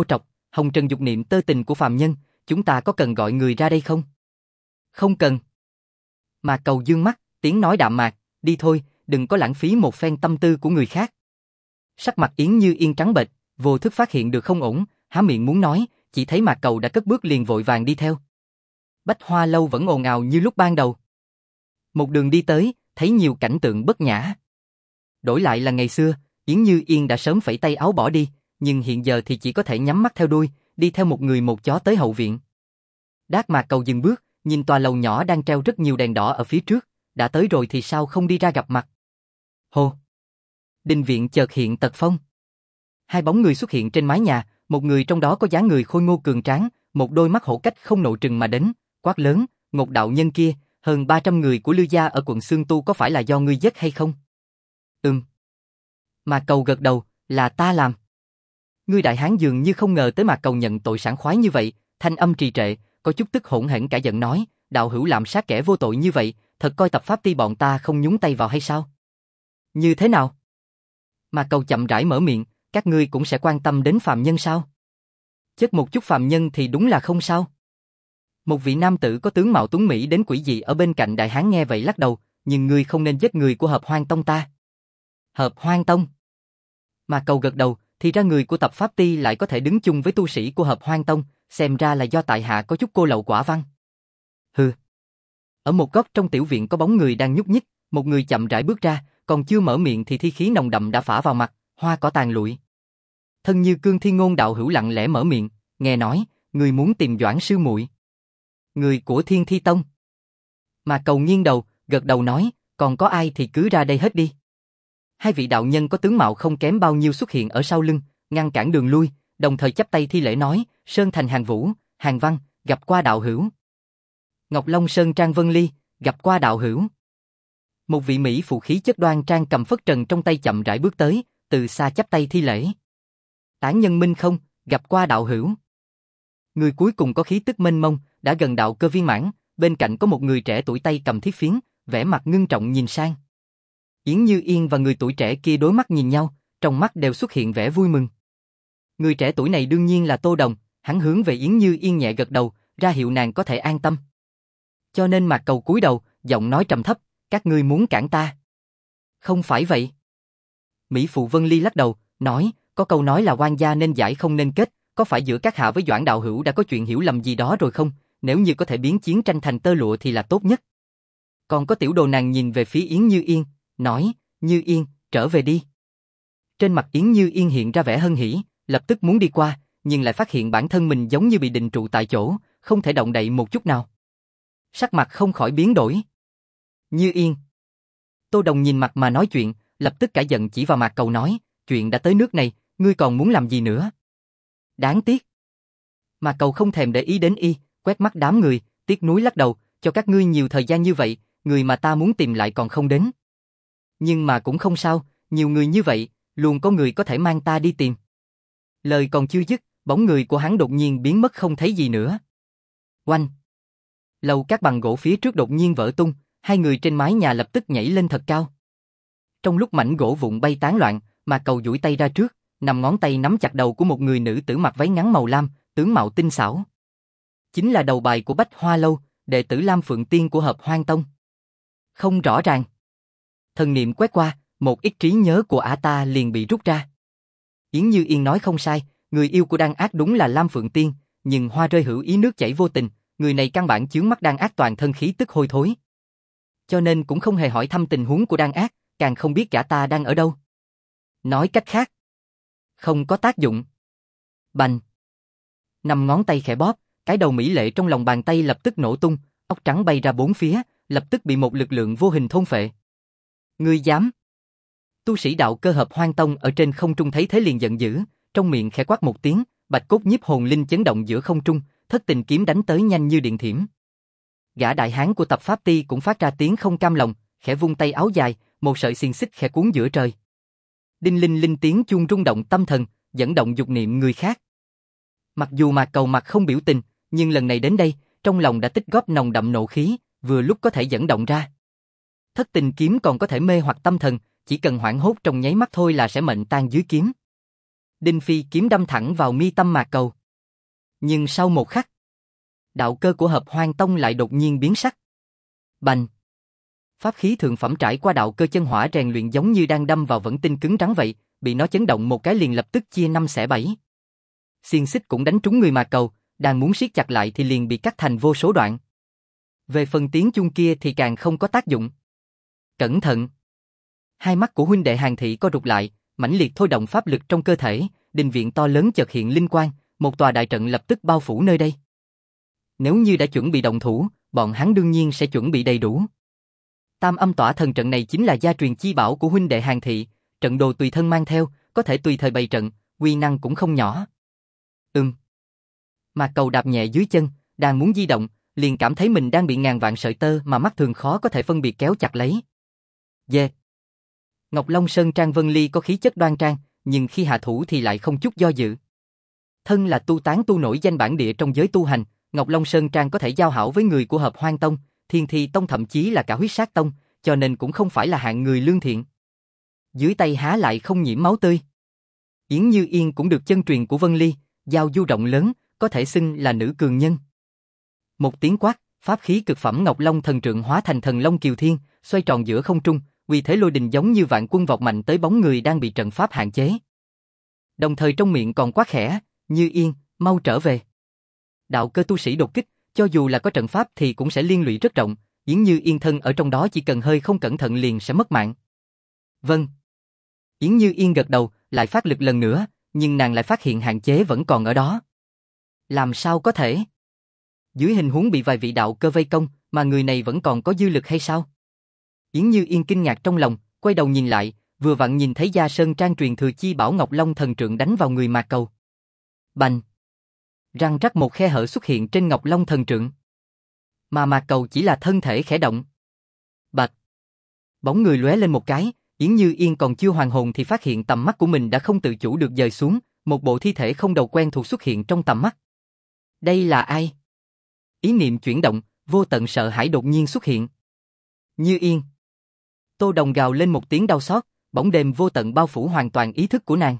hồng trần dục niệm tơ tình của phàm nhân, chúng ta có cần gọi người ra đây không? Không cần. Mạc Cầu dương mắt, tiếng nói đạm mạc, đi thôi, đừng có lãng phí một phen tâm tư của người khác. Sắc mặt Yến Như Yên trắng bệch, vô thức phát hiện được không ổn, há miệng muốn nói, chỉ thấy Mạc Cầu đã cất bước liền vội vàng đi theo. Bách Hoa Lâu vẫn ồn ào như lúc ban đầu. Một đường đi tới, thấy nhiều cảnh tượng bất nhã. Đổi lại là ngày xưa, Yến Như Yên đã sớm phẩy tay áo bỏ đi, nhưng hiện giờ thì chỉ có thể nhắm mắt theo đuôi, đi theo một người một chó tới hậu viện. Đát Mạc Cầu dừng bước, nhìn tòa lầu nhỏ đang treo rất nhiều đèn đỏ ở phía trước, đã tới rồi thì sao không đi ra gặp mặt. Hồ! Đình viện chợt hiện tật phong. Hai bóng người xuất hiện trên mái nhà, một người trong đó có dáng người khôi ngô cường tráng, một đôi mắt hổ cách không nộ trừng mà đến, quát lớn, Ngột đạo nhân kia, hơn 300 người của Lưu gia ở quận Xương Tu có phải là do ngươi giết hay không? Mạc Cầu gật đầu, là ta làm. Ngươi đại hán dường như không ngờ tới Mạc Cầu nhận tội sảng khoái như vậy, thanh âm trì trệ, có chút tức hỗn hển cả giận nói, đạo hữu lạm sát kẻ vô tội như vậy, thật coi tập pháp ti bọn ta không nhúng tay vào hay sao? Như thế nào? Mạc Cầu chậm rãi mở miệng, các ngươi cũng sẽ quan tâm đến phàm nhân sao? Chết một chút phàm nhân thì đúng là không sao. Một vị nam tử có tướng mạo tuấn mỹ đến quỷ dị ở bên cạnh đại hán nghe vậy lắc đầu, nhưng ngươi không nên giết người của Hợp Hoan Tông ta. Hợp Hoan Tông? Mạc Cầu gật đầu, thì ra người của tập pháp ti lại có thể đứng chung với tu sĩ của Hợp Hoan Tông, xem ra là do tại hạ có chút cô lậu quả văn. Hừ. Ở một góc trong tiểu viện có bóng người đang nhúc nhích, một người chậm rãi bước ra, còn chưa mở miệng thì thi khí nồng đậm đã phả vào mặt, hoa cỏ tàn lụi. Thân Như Cương Thiên Ngôn đạo hữu lặng lẽ mở miệng, nghe nói, người muốn tìm Doãn sư muội. Người của Thiên Thi Tông. Mạc Cầu nghiêng đầu, gật đầu nói, còn có ai thì cứ ra đây hết đi. Hai vị đạo nhân có tướng mạo không kém bao nhiêu xuất hiện ở sau lưng, ngăn cản đường lui, đồng thời chắp tay thi lễ nói, Sơn Thành Hàng Vũ, Hàng Văn, gặp qua đạo hữu. Ngọc Long Sơn Trang Vân Ly, gặp qua đạo hữu. Một vị mỹ phụ khí chất đoan trang cầm phất trần trong tay chậm rãi bước tới, từ xa chắp tay thi lễ. Tán nhân Minh Không, gặp qua đạo hữu. Người cuối cùng có khí tức mênh mông, đã gần đạo cơ viên mãn, bên cạnh có một người trẻ tuổi tay cầm thiết phiến, vẻ mặt ngưng trọng nhìn sang. Yến Như Yên và người tuổi trẻ kia đối mắt nhìn nhau, trong mắt đều xuất hiện vẻ vui mừng. Người trẻ tuổi này đương nhiên là Tô Đồng, hắn hướng về Yến Như Yên nhẹ gật đầu, ra hiệu nàng có thể an tâm. Cho nên Mạc Cầu cúi đầu, giọng nói trầm thấp, các ngươi muốn cản ta. Không phải vậy. Mỹ phụ Vân Ly lắc đầu, nói, có câu nói là oan gia nên giải không nên kết, có phải giữa các hạ với Doãn đạo hữu đã có chuyện hiểu lầm gì đó rồi không? Nếu như có thể biến chiến tranh thành tơ lụa thì là tốt nhất. Còn có tiểu đồ nàng nhìn về phía Yến Như Yên, nói, Như Yên, trở về đi. Trên mặt Yến Như Yên hiện ra vẻ hân hỉ, lập tức muốn đi qua, nhưng lại phát hiện bản thân mình giống như bị định trụ tại chỗ, không thể động đậy một chút nào. Sắc mặt không khỏi biến đổi. Như Yên. Tô Đồng nhìn mặt mà nói chuyện, lập tức cả giận chỉ vào Mạc Cầu nói, chuyện đã tới nước này, ngươi còn muốn làm gì nữa? Đáng tiếc. Mạc Cầu không thèm để ý đến y, quét mắt đám người, tiếc nuối lắc đầu, cho các ngươi nhiều thời gian như vậy, người mà ta muốn tìm lại còn không đến. Nhưng mà cũng không sao, nhiều người như vậy, luôn có người có thể mang ta đi tìm. Lời còn chưa dứt, bóng người của hắn đột nhiên biến mất không thấy gì nữa. Oanh! Lầu các bằng gỗ phía trước đột nhiên vỡ tung, hai người trên mái nhà lập tức nhảy lên thật cao. Trong lúc mảnh gỗ vụn bay tán loạn, Mạc Cầu duỗi tay ra trước, nằm ngón tay nắm chặt đầu của một người nữ tử mặc váy ngắn màu lam, tướng mạo tinh xảo. Chính là đầu bài của Bách Hoa Lâu, đệ tử Lam Phượng Tiên của Hợp Hoan Tông. Không rõ ràng. Thần niệm quét qua, một ít trí nhớ của ả ta liền bị rút ra. Yến Như Yên nói không sai, người yêu của Đan Ác đúng là Lam Phượng Tiên, nhưng hoa rơi hữu ý nước chảy vô tình, người này căn bản chướng mắt Đan Ác toàn thân khí tức hôi thối. Cho nên cũng không hề hỏi thăm tình huống của Đan Ác, càng không biết gã ta đang ở đâu. Nói cách khác, không có tác dụng. Bành! Năm ngón tay khẽ bóp, cái đầu mỹ lệ trong lòng bàn tay lập tức nổ tung, óc trắng bay ra bốn phía, lập tức bị một lực lượng vô hình thôn phệ. Ngươi dám? Tu sĩ đạo cơ Hợp Hoan Tông ở trên không trung thấy thế liền giận dữ, trong miệng khẽ quát một tiếng, bạch cốt nhiếp hồn linh chấn động giữa không trung, thất tình kiếm đánh tới nhanh như điện thiểm. Gã đại hán của tập pháp ti cũng phát ra tiếng không cam lòng, khẽ vung tay áo dài, một sợi xiềng xích khẽ cuốn giữa trời. Đinh linh linh tiếng chuông rung động tâm thần, dẫn động dục niệm người khác. Mặc dù Mạc Cầu mặt không biểu tình, nhưng lần này đến đây, trong lòng đã tích góp nồng đậm nộ khí, vừa lúc có thể dẫn động ra. Thất tình kiếm còn có thể mê hoặc tâm thần, chỉ cần hoảng hốt trong nháy mắt thôi là sẽ mệnh tan dưới kiếm. Đinh phi kiếm đâm thẳng vào mi tâm Mạc Cầu. Nhưng sau một khắc, đạo cơ của Hợp Hoan Tông lại đột nhiên biến sắc. Bành! Pháp khí thượng phẩm trải qua đạo cơ chân hỏa rèn luyện giống như đang đâm vào vẫn tinh cứng rắn vậy, bị nó chấn động một cái liền lập tức chia 5/7. Xiên xích cũng đánh trúng người Mạc Cầu, đang muốn siết chặt lại thì liền bị cắt thành vô số đoạn. Về phần tiếng chuông kia thì càng không có tác dụng. Cẩn thận! Hai mắt của huynh đệ Hàn Thị co rụt lại, mãnh liệt thôi động pháp lực trong cơ thể, đình viện to lớn chợt hiện linh quang, một tòa đại trận lập tức bao phủ nơi đây. Nếu như đã chuẩn bị động thủ, bọn hắn đương nhiên sẽ chuẩn bị đầy đủ. Tam âm tỏa thần trận này chính là gia truyền chi bảo của huynh đệ Hàn Thị, trận đồ tùy thân mang theo, có thể tùy thời bày trận, uy năng cũng không nhỏ. Mạc Cầu đạp nhẹ dưới chân, đang muốn di động, liền cảm thấy mình đang bị ngàn vạn sợi tơ mà mắt thường khó có thể phân biệt kéo chặt lấy. Yeah. Ngọc Long Sơn Trang Vân Ly có khí chất đoan trang, nhưng khi hạ thủ thì lại không chút do dự. Thân là tu tán tu nổi danh bản địa trong giới tu hành, Ngọc Long Sơn Trang có thể giao hảo với người của Hợp Hoan Tông, Thiên Thi Tông thậm chí là cả Huyết Sát Tông, cho nên cũng không phải là hạng người lương thiện. Dưới tay há lại không nhiễm máu tươi. Yến Như Yên cũng được chân truyền của Vân Ly, giao du rộng lớn, có thể xưng là nữ cường nhân. Một tiếng quát, pháp khí cực phẩm Ngọc Long thần trượng hóa thành thần long kiều thiên, xoay tròn giữa không trung, uy thế lôi đình giống như vạn quân vọt mạnh tới bóng người đang bị trận pháp hạn chế. Đồng thời trong miệng còn quát khẽ, Như Yên, mau trở về. Đạo cơ tu sĩ đột kích, cho dù là có trận pháp thì cũng sẽ liên lụy rất rộng, Yến Như Yên thân ở trong đó chỉ cần hơi không cẩn thận liền sẽ mất mạng. Vâng. Yến Như Yên gật đầu, lại phát lực lần nữa, nhưng nàng lại phát hiện hạn chế vẫn còn ở đó. Làm sao có thể? Dưới hình huống bị vài vị đạo cơ vây công, mà người này vẫn còn có dư lực hay sao? Yến Như Yên kinh ngạc trong lòng, quay đầu nhìn lại, vừa vặn nhìn thấy Gia Sơn Trang truyền thừa chi bảo Ngọc Long thần trượng đánh vào người Mạc Cầu. Bành! Răng rắc một khe hở xuất hiện trên Ngọc Long thần trượng. Mà Mạc Cầu chỉ là thân thể khẽ động. Bạch! Bóng người lóe lên một cái, Yến Như Yên còn chưa hoàn hồn thì phát hiện tầm mắt của mình đã không tự chủ được dời xuống, một bộ thi thể không đầu quen thuộc xuất hiện trong tầm mắt. Đây là ai? Ý niệm chuyển động, vô tận sợ hãi đột nhiên xuất hiện. Như Yên! Tô Đồng gào lên một tiếng đau xót, bóng đêm vô tận bao phủ hoàn toàn ý thức của nàng.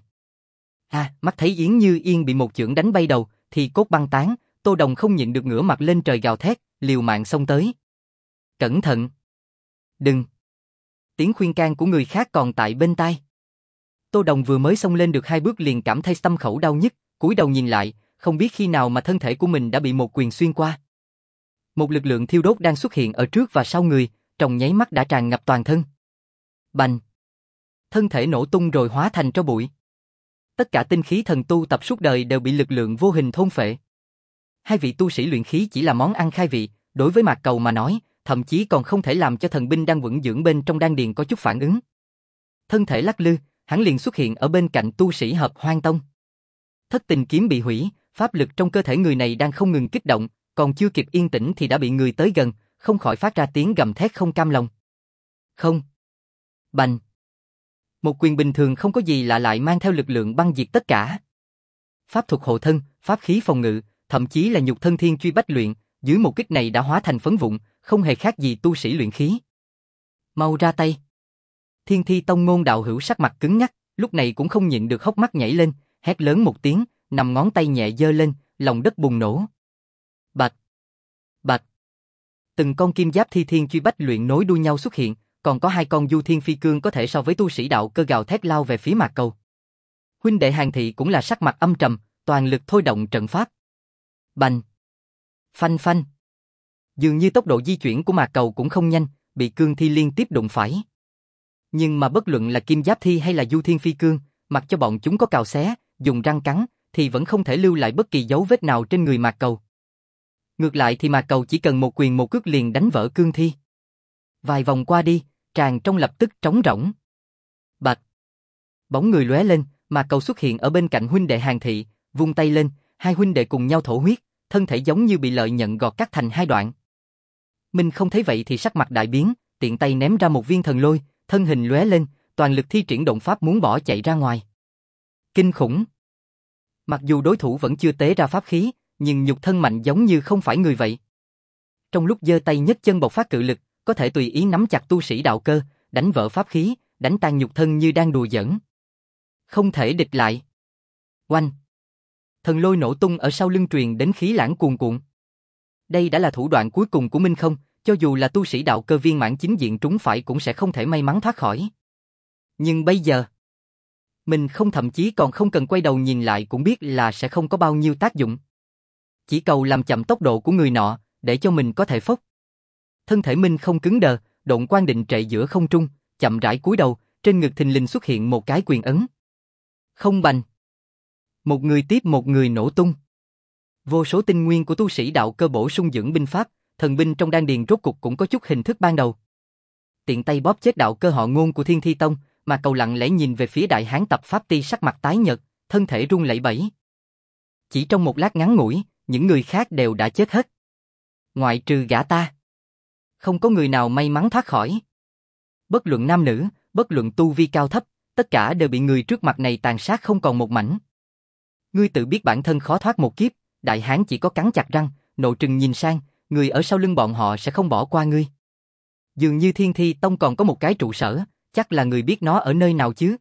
Mắt thấy Yến Như Yên bị một chưởng đánh bay đầu, thì cốt băng tán, Tô Đồng không nhịn được ngửa mặt lên trời gào thét, liều mạng xông tới. Cẩn thận! Đừng! Tiếng khuyên can của người khác còn tại bên tai. Tô Đồng vừa mới xông lên được 2 bước liền cảm thấy tâm khẩu đau nhức, cúi đầu nhìn lại, không biết khi nào mà thân thể của mình đã bị một quyền xuyên qua. Một lực lượng thiêu đốt đang xuất hiện ở trước và sau người, trong nháy mắt đã tràn ngập toàn thân. Bành! Thân thể nổ tung rồi hóa thành tro bụi. Tất cả tinh khí thần tu tập suốt đời đều bị lực lượng vô hình thôn phệ. Hai vị tu sĩ luyện khí chỉ là món ăn khai vị, đối với Mạc Cầu mà nói, thậm chí còn không thể làm cho thần binh đang vững dưỡng bên trong đan điền có chút phản ứng. Thân thể lắc lư, hắn liền xuất hiện ở bên cạnh tu sĩ Hợp Hoan Tông. Thất tình kiếm bị hủy, pháp lực trong cơ thể người này đang không ngừng kích động, còn chưa kịp yên tĩnh thì đã bị người tới gần, không khỏi phát ra tiếng gầm thét không cam lòng. Không! Bành! Một quyền bình thường không có gì lạ lại mang theo lực lượng băng diệt tất cả. Pháp thuật hộ thân, pháp khí phòng ngự, thậm chí là nhục thân thiên truy bách luyện, dưới một kích này đã hóa thành phấn vụn, không hề khác gì tu sĩ luyện khí. Mau ra tay! Thiên Thi Tông Ngôn đạo hữu sắc mặt cứng ngắc, lúc này cũng không nhịn được hốc mắt nhảy lên, hét lớn một tiếng, nằm ngón tay nhẹ giơ lên, lòng đất bùng nổ. Bạch! Bạch! Từng con kim giáp thi thiên truy bách luyện nối đuôi nhau xuất hiện, còn có 2 con du thiên phi cương có thể so với tu sĩ đạo cơ gào thét lao về phía Mạc Cầu. Huynh đệ Hàn Thị cũng là sắc mặt âm trầm, toàn lực thôi động trận pháp. Bành! Phanh phanh! Dường như tốc độ di chuyển của Mạc Cầu cũng không nhanh, bị cương thi liên tiếp đụng phải. Nhưng mà bất luận là kim giáp thi hay là du thiên phi cương, mặc cho bọn chúng có cào xé, dùng răng cắn, thì vẫn không thể lưu lại bất kỳ dấu vết nào trên người Mạc Cầu. Ngược lại thì Mạc Cầu chỉ cần một quyền một cước liền đánh vỡ cương thi. Vài vòng qua đi, tràng trong lập tức trống rỗng. Bạch! Bóng người lóe lên, Mạc Cầu xuất hiện ở bên cạnh huynh đệ Hàn Thị, vung tay lên, 2 huynh đệ cùng nhau thổ huyết, thân thể giống như bị lợi nhận gọt cắt thành 2 đoạn. Mình không thấy vậy thì sắc mặt đại biến, tiện tay ném ra một viên thần lôi, thân hình lóe lên, toàn lực thi triển động pháp muốn bỏ chạy ra ngoài. Kinh khủng! Mặc dù đối thủ vẫn chưa tế ra pháp khí, nhưng nhục thân mạnh giống như không phải người vậy. Trong lúc giơ tay nhấc chân bộc phát cự lực, có thể tùy ý nắm chặt tu sĩ đạo cơ, đánh vỡ pháp khí, đánh tan nhục thân như đang đùa giỡn. Không thể địch lại. Oanh! Thần lôi nổ tung ở sau lưng truyền đến khí lãng cuồn cuộn. Đây đã là thủ đoạn cuối cùng của Minh Không, cho dù là tu sĩ đạo cơ viên mãn chính diện trúng phải cũng sẽ không thể may mắn thoát khỏi. Nhưng bây giờ, mình không thậm chí còn không cần quay đầu nhìn lại cũng biết là sẽ không có bao nhiêu tác dụng. Chỉ cầu làm chậm tốc độ của người nọ, để cho mình có thể phốc. Thân thể Minh Không cứng đờ, độn quang định trệ giữa không trung, chậm rãi cúi đầu, trên ngực thình lình xuất hiện một cái quyền ấn. Không bành. Một người tiếp một người nổ tung. Vô số tinh nguyên của tu sĩ đạo cơ bổ sung dưỡng binh pháp, thần binh trong đan điền rốt cục cũng có chút hình thức ban đầu. Tiện tay bóp chết đạo cơ họ Ngôn của Thiên Thi Tông, mà cầu lặng lẽ nhìn về phía đại hán Tập Pháp Ti sắc mặt tái nhợt, thân thể run lẩy bẩy. Chỉ trong một lát ngắn ngủi, những người khác đều đã chết hết. Ngoại trừ gã ta. Không có người nào may mắn thoát khỏi. Bất luận nam nữ, bất luận tu vi cao thấp, tất cả đều bị người trước mặt này tàn sát không còn một mảnh. Ngươi tự biết bản thân khó thoát một kiếp, đại hán chỉ có cắn chặt răng, nộ trừng nhìn sang, người ở sau lưng bọn họ sẽ không bỏ qua ngươi. Dường như Thiên Thi Tông còn có một cái trụ sở, chắc là người biết nó ở nơi nào chứ.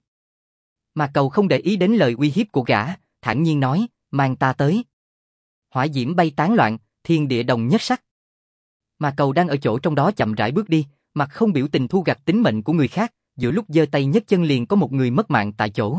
Mà Cầu không để ý đến lời uy hiếp của gã, thản nhiên nói, mang ta tới. Hỏa diễm bay tán loạn, thiên địa đồng nhất sắc. Mà Cầu đang ở chỗ trong đó chậm rãi bước đi, mặt không biểu tình thu gặt tính mệnh của người khác, giữa lúc giơ tay nhấc chân liền có một người mất mạng tại chỗ.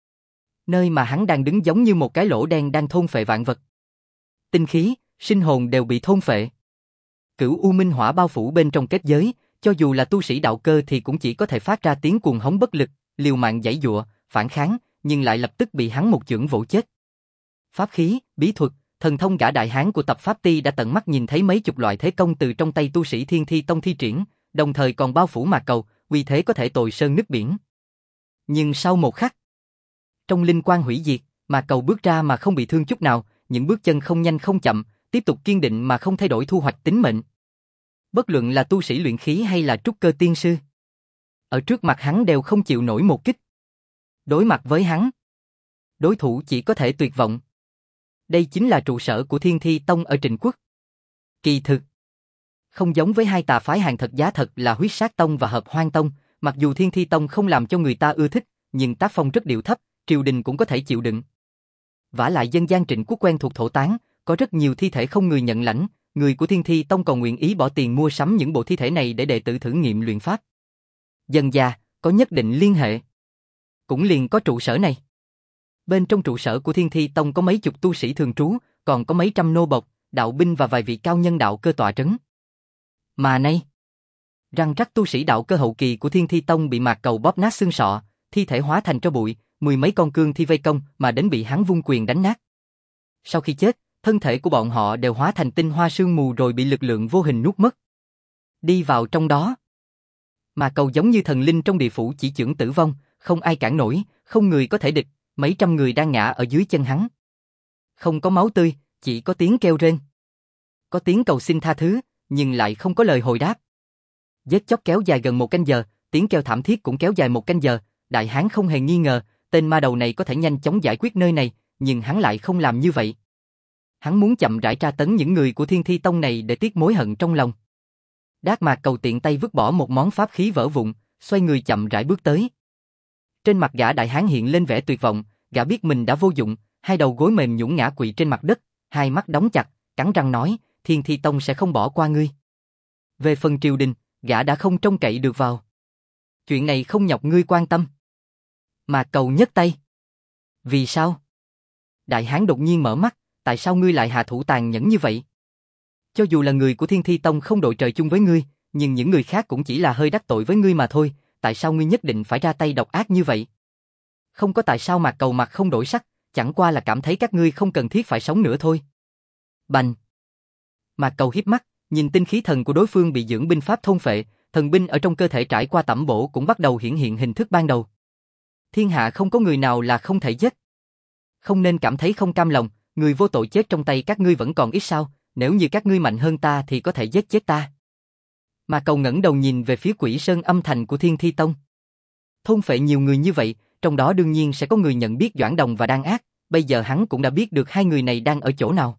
Nơi mà hắn đang đứng giống như một cái lỗ đen đang thôn phệ vạn vật. Tinh khí, sinh hồn đều bị thôn phệ. Cửu U Minh Hỏa bao phủ bên trong kết giới, cho dù là tu sĩ đạo cơ thì cũng chỉ có thể phát ra tiếng cuồng hống bất lực, liều mạng giãy giụa, phản kháng, nhưng lại lập tức bị hắn một chưởng vỗ chết. Pháp khí, bí thuật, thần thông gã đại hán của Tập Pháp Ti đã tận mắt nhìn thấy mấy chục loại thế công từ trong tay tu sĩ Thiên Thi Tông thi triển, đồng thời còn bao phủ Mạc Cầu, uy thế có thể tồi sơn nứt biển. Nhưng sau một khắc, trong linh quang hủy diệt, Mạc Cầu bước ra mà không bị thương chút nào, những bước chân không nhanh không chậm, tiếp tục kiên định mà không thay đổi thu hoạch tính mệnh. Bất luận là tu sĩ luyện khí hay là trúc cơ tiên sư, ở trước mặt hắn đều không chịu nổi một kích. Đối mặt với hắn, đối thủ chỉ có thể tuyệt vọng. Đây chính là trụ sở của Thiên Thi Tông ở Trịnh Quốc. Kỳ thực, không giống với hai tà phái hàng thật giá thật là Huyết Sát Tông và Hợp Hoang Tông, mặc dù Thiên Thi Tông không làm cho người ta ưa thích, nhưng tác phong rất điệu thấp, triều đình cũng có thể chịu đựng. Vả lại dân gian Trịnh Quốc quen thuộc thổ tán, có rất nhiều thi thể không người nhận lãnh, người của Thiên Thi Tông còn nguyện ý bỏ tiền mua sắm những bộ thi thể này để đệ tử thử nghiệm luyện pháp. Dần dà, có nhất định liên hệ. Cũng liền có trụ sở này. Bên trong trụ sở của Thiên Thi Tông có mấy chục tu sĩ thường trú, còn có mấy trăm nô bộc, đạo binh và vài vị cao nhân đạo cơ tọa trấn. Mà nay, răng rắc tu sĩ đạo cơ hậu kỳ của Thiên Thi Tông bị Mạc Cầu bóp nát xương sọ, thi thể hóa thành tro bụi, mười mấy con cương thi vây công mà đến bị hắn vung quyền đánh nát. Sau khi chết, thân thể của bọn họ đều hóa thành tinh hoa sương mù rồi bị lực lượng vô hình nuốt mất. Đi vào trong đó, Mạc Cầu giống như thần linh trong địa phủ chỉ chưởng tử vong, không ai cản nổi, không người có thể địch, mấy trăm người đang ngã ở dưới chân hắn. Không có máu tươi, chỉ có tiếng kêu rên. Có tiếng cầu xin tha thứ, nhưng lại không có lời hồi đáp. Giết chóc kéo dài gần 1 canh giờ, tiếng kêu thảm thiết cũng kéo dài 1 canh giờ, đại hán không hề nghi ngờ, tên ma đầu này có thể nhanh chóng giải quyết nơi này, nhưng hắn lại không làm như vậy. Hắn muốn chậm rãi tra tấn những người của Thiên Thi Tông này để tiết mối hận trong lòng. Đát Mạc Cầu tiện tay vứt bỏ một món pháp khí vỡ vụn, xoay người chậm rãi bước tới. Trên mặt gã đại hán hiện lên vẻ tuyệt vọng, gã biết mình đã vô dụng, hai đầu gối mềm nhũn ngã quỵ trên mặt đất, hai mắt đóng chặt, cắn răng nói, Thiên Thi Tông sẽ không bỏ qua ngươi. Về phần triều đình, gã đã không trông cậy được vào. Chuyện này không nhọc ngươi quan tâm. Mạc Cầu nhấc tay. Vì sao? Đại hán đột nhiên mở mắt, tại sao ngươi lại hạ thủ tàn nhẫn như vậy? Cho dù là người của Thiên Thi Tông không đội trời chung với ngươi, nhưng những người khác cũng chỉ là hơi đắc tội với ngươi mà thôi, tại sao ngươi nhất định phải ra tay độc ác như vậy? Không có tại sao Mạc Cầu mặt không đổi sắc, chẳng qua là cảm thấy các ngươi không cần thiết phải sống nữa thôi. Bành! Mạc Cầu híp mắt, nhìn tinh khí thần của đối phương bị dưỡng binh pháp thôn phệ, thần binh ở trong cơ thể trải qua tẩm bổ cũng bắt đầu hiển hiện hình thức ban đầu. Thiên hạ không có người nào là không thể giết. Không nên cảm thấy không cam lòng, người vô tội chết trong tay các ngươi vẫn còn ít sao, nếu như các ngươi mạnh hơn ta thì có thể giết chết ta. Mạc Cầu ngẩng đầu nhìn về phía Quỷ Sơn âm thành của Thiên Thi Tông. Thôn phệ nhiều người như vậy, trong đó đương nhiên sẽ có người nhận biết Doãn Đồng và Đan Ác, bây giờ hắn cũng đã biết được hai người này đang ở chỗ nào.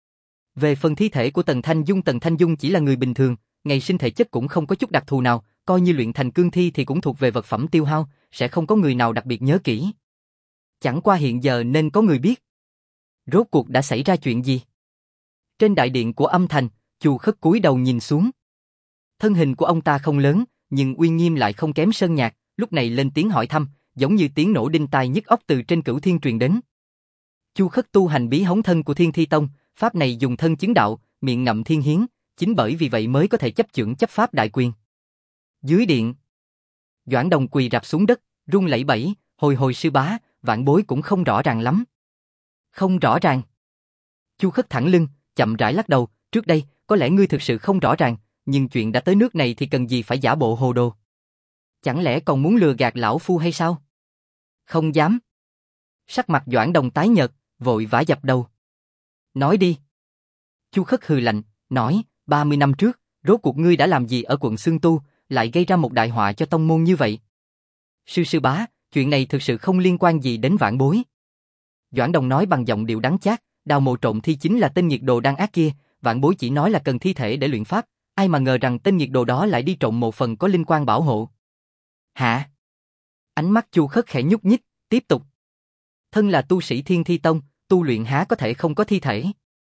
Về phần thi thể của Tần Thanh Dung chỉ là người bình thường, ngày sinh thể chất cũng không có chút đặc thù nào, coi như luyện thành cương thi thì cũng thuộc về vật phẩm tiêu hao, sẽ không có người nào đặc biệt nhớ kỹ. Chẳng qua hiện giờ nên có người biết. Rốt cuộc đã xảy ra chuyện gì? Trên đại điện của âm thành, Chu Khất cúi đầu nhìn xuống. Thân hình của ông ta không lớn, nhưng uy nghiêm lại không kém Sơn Nhạc, lúc này lên tiếng hỏi thăm, giống như tiếng nổ đinh tai nhức óc từ trên Cửu Thiên truyền đến. Chu Khất tu hành bí hống thân của Thiên Thi Tông, pháp này dùng thân chứng đạo, miệng ngậm thiên hiến, chính bởi vì vậy mới có thể chấp chưởng chấp pháp đại quyền. Dưới điện, Doãn Đồng quỳ rạp xuống đất, run lẩy bẩy, hồi sư bá, vạn bối cũng không rõ ràng lắm. Không rõ ràng. Chu Khất thẳng lưng, chậm rãi lắc đầu, trước đây, có lẽ ngươi thực sự không rõ ràng, nhưng chuyện đã tới nước này thì cần gì phải giả bộ hồ đồ. Chẳng lẽ còn muốn lừa gạt lão phu hay sao? Không dám. Sắc mặt Doãn Đồng tái nhợt, vội vã dập đầu. Nói đi. Chu Khất hừ lạnh, nói, 30 năm trước, rốt cuộc ngươi đã làm gì ở quận Xương Tu, lại gây ra một đại họa cho tông môn như vậy? Sư bá, chuyện này thực sự không liên quan gì đến vãn bối. Doãn Đồng nói bằng giọng điệu đắng chát, đào mộ trộm thi chính là tên nhiệt đồ đan ác kia, vãn bối chỉ nói là cần thi thể để luyện pháp, ai mà ngờ rằng tên nhiệt đồ đó lại đi trộm một phần có linh quan bảo hộ. Hả? Ánh mắt Chu Khất khẽ nhúc nhích, tiếp tục. Thân là tu sĩ Thiên Thi Tông, tu luyện há có thể không có thi thể.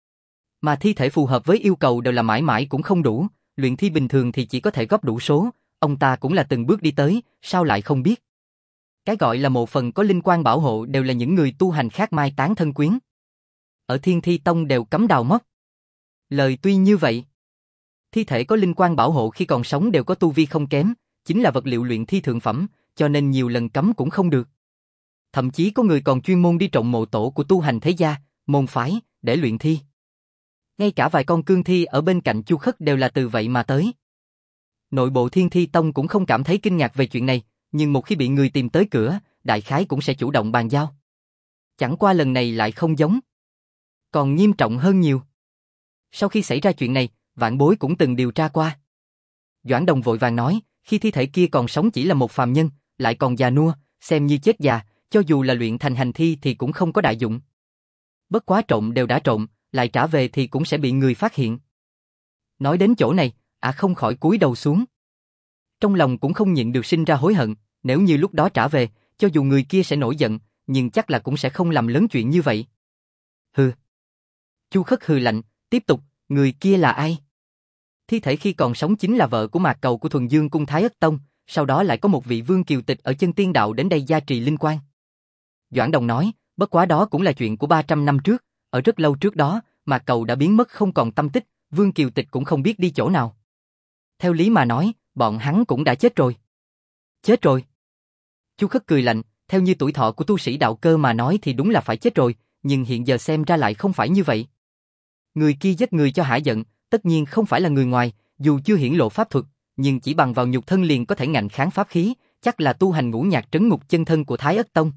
Mà thi thể phù hợp với yêu cầu đều là mãi mãi cũng không đủ, luyện thi bình thường thì chỉ có thể góp đủ số, ông ta cũng là từng bước đi tới, sao lại không biết. Cái gọi là một phần có linh quan bảo hộ đều là những người tu hành khác mai táng thân quyến. Ở Thiên Thi Tông đều cấm đào móc. Lời tuy như vậy, thi thể có linh quan bảo hộ khi còn sống đều có tu vi không kém, chính là vật liệu luyện thi thượng phẩm, cho nên nhiều lần cấm cũng không được. Thậm chí có người còn chuyên môn đi trộm mộ tổ của tu hành thế gia, môn phái, để luyện thi. Ngay cả vài con cương thi ở bên cạnh Chu Khất đều là từ vậy mà tới. Nội bộ Thiên Thi Tông cũng không cảm thấy kinh ngạc về chuyện này, nhưng một khi bị người tìm tới cửa, đại khái cũng sẽ chủ động bàn giao. Chẳng qua lần này lại không giống. Còn nghiêm trọng hơn nhiều. Sau khi xảy ra chuyện này, vãn bối cũng từng điều tra qua. Doãn Đồng vội vàng nói, khi thi thể kia còn sống chỉ là một phàm nhân, lại còn già nua, xem như chết già, cho dù là luyện thành hành thi thì cũng không có đại dụng. Bất quá trộm đều đã trộm, lại trả về thì cũng sẽ bị người phát hiện. Nói đến chỗ này, không khỏi cúi đầu xuống. Trong lòng cũng không nhịn được sinh ra hối hận, nếu như lúc đó trả về, cho dù người kia sẽ nổi giận, nhưng chắc là cũng sẽ không làm lớn chuyện như vậy. Hừ. Chu Khất hừ lạnh, tiếp tục, người kia là ai? Thi thể khi còn sống chính là vợ của Mạc Cầu của Thuần Dương Cung Thái Ất Tông, sau đó lại có một vị vương kiều tịch ở Chân Tiên Đạo đến đây gia trì linh quan. Doãn Đồng nói, bất quá đó cũng là chuyện của 300 năm trước, ở rất lâu trước đó, Mạc Cầu đã biến mất không còn tâm tích, vương kiều tịch cũng không biết đi chỗ nào. Theo lý mà nói, bọn hắn cũng đã chết rồi. Chết rồi? Chu Khất cười lạnh, theo như tuổi thọ của tu sĩ đạo cơ mà nói thì đúng là phải chết rồi, nhưng hiện giờ xem ra lại không phải như vậy. Người kia giết người cho hả giận, tất nhiên không phải là người ngoài, dù chưa hiển lộ pháp thuật, nhưng chỉ bằng vào nhục thân liền có thể ngạnh kháng pháp khí, chắc là tu hành ngũ nhạc trấn ngục chân thân của Thái Ất Tông.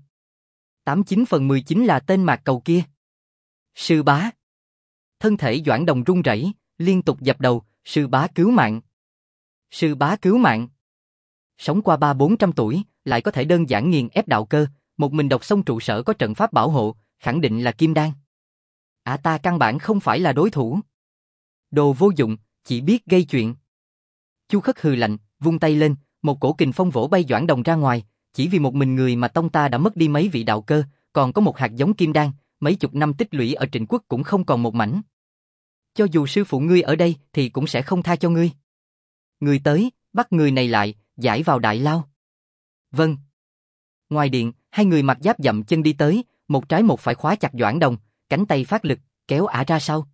89 phần 10 chính là tên Mạc Cầu kia. Sư bá. Thân thể Doãn Đồng run rẩy, liên tục dập đầu, sư bá cứu mạng. Sư bá cứu mạng. Sống qua 300-400 tuổi, lại có thể đơn giản nghiền ép đạo cơ, một mình độc xông trụ sở có trận pháp bảo hộ, khẳng định là kim đan. Ta căn bản không phải là đối thủ. Đồ vô dụng, chỉ biết gây chuyện. Chu Khất hừ lạnh, vung tay lên, một cổ kình phong vỗ bay Doãn Đồng ra ngoài, chỉ vì một mình người mà tông ta đã mất đi mấy vị đạo cơ, còn có một hạt giống kim đan, mấy chục năm tích lũy ở Trịnh Quốc cũng không còn một mảnh. Cho dù sư phụ ngươi ở đây thì cũng sẽ không tha cho ngươi. Ngươi tới, bắt người này lại, giải vào đại lao. Vâng. Ngoài điện, hai người mặc giáp dậm chân đi tới, một trái một phải khóa chặt Doãn Đồng, cánh tay phát lực, kéo ra sau.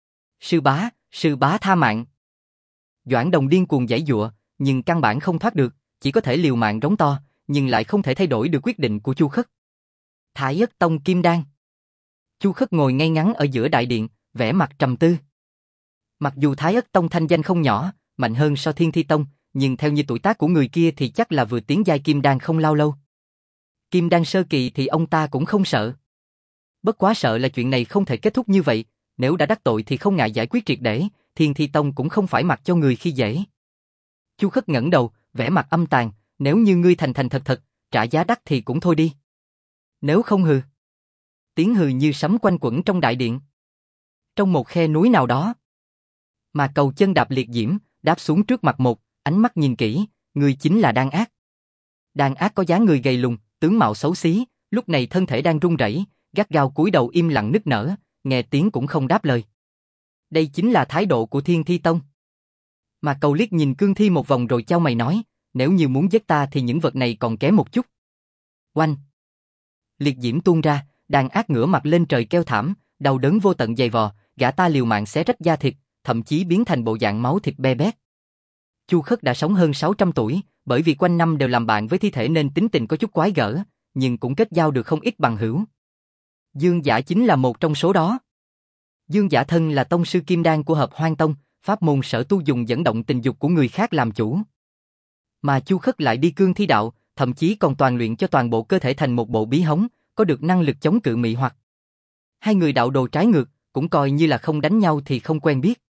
Sư bá tha mạng. Doãn Đồng điên cuồng giãy giụa, nhưng căn bản không thoát được, chỉ có thể liều mạng rống to, nhưng lại không thể thay đổi được quyết định của Chu Khất. Thái Ất Tông kim đan. Chu Khất ngồi ngay ngắn ở giữa đại điện, vẻ mặt trầm tư. Mặc dù Thái Ất Tông thanh danh không nhỏ, mạnh hơn so Thiên Thi Tông, nhưng theo như tuổi tác của người kia thì chắc là vừa tiến giai kim đan không lâu lâu. Kim đan sơ kỳ thì ông ta cũng không sợ. Bất quá sợ là chuyện này không thể kết thúc như vậy, nếu đã đắc tội thì không ngại giải quyết triệt để, Thiên Thi Tông cũng không phải mặc cho người khi dễ. Chu Khất ngẩng đầu, vẻ mặt âm tàn, nếu như ngươi thành thành thật thật, trả giá đắt thì cũng thôi đi. Nếu không hừ. Tiếng hừ như sấm quanh quẩn trong đại điện. Trong một khe núi nào đó, mà Cầu chân đạp liệt diễm, đáp xuống trước mặt một, ánh mắt nhìn kỹ, người chính là Đan Ác. Đan Ác có dáng người gầy lùn, tướng mạo xấu xí, lúc này thân thể đang run rẩy, gắt gao cúi đầu im lặng nức nở, nghe tiếng cũng không đáp lời. Đây chính là thái độ của Thiên Thi Tông. Mà Cầu liếc nhìn cương thi một vòng rồi chau mày nói, nếu như muốn giết ta thì những vật này còn kém một chút. Oanh! Liệt diễm tuôn ra, đàn ác ngửa mặt lên trời kêu thảm, đau đớn vô tận dày vò, gã ta liều mạng xé rách da thịt, thậm chí biến thành bộ dạng máu thịt be bét. Chu Khất đã sống hơn 600 tuổi, bởi vì quanh năm đều làm bạn với thi thể nên tính tình có chút quái gở, nhưng cũng kết giao được không ít bằng hữu. Dương Giả chính là một trong số đó. Dương Giả thân là tông sư kim đan của Hợp Hoan Tông, pháp môn sở tu dùng dẫn động tình dục của người khác làm chủ. Mà Chu Khất lại đi cương thi đạo, thậm chí còn toàn luyện cho toàn bộ cơ thể thành một bộ bí hống, có được năng lực chống cự mị hoặc. Hai người đạo đồ trái ngược, cũng coi như là không đánh nhau thì không quen biết.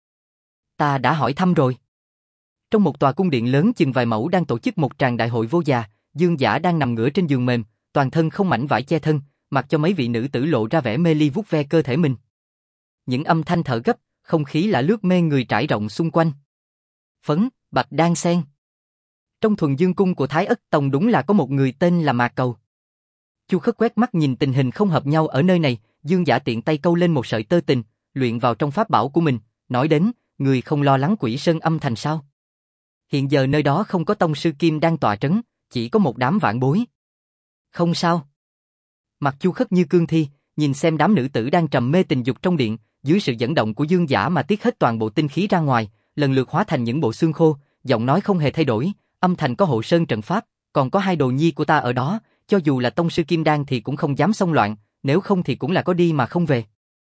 Ta đã hỏi thăm rồi. Trong một tòa cung điện lớn chừng vài mẫu đang tổ chức một tràng đại hội vô già, Dương Giả đang nằm ngửa trên giường mềm, toàn thân không mảnh vải che thân, mặc cho mấy vị nữ tử lộ ra vẻ mê ly vuốt ve cơ thể mình. Những âm thanh thở gấp, không khí lạ lướt mê người trải rộng xung quanh. Phấn, bạch đan sen. Trong thuần dương cung của Thái Ất Tông đúng là có một người tên là Mạc Cầu. Chu Khất quét mắt nhìn tình hình không hợp nhau ở nơi này, Dương Giả tiện tay câu lên một sợi tơ tình, luyện vào trong pháp bảo của mình, nói đến, người không lo lắng Quỷ Sơn âm thành sao? Hiện giờ nơi đó không có tông sư kim đang tọa trấn, chỉ có một đám vạn bối. Không sao. Mặt Chu Khất như cương thi, nhìn xem đám nữ tử đang trầm mê tình dục trong điện, dưới sự dẫn động của Dương Giả mà tiết hết toàn bộ tinh khí ra ngoài, lần lượt hóa thành những bộ xương khô, giọng nói không hề thay đổi, âm thành có hộ sơn trận pháp, còn có hai đồ nhi của ta ở đó, cho dù là tông sư kim đan thì cũng không dám xông loạn, nếu không thì cũng là có đi mà không về.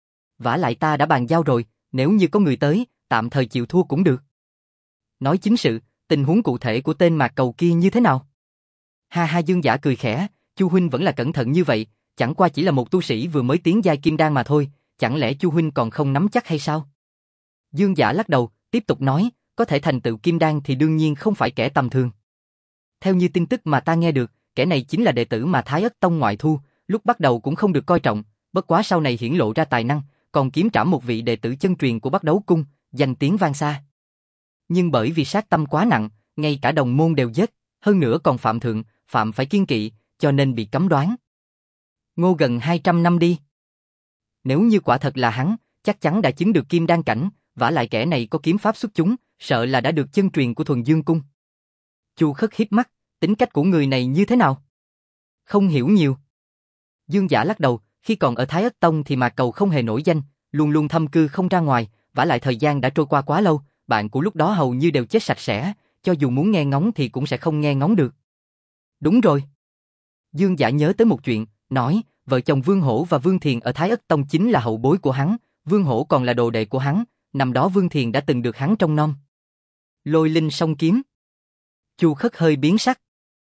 Vả lại ta đã bàn giao rồi, nếu như có người tới, tạm thời chịu thua cũng được. Nói chính sự, tình huống cụ thể của tên Mạc Cầu kia như thế nào? Ha ha, Dương Giả cười khẽ, Chu huynh vẫn là cẩn thận như vậy, chẳng qua chỉ là một tu sĩ vừa mới tiến giai kim đan mà thôi, chẳng lẽ Chu huynh còn không nắm chắc hay sao? Dương Giả lắc đầu, tiếp tục nói, có thể thành tựu kim đan thì đương nhiên không phải kẻ tầm thường. Theo như tin tức mà ta nghe được, kẻ này chính là đệ tử mà Thái Ất Tông ngoại thu, lúc bắt đầu cũng không được coi trọng, bất quá sau này hiển lộ ra tài năng, còn kiếm trảm một vị đệ tử chân truyền của Bắc Đấu Cung, danh tiếng vang xa. Nhưng bởi vì sát tâm quá nặng, ngay cả đồng môn đều giết, hơn nữa còn phạm thượng, phạm phải kiêng kỵ, cho nên bị cấm đoán. Ngô gần 200 năm đi. Nếu như quả thật là hắn, chắc chắn đã chứng được kim đan cảnh, vả lại kẻ này có kiếm pháp xuất chúng, sợ là đã được chân truyền của Thuần Dương Cung. Chu Khất híp mắt, tính cách của người này như thế nào? Không hiểu nhiều. Dương Giả lắc đầu, khi còn ở Thái Ất Tông thì Mạc Cầu không hề nổi danh, luôn luôn thâm cư không ra ngoài, vả lại thời gian đã trôi qua quá lâu, bạn của lúc đó hầu như đều chết sạch sẽ, cho dù muốn nghe ngóng thì cũng sẽ không nghe ngóng được. Đúng rồi. Dương Giả nhớ tới một chuyện, nói, vợ chồng Vương Hổ và Vương Thiền ở Thái Ất Tông chính là hậu bối của hắn, Vương Hổ còn là đồ đệ của hắn, năm đó Vương Thiền đã từng được hắn trông nom. Lôi linh song kiếm. Chu Khất hơi biến sắc.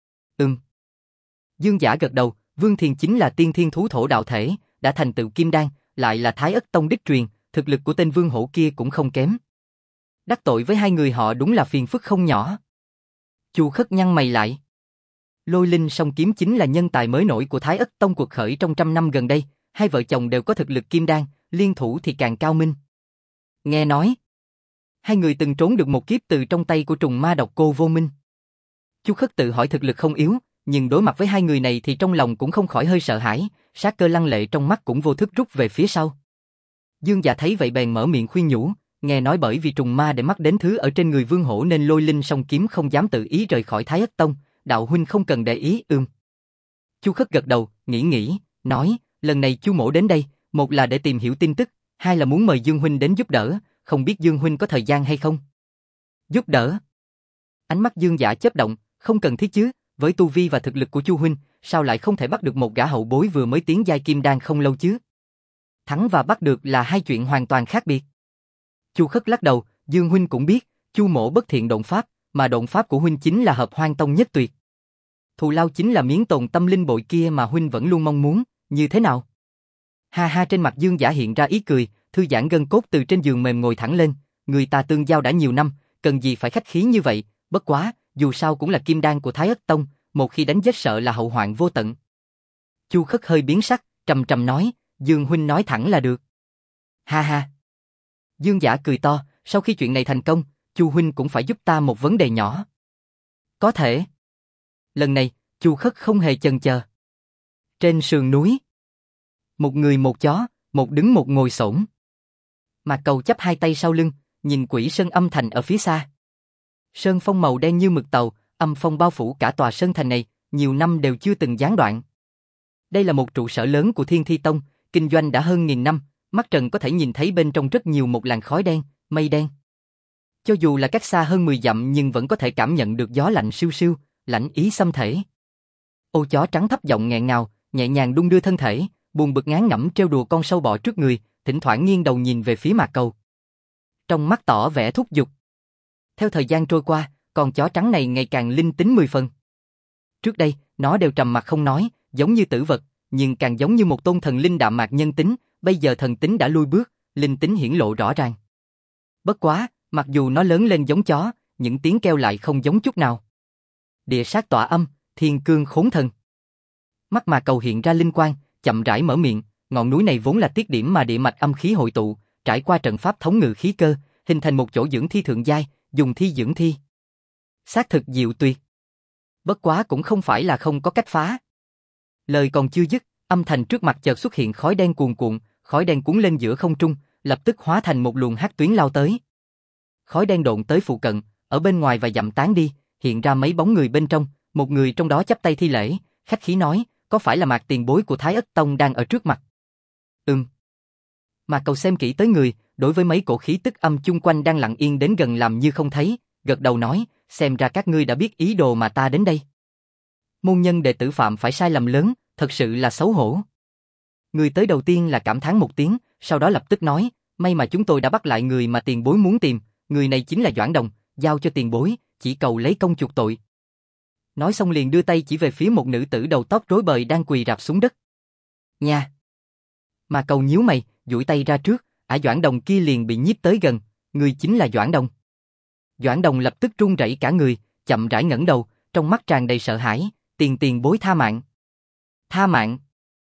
Dương Giả gật đầu, Vương Thiền chính là tiên thiên thú thổ đạo thể, đã thành tựu kim đan, lại là Thái Ất Tông đích truyền, thực lực của tên Vương Hổ kia cũng không kém. Đắc tội với hai người họ đúng là phiền phức không nhỏ. Chu Khất nhăn mày lại. Lôi linh song kiếm chính là nhân tài mới nổi của Thái Ất Tông cuộc khởi trong trăm năm gần đây, hai vợ chồng đều có thực lực kim đan, liên thủ thì càng cao minh. Nghe nói, hai người từng trốn được một kiếp từ trong tay của trùng ma độc cô Vô Minh. Chu Khất tự hỏi thực lực không yếu, nhưng đối mặt với hai người này thì trong lòng cũng không khỏi hơi sợ hãi, sát cơ lăng lệ trong mắt cũng vô thức rút về phía sau. Dương Dạ thấy vậy bèn mở miệng khuyên nhủ, nghe nói bởi vì trùng ma để mắt đến thứ ở trên người Vương Hổ nên Lôi linh song kiếm không dám tự ý rời khỏi Thái Ất Tông, đạo huynh không cần để ý. Chu Khất gật đầu, nghĩ, nói, lần này Chu mỗ đến đây, một là để tìm hiểu tin tức, hai là muốn mời Dương huynh đến giúp đỡ, không biết Dương huynh có thời gian hay không? Giúp đỡ? Ánh mắt Dương Dạ chớp động, không cần thiết chứ, với tu vi và thực lực của Chu huynh, sao lại không thể bắt được một gã hậu bối vừa mới tiến giai kim đan không lâu chứ? Thắng và bắt được là hai chuyện hoàn toàn khác biệt. Chu Khất lắc đầu, Dương huynh cũng biết, Chu mỗ bất thiện độn pháp, mà độn pháp của huynh chính là Hợp Hoan Tông nhất tuyệt. Thù lao chính là miếng tồn tâm linh bội kia mà huynh vẫn luôn mong muốn, như thế nào? Ha ha, trên mặt Dương Giả hiện ra ý cười, thư giãn gân cốt từ trên giường mềm ngồi thẳng lên, người ta tương giao đã nhiều năm, cần gì phải khách khí như vậy, bất quá, dù sao cũng là kim đan của Thái Ất Tông, một khi đánh giết sợ là hậu hoạn vô tận. Chu Khất hơi biến sắc, trầm trầm nói, Dương huynh nói thẳng là được. Ha ha. Dương Giả cười to, sau khi chuyện này thành công, Chu huynh cũng phải giúp ta một vấn đề nhỏ. Có thể. Lần này, Chu Khất không hề chần chờ. Trên sườn núi, Một người một chó, một đứng một ngồi xổm. Mạc Cầu chắp hai tay sau lưng, nhìn Quỷ Sơn Âm Thành ở phía xa. Sơn phong màu đen như mực tàu, âm phong bao phủ cả tòa sơn thành này, nhiều năm đều chưa từng gián đoạn. Đây là một trụ sở lớn của Thiên Thi Tông, kinh doanh đã hơn 1000 năm, mắt trần có thể nhìn thấy bên trong rất nhiều một làn khói đen, mây đen. Cho dù là cách xa hơn 10 dặm nhưng vẫn có thể cảm nhận được gió lạnh siêu siêu, lạnh ý xâm thể. Ô chó trắng thấp giọng nghẹn ngào, nhẹ nhàng đung đưa thân thể, buồn bực ngán ngẩm trêu đùa con sâu bọ trước người, thỉnh thoảng nghiêng đầu nhìn về phía Mạc Cầu. Trong mắt tỏ vẻ thúc giục. Theo thời gian trôi qua, con chó trắng này ngày càng linh tính 10 phần. Trước đây, nó đều trầm mặc không nói, giống như tử vật, nhưng càng giống như một tôn thần linh đạm mạc nhân tính, bây giờ thần tính đã lui bước, linh tính hiển lộ rõ ràng. Bất quá, mặc dù nó lớn lên giống chó, những tiếng kêu lại không giống chút nào. Địa sát tọa âm, thiên cương khốn thần. Mắt Mạc Cầu hiện ra linh quang, chậm rãi mở miệng, ngọn núi này vốn là tiết điểm mà địa mạch âm khí hội tụ, trải qua trận pháp thống ngự khí cơ, hình thành một chỗ dưỡng thi thượng giai, dùng thi dưỡng thi. Xác thực diệu tuyệt. Bất quá cũng không phải là không có cách phá. Lời còn chưa dứt, âm thành trước mặt chợt xuất hiện khói đen cuồn cuộn, khói đen cuốn lên giữa không trung, lập tức hóa thành một luồng hắc tuyến lao tới. Khói đen độn tới phụ cận, ở bên ngoài và dặm tán đi, hiện ra mấy bóng người bên trong, một người trong đó chắp tay thi lễ, khách khí nói, có phải là Mạc tiền bối của Thái Ất Tông đang ở trước mặt? Mạc Cầu xem kỹ tới người, đối với mấy cổ khí tức âm chung quanh đang lặng yên đến gần làm như không thấy, gật đầu nói, xem ra các ngươi đã biết ý đồ mà ta đến đây. Môn nhân đệ tử phạm phải sai lầm lớn, thật sự là xấu hổ. Người tới đầu tiên là cảm thán một tiếng, sau đó lập tức nói, may mà chúng tôi đã bắt lại người mà tiền bối muốn tìm, người này chính là Doãn Đồng, giao cho tiền bối, chỉ cầu lấy công chuộc tội. Nói xong liền đưa tay chỉ về phía một nữ tử đầu tóc rối bời đang quỳ rạp xuống đất. Nha! Mà Cầu nhíu mày, duỗi tay ra trước, Doãn Đồng kia liền bị nhiếp tới gần, người chính là Doãn Đồng. Doãn Đồng lập tức run rẩy cả người, chậm rãi ngẩng đầu, trong mắt tràn đầy sợ hãi, tiền bối tha mạng. Tha mạng?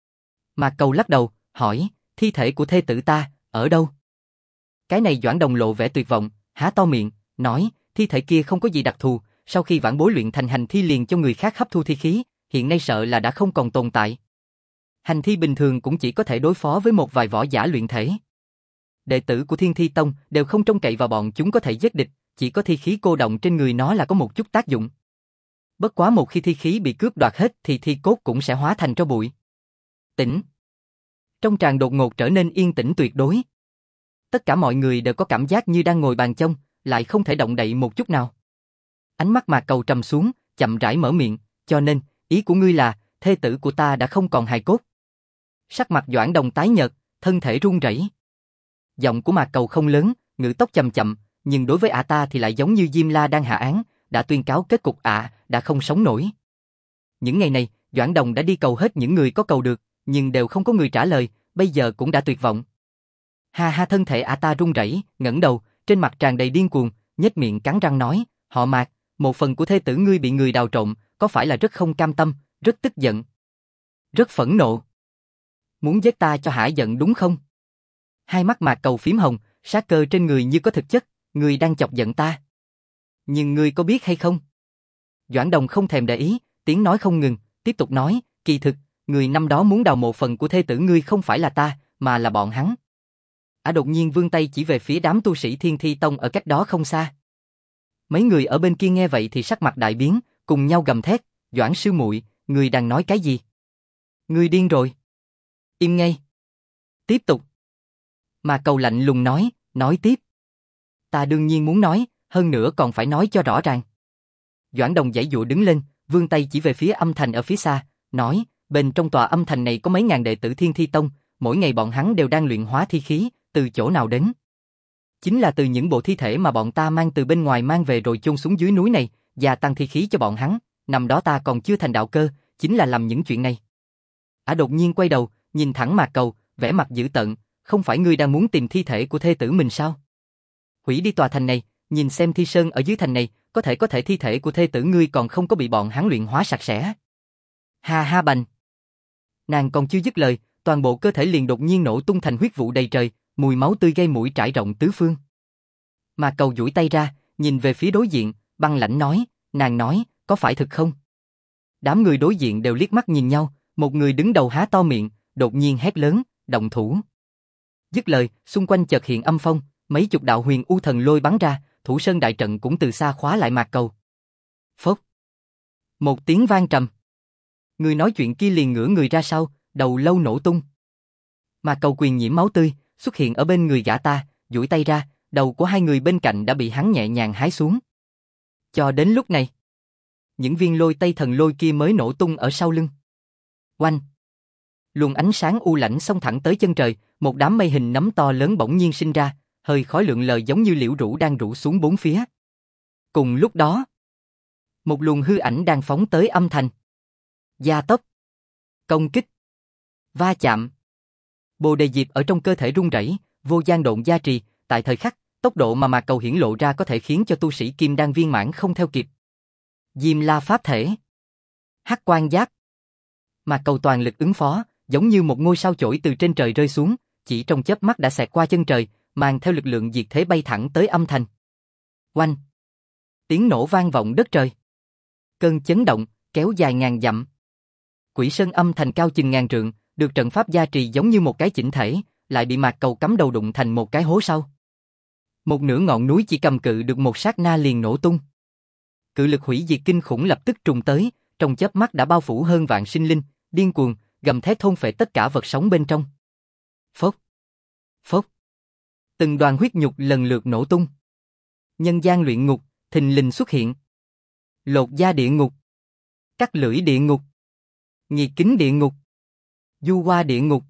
Mà Cầu lắc đầu, hỏi, thi thể của thê tử ta, ở đâu? Cái này Doãn Đồng lộ vẻ tuyệt vọng, há to miệng, nói, thi thể kia không có gì đặc thù, sau khi vãn bối luyện thành hành thi liền cho người khác hấp thu thi khí, hiện nay sợ là đã không còn tồn tại. Hành thi bình thường cũng chỉ có thể đối phó với một vài võ giả luyện thể. Đệ tử của Thiên Thi Tông đều không trông cậy vào bọn chúng có thể giết địch, chỉ có thi khí cô động trên người nó là có một chút tác dụng. Bất quá một khi thi khí bị cướp đoạt hết thì thi cốt cũng sẽ hóa thành tro bụi. Tĩnh. Trong tràng đột ngột trở nên yên tĩnh tuyệt đối. Tất cả mọi người đều có cảm giác như đang ngồi bàn chông, lại không thể động đậy một chút nào. Ánh mắt Mạc Cầu trầm xuống, chậm rãi mở miệng, cho nên, ý của ngươi là, thê tử của ta đã không còn hài cốt. Sắc mặt Doãn Đồng tái nhợt, thân thể run rẩy. Giọng của Mạc Cầu không lớn, ngữ tốc chậm chậm, nhưng đối với ta thì lại giống như Diêm La đang hạ án, đã tuyên cáo kết cục đã không sống nổi. Những ngày này, Doãn Đồng đã đi cầu hết những người có cầu được, nhưng đều không có người trả lời, bây giờ cũng đã tuyệt vọng. Ha, thân thể ta run rẩy, ngẩng đầu, trên mặt tràn đầy điên cuồng, nhếch miệng cắn răng nói, họ Mạc, một phần của thê tử ngươi bị người đào trộm, có phải là rất không cam tâm, rất tức giận, rất phẫn nộ, muốn giết ta cho hả giận đúng không? Hai mắt Mạc Cầu phím hồng, sát cơ trên người như có thực chất, ngươi đang chọc giận ta. Nhưng ngươi có biết hay không? Doãn Đồng không thèm để ý, tiếng nói không ngừng, tiếp tục nói, kỳ thực, người năm đó muốn đào một phần của thê tử ngươi không phải là ta, mà là bọn hắn. Đột nhiên vươn tay chỉ về phía đám tu sĩ Thiên Thi Tông ở cách đó không xa. Mấy người ở bên kia nghe vậy thì sắc mặt đại biến, cùng nhau gầm thét, Doãn sư muội, ngươi đang nói cái gì? Ngươi điên rồi. Im ngay. Tiếp tục. Mà Cầu lạnh lùng nói tiếp. Ta đương nhiên muốn nói, hơn nữa còn phải nói cho rõ ràng. Doãn Đồng giãy giụa đứng lên, vươn tay chỉ về phía âm thành ở phía xa, nói, bên trong tòa âm thành này có mấy ngàn đệ tử Thiên Thi Tông, mỗi ngày bọn hắn đều đang luyện hóa thi khí, từ chỗ nào đến? Chính là từ những bộ thi thể mà bọn ta mang từ bên ngoài mang về rồi chôn xuống dưới núi này, gia tăng thi khí cho bọn hắn, năm đó ta còn chưa thành đạo cơ, chính là làm những chuyện này. Đột nhiên quay đầu, nhìn thẳng Mạc Cầu, vẻ mặt dữ tợn, không phải ngươi đang muốn tìm thi thể của thê tử mình sao? Hủy đi tòa thành này, nhìn xem thi sơn ở dưới thành này, có thể thi thể của thê tử ngươi còn không có bị bọn hắn luyện hóa sạch sẽ. Ha bành. Nàng còn chưa dứt lời, toàn bộ cơ thể liền đột nhiên nổ tung thành huyết vụ đầy trời, mùi máu tươi gây mũi trải rộng tứ phương. Mạc Cầu duỗi tay ra, nhìn về phía đối diện, băng lãnh nói, nàng nói, có phải thực không? Đám người đối diện đều liếc mắt nhìn nhau, một người đứng đầu há to miệng, đột nhiên hét lớn, động thủ. Dứt lời, xung quanh chợt hiện âm phong, mấy chục đạo huyền u thần lôi bắn ra, Thủ Sơn đại trận cũng từ xa khóa lại Mạc Cầu. Phốc. Một tiếng vang trầm. Người nói chuyện kia liền ngửa người ra sau, đầu lâu nổ tung. Mạc Cầu quyền nhiễm máu tươi, xuất hiện ở bên người gã ta, duỗi tay ra, đầu của hai người bên cạnh đã bị hắn nhẹ nhàng hái xuống. Cho đến lúc này, những viên lôi tây thần lôi kia mới nổ tung ở sau lưng. Oanh! Luồng ánh sáng u lãnh xông thẳng tới chân trời, một đám mây hình nấm to lớn bỗng nhiên sinh ra, hơi khói lượn lờ giống như liễu rủ đang rủ xuống bốn phía. Cùng lúc đó, một luồng hư ảnh đang phóng tới âm thành. Gia tốc, công kích, va chạm. Bồ đề diệp ở trong cơ thể rung rẩy, vô gian độn gia trì, tại thời khắc, tốc độ mà Mạc Cầu hiển lộ ra có thể khiến cho tu sĩ kim đan viên mãn không theo kịp. Diêm La pháp thể, Hắc Quan Giáp. Mạc Cầu toàn lực ứng phó, giống như một ngôi sao chổi từ trên trời rơi xuống, chỉ trong chớp mắt đã xẹt qua chân trời, mang theo lực lượng diệt thế bay thẳng tới âm thành. Oanh! Tiếng nổ vang vọng đất trời. Cơn chấn động kéo dài ngàn dặm. Quỷ Sơn âm thành cao chừng ngàn trượng, được trận pháp gia trì giống như một cái chỉnh thể, lại bị Mạc Cầu cắm đầu đụng thành một cái hố sâu. Một nửa ngọn núi chỉ cầm cự được một sát na liền nổ tung. Cự lực hủy diệt kinh khủng lập tức trùng tới, trong chớp mắt đã bao phủ hơn vạn sinh linh, điên cuồng gầm thét thôn phệ tất cả vật sống bên trong. Phốc, phốc. Từng đoàn huyết nhục lần lượt nổ tung. Nhân gian luyện ngục thình lình xuất hiện. Lột da địa ngục, cắt lưỡi địa ngục, nghiệt kính địa ngục, du hoa địa ngục,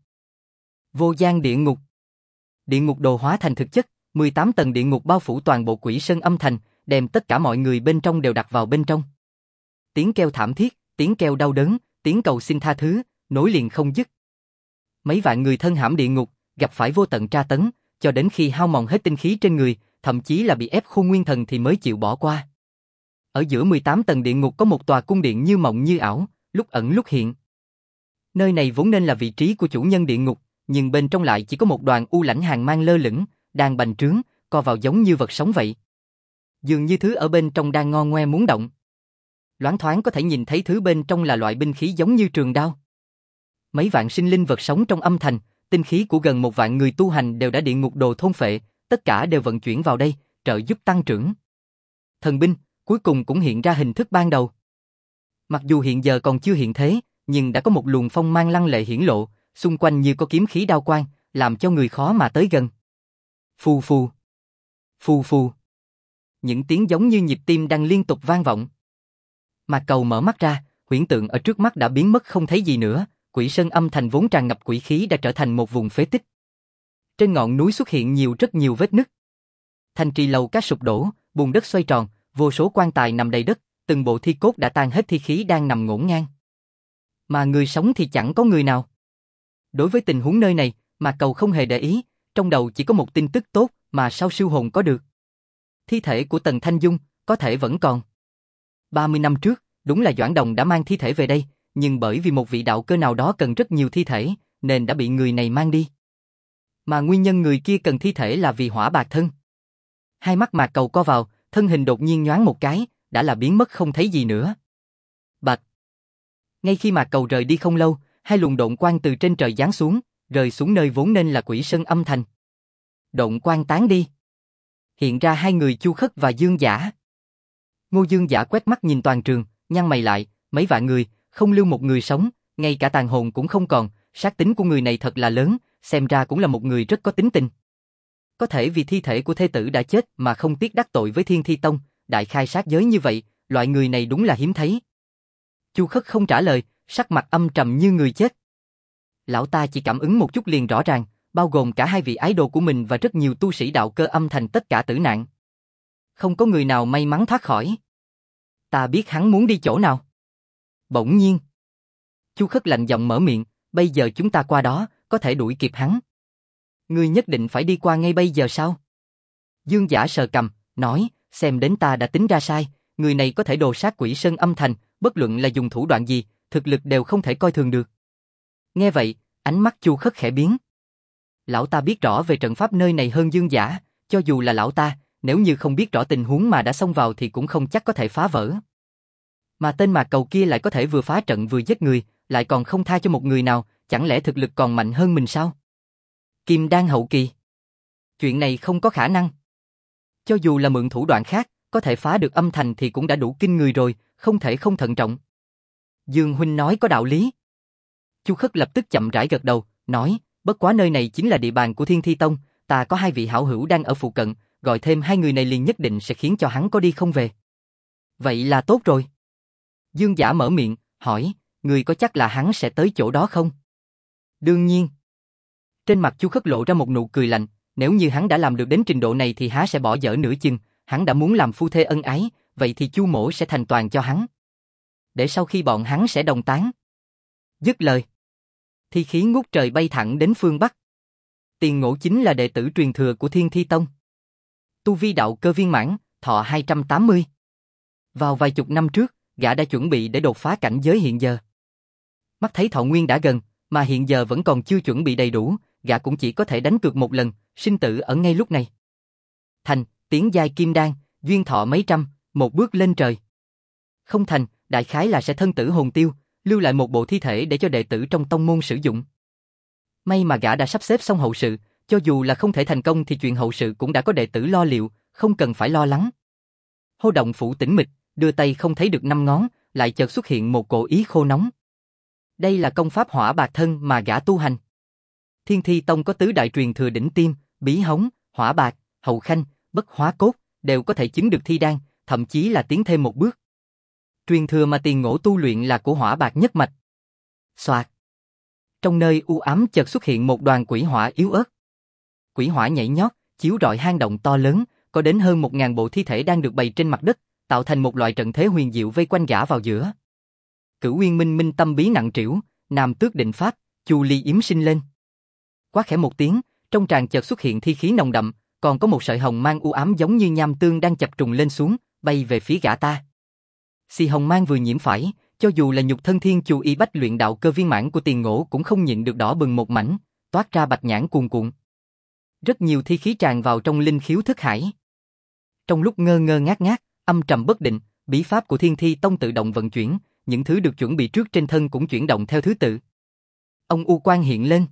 vô gian địa ngục. Địa ngục đồ hóa thành thực chất, 18 tầng địa ngục bao phủ toàn bộ Quỷ Sơn âm thành, đem tất cả mọi người bên trong đều đặt vào bên trong. Tiếng kêu thảm thiết, tiếng kêu đau đớn, tiếng cầu xin tha thứ, nối liền không dứt. Mấy vạn người thân hãm địa ngục, gặp phải vô tận tra tấn, cho đến khi hao mòn hết tinh khí trên người, thậm chí là bị ép khôn nguyên thần thì mới chịu bỏ qua. Ở giữa 18 tầng địa ngục có một tòa cung điện như mộng như ảo, lúc ẩn lúc hiện. Nơi này vốn nên là vị trí của chủ nhân địa ngục, nhưng bên trong lại chỉ có một đoàn u lãnh hàng mang lơ lửng, đang bành trướng, co vào giống như vật sống vậy. Dường như thứ ở bên trong đang ngo ngoe muốn động. Loáng thoáng có thể nhìn thấy thứ bên trong là loại binh khí giống như trường đao. Mấy vạn sinh linh vật sống trong âm thành, tinh khí của gần một vạn người tu hành đều đã địa ngục đồ thôn phệ, tất cả đều vận chuyển vào đây, trợ giúp tăng trưởng. Thần binh, cuối cùng cũng hiện ra hình thức ban đầu. Mặc dù hiện giờ còn chưa hiện thế, nhưng đã có một luồng phong mang lăng lệ hiển lộ, xung quanh như có kiếm khí đao quang, làm cho người khó mà tới gần. Phù phù, phù phù. Những tiếng giống như nhịp tim đang liên tục vang vọng. Mạc Cầu mở mắt ra, huyễn tượng ở trước mắt đã biến mất không thấy gì nữa, Quỷ Sơn âm thành vốn tràn ngập quỷ khí đã trở thành một vùng phế tích. Trên ngọn núi xuất hiện rất nhiều vết nứt. Thành trì lầu cát sụp đổ, bùn đất xoay tròn, vô số quan tài nằm đầy đất, từng bộ thi cốt đã tan hết thi khí đang nằm ngổn ngang. Mà người sống thì chẳng có người nào. Đối với tình huống nơi này, Mạc Cầu không hề để ý, trong đầu chỉ có một tin tức tốt mà sao siêu hồn có được. Thi thể của Tần Thanh Dung có thể vẫn còn. 30 năm trước, đúng là Doãn Đồng đã mang thi thể về đây, nhưng bởi vì một vị đạo cơ nào đó cần rất nhiều thi thể, nên đã bị người này mang đi. Mà nguyên nhân người kia cần thi thể là vì hỏa bạc thân. Hai mắt Mạc Cầu co vào, thân hình đột nhiên nhoáng một cái, đã là biến mất không thấy gì nữa. Bạch. Ngay khi Mạc Cầu rời đi không lâu, hai luồng độn quang từ trên trời giáng xuống, rơi xuống nơi vốn nên là Quỷ Sơn âm thành. Độn quang tán đi. Hiện ra hai người Chu Khất và Dương Giả. Ngô Dương Giả quét mắt nhìn toàn trường, nhăn mày lại, mấy vạn người, không lưu một người sống, ngay cả tàn hồn cũng không còn, sát tính của người này thật là lớn, xem ra cũng là một người rất có tính tình. Có thể vì thi thể của thê tử đã chết mà không tiếc đắc tội với Thiên Thi Tông, đại khai sát giới như vậy, loại người này đúng là hiếm thấy. Chu Khất không trả lời, sắc mặt âm trầm như người chết. Lão ta chỉ cảm ứng một chút liền rõ ràng, bao gồm cả hai vị ái đồ của mình và rất nhiều tu sĩ đạo cơ âm thành tất cả tử nạn. Không có người nào may mắn thoát khỏi. Ta biết hắn muốn đi chỗ nào. Bỗng nhiên, Chu Khất lạnh giọng mở miệng, bây giờ chúng ta qua đó, có thể đuổi kịp hắn. Ngươi nhất định phải đi qua ngay bây giờ sao? Dương Giả sờ cằm, nói, xem đến ta đã tính ra sai, người này có thể đồ sát Quỷ Sơn âm thành, bất luận là dùng thủ đoạn gì, thực lực đều không thể coi thường được. Nghe vậy, ánh mắt Chu Khất khẽ biến. Lão ta biết rõ về trận pháp nơi này hơn Dương Giả, cho dù là lão ta, nếu như không biết rõ tình huống mà đã xông vào thì cũng không chắc có thể phá vỡ. Mà tên Mạc Cầu kia lại có thể vừa phá trận vừa giết người, lại còn không tha cho một người nào, chẳng lẽ thực lực còn mạnh hơn mình sao? Kim đan hậu kỳ. Chuyện này không có khả năng. Cho dù là mượn thủ đoạn khác, có thể phá được âm thành thì cũng đã đủ kinh người rồi, không thể không thận trọng. Dương huynh nói có đạo lý. Chu Khất lập tức chậm rãi gật đầu, nói, bất quá nơi này chính là địa bàn của Thiên Thi Tông, ta có 2 vị hảo hữu đang ở phụ cận, gọi thêm 2 người này liền nhất định sẽ khiến cho hắn có đi không về. Vậy là tốt rồi. Dương Giả mở miệng, hỏi, người có chắc là hắn sẽ tới chỗ đó không? Đương nhiên. Trên mặt Chu Khất lộ ra một nụ cười lạnh, nếu như hắn đã làm được đến trình độ này thì há sẽ bỏ dở nửa chừng, hắn đã muốn làm phu thê ân ái, vậy thì Chu mỗ sẽ thành toàn cho hắn. Để sau khi bọn hắn sẽ đồng tán. Dứt lời. Thi khí ngút trời bay thẳng đến phương Bắc. Tiền Ngộ chính là đệ tử truyền thừa của Thiên Thi Tông. Tu vi đạo cơ viên mãn, thọ 280. Vào vài chục năm trước, gã đã chuẩn bị để đột phá cảnh giới hiện giờ. Mắt thấy thọ nguyên đã gần, mà hiện giờ vẫn còn chưa chuẩn bị đầy đủ, gã cũng chỉ có thể đánh cược một lần, sinh tử ở ngay lúc này. Thành, tiến giai kim đan, duyên thọ mấy trăm, một bước lên trời. Không thành, đại khái là sẽ thân tử hồn tiêu, lưu lại một bộ thi thể để cho đệ tử trong tông môn sử dụng. May mà gã đã sắp xếp xong hậu sự, cho dù là không thể thành công thì chuyện hậu sự cũng đã có đệ tử lo liệu, không cần phải lo lắng. Hô động phủ tĩnh mịch, đưa tay không thấy được 5 ngón, lại chợt xuất hiện một cỗ ý khô nóng. Đây là công pháp hỏa bạc thân mà gã tu hành. Thiên Thi Tông có tứ đại truyền thừa đỉnh tiêm, bí hống, hỏa bạc, hậu khanh, bất hóa cốt, đều có thể chứng được thi đan, thậm chí là tiến thêm một bước. Truyền thừa mà Tiền Ngộ tu luyện là của hỏa bạc nhất mạch. Xoạt. Trong nơi u ám chợt xuất hiện một đoàn quỷ hỏa yếu ớt. Quỷ hỏa nhảy nhót, chiếu rọi hang động to lớn, có đến hơn 1000 bộ thi thể đang được bày trên mặt đất, tạo thành một loại trận thế huyền diệu vây quanh gã vào giữa. Cửu Uyên Minh Minh tâm bí nặng trĩu, Nam Tước định pháp, Chu Ly yếm sinh lên. Quá khẽ một tiếng, trong tràng chợt xuất hiện thi khí nồng đậm, còn có một sợi hồng mang u ám giống như nham tương đang chập trùng lên xuống, bay về phía gã ta. Xì hồng mang vừa nhiễm phải, cho dù là nhục thân thiên chu y bách luyện đạo cơ viên mãn của Tiền Ngộ cũng không nhịn được đỏ bừng một mảnh, toát ra bạch nhãn cuồn cuộn. Rất nhiều thi khí tràn vào trong linh khiếu thức hải. Trong lúc ngơ ngơ ngác ngác, âm trầm bất định, bí pháp của Thiên Thi Tông tự động vận chuyển, những thứ được chuẩn bị trước trên thân cũng chuyển động theo thứ tự. Ông u quang hiện lên.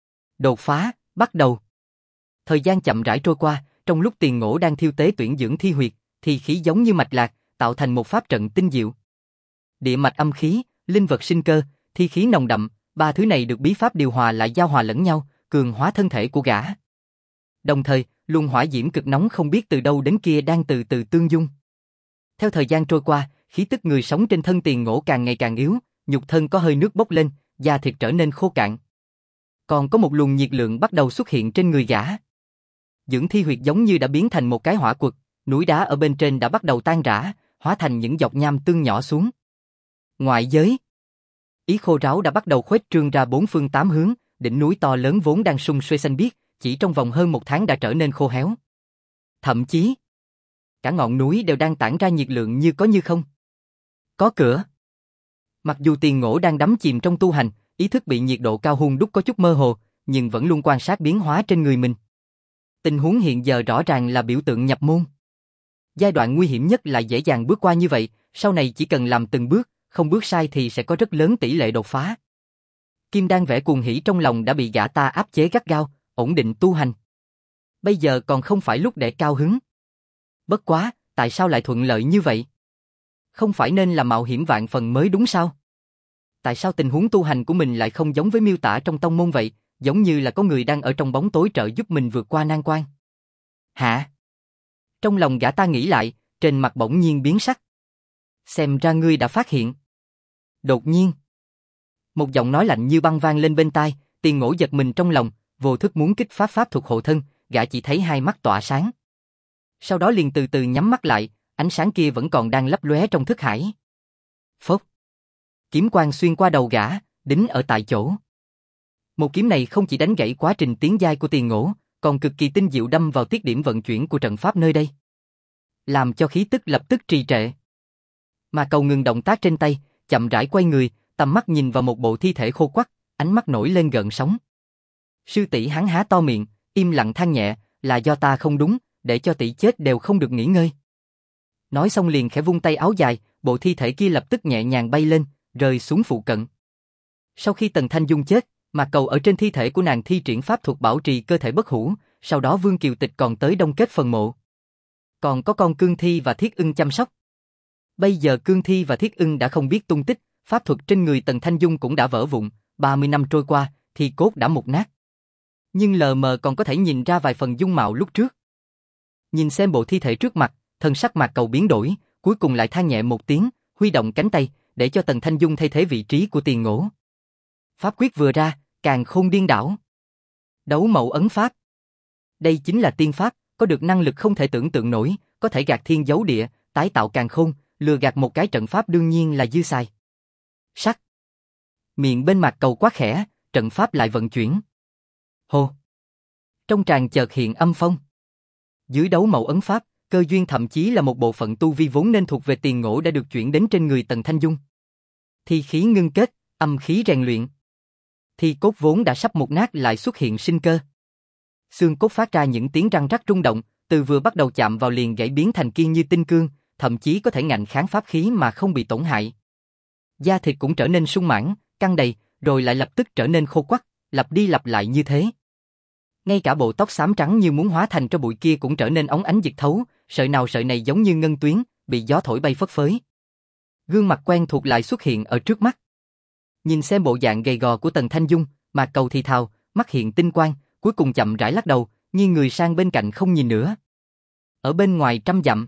Đột phá, bắt đầu. Thời gian chậm rãi trôi qua, trong lúc Tiền Ngộ đang thiêu tế tuyển dưỡng thi huyệt, thì khí giống như mạch lạc, tạo thành một pháp trận tinh diệu. Địa mạch âm khí, linh vật sinh cơ, thi khí nồng đậm, 3 thứ này được bí pháp điều hòa lại giao hòa lẫn nhau, cường hóa thân thể của gã. Đồng thời, luồng hỏa diễm cực nóng không biết từ đâu đến kia đang từ từ tương dung. Theo thời gian trôi qua, khí tức người sống trên thân Tiền Ngộ càng ngày càng yếu, nhục thân có hơi nước bốc lên, da thịt trở nên khô cạn. Còn có một luồng nhiệt lượng bắt đầu xuất hiện trên người gã. Dưỡng thi huyệt giống như đã biến thành một cái hỏa quật, núi đá ở bên trên đã bắt đầu tan rã, hóa thành những giọt nham tương nhỏ xuống. Ngoại giới. Ý khô ráo đã bắt đầu khuếch trương ra 4 phương 8 hướng, đỉnh núi to lớn vốn đang sum xuê xanh biếc, chỉ trong vòng hơn 1 tháng đã trở nên khô héo. Thậm chí, cả ngọn núi đều đang tản ra nhiệt lượng như có như không. Có cửa. Mặc dù Tiền Ngộ đang đắm chìm trong tu hành, ý thức bị nhiệt độ cao hun đúc có chút mơ hồ, nhưng vẫn luôn quan sát biến hóa trên người mình. Tình huống hiện giờ rõ ràng là biểu tượng nhập môn. Giai đoạn nguy hiểm nhất là dễ dàng bước qua như vậy, sau này chỉ cần làm từng bước, không bước sai thì sẽ có rất lớn tỷ lệ đột phá. Kim đan vẻ cuồng hỉ trong lòng đã bị gã ta áp chế gắt gao, ổn định tu hành. Bây giờ còn không phải lúc để cao hứng. Bất quá, tại sao lại thuận lợi như vậy? Không phải nên là mạo hiểm vạn phần mới đúng sao? Tại sao tình huống tu hành của mình lại không giống với miêu tả trong tông môn vậy, giống như là có người đang ở trong bóng tối trợ giúp mình vượt qua nan quan? Hả? Trong lòng gã ta nghĩ lại, trên mặt bỗng nhiên biến sắc. Xem ra ngươi đã phát hiện. Đột nhiên, một giọng nói lạnh như băng vang lên bên tai, Tiền Ngộ giật mình trong lòng, vô thức muốn kích phát pháp thuật hộ thân, gã chỉ thấy hai mắt tỏa sáng. Sau đó liền từ từ nhắm mắt lại, ánh sáng kia vẫn còn đang lấp lóe trong thức hải. Phốc. Kiếm quang xuyên qua đầu gã, đính ở tại chỗ. Một kiếm này không chỉ đánh gãy quá trình tiến giai của Tiền Ngộ, còn cực kỳ tinh diệu đâm vào tiết điểm vận chuyển của trận pháp nơi đây, làm cho khí tức lập tức trì trệ. Mà Cầu ngừng động tác trên tay, chậm rãi quay người, tầm mắt nhìn vào một bộ thi thể khô quắt, ánh mắt nổi lên gợn sóng. Sư tỷ hắn há to miệng, im lặng than nhẹ, là do ta không đúng, để cho tỷ chết đều không được nghỉ ngơi. Nói xong liền khẽ vung tay áo dài, bộ thi thể kia lập tức nhẹ nhàng bay lên, rơi xuống phụ cận. Sau khi Tần Thanh Dung chết, Mạc Cầu ở trên thi thể của nàng thi triển pháp thuật bảo trì cơ thể bất hủ, sau đó Vương Kiều Tịch còn tới đông kết phần mộ. Còn có con cương thi và thiết ưng chăm sóc. Bây giờ cương thi và thiết ưng đã không biết tung tích, pháp thuật trên người Tần Thanh Dung cũng đã vỡ vụn, 30 năm trôi qua, thì cốt đã mục nát. Nhưng lờ mờ còn có thể nhìn ra vài phần dung mạo lúc trước. Nhìn xem bộ thi thể trước mặt, thân sắc Mạc Cầu biến đổi, cuối cùng lại than nhẹ một tiếng, huy động cánh tay, để cho Tần Thanh Dung thay thế vị trí của Tiền Ngỗ. Pháp quyết vừa ra, càn khôn điên đảo. Đấu mậu ấn pháp. Đây chính là tiên pháp, có được năng lực không thể tưởng tượng nổi, có thể gạt thiên giấu địa, tái tạo càn khôn, lừa gạt một cái trận pháp đương nhiên là dư xài. Sắc. Miệng bên Mạc Cầu quá khẽ, trận pháp lại vận chuyển. Hô. Trong tràng chợt hiện âm phong. Dưới đấu mậu ấn pháp, cơ duyên thậm chí là một bộ phận tu vi vốn nên thuộc về Tiền Ngỗ đã được chuyển đến trên người Tần Thanh Dung. Thi khí ngưng kết, âm khí rèn luyện. Thi cốt vốn đã sắp mục nát lại xuất hiện sinh cơ. Xương cốt phát ra những tiếng răng rắc rung động, từ vừa bắt đầu chạm vào liền gãy biến thành kiên như tinh cương, thậm chí có thể ngạnh kháng pháp khí mà không bị tổn hại. Da thịt cũng trở nên sung mãn, căng đầy, rồi lại lập tức trở nên khô quắt, lặp đi lặp lại như thế. Ngay cả bộ tóc xám trắng như muốn hóa thành tro bụi kia cũng trở nên óng ánh diệt thấu, sợi nào sợi này giống như ngân tuyến, bị gió thổi bay phất phới. Gương mặt quen thuộc lại xuất hiện ở trước mắt. Nhìn xem bộ dạng gầy gò của Tần Thanh Dung, Mạc Cầu thì thào, mắt hiện tinh quang, cuối cùng chậm rãi lắc đầu, nghiêng người sang bên cạnh không nhìn nữa. Ở bên ngoài 100 dặm,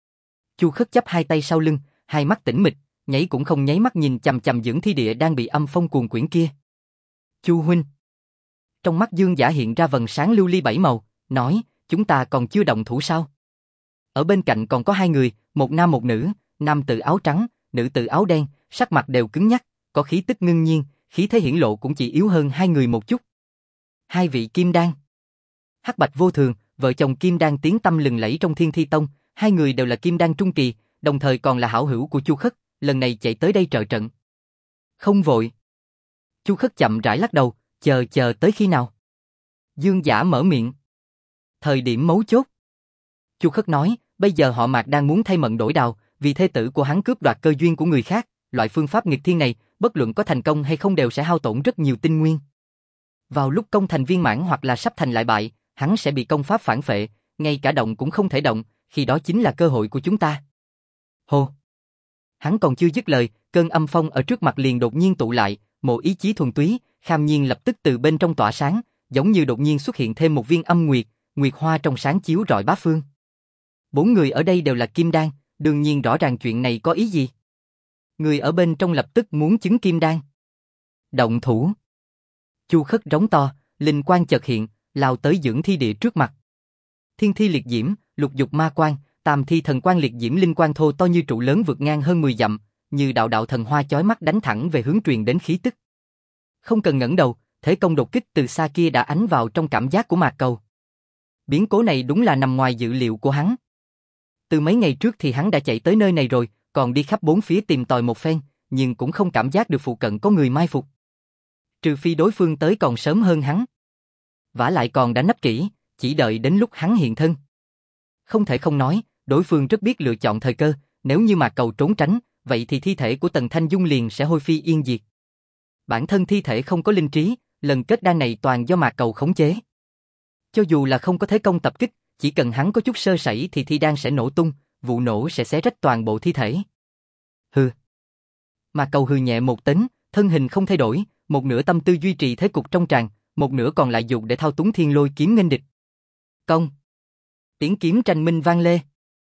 Chu Khất chắp hai tay sau lưng, hai mắt tĩnh mịch, nháy cũng không nháy mắt nhìn chằm chằm dưỡng thi địa đang bị âm phong cuồn quyển kia. Chu huynh. Trong mắt Dương Giả hiện ra vầng sáng lưu ly bảy màu, nói, chúng ta còn chưa động thủ sao? Ở bên cạnh còn có hai người, một nam một nữ, nam tự áo trắng, nữ tự áo đen, sắc mặt đều cứng nhắc, có khí tức ngưng nhiên, khí thế hiển lộ cũng chỉ yếu hơn hai người một chút. Hai vị Kim Đan. Hắc Bạch Vô Thường, vợ chồng Kim Đan tiếng tăm lừng lẫy trong Thiên Thi Tông, hai người đều là Kim Đan trung kỳ, đồng thời còn là hảo hữu của Chu Khất, lần này chạy tới đây trợ trận. Không vội. Chu Khất chậm rãi lắc đầu, chờ tới khi nào? Dương Giả mở miệng. Thời điểm mấu chốt. Chu Khất nói, bây giờ họ Mạc đang muốn thay mận đổi đào, vì thê tử của hắn cướp đoạt cơ duyên của người khác, loại phương pháp nghịch thiên này, bất luận có thành công hay không đều sẽ hao tổn rất nhiều tinh nguyên. Vào lúc công thành viên mãn hoặc là sắp thành lại bại, hắn sẽ bị công pháp phản phệ, ngay cả động cũng không thể động, khi đó chính là cơ hội của chúng ta. Hô! Hắn còn chưa dứt lời, cơn âm phong ở trước mặt liền đột nhiên tụ lại, một ý chí thuần túy, kham nhiên lập tức từ bên trong tỏa sáng, giống như đột nhiên xuất hiện thêm một viên âm nguyệt, nguyệt hoa trong sáng chiếu rọi bát phương. Bốn người ở đây đều là Kim Đan, đương nhiên rõ ràng chuyện này có ý gì. Người ở bên trong lập tức muốn chứng Kim Đan. Động thủ. Chu Khất rống to, linh quang chợt hiện, lao tới dưỡng thi địa trước mặt. Thiên thi liệt diễm, lục dục ma quang, tam thi thần quang liệt diễm linh quang thô to như trụ lớn vượt ngang hơn 10 dặm, như đạo đạo thần hoa chói mắt đánh thẳng về hướng truyền đến khí tức. Không cần ngẩng đầu, thế công đột kích từ xa kia đã ánh vào trong cảm giác của Mạc Cầu. Biến cố này đúng là nằm ngoài dự liệu của hắn. Từ mấy ngày trước thì hắn đã chạy tới nơi này rồi, còn đi khắp bốn phía tìm tòi một phen, nhưng cũng không cảm giác được phụ cận có người mai phục. Trừ phi đối phương tới còn sớm hơn hắn. Vả lại còn đã nấp kỹ, chỉ đợi đến lúc hắn hiện thân. Không thể không nói, đối phương rất biết lựa chọn thời cơ, nếu như Mạc Cầu trốn tránh, vậy thì thi thể của Tần Thanh Dung liền sẽ hôi phi yên diệt. Bản thân thi thể không có linh trí, lần kết đan này toàn do Mạc Cầu khống chế. Cho dù là không có thế công tập kích, chỉ cần hắn có chút sơ sẩy thì thi đan sẽ nổ tung, vụ nổ sẽ xé rách toàn bộ thi thể. Hừ. Mạc Cầu hừ nhẹ một tiếng, thân hình không thay đổi, một nửa tâm tư duy trì thế cục trong tràng, một nửa còn lại dùng để thao túng thiên lôi kiếm nghênh địch. Công. Tiếng kiếm tranh minh vang lê.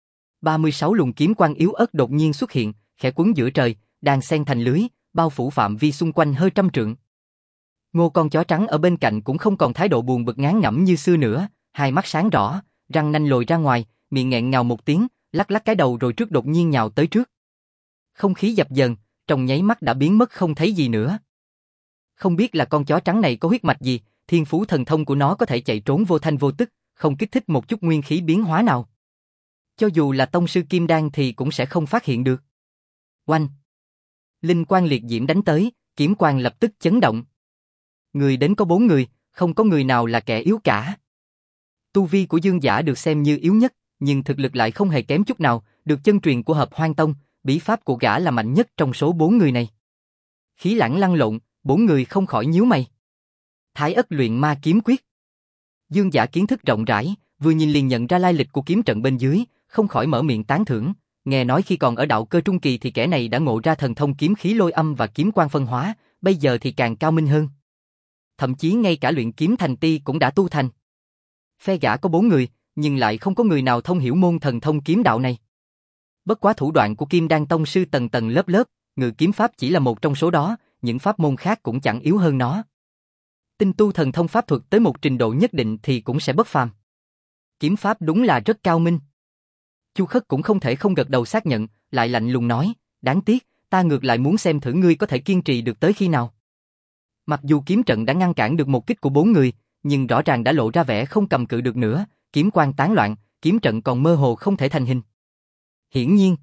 36 luồng kiếm quang yếu ớt đột nhiên xuất hiện, khẽ quấn giữa trời, đan xen thành lưới, bao phủ phạm vi xung quanh hơn 100 trượng. Ngô con chó trắng ở bên cạnh cũng không còn thái độ buồn bực ngán ngẩm như xưa nữa, hai mắt sáng rõ, răng nanh lồi ra ngoài, miệng nghẹn ngào một tiếng, lắc lắc cái đầu rồi trước đột nhiên nhào tới trước. Không khí dập dờn, trong nháy mắt đã biến mất không thấy gì nữa. Không biết là con chó trắng này có huyết mạch gì, thiên phú thần thông của nó có thể chạy trốn vô thanh vô tức, không kích thích một chút nguyên khí biến hóa nào. Cho dù là tông sư Kim Đan thì cũng sẽ không phát hiện được. Oanh! Linh quang liệt diễm đánh tới, kiếm quang lập tức chấn động. Người đến có 4 người, không có người nào là kẻ yếu cả. Tu vi của Dương Giả được xem như yếu nhất, nhưng thực lực lại không hề kém chút nào, được chân truyền của Hợp Hoan Tông, bí pháp của gã là mạnh nhất trong số 4 người này. Khí lãng lăn lộn, 4 người không khỏi nhíu mày. Thái ất luyện ma kiếm quyết. Dương Giả kiến thức rộng rãi, vừa nhìn liền nhận ra lai lịch của kiếm trận bên dưới, không khỏi mở miệng tán thưởng. Nghe nói khi còn ở đạo cơ trung kỳ thì kẻ này đã ngộ ra thần thông kiếm khí lôi âm và kiếm quang phân hóa, bây giờ thì càng cao minh hơn. Thậm chí ngay cả luyện kiếm thành ti cũng đã tu thành. Phe gã có 4 người, nhưng lại không có người nào thông hiểu môn thần thông kiếm đạo này. Bất quá thủ đoạn của Kim Đan tông sư tầng tầng lớp lớp, ngự kiếm pháp chỉ là một trong số đó, những pháp môn khác cũng chẳng yếu hơn nó. Tinh tu thần thông pháp thuật tới một trình độ nhất định thì cũng sẽ bất phàm. Kiếm pháp đúng là rất cao minh. Chu Khất cũng không thể không gật đầu xác nhận, lại lạnh lùng nói, đáng tiếc, ta ngược lại muốn xem thử ngươi có thể kiên trì được tới khi nào. Mặc dù kiếm trận đã ngăn cản được một kích của 4 người, nhưng rõ ràng đã lộ ra vẻ không cầm cự được nữa, kiếm quang tán loạn, kiếm trận còn mơ hồ không thể thành hình. Hiển nhiên,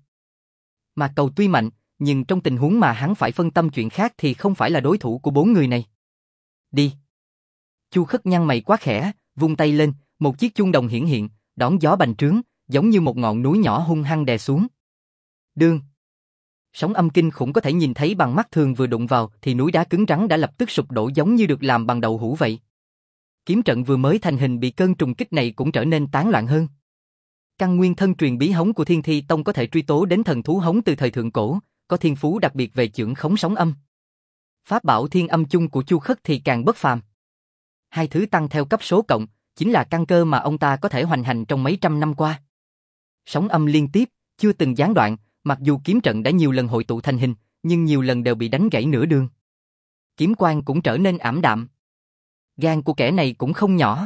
Mạc Cầu tuy mạnh, nhưng trong tình huống mà hắn phải phân tâm chuyện khác thì không phải là đối thủ của 4 người này. Đi. Chu Khất nhăn mày quá khẽ, vung tay lên, một chiếc chuông đồng hiển hiện, đón gió bành trướng, giống như một ngọn núi nhỏ hung hăng đè xuống. Đương. Sóng âm kinh khủng có thể nhìn thấy bằng mắt thường vừa đụng vào thì núi đá cứng rắn đã lập tức sụp đổ giống như được làm bằng đậu hũ vậy. Kiếm trận vừa mới thành hình bị cơn trùng kích này cũng trở nên tán loạn hơn. Căn nguyên thân truyền bí hống của Thiên Thi Tông có thể truy tố đến thần thú hống từ thời thượng cổ, có thiên phú đặc biệt về chưởng khống sóng âm. Pháp bảo Thiên Âm Chung của Chu Khất thì càng bất phàm. Hai thứ tăng theo cấp số cộng, chính là căn cơ mà ông ta có thể hoành hành trong mấy trăm năm qua. Sóng âm liên tiếp, chưa từng gián đoạn, mặc dù kiếm trận đã nhiều lần hội tụ thành hình, nhưng nhiều lần đều bị đánh gãy nửa đường. Kiếm quang cũng trở nên ảm đạm. Gan của kẻ này cũng không nhỏ.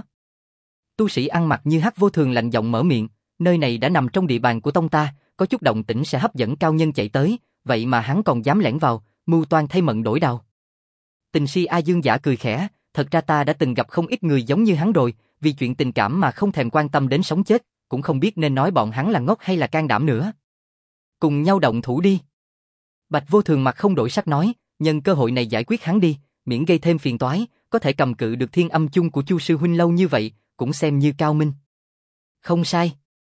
Tu sĩ ăn mặc như Hắc Vô Thường lạnh giọng mở miệng, nơi này đã nằm trong địa bàn của tông ta, có chút động tĩnh sẽ hấp dẫn cao nhân chạy tới, vậy mà hắn còn dám lẻn vào, mưu toan thay mận đổi đao. Tình si A Dương Giả cười khẽ, thật ra ta đã từng gặp không ít người giống như hắn rồi, vì chuyện tình cảm mà không thèm quan tâm đến sống chết, cũng không biết nên nói bọn hắn là ngốc hay là can đảm nữa. Cùng nhau động thủ đi. Bạch Vô Thường mặt không đổi sắc nói, nhân cơ hội này giải quyết hắn đi, miễn gây thêm phiền toái, có thể cầm cự được Thiên Âm Chung của Chu sư huynh lâu như vậy, cũng xem như cao minh. Không sai.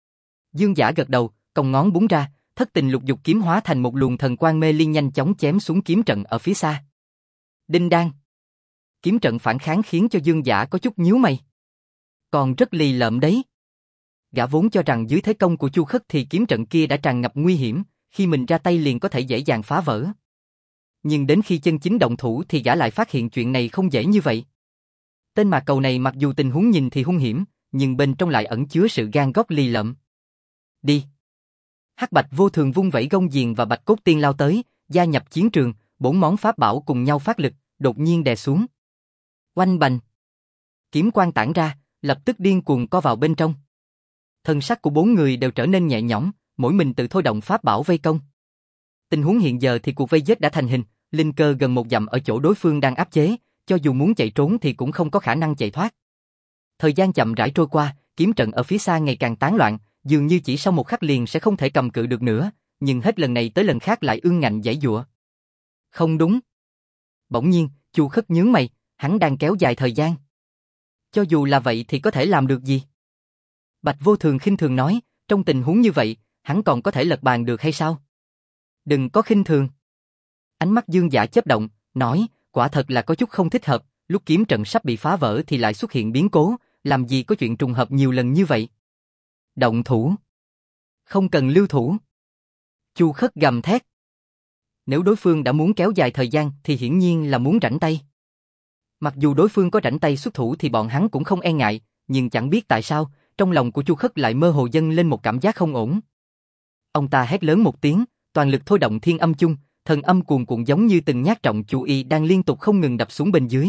Dương Giả gật đầu, cong ngón búng ra, thất tình lục dục kiếm hóa thành một luồng thần quang mê liên nhanh chóng chém xuống kiếm trận ở phía xa. Đinh đan. Kiếm trận phản kháng khiến cho Dương Giả có chút nhíu mày. Còn rất lì lợm đấy. Gã vốn cho rằng dưới thế công của Chu Khất thì kiếm trận kia đã tràn ngập nguy hiểm, khi mình ra tay liền có thể dễ dàng phá vỡ. Nhưng đến khi chân chính động thủ thì gã lại phát hiện chuyện này không dễ như vậy. Tên Mạc Cầu này mặc dù tình huống nhìn thì hung hiểm, nhưng bên trong lại ẩn chứa sự gan góc lì lợm. Đi. Hắc Bạch Vô Thường vung vẩy gông xiềng và Bạch Cốt Tiên lao tới, gia nhập chiến trường, 4 món pháp bảo cùng nhau phát lực, đột nhiên đè xuống. Oanh bành. Kiếm quang tản ra, lập tức điên cuồng co vào bên trong. Thân sắc của 4 người đều trở nên nhẹ nhõm, mỗi mình tự thôi động pháp bảo vây công. Tình huống hiện giờ thì cuộc vây giết đã thành hình, linh cơ gần 1 dặm ở chỗ đối phương đang áp chế, cho dù muốn chạy trốn thì cũng không có khả năng chạy thoát. Thời gian chậm rãi trôi qua, kiếm trận ở phía xa ngày càng tán loạn, dường như chỉ sau một khắc liền sẽ không thể cầm cự được nữa, nhưng hết lần này tới lần khác lại ương ngạnh giãy giụa. Không đúng. Bỗng nhiên, Chu Khất nhướng mày, hắn đang kéo dài thời gian. Cho dù là vậy thì có thể làm được gì? Bạch Vô Thường khinh thường nói, trong tình huống như vậy, hắn còn có thể lật bàn được hay sao? Đừng có khinh thường. Ánh mắt Dương Giả chớp động, nói, quả thật là có chút không thích hợp, lúc kiếm trận sắp bị phá vỡ thì lại xuất hiện biến cố, làm gì có chuyện trùng hợp nhiều lần như vậy. Động thủ. Không cần lưu thủ. Chu Khất gầm thét. Nếu đối phương đã muốn kéo dài thời gian thì hiển nhiên là muốn rảnh tay. Mặc dù đối phương có rảnh tay xuất thủ thì bọn hắn cũng không e ngại, nhưng chẳng biết tại sao, trong lòng của Chu Khất lại mơ hồ dâng lên một cảm giác không ổn. Ông ta hét lớn một tiếng, toàn lực thôi động Thiên Âm Chung, thần âm cuồn cuộn giống như từng nhát trọng chủ y đang liên tục không ngừng đập xuống bên dưới.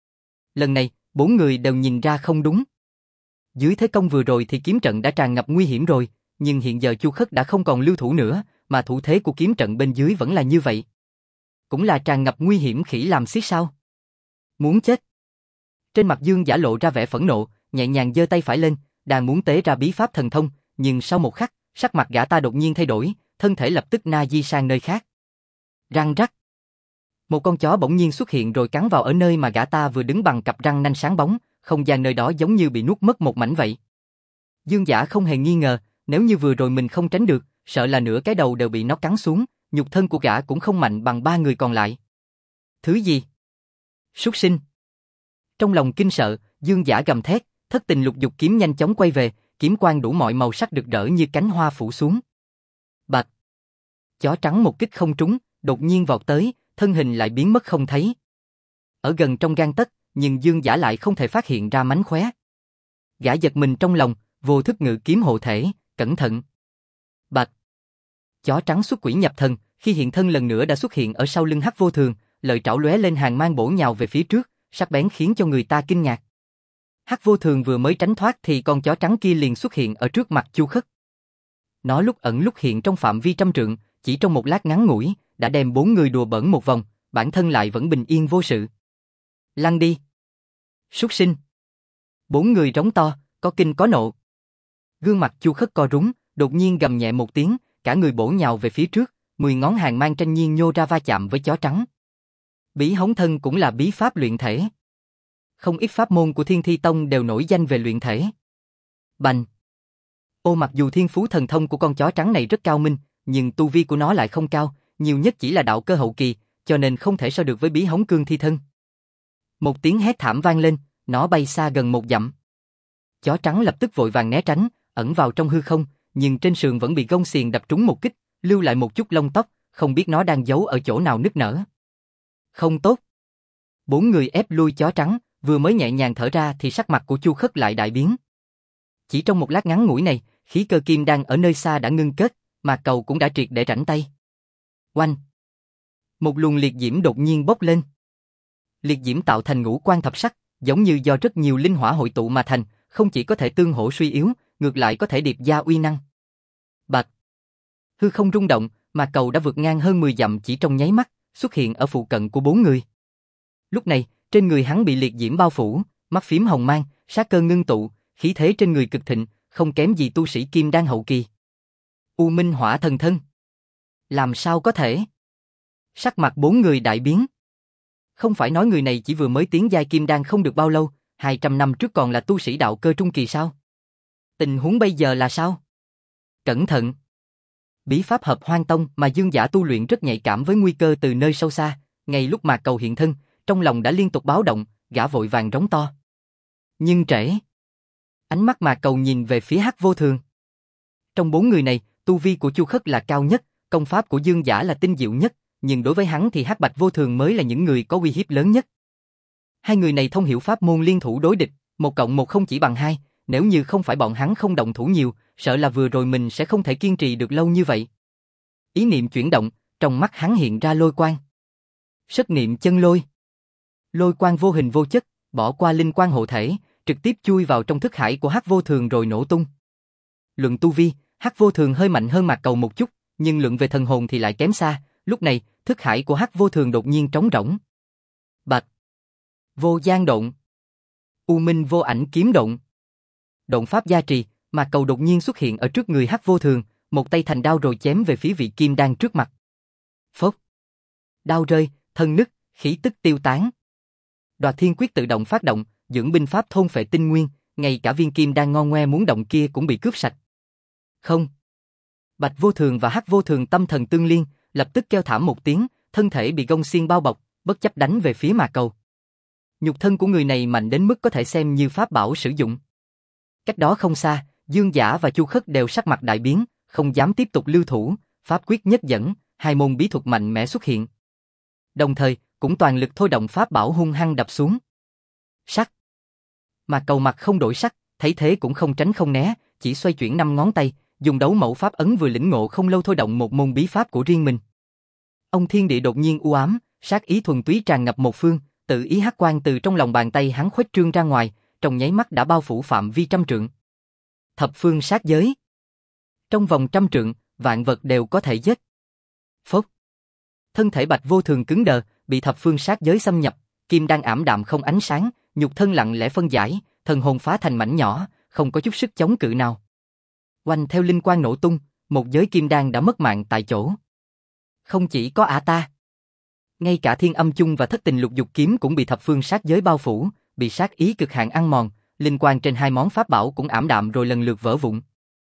Lần này, 4 người đều nhìn ra không đúng. Dưới thế công vừa rồi thì kiếm trận đã tràn ngập nguy hiểm rồi, nhưng hiện giờ Chu Khất đã không còn lưu thủ nữa, mà thủ thế của kiếm trận bên dưới vẫn là như vậy. Cũng là tràn ngập nguy hiểm khỉ làm xiết sao? Muốn chết. Trên mặt Dương Giả lộ ra vẻ phẫn nộ, nhẹ nhàng giơ tay phải lên, đang muốn tế ra bí pháp thần thông, nhưng sau một khắc, sắc mặt gã ta đột nhiên thay đổi, thân thể lập tức na di sang nơi khác. Răng rắc. Một con chó bỗng nhiên xuất hiện rồi cắn vào ở nơi mà gã ta vừa đứng bằng cặp răng nanh sáng bóng, không gian nơi đó giống như bị nuốt mất một mảnh vậy. Dương Giả không hề nghi ngờ, nếu như vừa rồi mình không tránh được, sợ là nửa cái đầu đều bị nó cắn xuống, nhục thân của gã cũng không mạnh bằng ba người còn lại. Thứ gì? Súc sinh! Trong lòng kinh sợ, Dương Giả gầm thét, thất tình lục dục kiếm nhanh chóng quay về, kiếm quang đủ mọi màu sắc rực rỡ như cánh hoa phủ xuống. Bạch! Chó trắng một kích không trúng, đột nhiên vọt tới, thân hình lại biến mất không thấy. Ở gần trong gang tấc, nhưng Dương Giả lại không thể phát hiện ra mánh khóe. Gã giật mình trong lòng, vô thức ngự kiếm hộ thể, cẩn thận. Bạch! Chó trắng xuất quỷ nhập thần, khi hiện thân lần nữa đã xuất hiện ở sau lưng Hắc Vô Thường, lợi trảo lóe lên hàng mang bổ nhào về phía trước, sắc bén khiến cho người ta kinh ngạc. Hắc Vô Thường vừa mới tránh thoát thì con chó trắng kia liền xuất hiện ở trước mặt Chu Khất. Nó lúc ẩn lúc hiện trong phạm vi trăm trượng, chỉ trong một lát ngắn ngủi, đã đem bốn người đùa bỡn một vòng, bản thân lại vẫn bình yên vô sự. Lăn đi! Súc sinh! Bốn người rống to, có kinh có nộ. Gương mặt Chu Khất co rúm, đột nhiên gầm nhẹ một tiếng, cả người bổ nhào về phía trước, 10 ngón hàng mang tranh nhiên nhô ra va chạm với chó trắng. Bí hống thân cũng là bí pháp luyện thể. Không ít pháp môn của Thiên Thi Tông đều nổi danh về luyện thể. Bành! Mặc dù thiên phú thần thông của con chó trắng này rất cao minh, nhưng tu vi của nó lại không cao, nhiều nhất chỉ là đạo cơ hậu kỳ, cho nên không thể so được với bí hống cương thi thân. Một tiếng hét thảm vang lên, nó bay xa gần 1 dặm. Chó trắng lập tức vội vàng né tránh, ẩn vào trong hư không, nhưng trên sườn vẫn bị gông xiềng đập trúng một kích, lưu lại một chút lông tóc, không biết nó đang giấu ở chỗ nào nức nở. Không tốt. 4 người ép lui chó trắng, vừa mới nhẹ nhàng thở ra thì sắc mặt của Chu Khất lại đại biến. Chỉ trong một lát ngắn ngủi này, khí cơ kim đang ở nơi xa đã ngưng kết, mà cầu cũng đã triệt để rảnh tay. Oanh! Một luồng liệt diễm đột nhiên bốc lên. Liệt diễm tạo thành ngũ quan thập sắc, giống như do rất nhiều linh hỏa hội tụ mà thành, không chỉ có thể tương hỗ suy yếu, ngược lại có thể điệp gia uy năng. Bạch! Hư không rung động, mà cầu đã vượt ngang hơn 10 dặm chỉ trong nháy mắt, xuất hiện ở phụ cận của 4 người. Lúc này, trên người hắn bị liệt diễm bao phủ, mắt phím hồng mang, sát cơ ngưng tụ, khí thế trên người cực thịnh, không kém gì tu sĩ kim đan hậu kỳ. U Minh Hỏa Thần Thân. Làm sao có thể? Sắc mặt 4 người đại biến. Không phải nói người này chỉ vừa mới tiến giai kim đan không được bao lâu, 200 năm trước còn là tu sĩ đạo cơ trung kỳ sao? Tình huống bây giờ là sao? Cẩn thận! Bí pháp Hợp Hoang Tông mà Dương Giả tu luyện rất nhạy cảm với nguy cơ từ nơi sâu xa, ngay lúc mà cầu hiện thân, trong lòng đã liên tục báo động, gã vội vàng rống to. Nhưng trễ. Ánh mắt mà cầu nhìn về phía Hắc Vô Thường. Trong 4 người này, tu vi của Chu Khất là cao nhất, công pháp của Dương Giả là tinh diệu nhất, nhưng đối với hắn thì Hắc Bạch Vô Thường mới là những người có uy hiếp lớn nhất. Hai người này thông hiểu pháp môn liên thủ đối địch, 1 + 1 không chỉ bằng 2, nếu như không phải bọn hắn không động thủ nhiều, sợ là vừa rồi mình sẽ không thể kiên trì được lâu như vậy. Ý niệm chuyển động, trong mắt hắn hiện ra lôi quang. Sất niệm chân lôi. Lôi quang vô hình vô chất, bỏ qua linh quang hộ thể, trực tiếp chui vào trong thức hải của Hắc Vô Thường rồi nổ tung. Luận tu vi, Hắc Vô Thường hơi mạnh hơn Mạc Cầu một chút, nhưng luận về thần hồn thì lại kém xa, lúc này, thức hải của Hắc Vô Thường đột nhiên trống rỗng. Bạch! Vô gian độn. U Minh vô ảnh kiếm độn. Độn pháp gia trì, Mạc Cầu đột nhiên xuất hiện ở trước người Hắc Vô Thường, một tay thành đao rồi chém về phía vị kim đan trước mặt. Phốc! Đao rơi, thân nứt, khí tức tiêu tán. Đoạt Thiên Quyết tự động phát động, dưỡng binh pháp thôn phệ tinh nguyên, ngay cả viên kim đan ngon ngoe muốn động kia cũng bị cướp sạch. Không! Bạch Vô Thường và Hắc Vô Thường tâm thần tương liên, lập tức kêu thảm một tiếng, thân thể bị gông xiên bao bọc, bất chấp đánh về phía Mạc Cầu. Nhục thân của người này mạnh đến mức có thể xem như pháp bảo sử dụng. Cách đó không xa, Dương Giả và Chu Khất đều sắc mặt đại biến, không dám tiếp tục lưu thủ, pháp quyết nhất dẫn, 2 môn bí thuật mạnh mẽ xuất hiện. Đồng thời, cũng toàn lực thôi động pháp bảo hung hăng đập xuống. Sắc. Mạc Cầu mặt không đổi sắc, thấy thế cũng không tránh không né, chỉ xoay chuyển 5 ngón tay, dùng đấu mẫu pháp ấn vừa lĩnh ngộ không lâu thôi động một môn bí pháp của riêng mình. Ông thiên địa đột nhiên u ám, sát ý thuần túy tràn ngập một phương, tự ý hắc quang từ trong lòng bàn tay hắn khuếch trương ra ngoài, trong nháy mắt đã bao phủ phạm vi trăm trượng. Thập phương sát giới. Trong vòng trăm trượng, vạn vật đều có thể giết. Phốc. Thân thể Bạch Vô Thường cứng đờ, bị thập phương sát giới xâm nhập, kim đan ảm đạm không ánh sáng, nhục thân lặng lẽ phân giải, thần hồn phá thành mảnh nhỏ, không có chút sức chống cự nào. Oanh theo linh quang nổ tung, một giới kim đan đã mất mạng tại chỗ. Không chỉ có ta, ngay cả Thiên Âm Chung và Thất Tình Lục Dục kiếm cũng bị thập phương sát giới bao phủ, bị sát ý cực hạn ăn mòn, linh quang trên 2 món pháp bảo cũng ảm đạm rồi lần lượt vỡ vụn.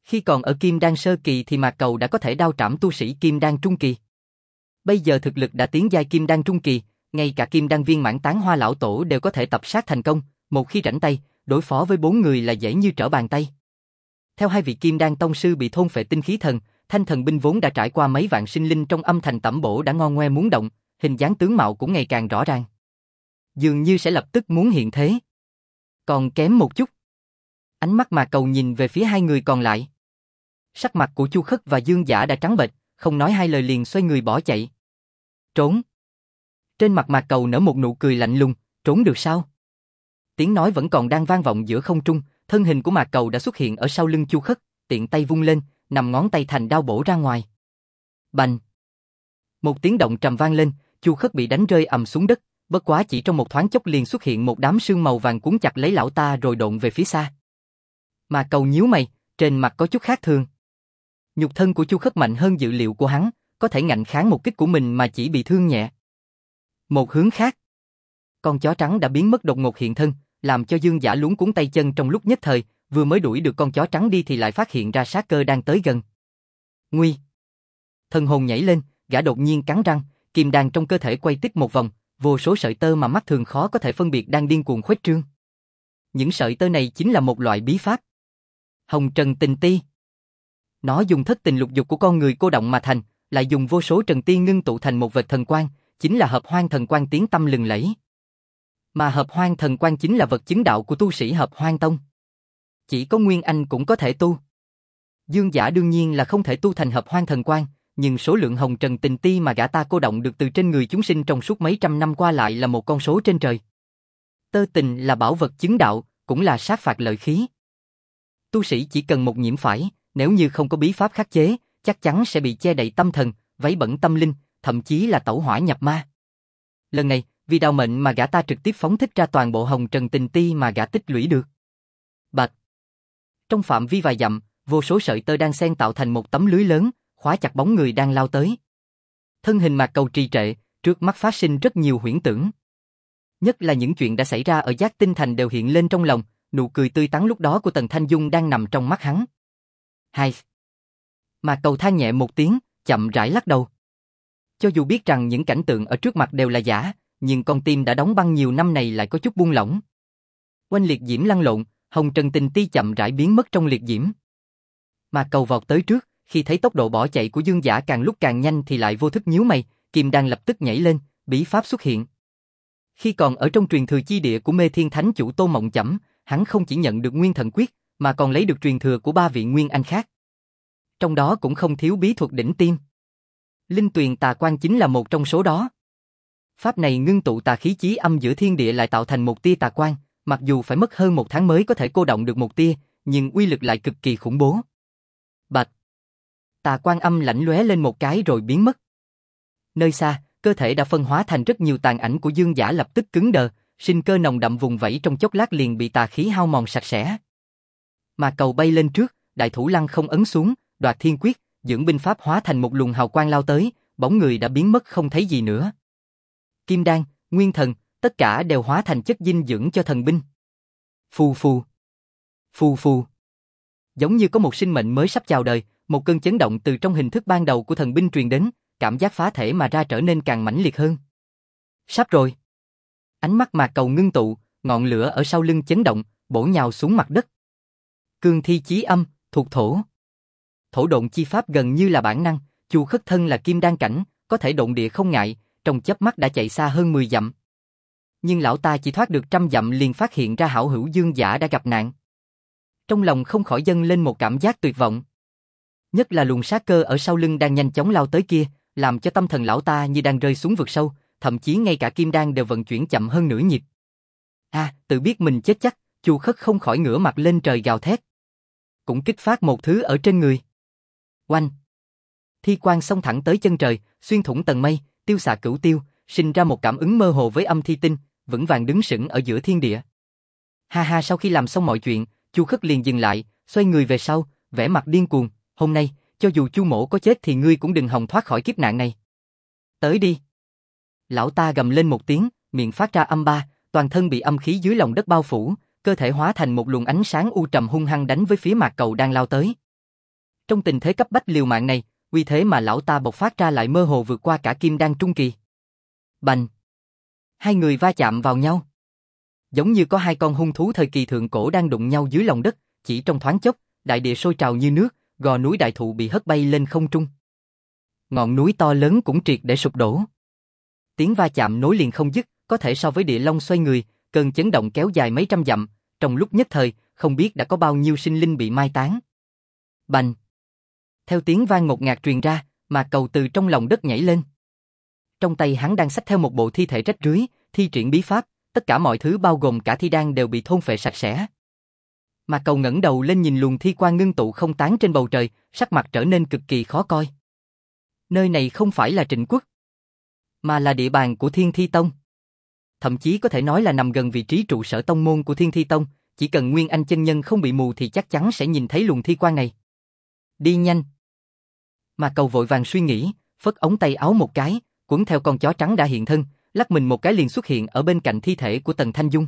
Khi còn ở Kim Đan sơ kỳ thì Mạc Cầu đã có thể đao trảm tu sĩ Kim Đan trung kỳ. Bây giờ thực lực đã tiến giai Kim Đan trung kỳ, ngay cả Kim Đan viên mãn tán hoa lão tổ đều có thể tập sát thành công, một khi rảnh tay, đối phó với 4 người là dễ như trở bàn tay. Theo hai vị Kim Đan tông sư bị thôn phệ tinh khí thần, thanh thần binh vốn đã trải qua mấy vạn sinh linh trong âm thành tẩm bổ đã ngon ngoe muốn động, hình dáng tướng mạo cũng ngày càng rõ ràng. Dường như sẽ lập tức muốn hiện thế. Còn kém một chút. Ánh mắt Mạc Cầu nhìn về phía hai người còn lại. Sắc mặt của Chu Khất và Dương Giả đã trắng bệch, không nói hai lời liền xoay người bỏ chạy. Trốn. Trên mặt Mạc Cầu nở một nụ cười lạnh lùng, trốn được sao? Tiếng nói vẫn còn đang vang vọng giữa không trung, thân hình của Mạc Cầu đã xuất hiện ở sau lưng Chu Khất, tiện tay vung lên, nằm ngón tay thành đao bổ ra ngoài. Bành! Một tiếng động trầm vang lên, Chu Khất bị đánh rơi ầm xuống đất, bất quá chỉ trong một thoáng chốc liền xuất hiện một đám sương màu vàng cuốn chặt lấy lão ta rồi độn về phía xa. Mạc Cầu nhíu mày, trên mặt có chút khác thường. Nhục thân của Chu Khất mạnh hơn dự liệu của hắn, có thể ngạnh kháng một kích của mình mà chỉ bị thương nhẹ. Một hướng khác, con chó trắng đã biến mất đột ngột hiện thân, làm cho Dương Giả luống cuống tay chân trong lúc nhất thời, vừa mới đuổi được con chó trắng đi thì lại phát hiện ra sát cơ đang tới gần. Nguy! Thần hồn nhảy lên, gã đột nhiên cắn răng, kim đan trong cơ thể quay tít một vòng, vô số sợi tơ mà mắt thường khó có thể phân biệt đang điên cuồng khuếch trương. Những sợi tơ này chính là một loại bí pháp. Hồng Trần Tình Ti. Nó dùng thất tình lục dục của con người cô động mà thành, lại dùng vô số trần tiên ngưng tụ thành một vệt thần quang, chính là Hợp Hoang Thần Quang tiếng tăm lừng lẫy. Mà Hợp Hoang Thần Quang chính là vật chứng đạo của tu sĩ Hợp Hoang Tông. Chỉ có Nguyên Anh cũng có thể tu. Dương Giả đương nhiên là không thể tu thành Hợp Hoang Thần Quang, nhưng số lượng Hồng Trần Tình Ti mà gã ta cô động được từ trên người chúng sinh trong suốt mấy trăm năm qua lại là một con số trên trời. Tơ tình là bảo vật chứng đạo, cũng là sát phạt lợi khí. Tu sĩ chỉ cần một nhiễm phải, nếu như không có bí pháp khắc chế, chắc chắn sẽ bị che đậy tâm thần, vấy bẩn tâm linh, thậm chí là tẩu hỏa nhập ma. Lần này, vì đạo mệnh mà gã ta trực tiếp phóng thích ra toàn bộ Hồng Trần Tình Ti mà gã tích lũy được. Bạch! Trong phạm vi vài dặm, vô số sợi tơ đang xen tạo thành một tấm lưới lớn, khóa chặt bóng người đang lao tới. Thân hình Mạc Cầu trì trệ, trước mắt phát sinh rất nhiều huyễn tưởng. Nhất là những chuyện đã xảy ra ở Giác Tinh Thành đều hiện lên trong lòng, nụ cười tươi tắn lúc đó của Tần Thanh Dung đang nằm trong mắt hắn. Hai. Mạc Cầu than nhẹ một tiếng, chậm rãi lắc đầu. Cho dù biết rằng những cảnh tượng ở trước mặt đều là giả, nhưng con tim đã đóng băng nhiều năm này lại có chút buông lỏng. Oanh liệt diễm lăn lộn, Hồng Trần Tình Ti chậm rãi biến mất trong liệt diễm. Mạc Cầu vọt tới trước, khi thấy tốc độ bỏ chạy của Dương Giả càng lúc càng nhanh thì lại vô thức nhíu mày, kim đan lập tức nhảy lên, bí pháp xuất hiện. Khi còn ở trong truyền thừa chi địa của Mê Thiên Thánh chủ Tô Mộng Chẩm, hắn không chỉ nhận được Nguyên Thần Quyết, mà còn lấy được truyền thừa của 3 vị Nguyên Anh khác. Trong đó cũng không thiếu bí thuật đỉnh tiêm. Linh Tuyền Tà Quan chính là một trong số đó. Pháp này ngưng tụ tà khí chí âm giữa thiên địa lại tạo thành một tia tà quan, mặc dù phải mất hơn 1 tháng mới có thể cô động được một tia, nhưng uy lực lại cực kỳ khủng bố. Bạch! Tà quan âm lãnh lóe lên một cái rồi biến mất. Nơi xa, cơ thể đã phân hóa thành rất nhiều tàn ảnh của Dương Giả lập tức cứng đờ, sinh cơ nồng đậm vùng vẫy trong chốc lát liền bị tà khí hao mòn sạch sẽ. Mà Cầu bay lên trước, đại thủ lăng không ấn xuống, đoạt thiên quyết, dưỡng binh pháp hóa thành một luồng hào quang lao tới, bóng người đã biến mất không thấy gì nữa. Kim đan, nguyên thần, tất cả đều hóa thành chất dinh dưỡng cho thần binh. Phù phù, phù phù. Giống như có một sinh mệnh mới sắp chào đời, một cơn chấn động từ trong hình thức ban đầu của thần binh truyền đến, cảm giác phá thể mà ra trở nên càng mãnh liệt hơn. Sắp rồi. Ánh mắt Mạc Cầu ngưng tụ, ngọn lửa ở sau lưng chấn động, bổ nhào xuống mặt đất. Cương thi chí âm, thuộc thổ. Thổ độn chi pháp gần như là bản năng, Chu Khất thân là kim đan cảnh, có thể độn địa không ngại, trong chớp mắt đã chạy xa hơn 10 dặm. Nhưng lão ta chỉ thoát được 100 dặm liền phát hiện ra hảo hữu Dương Giả đã gặp nạn. Trong lòng không khỏi dâng lên một cảm giác tuyệt vọng. Nhất là luồng sát cơ ở sau lưng đang nhanh chóng lao tới kia, làm cho tâm thần lão ta như đang rơi xuống vực sâu, thậm chí ngay cả kim đan đều vận chuyển chậm hơn nửa nhịp. Tự biết mình chết chắc, Chu Khất không khỏi ngửa mặt lên trời gào thét. Cũng kích phát một thứ ở trên người. Oanh! Thi quang xông thẳng tới chân trời, xuyên thủng tầng mây, tiêu xạ cửu tiêu, sinh ra một cảm ứng mơ hồ với âm thi tinh, vững vàng đứng sững ở giữa thiên địa. Sau khi làm xong mọi chuyện, Chu Khất liền dừng lại, xoay người về sau, vẻ mặt điên cuồng. Hôm nay, cho dù Chu mỗ có chết thì ngươi cũng đừng hòng thoát khỏi kiếp nạn này. Tới đi! Lão ta gầm lên một tiếng, miệng phát ra âm ba, toàn thân bị âm khí dưới lòng đất bao phủ, cơ thể hóa thành một luồng ánh sáng u trầm hung hăng đánh với phía Mạc Cầu đang lao tới. Trong tình thế cấp bách liều mạng này, uy thế mà lão ta bộc phát ra lại mơ hồ vượt qua cả kim đan trung kỳ. Bành! Hai người va chạm vào nhau. Giống như có hai con hung thú thời kỳ thượng cổ đang đụng nhau dưới lòng đất, chỉ trong thoáng chốc, đại địa sôi trào như nước, gò núi đại thụ bị hất bay lên không trung. Ngọn núi to lớn cũng triệt để sụp đổ. Tiếng va chạm nối liền không dứt, có thể so với địa long xoay người, cơn chấn động kéo dài mấy trăm dặm, trong lúc nhất thời, không biết đã có bao nhiêu sinh linh bị mai táng. Bành! Theo tiếng vang ngột ngạt truyền ra, Mạc Cầu từ trong lòng đất nhảy lên. Trong tay hắn đang xách theo một bộ thi thể rách rưới, thi triển bí pháp, tất cả mọi thứ bao gồm cả thi đan đều bị thôn phệ sạch sẽ. Mạc Cầu ngẩng đầu lên nhìn luồng thi quang ngưng tụ không tán trên bầu trời, sắc mặt trở nên cực kỳ khó coi. Nơi này không phải là Trịnh Quốc, mà là địa bàn của Thiên Thi Tông. Thậm chí có thể nói là nằm gần vị trí trụ sở tông môn của Thiên Thi Tông, chỉ cần Nguyên Anh chân nhân không bị mù thì chắc chắn sẽ nhìn thấy luồng thi quang này. Đi nhanh! Mạc Cầu vội vàng suy nghĩ, phất ống tay áo một cái, cuốn theo con chó trắng đã hiện thân, lắc mình một cái liền xuất hiện ở bên cạnh thi thể của Tần Thanh Dung.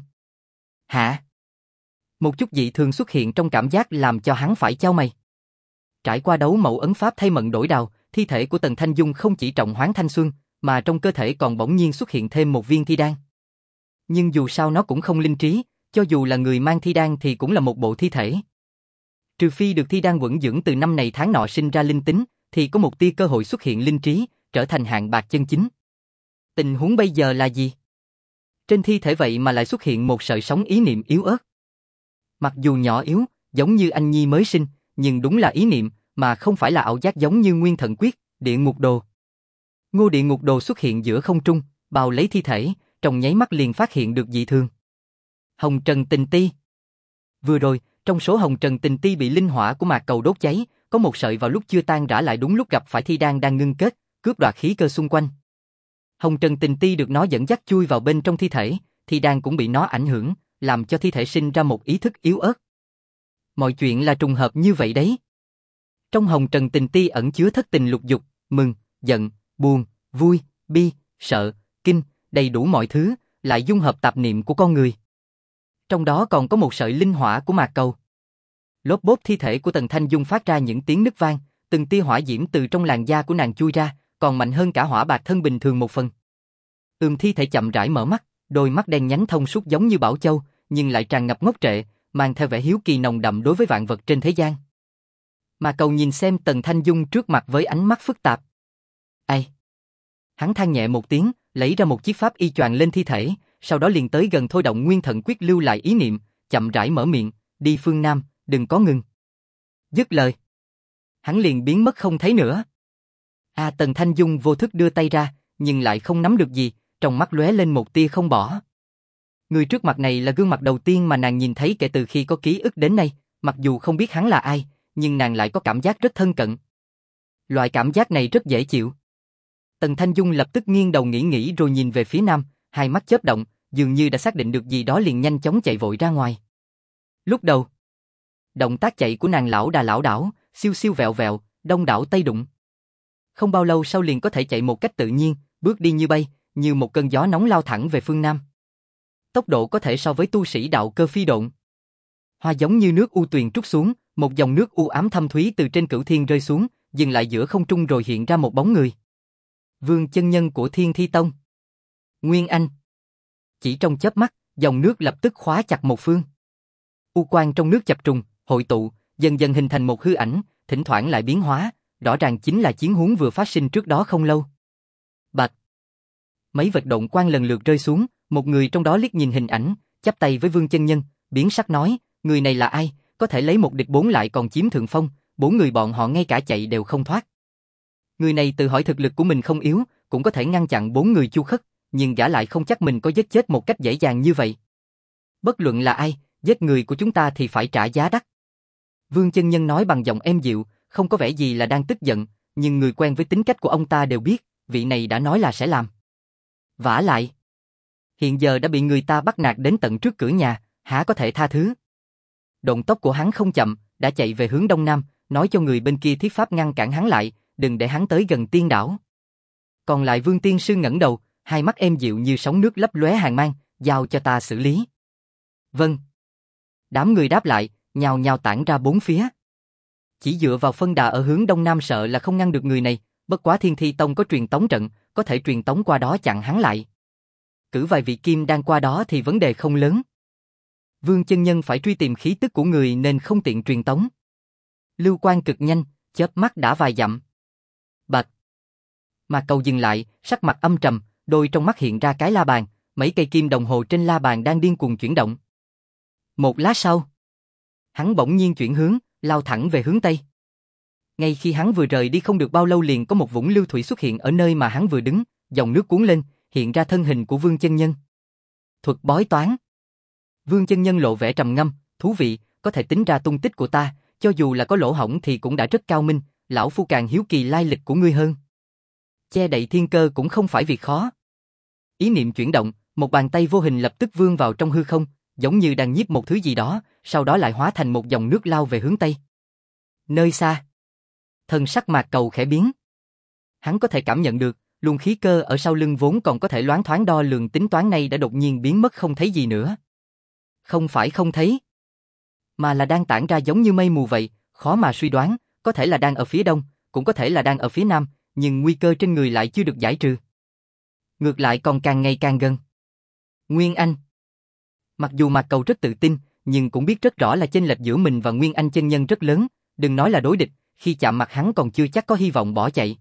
Hả? Một chút dị thường xuất hiện trong cảm giác làm cho hắn phải chau mày. Trải qua đấu mẫu ấn pháp thay mận đổi đào, thi thể của Tần Thanh Dung không chỉ trọng hoán thanh xuân, mà trong cơ thể còn bỗng nhiên xuất hiện thêm một viên thi đan. Nhưng dù sao nó cũng không linh trí, cho dù là người mang thi đan thì cũng là một bộ thi thể. Trừ phi được thi đan quẩn dưỡng từ năm này tháng nọ sinh ra linh tính, thì có một tia cơ hội xuất hiện linh trí, trở thành hạng bạc chân chính. Tình huống bây giờ là gì? Trên thi thể vậy mà lại xuất hiện một sợi sóng ý niệm yếu ớt. Mặc dù nhỏ yếu, giống như anh nhi mới sinh, nhưng đúng là ý niệm, mà không phải là ảo giác giống như Nguyên Thần Quyết, Địa Ngục Đồ. Ngô Địa Ngục Đồ xuất hiện giữa không trung, bao lấy thi thể, trong nháy mắt liền phát hiện được dị thường. Hồng Trần Tình Ti. Vừa rồi, trong số Hồng Trần Tình Ti bị linh hỏa của Mạc Cầu đốt cháy, có một sợi vào lúc chưa tan rã lại đúng lúc gặp phải thi đan đang ngưng kết, cướp đoạt khí cơ xung quanh. Hồng Trần Tình Ti được nó dẫn dắt chui vào bên trong thi thể, thi đan cũng bị nó ảnh hưởng, làm cho thi thể sinh ra một ý thức yếu ớt. Mọi chuyện là trùng hợp như vậy đấy. Trong Hồng Trần Tình Ti ẩn chứa thất tình lục dục, mừng, giận, buồn, vui, bi, sợ, kinh, đầy đủ mọi thứ, lại dung hợp tạp niệm của con người. Trong đó còn có một sợi linh hỏa của Mạc Cầu. Lốp bốp thi thể của Tần Thanh Dung phát ra những tiếng nứt vang, từng tia hỏa diễm từ trong làn da của nàng chui ra, còn mạnh hơn cả hỏa bạc thân bình thường một phần. Thi thể chậm rãi mở mắt, đôi mắt đen nhánh thông suốt giống như bảo châu, nhưng lại tràn ngập ngốc trệ, mang theo vẻ hiếu kỳ nồng đậm đối với vạn vật trên thế gian. Mạc Cầu nhìn xem Tần Thanh Dung trước mặt với ánh mắt phức tạp. Ai? Hắn than nhẹ một tiếng, lấy ra một chiếc pháp y choàng lên thi thể, sau đó liền tới gần thôi động Nguyên Thần Quyết lưu lại ý niệm, chậm rãi mở miệng, đi phương Nam, đừng có ngừng. Dứt lời, hắn liền biến mất không thấy nữa. Tần Thanh Dung vô thức đưa tay ra, nhưng lại không nắm được gì, trong mắt lóe lên một tia không bỏ. Người trước mặt này là gương mặt đầu tiên mà nàng nhìn thấy kể từ khi có ký ức đến nay, mặc dù không biết hắn là ai, nhưng nàng lại có cảm giác rất thân cận. Loại cảm giác này rất dễ chịu. Tần Thanh Dung lập tức nghiêng đầu nghĩ rồi nhìn về phía nam, hai mắt chớp động, dường như đã xác định được gì đó liền nhanh chóng chạy vội ra ngoài. Lúc đầu, động tác chạy của nàng lão đảo, siêu siêu vẹo vẹo, đông đảo tây đụng. Không bao lâu sau liền có thể chạy một cách tự nhiên, bước đi như bay, như một cơn gió nóng lao thẳng về phương Nam. Tốc độ có thể so với tu sĩ đạo cơ phi độn. Hoa giống như nước u tuyền trút xuống, một dòng nước u ám thâm thúy từ trên cửu thiên rơi xuống, dừng lại giữa không trung rồi hiện ra một bóng người. Vương chân nhân của Thiên Thi Tông. Nguyên Anh. Chỉ trong chớp mắt, dòng nước lập tức khóa chặt một phương. U quang trong nước chập trùng, hội tụ, dần dần hình thành một hư ảnh, thỉnh thoảng lại biến hóa, rõ ràng chính là chiến huống vừa phát sinh trước đó không lâu. Bạch. Mấy vệt động quang lần lượt rơi xuống, một người trong đó liếc nhìn hình ảnh, chắp tay với Vương chân nhân, biến sắc nói, người này là ai, có thể lấy một địch bốn lại còn chiếm thượng phong, bốn người bọn họ ngay cả chạy đều không thoát. Người này tự hỏi thực lực của mình không yếu, cũng có thể ngăn chặn bốn người Chu Khất, nhưng gã lại không chắc mình có giết chết một cách dễ dàng như vậy. Bất luận là ai, giết người của chúng ta thì phải trả giá đắt. Vương chân nhân nói bằng giọng êm dịu, không có vẻ gì là đang tức giận, nhưng người quen với tính cách của ông ta đều biết, vị này đã nói là sẽ làm. Vả lại, hiện giờ đã bị người ta bắt nạt đến tận trước cửa nhà, há có thể tha thứ. Động tốc của hắn không chậm, đã chạy về hướng đông nam, nói cho người bên kia thiết pháp ngăn cản hắn lại, đừng để hắn tới gần tiên đảo. Còn lại Vương tiên sư ngẩng đầu, hai mắt êm dịu như sóng nước lấp lóe hàn mang, giao cho ta xử lý. Vâng. Đám người đáp lại, nhào nhào tản ra bốn phía. Chỉ dựa vào phân đà ở hướng đông nam sợ là không ngăn được người này, bất quá Thiên Thi Tông có truyền tống trận, có thể truyền tống qua đó chặn hắn lại. Cử vài vị kim đang qua đó thì vấn đề không lớn. Vương chân nhân phải truy tìm khí tức của người nên không tiện truyền tống. Lưu quang cực nhanh, chớp mắt đã vài dặm. Bạch. Mà Cầu dừng lại, sắc mặt âm trầm, đôi trong mắt hiện ra cái la bàn, mấy cây kim đồng hồ trên la bàn đang điên cuồng chuyển động. Một lát sau, hắn bỗng nhiên chuyển hướng, lao thẳng về hướng Tây. Ngay khi hắn vừa rời đi không được bao lâu liền có một vũng lưu thủy xuất hiện ở nơi mà hắn vừa đứng, dòng nước cuốn lên, hiện ra thân hình của Vương chân nhân. Thuật bói toán. Vương chân nhân lộ vẻ trầm ngâm, thú vị, có thể tính ra tung tích của ta, cho dù là có lỗ hổng thì cũng đã rất cao minh, lão phu càng hiếu kỳ lai lịch của ngươi hơn. Che đậy thiên cơ cũng không phải việc khó. Ý niệm chuyển động, một bàn tay vô hình lập tức vươn vào trong hư không, giống như đang nhiếp một thứ gì đó, sau đó lại hóa thành một dòng nước lao về hướng Tây. Nơi xa, thân sắc Mạc Cầu khẽ biến. Hắn có thể cảm nhận được, luồng khí cơ ở sau lưng vốn còn có thể loáng thoáng đo lường tính toán này đã đột nhiên biến mất không thấy gì nữa. Không phải không thấy, mà là đang tản ra giống như mây mù vậy, khó mà suy đoán, có thể là đang ở phía đông, cũng có thể là đang ở phía nam, nhưng nguy cơ trên người lại chưa được giải trừ. Ngược lại còn càng ngày càng gần. Nguyên Anh. Mặc dù Mạc Cầu rất tự tin, nhưng cũng biết rất rõ là chênh lệch giữa mình và Nguyên Anh chân nhân rất lớn, đừng nói là đối địch, khi chạm mặt hắn còn chưa chắc có hy vọng bỏ chạy.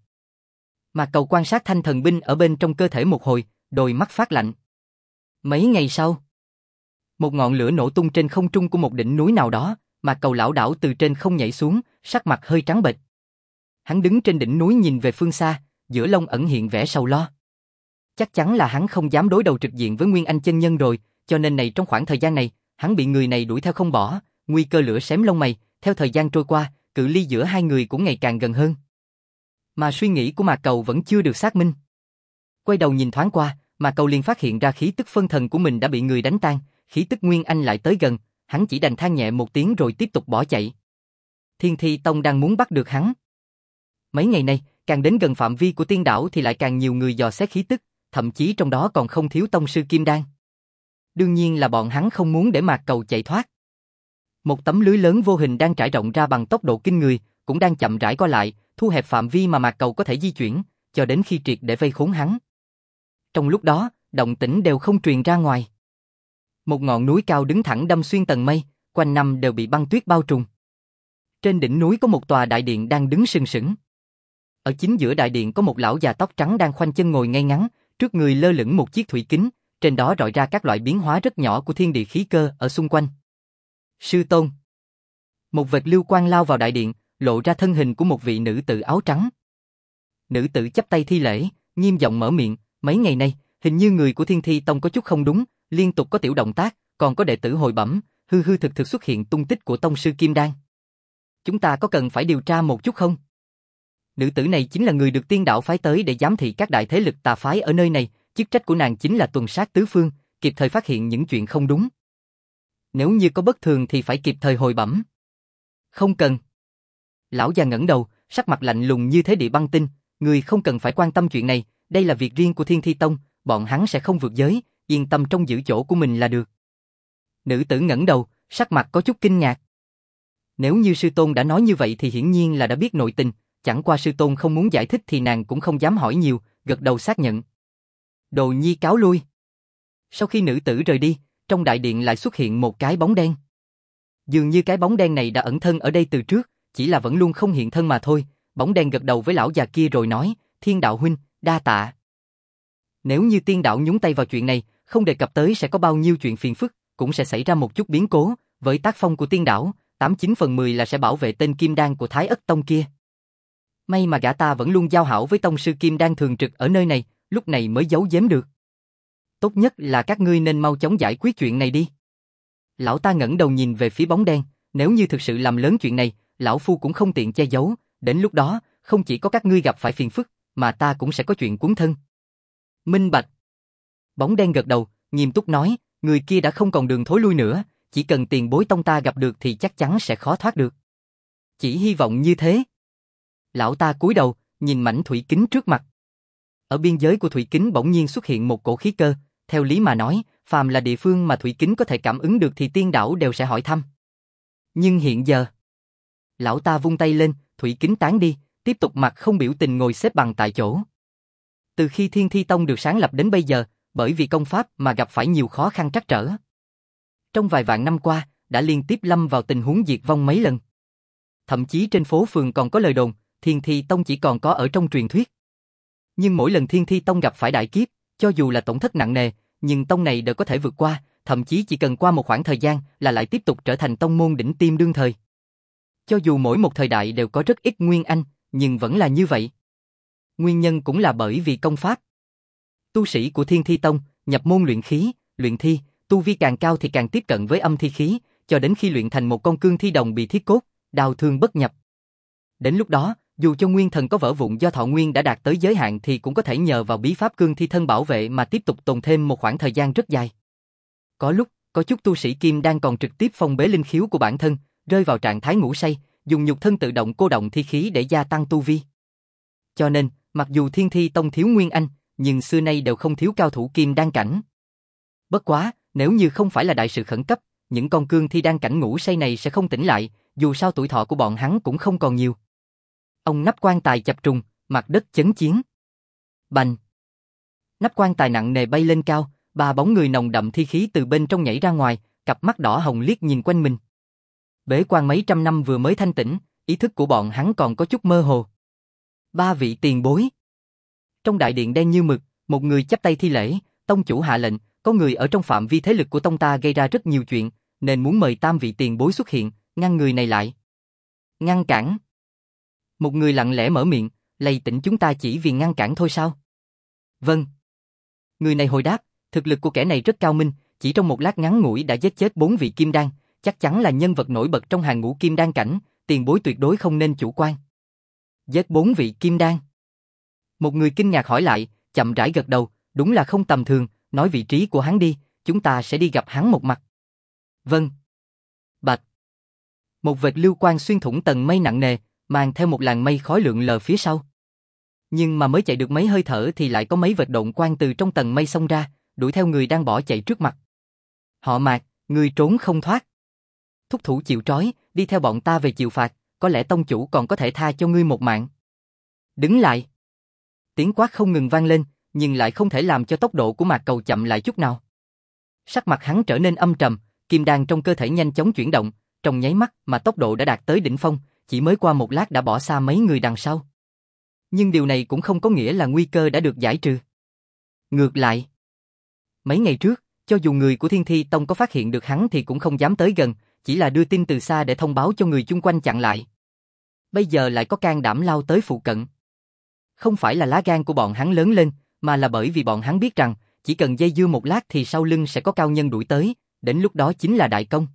Mạc Cầu quan sát thanh thần binh ở bên trong cơ thể một hồi, đôi mắt phát lạnh. Mấy ngày sau, một ngọn lửa nổ tung trên không trung của một đỉnh núi nào đó, Mạc Cầu lảo đảo từ trên không nhảy xuống, sắc mặt hơi trắng bệch. Hắn đứng trên đỉnh núi nhìn về phương xa, giữa lông ẩn hiện vẻ sầu lo. Chắc chắn là hắn không dám đối đầu trực diện với Nguyên Anh chân nhân rồi, cho nên trong khoảng thời gian này, hắn bị người này đuổi theo không bỏ, nguy cơ lửa xém lông mày, theo thời gian trôi qua, cự ly giữa hai người cũng ngày càng gần hơn. Mà suy nghĩ của Mạc Cầu vẫn chưa được xác minh. Quay đầu nhìn thoáng qua, Mạc Cầu liền phát hiện ra khí tức phân thần của mình đã bị người đánh tan, khí tức Nguyên Anh lại tới gần, hắn chỉ đành than nhẹ một tiếng rồi tiếp tục bỏ chạy. Thiên Thi Tông đang muốn bắt được hắn. Mấy ngày nay, càng đến gần phạm vi của tiên đảo thì lại càng nhiều người dò xét khí tức, thậm chí trong đó còn không thiếu tông sư Kim Đan. Đương nhiên là bọn hắn không muốn để Mạc Cầu chạy thoát. Một tấm lưới lớn vô hình đang trải rộng ra bằng tốc độ kinh người, cũng đang chậm rãi co lại, thu hẹp phạm vi mà Mạc Cầu có thể di chuyển, cho đến khi triệt để vây khốn hắn. Trong lúc đó, động tĩnh đều không truyền ra ngoài. Một ngọn núi cao đứng thẳng đâm xuyên tầng mây, quanh năm đều bị băng tuyết bao trùm. Trên đỉnh núi có một tòa đại điện đang đứng sừng sững. Ở chính giữa đại điện có một lão già tóc trắng đang khoanh chân ngồi ngay ngắn, trước người lơ lửng một chiếc thủy kính, trên đó rọi ra các loại biến hóa rất nhỏ của thiên địa khí cơ ở xung quanh. Sư tôn. Một vệt lưu quang lao vào đại điện, lộ ra thân hình của một vị nữ tử áo trắng. Nữ tử chắp tay thi lễ, nghiêm giọng mở miệng, mấy ngày nay, hình như người của Thiên Thi Tông có chút không đúng, liên tục có tiểu động tác, còn có đệ tử hồi bẩm, hư hư thực thực xuất hiện tung tích của tông sư Kim Đan. Chúng ta có cần phải điều tra một chút không? Nữ tử này chính là người được tiên đạo phái tới để giám thị các đại thế lực tà phái ở nơi này, chức trách của nàng chính là tuần sát tứ phương, kịp thời phát hiện những chuyện không đúng. Nếu như có bất thường thì phải kịp thời hồi bẩm. Không cần. Lão già ngẩng đầu, sắc mặt lạnh lùng như thế địa băng tinh, người không cần phải quan tâm chuyện này, đây là việc riêng của Thiên Thi Tông, bọn hắn sẽ không vượt giới, yên tâm trong giữ chỗ của mình là được. Nữ tử ngẩng đầu, sắc mặt có chút kinh ngạc. Nếu như sư tôn đã nói như vậy thì hiển nhiên là đã biết nội tình, chẳng qua sư tôn không muốn giải thích thì nàng cũng không dám hỏi nhiều, gật đầu xác nhận. Đồ nhi cáo lui. Sau khi nữ tử rời đi, trong đại điện lại xuất hiện một cái bóng đen. Dường như cái bóng đen này đã ẩn thân ở đây từ trước, chỉ là vẫn luôn không hiện thân mà thôi. Bóng đen gật đầu với lão già kia rồi nói, Thiên đạo huynh, đa tạ. Nếu như tiên đạo nhúng tay vào chuyện này, không đề cập tới sẽ có bao nhiêu chuyện phiền phức, cũng sẽ xảy ra một chút biến cố, với tác phong của tiên đạo, 89/10 là sẽ bảo vệ tên Kim Đan của Thái Ất Tông kia. May mà gã ta vẫn luôn giao hảo với tông sư Kim Đan thường trực ở nơi này, lúc này mới giấu giếm được. Tốt nhất là các ngươi nên mau chóng giải quyết chuyện này đi. Lão ta ngẩng đầu nhìn về phía bóng đen, nếu như thực sự làm lớn chuyện này, lão phu cũng không tiện che giấu, đến lúc đó, không chỉ có các ngươi gặp phải phiền phức, mà ta cũng sẽ có chuyện cuốn thân. Minh bạch. Bóng đen gật đầu, nghiêm túc nói, người kia đã không còn đường thối lui nữa, chỉ cần tiền bối tông ta gặp được thì chắc chắn sẽ khó thoát được. Chỉ hy vọng như thế. Lão ta cúi đầu, nhìn mảnh thủy kính trước mặt. Ở biên giới của thủy kính bỗng nhiên xuất hiện một cổ khí cơ, theo lý mà nói, phàm là địa phương mà thủy kính có thể cảm ứng được thì tiên đảo đều sẽ hỏi thăm. Nhưng hiện giờ, Lão ta vung tay lên, thủy kính tán đi, tiếp tục mặt không biểu tình ngồi xếp bằng tại chỗ. Từ khi Thiên Thi Tông được sáng lập đến bây giờ, bởi vì công pháp mà gặp phải nhiều khó khăn trắc trở. Trong vài vạn năm qua, đã liên tiếp lâm vào tình huống diệt vong mấy lần. Thậm chí trên phố phường còn có lời đồn, Thiên Thi Tông chỉ còn có ở trong truyền thuyết. Nhưng mỗi lần Thiên Thi Tông gặp phải đại kiếp, cho dù là tổn thất nặng nề, nhưng tông này đều có thể vượt qua, thậm chí chỉ cần qua một khoảng thời gian là lại tiếp tục trở thành tông môn đỉnh tiêm đương thời. Cho dù mỗi một thời đại đều có rất ít nguyên anh, nhưng vẫn là như vậy. Nguyên nhân cũng là bởi vì công pháp. Tu sĩ của Thiên Thi Tông, nhập môn luyện khí, luyện thi, tu vi càng cao thì càng tiếp cận với âm thi khí, cho đến khi luyện thành một con cương thi đồng bị thiết cốt, đao thương bất nhập. Đến lúc đó, dù cho nguyên thần có vỡ vụn do thọ nguyên đã đạt tới giới hạn thì cũng có thể nhờ vào bí pháp cương thi thân bảo vệ mà tiếp tục tồn thêm một khoảng thời gian rất dài. Có lúc, có chút tu sĩ kim đang còn trực tiếp phong bế linh khiếu của bản thân, rơi vào trạng thái ngủ say, dùng nhục thân tự động cô động thi khí để gia tăng tu vi. Cho nên, mặc dù Thiên Thi Tông thiếu nguyên anh, nhưng xưa nay đều không thiếu cao thủ kim đan cảnh. Bất quá, nếu như không phải là đại sự khẩn cấp, những con cương thi đan cảnh ngủ say này sẽ không tỉnh lại, dù sao tuổi thọ của bọn hắn cũng không còn nhiều. Ông nắp quan tài chập trùng, mặt đất chấn chiến. Bành! Nắp quan tài nặng nề bay lên cao, ba bóng người nồng đậm thi khí từ bên trong nhảy ra ngoài, cặp mắt đỏ hồng liếc nhìn quanh mình. Bế quan mấy trăm năm vừa mới thanh tỉnh, ý thức của bọn hắn còn có chút mơ hồ. Ba vị tiền bối. Trong đại điện đen như mực, một người chắp tay thi lễ, tông chủ hạ lệnh, có người ở trong phạm vi thế lực của tông ta gây ra rất nhiều chuyện, nên muốn mời tam vị tiền bối xuất hiện, ngăn người này lại. Ngăn cản. Một người lặng lẽ mở miệng, lầy tỉnh chúng ta chỉ vì ngăn cản thôi sao? Vâng. Người này hồi đáp, thực lực của kẻ này rất cao minh, chỉ trong một lát ngắn ngủi đã giết chết 4 vị kim đan, chắc chắn là nhân vật nổi bật trong hàng ngũ kim đan cảnh, tiền bối tuyệt đối không nên chủ quan. Giết 4 vị kim đan. Một người kinh ngạc hỏi lại, chậm rãi gật đầu, đúng là không tầm thường, nói vị trí của hắn đi, chúng ta sẽ đi gặp hắn một mặt. Vâng. Bạch. Một vệt lưu quang xuyên thủng tầng mây nặng nề, mang theo một làn mây khói lượn lờ phía sau. Nhưng mà mới chạy được mấy hơi thở thì lại có mấy vệt độn quang từ trong tầng mây xông ra, đuổi theo người đang bỏ chạy trước mặt. Họ Mạc, ngươi trốn không thoát. Thúc thủ chịu trói, đi theo bọn ta về chịu phạt, có lẽ tông chủ còn có thể tha cho ngươi một mạng. Đứng lại. Tiếng quát không ngừng vang lên, nhưng lại không thể làm cho tốc độ của Mạc Cầu chậm lại chút nào. Sắc mặt hắn trở nên âm trầm, kim đan trong cơ thể nhanh chóng chuyển động, trong nháy mắt mà tốc độ đã đạt tới đỉnh phong, chỉ mới qua một lát đã bỏ xa mấy người đằng sau. Nhưng điều này cũng không có nghĩa là nguy cơ đã được giải trừ. Ngược lại, mấy ngày trước, cho dù người của Thiên Thi Tông có phát hiện được hắn thì cũng không dám tới gần, chỉ là đưa tin từ xa để thông báo cho người chung quanh chặn lại. Bây giờ lại có can đảm lao tới phụ cận. Không phải là lá gan của bọn hắn lớn lên, mà là bởi vì bọn hắn biết rằng, chỉ cần dây dưa một lát thì sau lưng sẽ có cao nhân đuổi tới, đến lúc đó chính là đại công.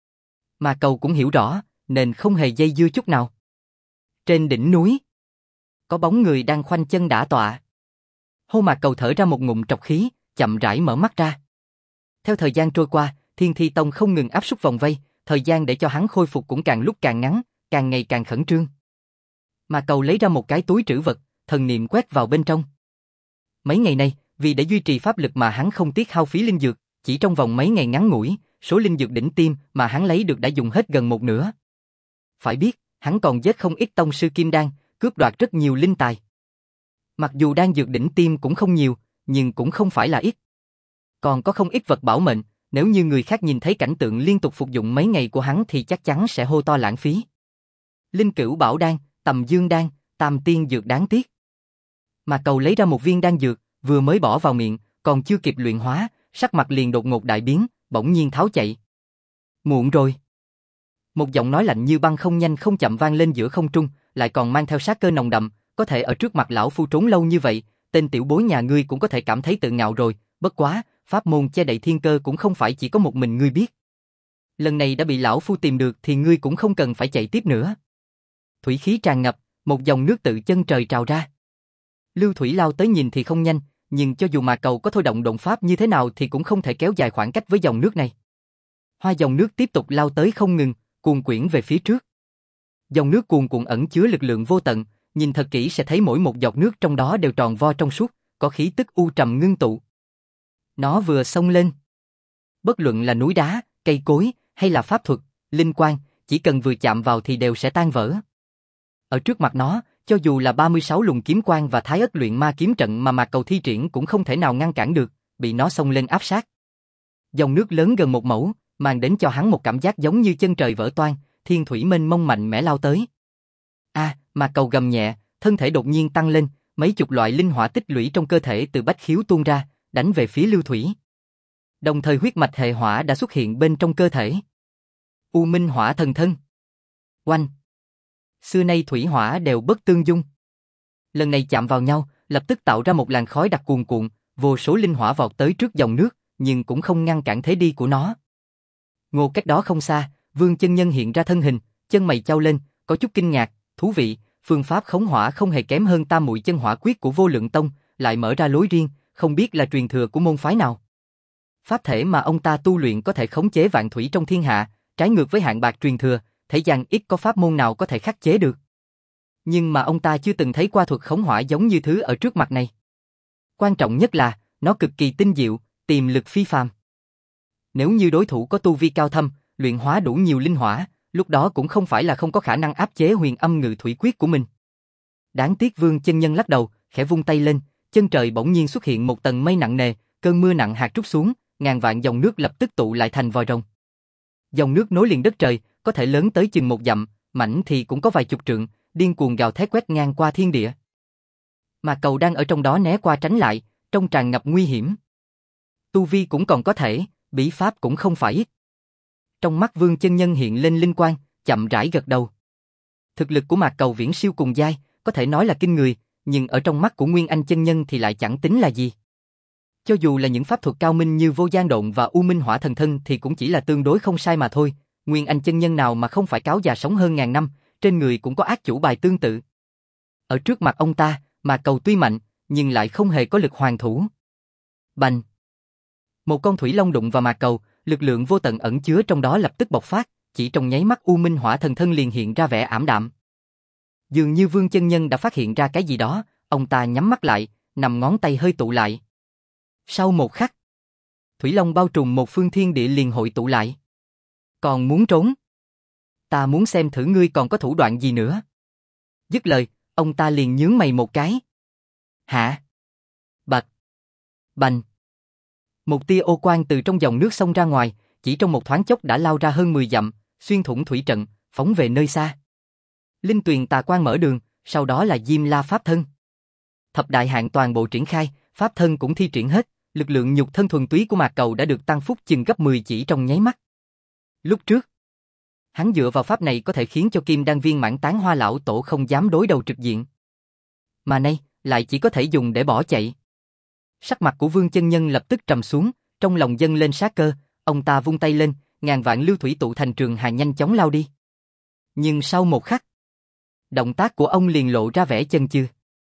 Mà Cầu cũng hiểu rõ, nên không hề dây dưa chút nào. Trên đỉnh núi, có bóng người đang khoanh chân đả tọa. Hô Mạc Cầu thở ra một ngụm trọc khí, chậm rãi mở mắt ra. Theo thời gian trôi qua, Thiên Thi Tông không ngừng áp suất vòng vây, thời gian để cho hắn khôi phục cũng càng lúc càng ngắn, càng ngày càng khẩn trương. Mạc Cầu lấy ra một cái túi trữ vật, thần niệm quét vào bên trong. Mấy ngày nay, vì để duy trì pháp lực mà hắn không tiếc hao phí linh dược, chỉ trong vòng mấy ngày ngắn ngủi, số linh dược đỉnh tiêm mà hắn lấy được đã dùng hết gần một nửa. Phải biết, hắn còn giết không ít tông sư kim đan, cướp đoạt rất nhiều linh tài. Mặc dù đan dược đỉnh tiêm cũng không nhiều, nhưng cũng không phải là ít. Còn có không ít vật bảo mệnh, nếu như người khác nhìn thấy cảnh tượng liên tục phục dụng mấy ngày của hắn thì chắc chắn sẽ hô to lãng phí. Linh Cửu Bảo Đan, Tầm Dương Đan, Tam Tiên Dược đáng tiếc. Mà Cầu lấy ra một viên đan dược, vừa mới bỏ vào miệng, còn chưa kịp luyện hóa, sắc mặt liền đột ngột đại biến, bỗng nhiên tháo chạy. Muộn rồi. Một giọng nói lạnh như băng không nhanh không chậm vang lên giữa không trung, lại còn mang theo sát cơ nồng đậm, có thể ở trước mặt lão phu trốn lâu như vậy, tên tiểu bối nhà ngươi cũng có thể cảm thấy tự ngạo rồi, bất quá, pháp môn che đậy thiên cơ cũng không phải chỉ có một mình ngươi biết. Lần này đã bị lão phu tìm được thì ngươi cũng không cần phải chạy tiếp nữa. Thủy khí tràn ngập, một dòng nước tự chân trời trào ra. Lưu Thủy lao tới nhìn thì không nhanh, nhưng cho dù mà Cầu có thôi động độn pháp như thế nào thì cũng không thể kéo dài khoảng cách với dòng nước này. Hoa dòng nước tiếp tục lao tới không ngừng, cuồn quyển về phía trước. Dòng nước cuồn cuộn ẩn chứa lực lượng vô tận, nhìn thật kỹ sẽ thấy mỗi một giọt nước trong đó đều tròn vo trong suốt, có khí tức u trầm ngưng tụ. Nó vừa xông lên, bất luận là núi đá, cây cối hay là pháp thuật, linh quang, chỉ cần vừa chạm vào thì đều sẽ tan vỡ. Ở trước mặt nó, cho dù là 36 luồng kiếm quang và thái ất luyện ma kiếm trận mà Mạc Cầu thi triển cũng không thể nào ngăn cản được, bị nó xông lên áp sát. Dòng nước lớn gần 1 mẫu, mang đến cho hắn một cảm giác giống như chân trời vỡ toang, thiên thủy mênh mông mạnh mẽ lao tới. Mạc Cầu gầm nhẹ, thân thể đột nhiên tăng lên, mấy chục loại linh hỏa tích lũy trong cơ thể từ bách khiếu tuôn ra, đánh về phía Lưu Thủy. Đồng thời huyết mạch hệ hỏa đã xuất hiện bên trong cơ thể. U Minh Hỏa Thần Thân. Oanh! Xưa nay thủy hỏa đều bất tương dung. Lần này chạm vào nhau, lập tức tạo ra một làn khói đặc cuồn cuộn, vô số linh hỏa vọt tới trước dòng nước, nhưng cũng không ngăn cản thế đi của nó. Ngô cách đó không xa, Vương Chân Nhân hiện ra thân hình, chân mày chau lên, có chút kinh ngạc, thú vị, phương pháp khống hỏa không hề kém hơn Tam Muội Chân Hỏa Quyết của Vô Lượng Tông, lại mở ra lối riêng, không biết là truyền thừa của môn phái nào. Pháp thể mà ông ta tu luyện có thể khống chế vạn thủy trong thiên hạ, trái ngược với hạng bạc truyền thừa, thế gian ít có pháp môn nào có thể khắc chế được. Nhưng mà ông ta chưa từng thấy qua thuật khống hỏa giống như thứ ở trước mặt này. Quan trọng nhất là, nó cực kỳ tinh diệu, tiềm lực phi phàm. Nếu như đối thủ có tu vi cao thâm, luyện hóa đủ nhiều linh hỏa, lúc đó cũng không phải là không có khả năng áp chế Huyền Âm Ngự Thủy Quyết của mình. Đáng tiếc Vương Chân Nhân lắc đầu, khẽ vung tay lên, chân trời bỗng nhiên xuất hiện một tầng mây nặng nề, cơn mưa nặng hạt trút xuống, ngàn vạn dòng nước lập tức tụ lại thành vòi rồng. Dòng nước nối liền đất trời, có thể lớn tới chừng 1 dặm, mảnh thì cũng có vài chục trượng, điên cuồng gào thét quét ngang qua thiên địa. Mà Cầu đang ở trong đó né qua tránh lại, trông tràn ngập nguy hiểm. Tu vi cũng còn có thể, bí pháp cũng không phải ít. Trong mắt Vương Chân Nhân hiện lên linh quang, chậm rãi gật đầu. Thực lực của Mạc Cầu viễn siêu cùng giai, có thể nói là kinh người, nhưng ở trong mắt của Nguyên Anh chân nhân thì lại chẳng tính là gì. Cho dù là những pháp thuật cao minh như Vô Gian Độn và U Minh Hỏa Thần Thân thì cũng chỉ là tương đối không sai mà thôi. Nguyên Anh chân nhân nào mà không phải cáo già sống hơn ngàn năm, trên người cũng có ác chủ bài tương tự. Ở trước mặt ông ta, Mạc Cầu tuy mạnh, nhưng lại không hề có lực hoàn thủ. Bành! Một con thủy long đụng vào Mạc Cầu, lực lượng vô tận ẩn chứa trong đó lập tức bộc phát, chỉ trong nháy mắt U Minh Hỏa Thần Thân liền hiện ra vẻ ảm đạm. Dường như Vương chân nhân đã phát hiện ra cái gì đó, ông ta nhắm mắt lại, nằm ngón tay hơi tụ lại. Sau một khắc, thủy long bao trùm một phương thiên địa liền hội tụ lại. Còn muốn trốn? Ta muốn xem thử ngươi còn có thủ đoạn gì nữa. Dứt lời, ông ta liền nhướng mày một cái. Hả? Bạch! Bành! Một tia ô quang từ trong dòng nước xông ra ngoài, chỉ trong một thoáng chốc đã lao ra hơn 10 dặm, xuyên thủng thủy trận, phóng về nơi xa. Linh tuyền tà quang mở đường, sau đó là Diêm La Pháp Thân. Thập đại hạng toàn bộ triển khai, Pháp Thân cũng thi triển hết, lực lượng nhục thân thuần túy của Mạc Cầu đã được tăng phúc chừng gấp 10 chỉ trong nháy mắt. Lúc trước, hắn dựa vào pháp này có thể khiến cho Kim Đan Viên Mãn Tán Hoa lão tổ không dám đối đầu trực diện. Mà nay, lại chỉ có thể dùng để bỏ chạy. Sắc mặt của Vương chân nhân lập tức trầm xuống, trong lòng dâng lên sát cơ, ông ta vung tay lên, ngàn vạn lưu thủy tụ thành trường hà nhanh chóng lao đi. Nhưng sau một khắc, động tác của ông liền lộ ra vẻ chần chừ.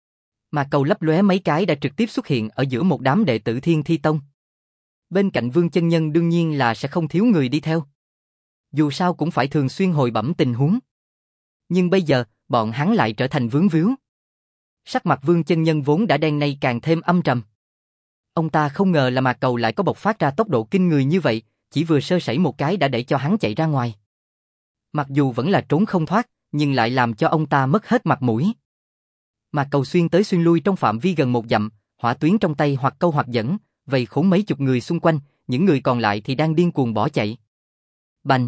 Mà Cầu lấp lóe mấy cái đã trực tiếp xuất hiện ở giữa một đám đệ tử Thiên Thi Tông. Bên cạnh Vương chân nhân đương nhiên là sẽ không thiếu người đi theo. Dù sao cũng phải thường xuyên hồi bẩm tình huống. Nhưng bây giờ, bọn hắn lại trở thành vướng víu. Sắc mặt Vương chân nhân vốn đã đen nay càng thêm âm trầm. Ông ta không ngờ là Mạc Cầu lại có bộc phát ra tốc độ kinh người như vậy, chỉ vừa sơ sẩy một cái đã để cho hắn chạy ra ngoài. Mặc dù vẫn là trốn không thoát, nhưng lại làm cho ông ta mất hết mặt mũi. Mạc Cầu xuyên tới xuyên lui trong phạm vi gần 1 dặm, hỏa tuyến trong tay hoặc câu hoặc dẫn, vây khốn mấy chục người xung quanh, những người còn lại thì đang điên cuồng bỏ chạy. Bành!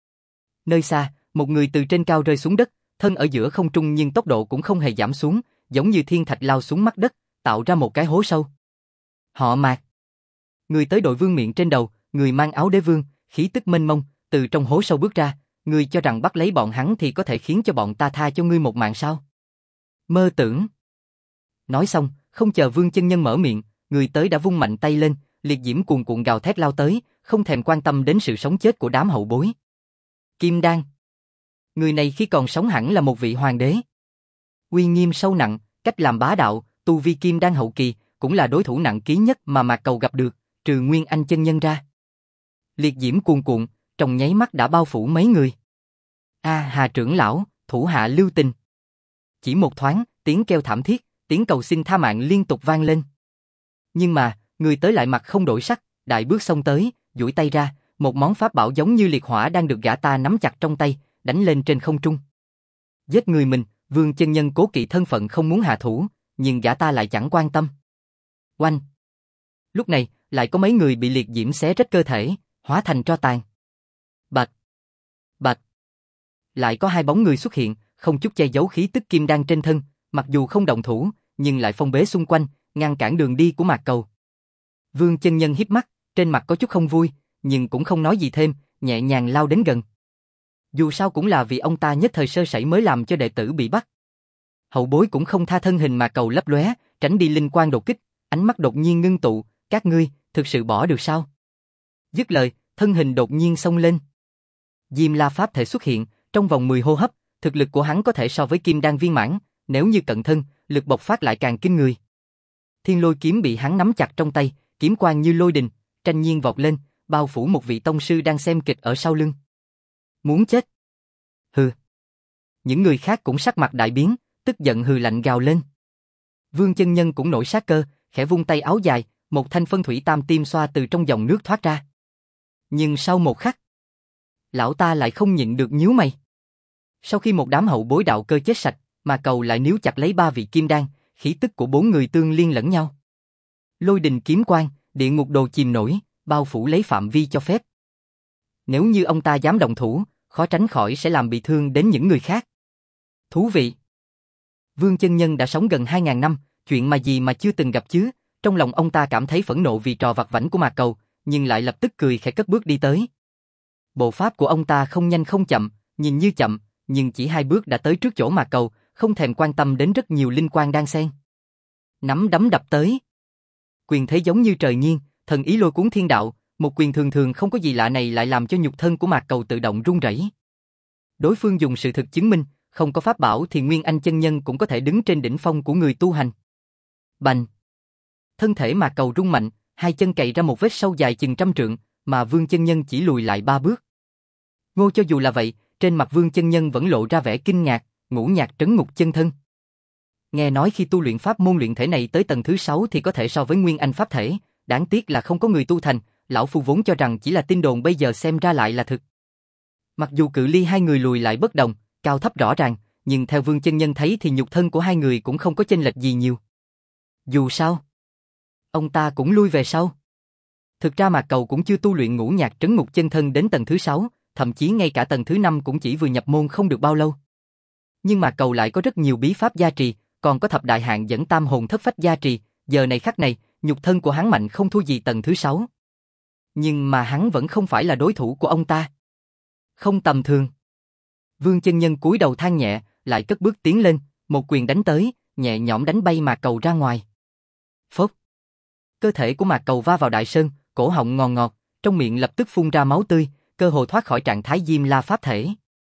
Nơi xa, một người từ trên cao rơi xuống đất, thân ở giữa không trung nhưng tốc độ cũng không hề giảm xuống, giống như thiên thạch lao xuống mặt đất, tạo ra một cái hố sâu. Họ Mạc. Người tới đội vương miện trên đầu, người mang áo đế vương, khí tức mênh mông, từ trong hố sâu bước ra, người cho rằng bắt lấy bọn hắn thì có thể khiến cho bọn ta tha cho ngươi một mạng sao? Mơ tưởng. Nói xong, không chờ Vương chân nhân mở miệng, người tới đã vung mạnh tay lên, liệt diễm cuồn cuộn gào thét lao tới, không thèm quan tâm đến sự sống chết của đám hậu bối. Kim Đan. Người này khi còn sống hẳn là một vị hoàng đế. Uy nghiêm sâu nặng, cách làm bá đạo, tu vi Kim Đan hậu kỳ, cũng là đối thủ nặng ký nhất mà Mạc Cầu gặp được, trừ Nguyên Anh chân nhân ra. Liệt diễm cuồn cuộn, trong nháy mắt đã bao phủ mấy người. Hà trưởng lão, thủ hạ lưu tình. Chỉ một thoáng, tiếng kêu thảm thiết, tiếng cầu xin tha mạng liên tục vang lên. Nhưng mà, người tới lại mặt không đổi sắc, đại bước xông tới, duỗi tay ra, một món pháp bảo giống như liệt hỏa đang được gã ta nắm chặt trong tay, đánh lên trên không trung. Giết người mình, Vương chân nhân cố kỵ thân phận không muốn hạ thủ, nhưng gã ta lại chẳng quan tâm. Oanh! Lúc này, lại có mấy người bị liệt diễm xé rách cơ thể, hóa thành tro tàn. Bạch! Bạch! Lại có hai bóng người xuất hiện, không chút che giấu khí tức kim đan trên thân, mặc dù không động thủ, nhưng lại phong bế xung quanh, ngăn cản đường đi của Mạc Cầu. Vương chân nhân híp mắt, trên mặt có chút không vui, nhưng cũng không nói gì thêm, nhẹ nhàng lao đến gần. Dù sao cũng là vì ông ta nhất thời sơ sẩy mới làm cho đệ tử bị bắt. Hậu bối cũng không tha, thân hình Mạc Cầu lấp lóe, tránh đi linh quang đột kích, ánh mắt đột nhiên ngưng tụ, các ngươi, thực sự bỏ được sao? Dứt lời, thân hình đột nhiên xông lên. Diêm La Pháp thể xuất hiện, trong vòng 10 hô hấp, thực lực của hắn có thể so với kim đan viên mãn, nếu như cận thân, lực bộc phát lại càng kinh người. Thiên Lôi kiếm bị hắn nắm chặt trong tay, kiếm quang như lôi đình, tranh nhiên vọt lên, bao phủ một vị tông sư đang xem kịch ở sau lưng. Muốn chết? Hừ. Những người khác cũng sắc mặt đại biến, tức giận hừ lạnh gào lên. Vương chân nhân cũng nổi sát cơ, khẽ vung tay áo dài, một thanh phân thủy tam tiêm xoa từ trong dòng nước thoát ra. Nhưng sau một khắc, lão ta lại không nhịn được nhíu mày. Sau khi một đám hậu bối đạo cơ chết sạch, mà Cầu lại níu chặt lấy 3 vị kim đan, khí tức của 4 người tương liên lẫn nhau. Lôi đình kiếm quang, địa ngục đồ chìm nổi, bao phủ lấy phạm vi cho phép. Nếu như ông ta dám động thủ, khó tránh khỏi sẽ làm bị thương đến những người khác. Thú vị. Vương chân nhân đã sống gần 2000 năm, chuyện mà gì mà chưa từng gặp chứ. Trong lòng ông ta cảm thấy phẫn nộ vì trò vặt vãnh của Mạc Cầu, nhưng lại lập tức cười khẽ cất bước đi tới. Bộ pháp của ông ta không nhanh không chậm, nhìn như chậm, nhưng chỉ 2 bước đã tới trước chỗ Mạc Cầu, không thèm quan tâm đến rất nhiều linh quang đang xen. Nắm đấm đập tới. Quyền thế giống như trời nghiêng, thần ý lôi cuốn thiên đạo, một quyền thường thường không có gì lạ này lại làm cho nhục thân của Mạc Cầu tự động run rẩy. Đối phương dùng sự thực chứng minh, không có pháp bảo thì Nguyên Anh chân nhân cũng có thể đứng trên đỉnh phong của người tu hành. Bành! Thân thể Mạc Cầu rung mạnh, 2 chân cày ra một vết sâu dài chừng 100 trượng, mà Vương chân nhân chỉ lùi lại 3 bước. Ngô cho dù là vậy, trên mặt Vương chân nhân vẫn lộ ra vẻ kinh ngạc, ngũ nhạc trấn ngục chân thân. Nghe nói khi tu luyện pháp môn luyện thể này tới tầng thứ 6 thì có thể so với Nguyên Anh pháp thể, đáng tiếc là không có người tu thành, lão phu vốn cho rằng chỉ là tin đồn, bây giờ xem ra lại là thực. Mặc dù cự ly 2 người lùi lại bất đồng, cao thấp rõ ràng, nhưng theo Vương chân nhân thấy thì nhục thân của 2 người cũng không có chênh lệch gì nhiều. Dù sao, ông ta cũng lui về sau. Thực ra Mạc Cầu cũng chưa tu luyện ngũ nhạc trấn ngục chân thân đến tầng thứ 6, thậm chí ngay cả tầng thứ 5 cũng chỉ vừa nhập môn không được bao lâu. Nhưng Mạc Cầu lại có rất nhiều bí pháp gia trì, còn có thập đại hạn dẫn tam hồn thất phách gia trì, giờ này khắc này, nhục thân của hắn mạnh không thua gì tầng thứ 6. Nhưng mà hắn vẫn không phải là đối thủ của ông ta. Không tầm thường. Vương chân nhân cúi đầu than nhẹ, lại cất bước tiến lên, một quyền đánh tới, nhẹ nhõm đánh bay Mạc Cầu ra ngoài. Phốc. Cơ thể của Mạc Cầu va vào đại sơn, cổ họng ngòn ngọt, trong miệng lập tức phun ra máu tươi, cơ hồ thoát khỏi trạng thái Diêm La pháp thể.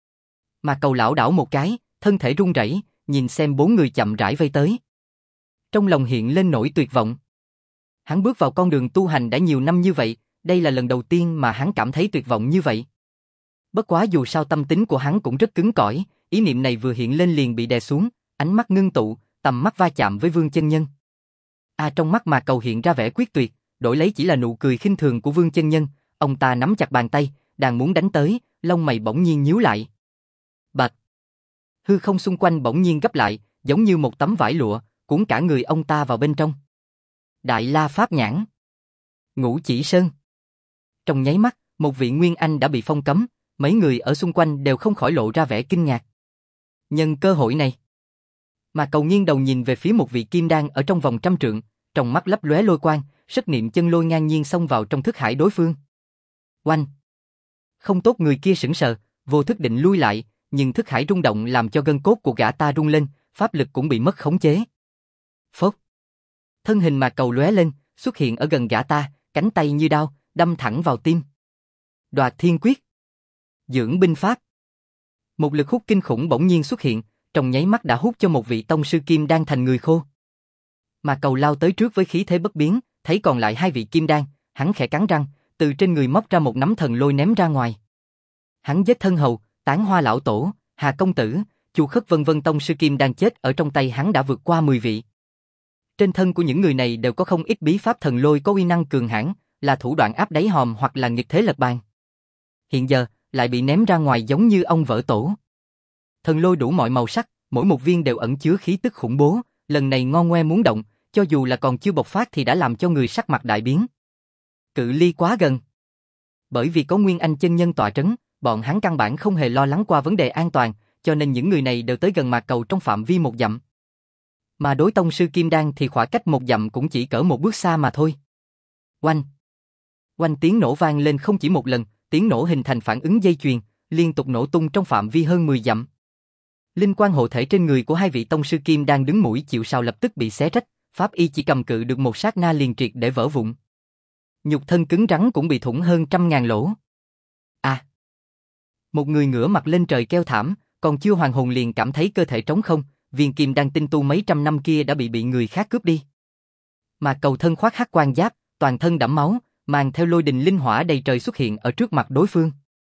Mạc Cầu lảo đảo một cái, thân thể run rẩy, nhìn xem 4 người chậm rãi vây tới. Trong lòng hiện lên nỗi tuyệt vọng. Hắn bước vào con đường tu hành đã nhiều năm như vậy, đây là lần đầu tiên mà hắn cảm thấy tuyệt vọng như vậy. Bất quá dù sao tâm tính của hắn cũng rất cứng cỏi, ý niệm này vừa hiện lên liền bị đè xuống, ánh mắt ngưng tụ, tầm mắt va chạm với Vương chân nhân. Trong mắt Mạc Cầu hiện ra vẻ quyết tuyệt, đổi lấy chỉ là nụ cười khinh thường của Vương chân nhân, ông ta nắm chặt bàn tay, đang muốn đánh tới, lông mày bỗng nhiên nhíu lại. Bạch! Hư không xung quanh bỗng nhiên gấp lại, giống như một tấm vải lụa, cuốn cả người ông ta vào bên trong. Đại La Pháp Nhãn. Ngũ Chỉ Sơn. Trong nháy mắt, một vị Nguyên Anh đã bị phong cấm, mấy người ở xung quanh đều không khỏi lộ ra vẻ kinh ngạc. Nhân cơ hội này, Mạc Cầu nghiêng đầu nhìn về phía một vị kim đan ở trong vòng 100 trượng, trong mắt lấp lóe lôi quang, sức niệm chân lôi ngang nhiên xông vào trong thức hải đối phương. Oanh! Không tốt, người kia sững sờ, vô thức định lui lại, nhưng thức hải rung động làm cho gân cốt của gã ta rung lên, pháp lực cũng bị mất khống chế. Phốc! Thân hình Mạc Cầu lóe lên, xuất hiện ở gần gã ta, cánh tay như đao, đâm thẳng vào tim. Đoạt Thiên Quyết. Dưỡng binh pháp. Một lực hút kinh khủng bỗng nhiên xuất hiện, trong nháy mắt đã hút cho một vị tông sư kim đan thành người khô. Mạc Cầu lao tới trước với khí thế bất biến, thấy còn lại 2 vị kim đan, hắn khẽ cắn răng, từ trên người móc ra một nắm thần lôi ném ra ngoài. Hắn giết thân hầu, Tán Hoa lão tổ, Hà công tử, Chu Khất vân vân tông sư kim đan chết ở trong tay hắn đã vượt qua 10 vị. Trên thân của những người này đều có không ít bí pháp thần lôi có uy năng cường hãn, là thủ đoạn áp đáy hòm hoặc là nghịch thế lật bàn. Hiện giờ, lại bị ném ra ngoài giống như ông vỡ tổ. Thần lôi đủ mọi màu sắc, mỗi một viên đều ẩn chứa khí tức khủng bố, lần này ngon ngoe muốn động, cho dù là còn chưa bộc phát thì đã làm cho người sắc mặt đại biến. Cự ly quá gần. Bởi vì có Nguyên Anh chân nhân tọa trấn, bọn hắn căn bản không hề lo lắng qua vấn đề an toàn, cho nên những người này đều tới gần mạc cầu trong phạm vi 1 dặm. Mà đối tông sư Kim Đan thì khoảng cách 1 dặm cũng chỉ cỡ 1 bước xa mà thôi. Oanh! Oanh tiếng nổ vang lên không chỉ một lần, tiếng nổ hình thành phản ứng dây chuyền, liên tục nổ tung trong phạm vi hơn 10 dặm. Linh quang hộ thể trên người của hai vị tông sư Kim Đan đứng mũi chịu sào lập tức bị xé rách, pháp y chỉ cầm cự được một sát na liền triệt để vỡ vụn. Nhục thân cứng rắn cũng bị thủng hơn 100.000 lỗ. À! Một người ngửa mặt lên trời kêu thảm, còn chưa hoàn hồn liền cảm thấy cơ thể trống không, viên kim đan tinh tu mấy trăm năm kia đã bị người khác cướp đi. Mà cầu thân khoác hắc quan giáp, toàn thân đẫm máu, mang theo lôi đình linh hỏa đầy trời xuất hiện ở trước mặt đối phương.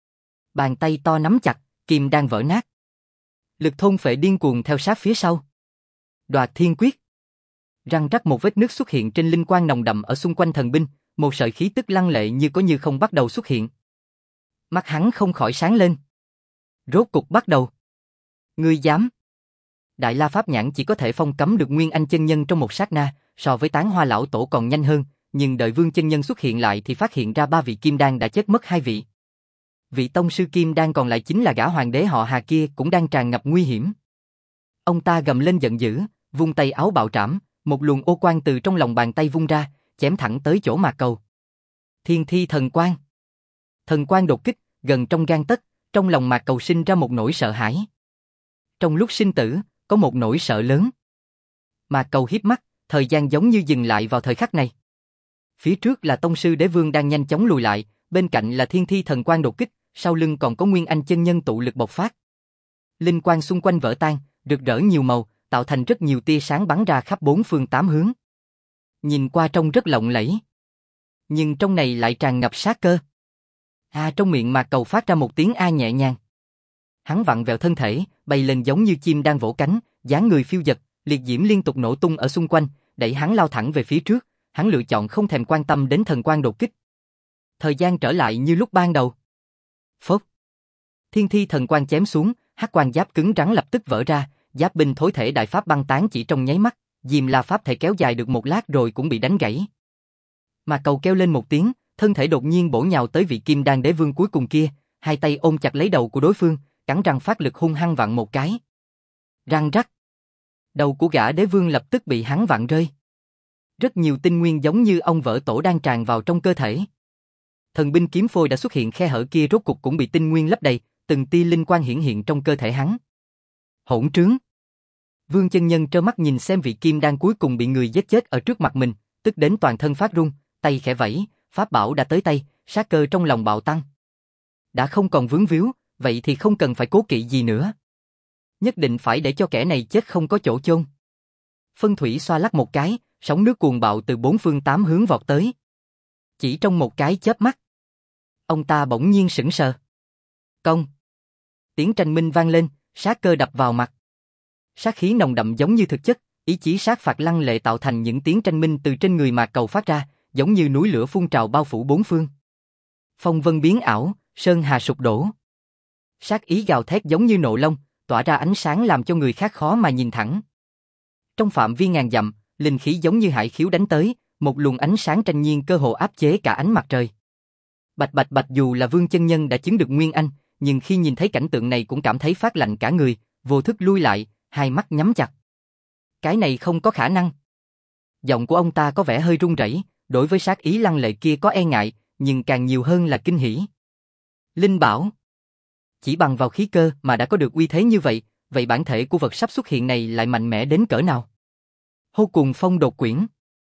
Bàn tay to nắm chặt, kim đan vỡ nát. Lực thôn phệ điên cuồng theo sát phía sau. Đoạt thiên quyết. Răng rắc một vết nứt xuất hiện trên linh quang nồng đậm ở xung quanh thần binh, một sợi khí tức lăng lệ như có như không bắt đầu xuất hiện. Mắt hắn không khỏi sáng lên. Rốt cục bắt đầu. Ngươi dám? Đại La Pháp Nhãn chỉ có thể phong cấm được Nguyên Anh chân nhân trong một sát na, so với Tán Hoa lão tổ còn nhanh hơn, nhưng đợi Vương chân nhân xuất hiện lại thì phát hiện ra 3 vị kim đan đã chết mất 2 vị. Vị tông sư kim đan còn lại chính là gã hoàng đế họ Hà kia cũng đang tràn ngập nguy hiểm. Ông ta gầm lên giận dữ, vung tay áo bạo trảm, một luồng ô quang từ trong lòng bàn tay vung ra, chém thẳng tới chỗ mạc cầu. Thiên thi thần quang. Thần quang đột kích, gần trong gang tấc, trong lòng mạc cầu sinh ra một nỗi sợ hãi. Trong lúc sinh tử, có một nỗi sợ lớn. Mạc cầu híp mắt, thời gian giống như dừng lại vào thời khắc này. Phía trước là tông sư đế vương đang nhanh chóng lùi lại, bên cạnh là thiên thi thần quang đột kích, sau lưng còn có Nguyên Anh chân nhân tụ lực bộc phát. Linh quang xung quanh vỡ tan, rực rỡ nhiều màu, tạo thành rất nhiều tia sáng bắn ra khắp 4 phương 8 hướng. Nhìn qua trông rất lộng lẫy, nhưng trong này lại tràn ngập sát cơ. Trong miệng Mạc Cầu phát ra một tiếng a nhẹ nhàng. Hắn vặn vẹo thân thể, bay lên giống như chim đang vỗ cánh, dáng người phiêu dật, liệt diễm liên tục nổ tung ở xung quanh, đẩy hắn lao thẳng về phía trước. Hắn lựa chọn không thèm quan tâm đến thần quang đột kích. Thời gian trở lại như lúc ban đầu. Phốc. Thiên thi thần quang chém xuống, hắc quang giáp cứng rắn lập tức vỡ ra, giáp binh thối thể đại pháp băng tán chỉ trong nháy mắt, Diêm La pháp thể kéo dài được một lát rồi cũng bị đánh gãy. Mà Cầu kêu lên một tiếng, thân thể đột nhiên bổ nhào tới vị kim đan đế vương cuối cùng kia, hai tay ôm chặt lấy đầu của đối phương, cắn răng phát lực hung hăng vặn một cái. Răng rắc. Đầu của gã đế vương lập tức bị hắn vặn rơi. Rất nhiều tinh nguyên giống như ông vỡ tổ đang tràn vào trong cơ thể. Thần binh kiếm phôi đã xuất hiện khe hở kia rốt cục cũng bị tinh nguyên lấp đầy, từng tia linh quang hiển hiện trong cơ thể hắn. Hỗn trướng. Vương chân nhân trơ mắt nhìn xem vị kim đan cuối cùng bị người giết chết ở trước mặt mình, tức đến toàn thân phát run, tay khẽ vẫy, pháp bảo đã tới tay, sát cơ trong lòng bạo tăng. Đã không còn vướng víu, vậy thì không cần phải cố kỵ gì nữa. Nhất định phải để cho kẻ này chết không có chỗ chôn. Phân thủy xoa lắc một cái, sóng nước cuồng bạo từ 4 phương 8 hướng vọt tới. Chỉ trong một cái chớp mắt, ông ta bỗng nhiên sững sờ. Công. Tiếng tranh minh vang lên, sát cơ đập vào mặt. Sát khí nồng đậm giống như thực chất, ý chí sát phạt lăng lệ tạo thành những tiếng tranh minh từ trên người Mạc Cầu phát ra, giống như núi lửa phun trào bao phủ 4 phương. Phong vân biến ảo, sơn hà sụp đổ. Sát ý gào thét giống như nộ long, tỏa ra ánh sáng làm cho người khác khó mà nhìn thẳng. Trong phạm vi ngàn dặm, linh khí giống như hải khiếu đánh tới, một luồng ánh sáng tranh nhiên cơ hồ áp chế cả ánh mặt trời. Bạch bạch bạch, dù là Vương chân nhân đã chứng được Nguyên Anh, nhưng khi nhìn thấy cảnh tượng này cũng cảm thấy phát lạnh cả người, vô thức lui lại, hai mắt nhắm chặt. Cái này không có khả năng. Giọng của ông ta có vẻ hơi run rẩy, đối với sát ý lăng lệ kia có e ngại, nhưng càng nhiều hơn là kinh hỉ. Linh bảo. Chỉ bằng vào khí cơ mà đã có được uy thế như vậy, vậy bản thể của vật sắp xuất hiện này lại mạnh mẽ đến cỡ nào? Hô cùng phong đột quyển.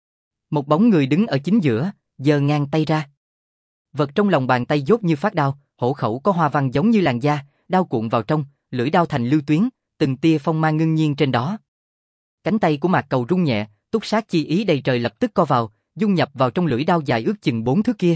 Một bóng người đứng ở chính giữa, giơ ngang tay ra. Vật trong lòng bàn tay dốt như phát đao, hổ khẩu có hoa văn giống như làn da, đao cuộn vào trong, lưỡi đao thành lưu tuyến, từng tia phong mang ngưng nhiên trên đó. Cánh tay của Mạc Cầu rung nhẹ, túc sát chi ý đầy trời lập tức co vào, dung nhập vào trong lưỡi đao dài ước chừng 4 thước kia.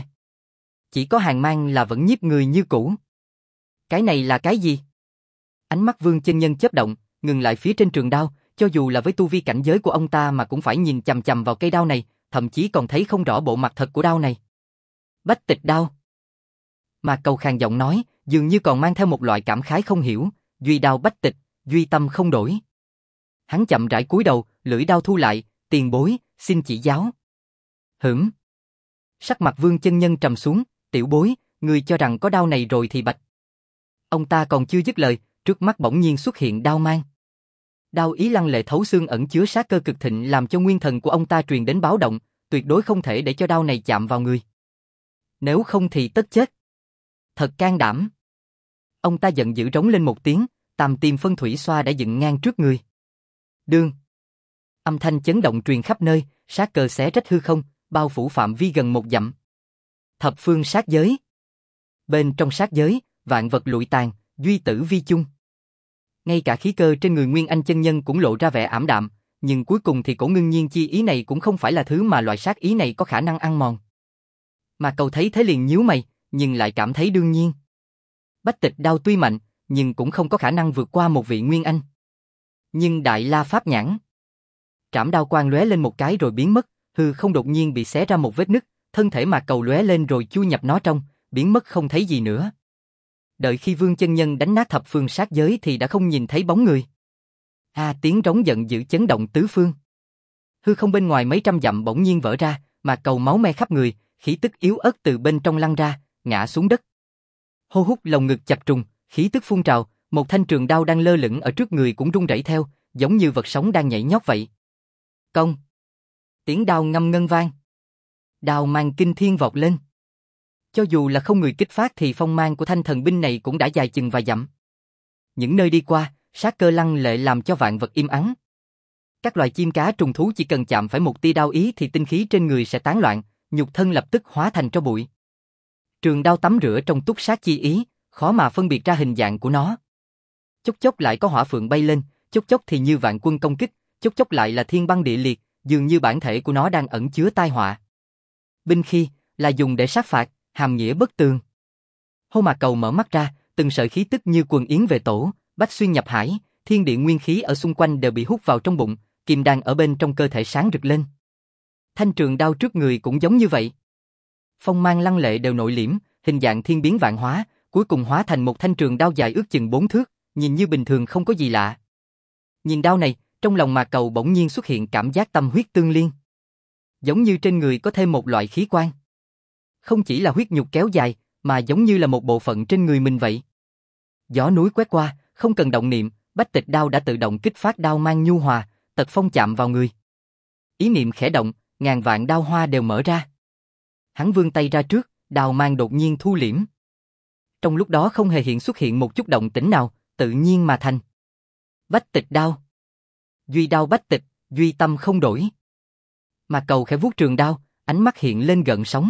Chỉ có hàn mang là vẫn nhiếp người như cũ. Cái này là cái gì? Ánh mắt Vương chân nhân chớp động, ngừng lại phía trên trường đao, cho dù là với tu vi cảnh giới của ông ta mà cũng phải nhìn chằm chằm vào cây đao này, thậm chí còn thấy không rõ bộ mặt thật của đao này. Bách tịch đao. Mà Cầu khàn giọng nói, dường như còn mang theo một loại cảm khái không hiểu, duy đao bách tịch, duy tâm không đổi. Hắn chậm rãi cúi đầu, lưỡi đao thu lại, tiền bối, xin chỉ giáo. Hửm. Sắc mặt Vương Chân Nhân trầm xuống, tiểu bối, người cho rằng có đao này rồi thì bạch. Ông ta còn chưa dứt lời, trước mắt bỗng nhiên xuất hiện đao mang. Đao ý lăng lệ thấu xương ẩn chứa sát cơ cực thịnh làm cho nguyên thần của ông ta truyền đến báo động, tuyệt đối không thể để cho đao này chạm vào người. Nếu không thì tất chết. Thật can đảm. Ông ta giận dữ rống lên một tiếng, tam tiêm phân thủy xoa đã dựng ngang trước người. Đương. Âm thanh chấn động truyền khắp nơi, sát cơ xé rách hư không, bao phủ phạm vi gần 1 dặm. Thập phương sát giới. Bên trong sát giới, vạn vật lụi tàn, duy tử vi chung. Ngay cả khí cơ trên người Nguyên Anh chân nhân cũng lộ ra vẻ ảm đạm, nhưng cuối cùng thì cổ ngưng nhiên chi ý này cũng không phải là thứ mà loại sát ý này có khả năng ăn mòn. Mà Cầu thấy thế liền nhíu mày, nhưng lại cảm thấy đương nhiên. Bách tịch đao tuy mạnh, nhưng cũng không có khả năng vượt qua một vị Nguyên Anh. Nhưng Đại La Pháp Nhãn. Trảm đao quang lóe lên một cái rồi biến mất, hư không đột nhiên bị xé ra một vết nứt, thân thể Mà Cầu lóe lên rồi chui nhập nó trong, biến mất không thấy gì nữa. Đợi khi Vương Chân Nhân đánh nát thập phương sát giới thì đã không nhìn thấy bóng người. Tiếng trống giận dữ chấn động tứ phương. Hư không bên ngoài mấy trăm dặm bỗng nhiên vỡ ra, Mà Cầu máu me khắp người, khí tức yếu ớt từ bên trong lăn ra, ngã xuống đất. Hô hút lồng ngực chập trùng, khí tức phun trào, một thanh trường đao đang lơ lửng ở trước người cũng rung rẩy theo, giống như vật sống đang nhảy nhót vậy. Công. Tiếng đao ngâm ngân vang. Đao mang kinh thiên vọt lên. Cho dù là không người kích phát thì phong mang của thanh thần binh này cũng đã dài chừng vài dặm. Những nơi đi qua, sát cơ lăng lệ làm cho vạn vật im ắng. Các loài chim cá trùng thú chỉ cần chạm phải một tia đao ý thì tinh khí trên người sẽ tán loạn, nhục thân lập tức hóa thành tro bụi. Trường đao tắm rửa trong túc sát chi ý, khó mà phân biệt ra hình dạng của nó. Chốc chốc lại có hỏa phượng bay lên, chốc chốc thì như vạn quân công kích, chốc chốc lại là thiên băng địa liệt, dường như bản thể của nó đang ẩn chứa tai họa. Binh khí là dùng để sát phạt, hàm nghĩa bất tường. Hô Mà Cầu mở mắt ra, từng sợi khí tức như quần yến về tổ, bách xuyên nhập hải, thiên địa nguyên khí ở xung quanh đều bị hút vào trong bụng, kim đan ở bên trong cơ thể sáng rực lên. Thanh trường đao trước người cũng giống như vậy. Phong mang lăng lệ đều nội liễm, hình dạng thiên biến vạn hóa, cuối cùng hóa thành một thanh trường đao dài ước chừng 4 thước, nhìn như bình thường không có gì lạ. Nhìn đao này, trong lòng Mà Cầu bỗng nhiên xuất hiện cảm giác tâm huyết tương liên. Giống như trên người có thêm một loại khí quan. Không chỉ là huyết nhục kéo dài, mà giống như là một bộ phận trên người mình vậy. Gió núi quét qua, không cần động niệm, bách tịch đao đã tự động kích phát đao mang nhu hòa, tật phong chạm vào người. Ý niệm khẽ động, ngàn vạn đao hoa đều mở ra. Hắn vươn tay ra trước, đao mang đột nhiên thu liễm. Trong lúc đó không hề xuất hiện một chút động tĩnh nào, tự nhiên mà thành. Bách tịch đao. Duy đao bách tịch, duy tâm không đổi. Mà Cầu khẽ vuốt trường đao, ánh mắt hiện lên gợn sóng.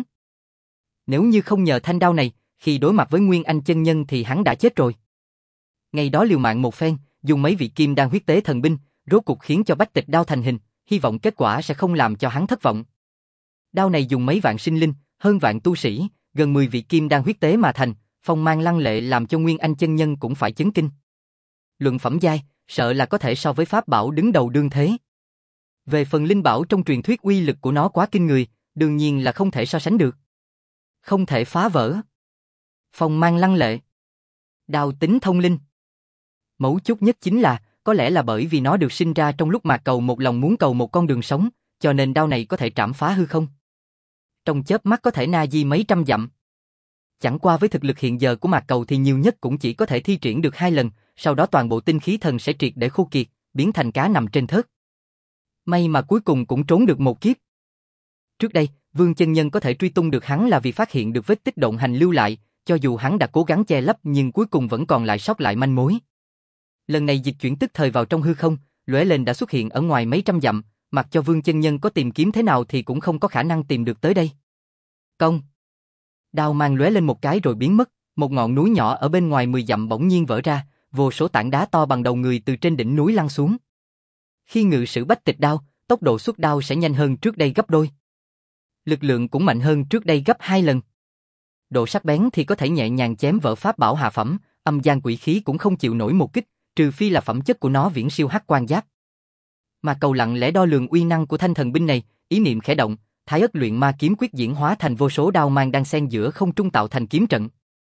Nếu như không nhờ thanh đao này, khi đối mặt với Nguyên Anh chân nhân thì hắn đã chết rồi. Ngày đó liều mạng một phen, dùng mấy vị kim đan huyết tế thần binh, rốt cục khiến cho bách tịch đao thành hình, hy vọng kết quả sẽ không làm cho hắn thất vọng. Đao này dùng mấy vạn sinh linh, hơn vạn tu sĩ, gần 10 vị kim đan huyết tế mà thành, phong mang lăng lệ làm cho Nguyên Anh chân nhân cũng phải chấn kinh. Luận phẩm giai, sợ là có thể so với pháp bảo đứng đầu đương thế. Về phần linh bảo trong truyền thuyết uy lực của nó quá kinh người, đương nhiên là không thể so sánh được. Không thể phá vỡ. Phong mang lăng lệ. Đao tính thông linh. Mấu chốt nhất chính là, có lẽ là bởi vì nó được sinh ra trong lúc Mà Cầu một lòng muốn cầu một con đường sống, cho nên đao này có thể trảm phá hư không. Trong chớp mắt có thể na di mấy trăm dặm. Chẳng qua với thực lực hiện giờ của Mà Cầu thì nhiều nhất cũng chỉ có thể thi triển được 2 lần, sau đó toàn bộ tinh khí thần sẽ triệt để khô kiệt, biến thành cá nằm trên thớt. May mà cuối cùng cũng trốn được một kiếp. Trước đây, Vương Chân Nhân có thể truy tung được hắn là vì phát hiện được vết tích động hành lưu lại, cho dù hắn đã cố gắng che lấp nhưng cuối cùng vẫn còn lại sót lại manh mối. Lần này dịch chuyển tức thời vào trong hư không, lóe lên đã xuất hiện ở ngoài mấy trăm dặm, mặc cho Vương Chân Nhân có tìm kiếm thế nào thì cũng không có khả năng tìm được tới đây. Công. Đao mang lóe lên một cái rồi biến mất, một ngọn núi nhỏ ở bên ngoài 10 dặm bỗng nhiên vỡ ra, vô số tảng đá to bằng đầu người từ trên đỉnh núi lăn xuống. Khi ngự sử bách tịch đao, tốc độ xuất đao sẽ nhanh hơn trước đây gấp đôi. Lực lượng cũng mạnh hơn trước đây gấp 2 lần. Độ sắc bén thì có thể nhẹ nhàng chém vỡ pháp bảo hạ phẩm, âm gian quỷ khí cũng không chịu nổi một kích, trừ phi là phẩm chất của nó viễn siêu hắc quan giáp. Mà Cầu lặng lẽ đo lường uy năng của thanh thần binh này, ý niệm khẽ động, Thái Ất luyện ma kiếm quyết diễn hóa thành vô số đao mang đang xen giữa không trung tạo thành kiếm trận.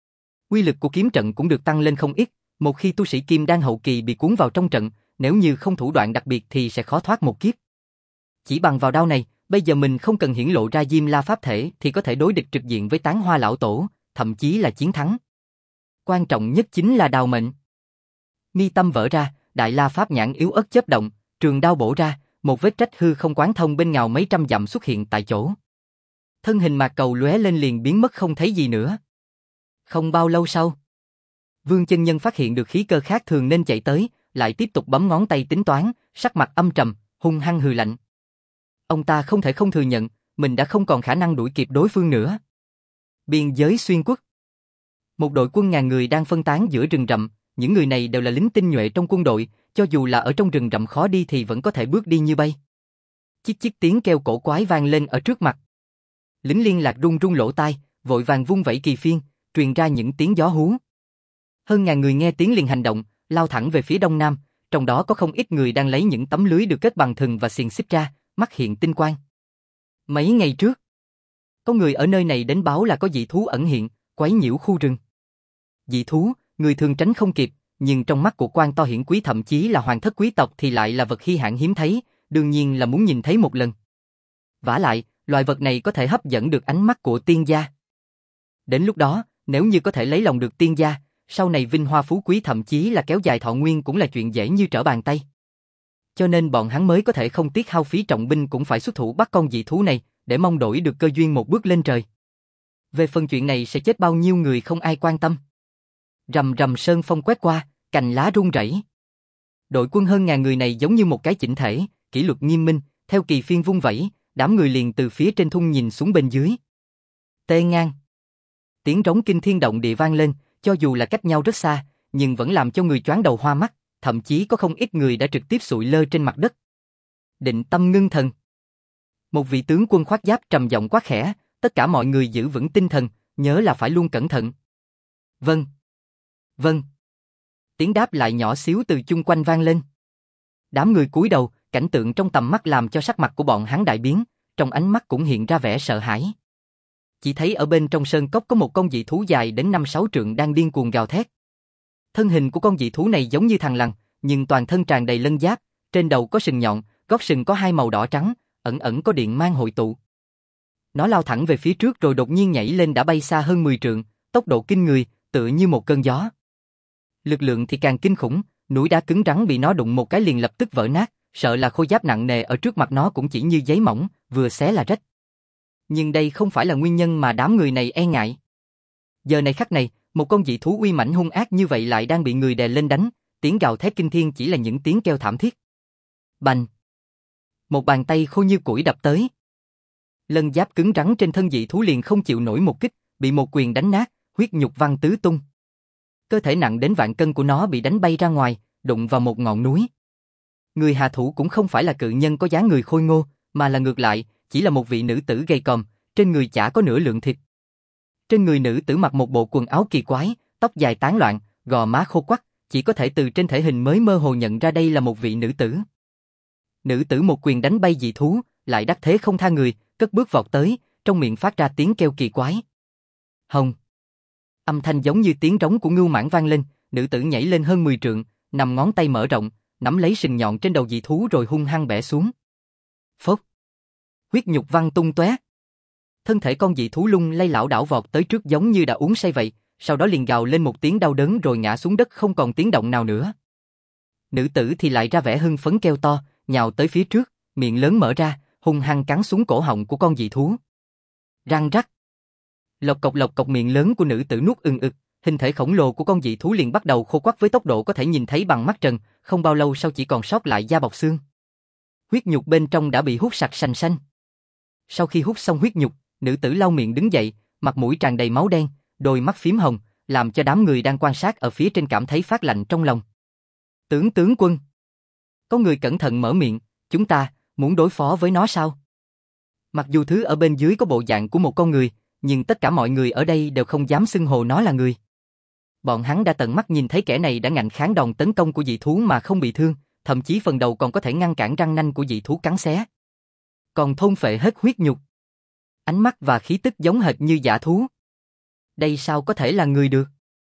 Uy lực của kiếm trận cũng được tăng lên không ít, một khi tu sĩ kim đan hậu kỳ bị cuốn vào trong trận, nếu như không thủ đoạn đặc biệt thì sẽ khó thoát một kiếp. Chỉ bằng vào đao này, bây giờ mình không cần hiển lộ ra Diêm La pháp thể thì có thể đối địch trực diện với Tán Hoa lão tổ, thậm chí là chiến thắng. Quan trọng nhất chính là đào mệnh. Mi tâm vỡ ra, Đại La pháp nhãn yếu ớt chớp động, trường đao bổ ra, một vết rách hư không quán thông bên ngào mấy trăm dặm xuất hiện tại chỗ. Thân hình Mạc Cầu lóe lên liền biến mất không thấy gì nữa. Không bao lâu sau, Vương chân nhân phát hiện được khí cơ khác thường nên chạy tới, lại tiếp tục bấm ngón tay tính toán, sắc mặt âm trầm, hung hăng hừ lạnh. Ông ta không thể không thừa nhận, mình đã không còn khả năng đuổi kịp đối phương nữa. Biên giới xuyên quốc. Một đội quân ngàn người đang phân tán giữa rừng rậm, những người này đều là lính tinh nhuệ trong quân đội, cho dù là ở trong rừng rậm khó đi thì vẫn có thể bước đi như bay. Chích chích tiếng kêu cổ quái vang lên ở trước mặt. Lính liên lạc run run lỗ tai, vội vàng vung vẩy kỳ phiên, truyền ra những tiếng gió hú. Hơn ngàn người nghe tiếng liền hành động, lao thẳng về phía đông nam, trong đó có không ít người đang lấy những tấm lưới được kết bằng thừng và xiềng xích ra, mắt hiện tinh quang. Mấy ngày trước, có người ở nơi này đến báo là có dị thú ẩn hiện, quấy nhiễu khu rừng. Dị thú, người thường tránh không kịp, nhưng trong mắt của quan to hiển quý thậm chí là hoàng thất quý tộc thì lại là vật hi hạn hiếm thấy, đương nhiên là muốn nhìn thấy một lần. Vả lại, loài vật này có thể hấp dẫn được ánh mắt của tiên gia. Đến lúc đó, nếu như có thể lấy lòng được tiên gia, sau này vinh hoa phú quý thậm chí là kéo dài thọ nguyên cũng là chuyện dễ như trở bàn tay. Cho nên bọn hắn mới có thể không tiếc hao phí trọng binh cũng phải xuất thủ bắt con dị thú này, để mong đổi được cơ duyên một bước lên trời. Về phần chuyện này sẽ chết bao nhiêu người không ai quan tâm. Rầm rầm sơn phong quét qua, cành lá rung rẩy. Đội quân hơn ngàn người này giống như một cái chỉnh thể, kỷ luật nghiêm minh, theo kỳ phiên vung vẩy, đám người liền từ phía trên thung nhìn xuống bên dưới. Tê ngang. Tiếng rống kinh thiên động địa vang lên, cho dù là cách nhau rất xa, nhưng vẫn làm cho người choáng đầu hoa mắt, thậm chí có không ít người đã trực tiếp sụi lơ trên mặt đất. Định tâm ngưng thần. Một vị tướng quân khoác giáp trầm giọng quát khẽ, tất cả mọi người giữ vững tinh thần, nhớ là phải luôn cẩn thận. Vâng. Vâng. Tiếng đáp lại nhỏ xíu từ chung quanh vang lên. Đám người cúi đầu, cảnh tượng trong tầm mắt làm cho sắc mặt của bọn hắn đại biến, trong ánh mắt cũng hiện ra vẻ sợ hãi. Chỉ thấy ở bên trong sơn cốc có một con dị thú dài đến 5-6 trượng đang điên cuồng gào thét. Thân hình của con dị thú này giống như thằn lằn, nhưng toàn thân tràn đầy lân giáp, trên đầu có sừng nhọn, gót sừng có hai màu đỏ trắng, ẩn ẩn có điện mang hội tụ. Nó lao thẳng về phía trước rồi đột nhiên nhảy lên đã bay xa hơn 10 trượng, tốc độ kinh người, tựa như một cơn gió. Lực lượng thì càng kinh khủng, núi đá cứng rắn bị nó đụng một cái liền lập tức vỡ nát, sợ là khôi giáp nặng nề ở trước mặt nó cũng chỉ như giấy mỏng, vừa xé là rách. Nhưng đây không phải là nguyên nhân mà đám người này e ngại. Giờ này khắc này, một con dị thú uy mãnh hung ác như vậy lại đang bị người đè lên đánh, tiếng gào thét kinh thiên chỉ là những tiếng kêu thảm thiết. Bành! Một bàn tay khô như củi đập tới. Lân giáp cứng rắn trên thân dị thú liền không chịu nổi một kích, bị một quyền đánh nát, huyết nhục văng tứ tung. Cơ thể nặng đến vạn cân của nó bị đánh bay ra ngoài, đụng vào một ngọn núi. Người hạ thủ cũng không phải là cự nhân có dáng người khôi ngô, mà là ngược lại, chỉ là một vị nữ tử gầy còm, trên người chả có nửa lượng thịt. Trên người nữ tử mặc một bộ quần áo kỳ quái, tóc dài tán loạn, gò má khô quắt, chỉ có thể từ trên thể hình mới mơ hồ nhận ra đây là một vị nữ tử. Nữ tử một quyền đánh bay dị thú, lại đắc thế không tha người, cất bước vọt tới, trong miệng phát ra tiếng kêu kỳ quái. Hồng. Âm thanh giống như tiếng trống của ngưu mãng vang lên, nữ tử nhảy lên hơn 10 trượng, nằm ngón tay mở rộng, nắm lấy sừng nhọn trên đầu dị thú rồi hung hăng bẻ xuống. Phốc. Huyết nhục văng tung tóe. Thân thể con dị thú lung lay lảo đảo vọt tới trước giống như đã uống say vậy, sau đó liền gào lên một tiếng đau đớn rồi ngã xuống đất không còn tiếng động nào nữa. Nữ tử thì lại ra vẻ hưng phấn kêu to, nhào tới phía trước, miệng lớn mở ra, hung hăng cắn xuống cổ họng của con dị thú. Răng rắc. Lộc cộc miệng lớn của nữ tử nuốt ừng ực, hình thể khổng lồ của con dị thú liền bắt đầu khô quắt với tốc độ có thể nhìn thấy bằng mắt trần, không bao lâu sau chỉ còn sót lại da bọc xương. Huyết nhục bên trong đã bị hút sạch sành sanh. Sau khi hút xong huyết nhục, nữ tử lau miệng đứng dậy, mặt mũi tràn đầy máu đen, đôi mắt phím hồng, làm cho đám người đang quan sát ở phía trên cảm thấy phát lạnh trong lòng. Tướng quân. Có người cẩn thận mở miệng, chúng ta muốn đối phó với nó sao? Mặc dù thứ ở bên dưới có bộ dạng của một con người, nhưng tất cả mọi người ở đây đều không dám xưng hô nó là người. Bọn hắn đã tận mắt nhìn thấy kẻ này đã ngạnh kháng đòn tấn công của dị thú mà không bị thương, thậm chí phần đầu còn có thể ngăn cản răng nanh của dị thú cắn xé. Còn thôn phệ hết huyết nhục. Ánh mắt và khí tức giống hệt như dã thú. Đây sao có thể là người được?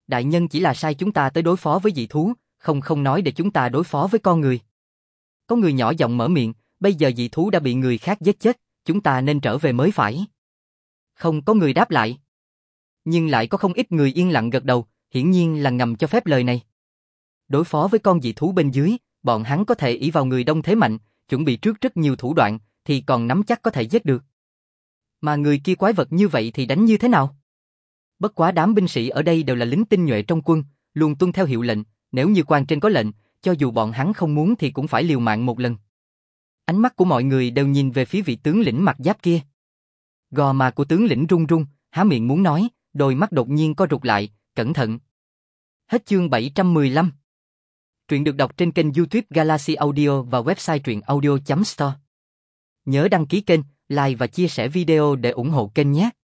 Đại nhân chỉ là sai chúng ta tới đối phó với dị thú, không nói để chúng ta đối phó với con người. Có người nhỏ giọng mở miệng, bây giờ dị thú đã bị người khác giết chết, chúng ta nên trở về mới phải. Không có người đáp lại. Nhưng lại có không ít người yên lặng gật đầu, hiển nhiên là ngầm cho phép lời này. Đối phó với con dị thú bên dưới, bọn hắn có thể ỷ vào người đông thế mạnh, chuẩn bị trước rất nhiều thủ đoạn, thì còn nắm chắc có thể giết được. Mà người kia quái vật như vậy thì đánh như thế nào? Bất quá đám binh sĩ ở đây đều là lính tinh nhuệ trong quân, luôn tuân theo hiệu lệnh, nếu như quan trên có lệnh, cho dù bọn hắn không muốn thì cũng phải liều mạng một lần. Ánh mắt của mọi người đều nhìn về phía vị tướng lĩnh mặc giáp kia. Gò má của tướng lĩnh run run, há miệng muốn nói, đôi mắt đột nhiên co rụt lại, cẩn thận. Hết chương 715. Truyện được đọc trên kênh YouTube Galaxy Audio và website truyệnaudio.store. Nhớ đăng ký kênh, like và chia sẻ video để ủng hộ kênh nhé.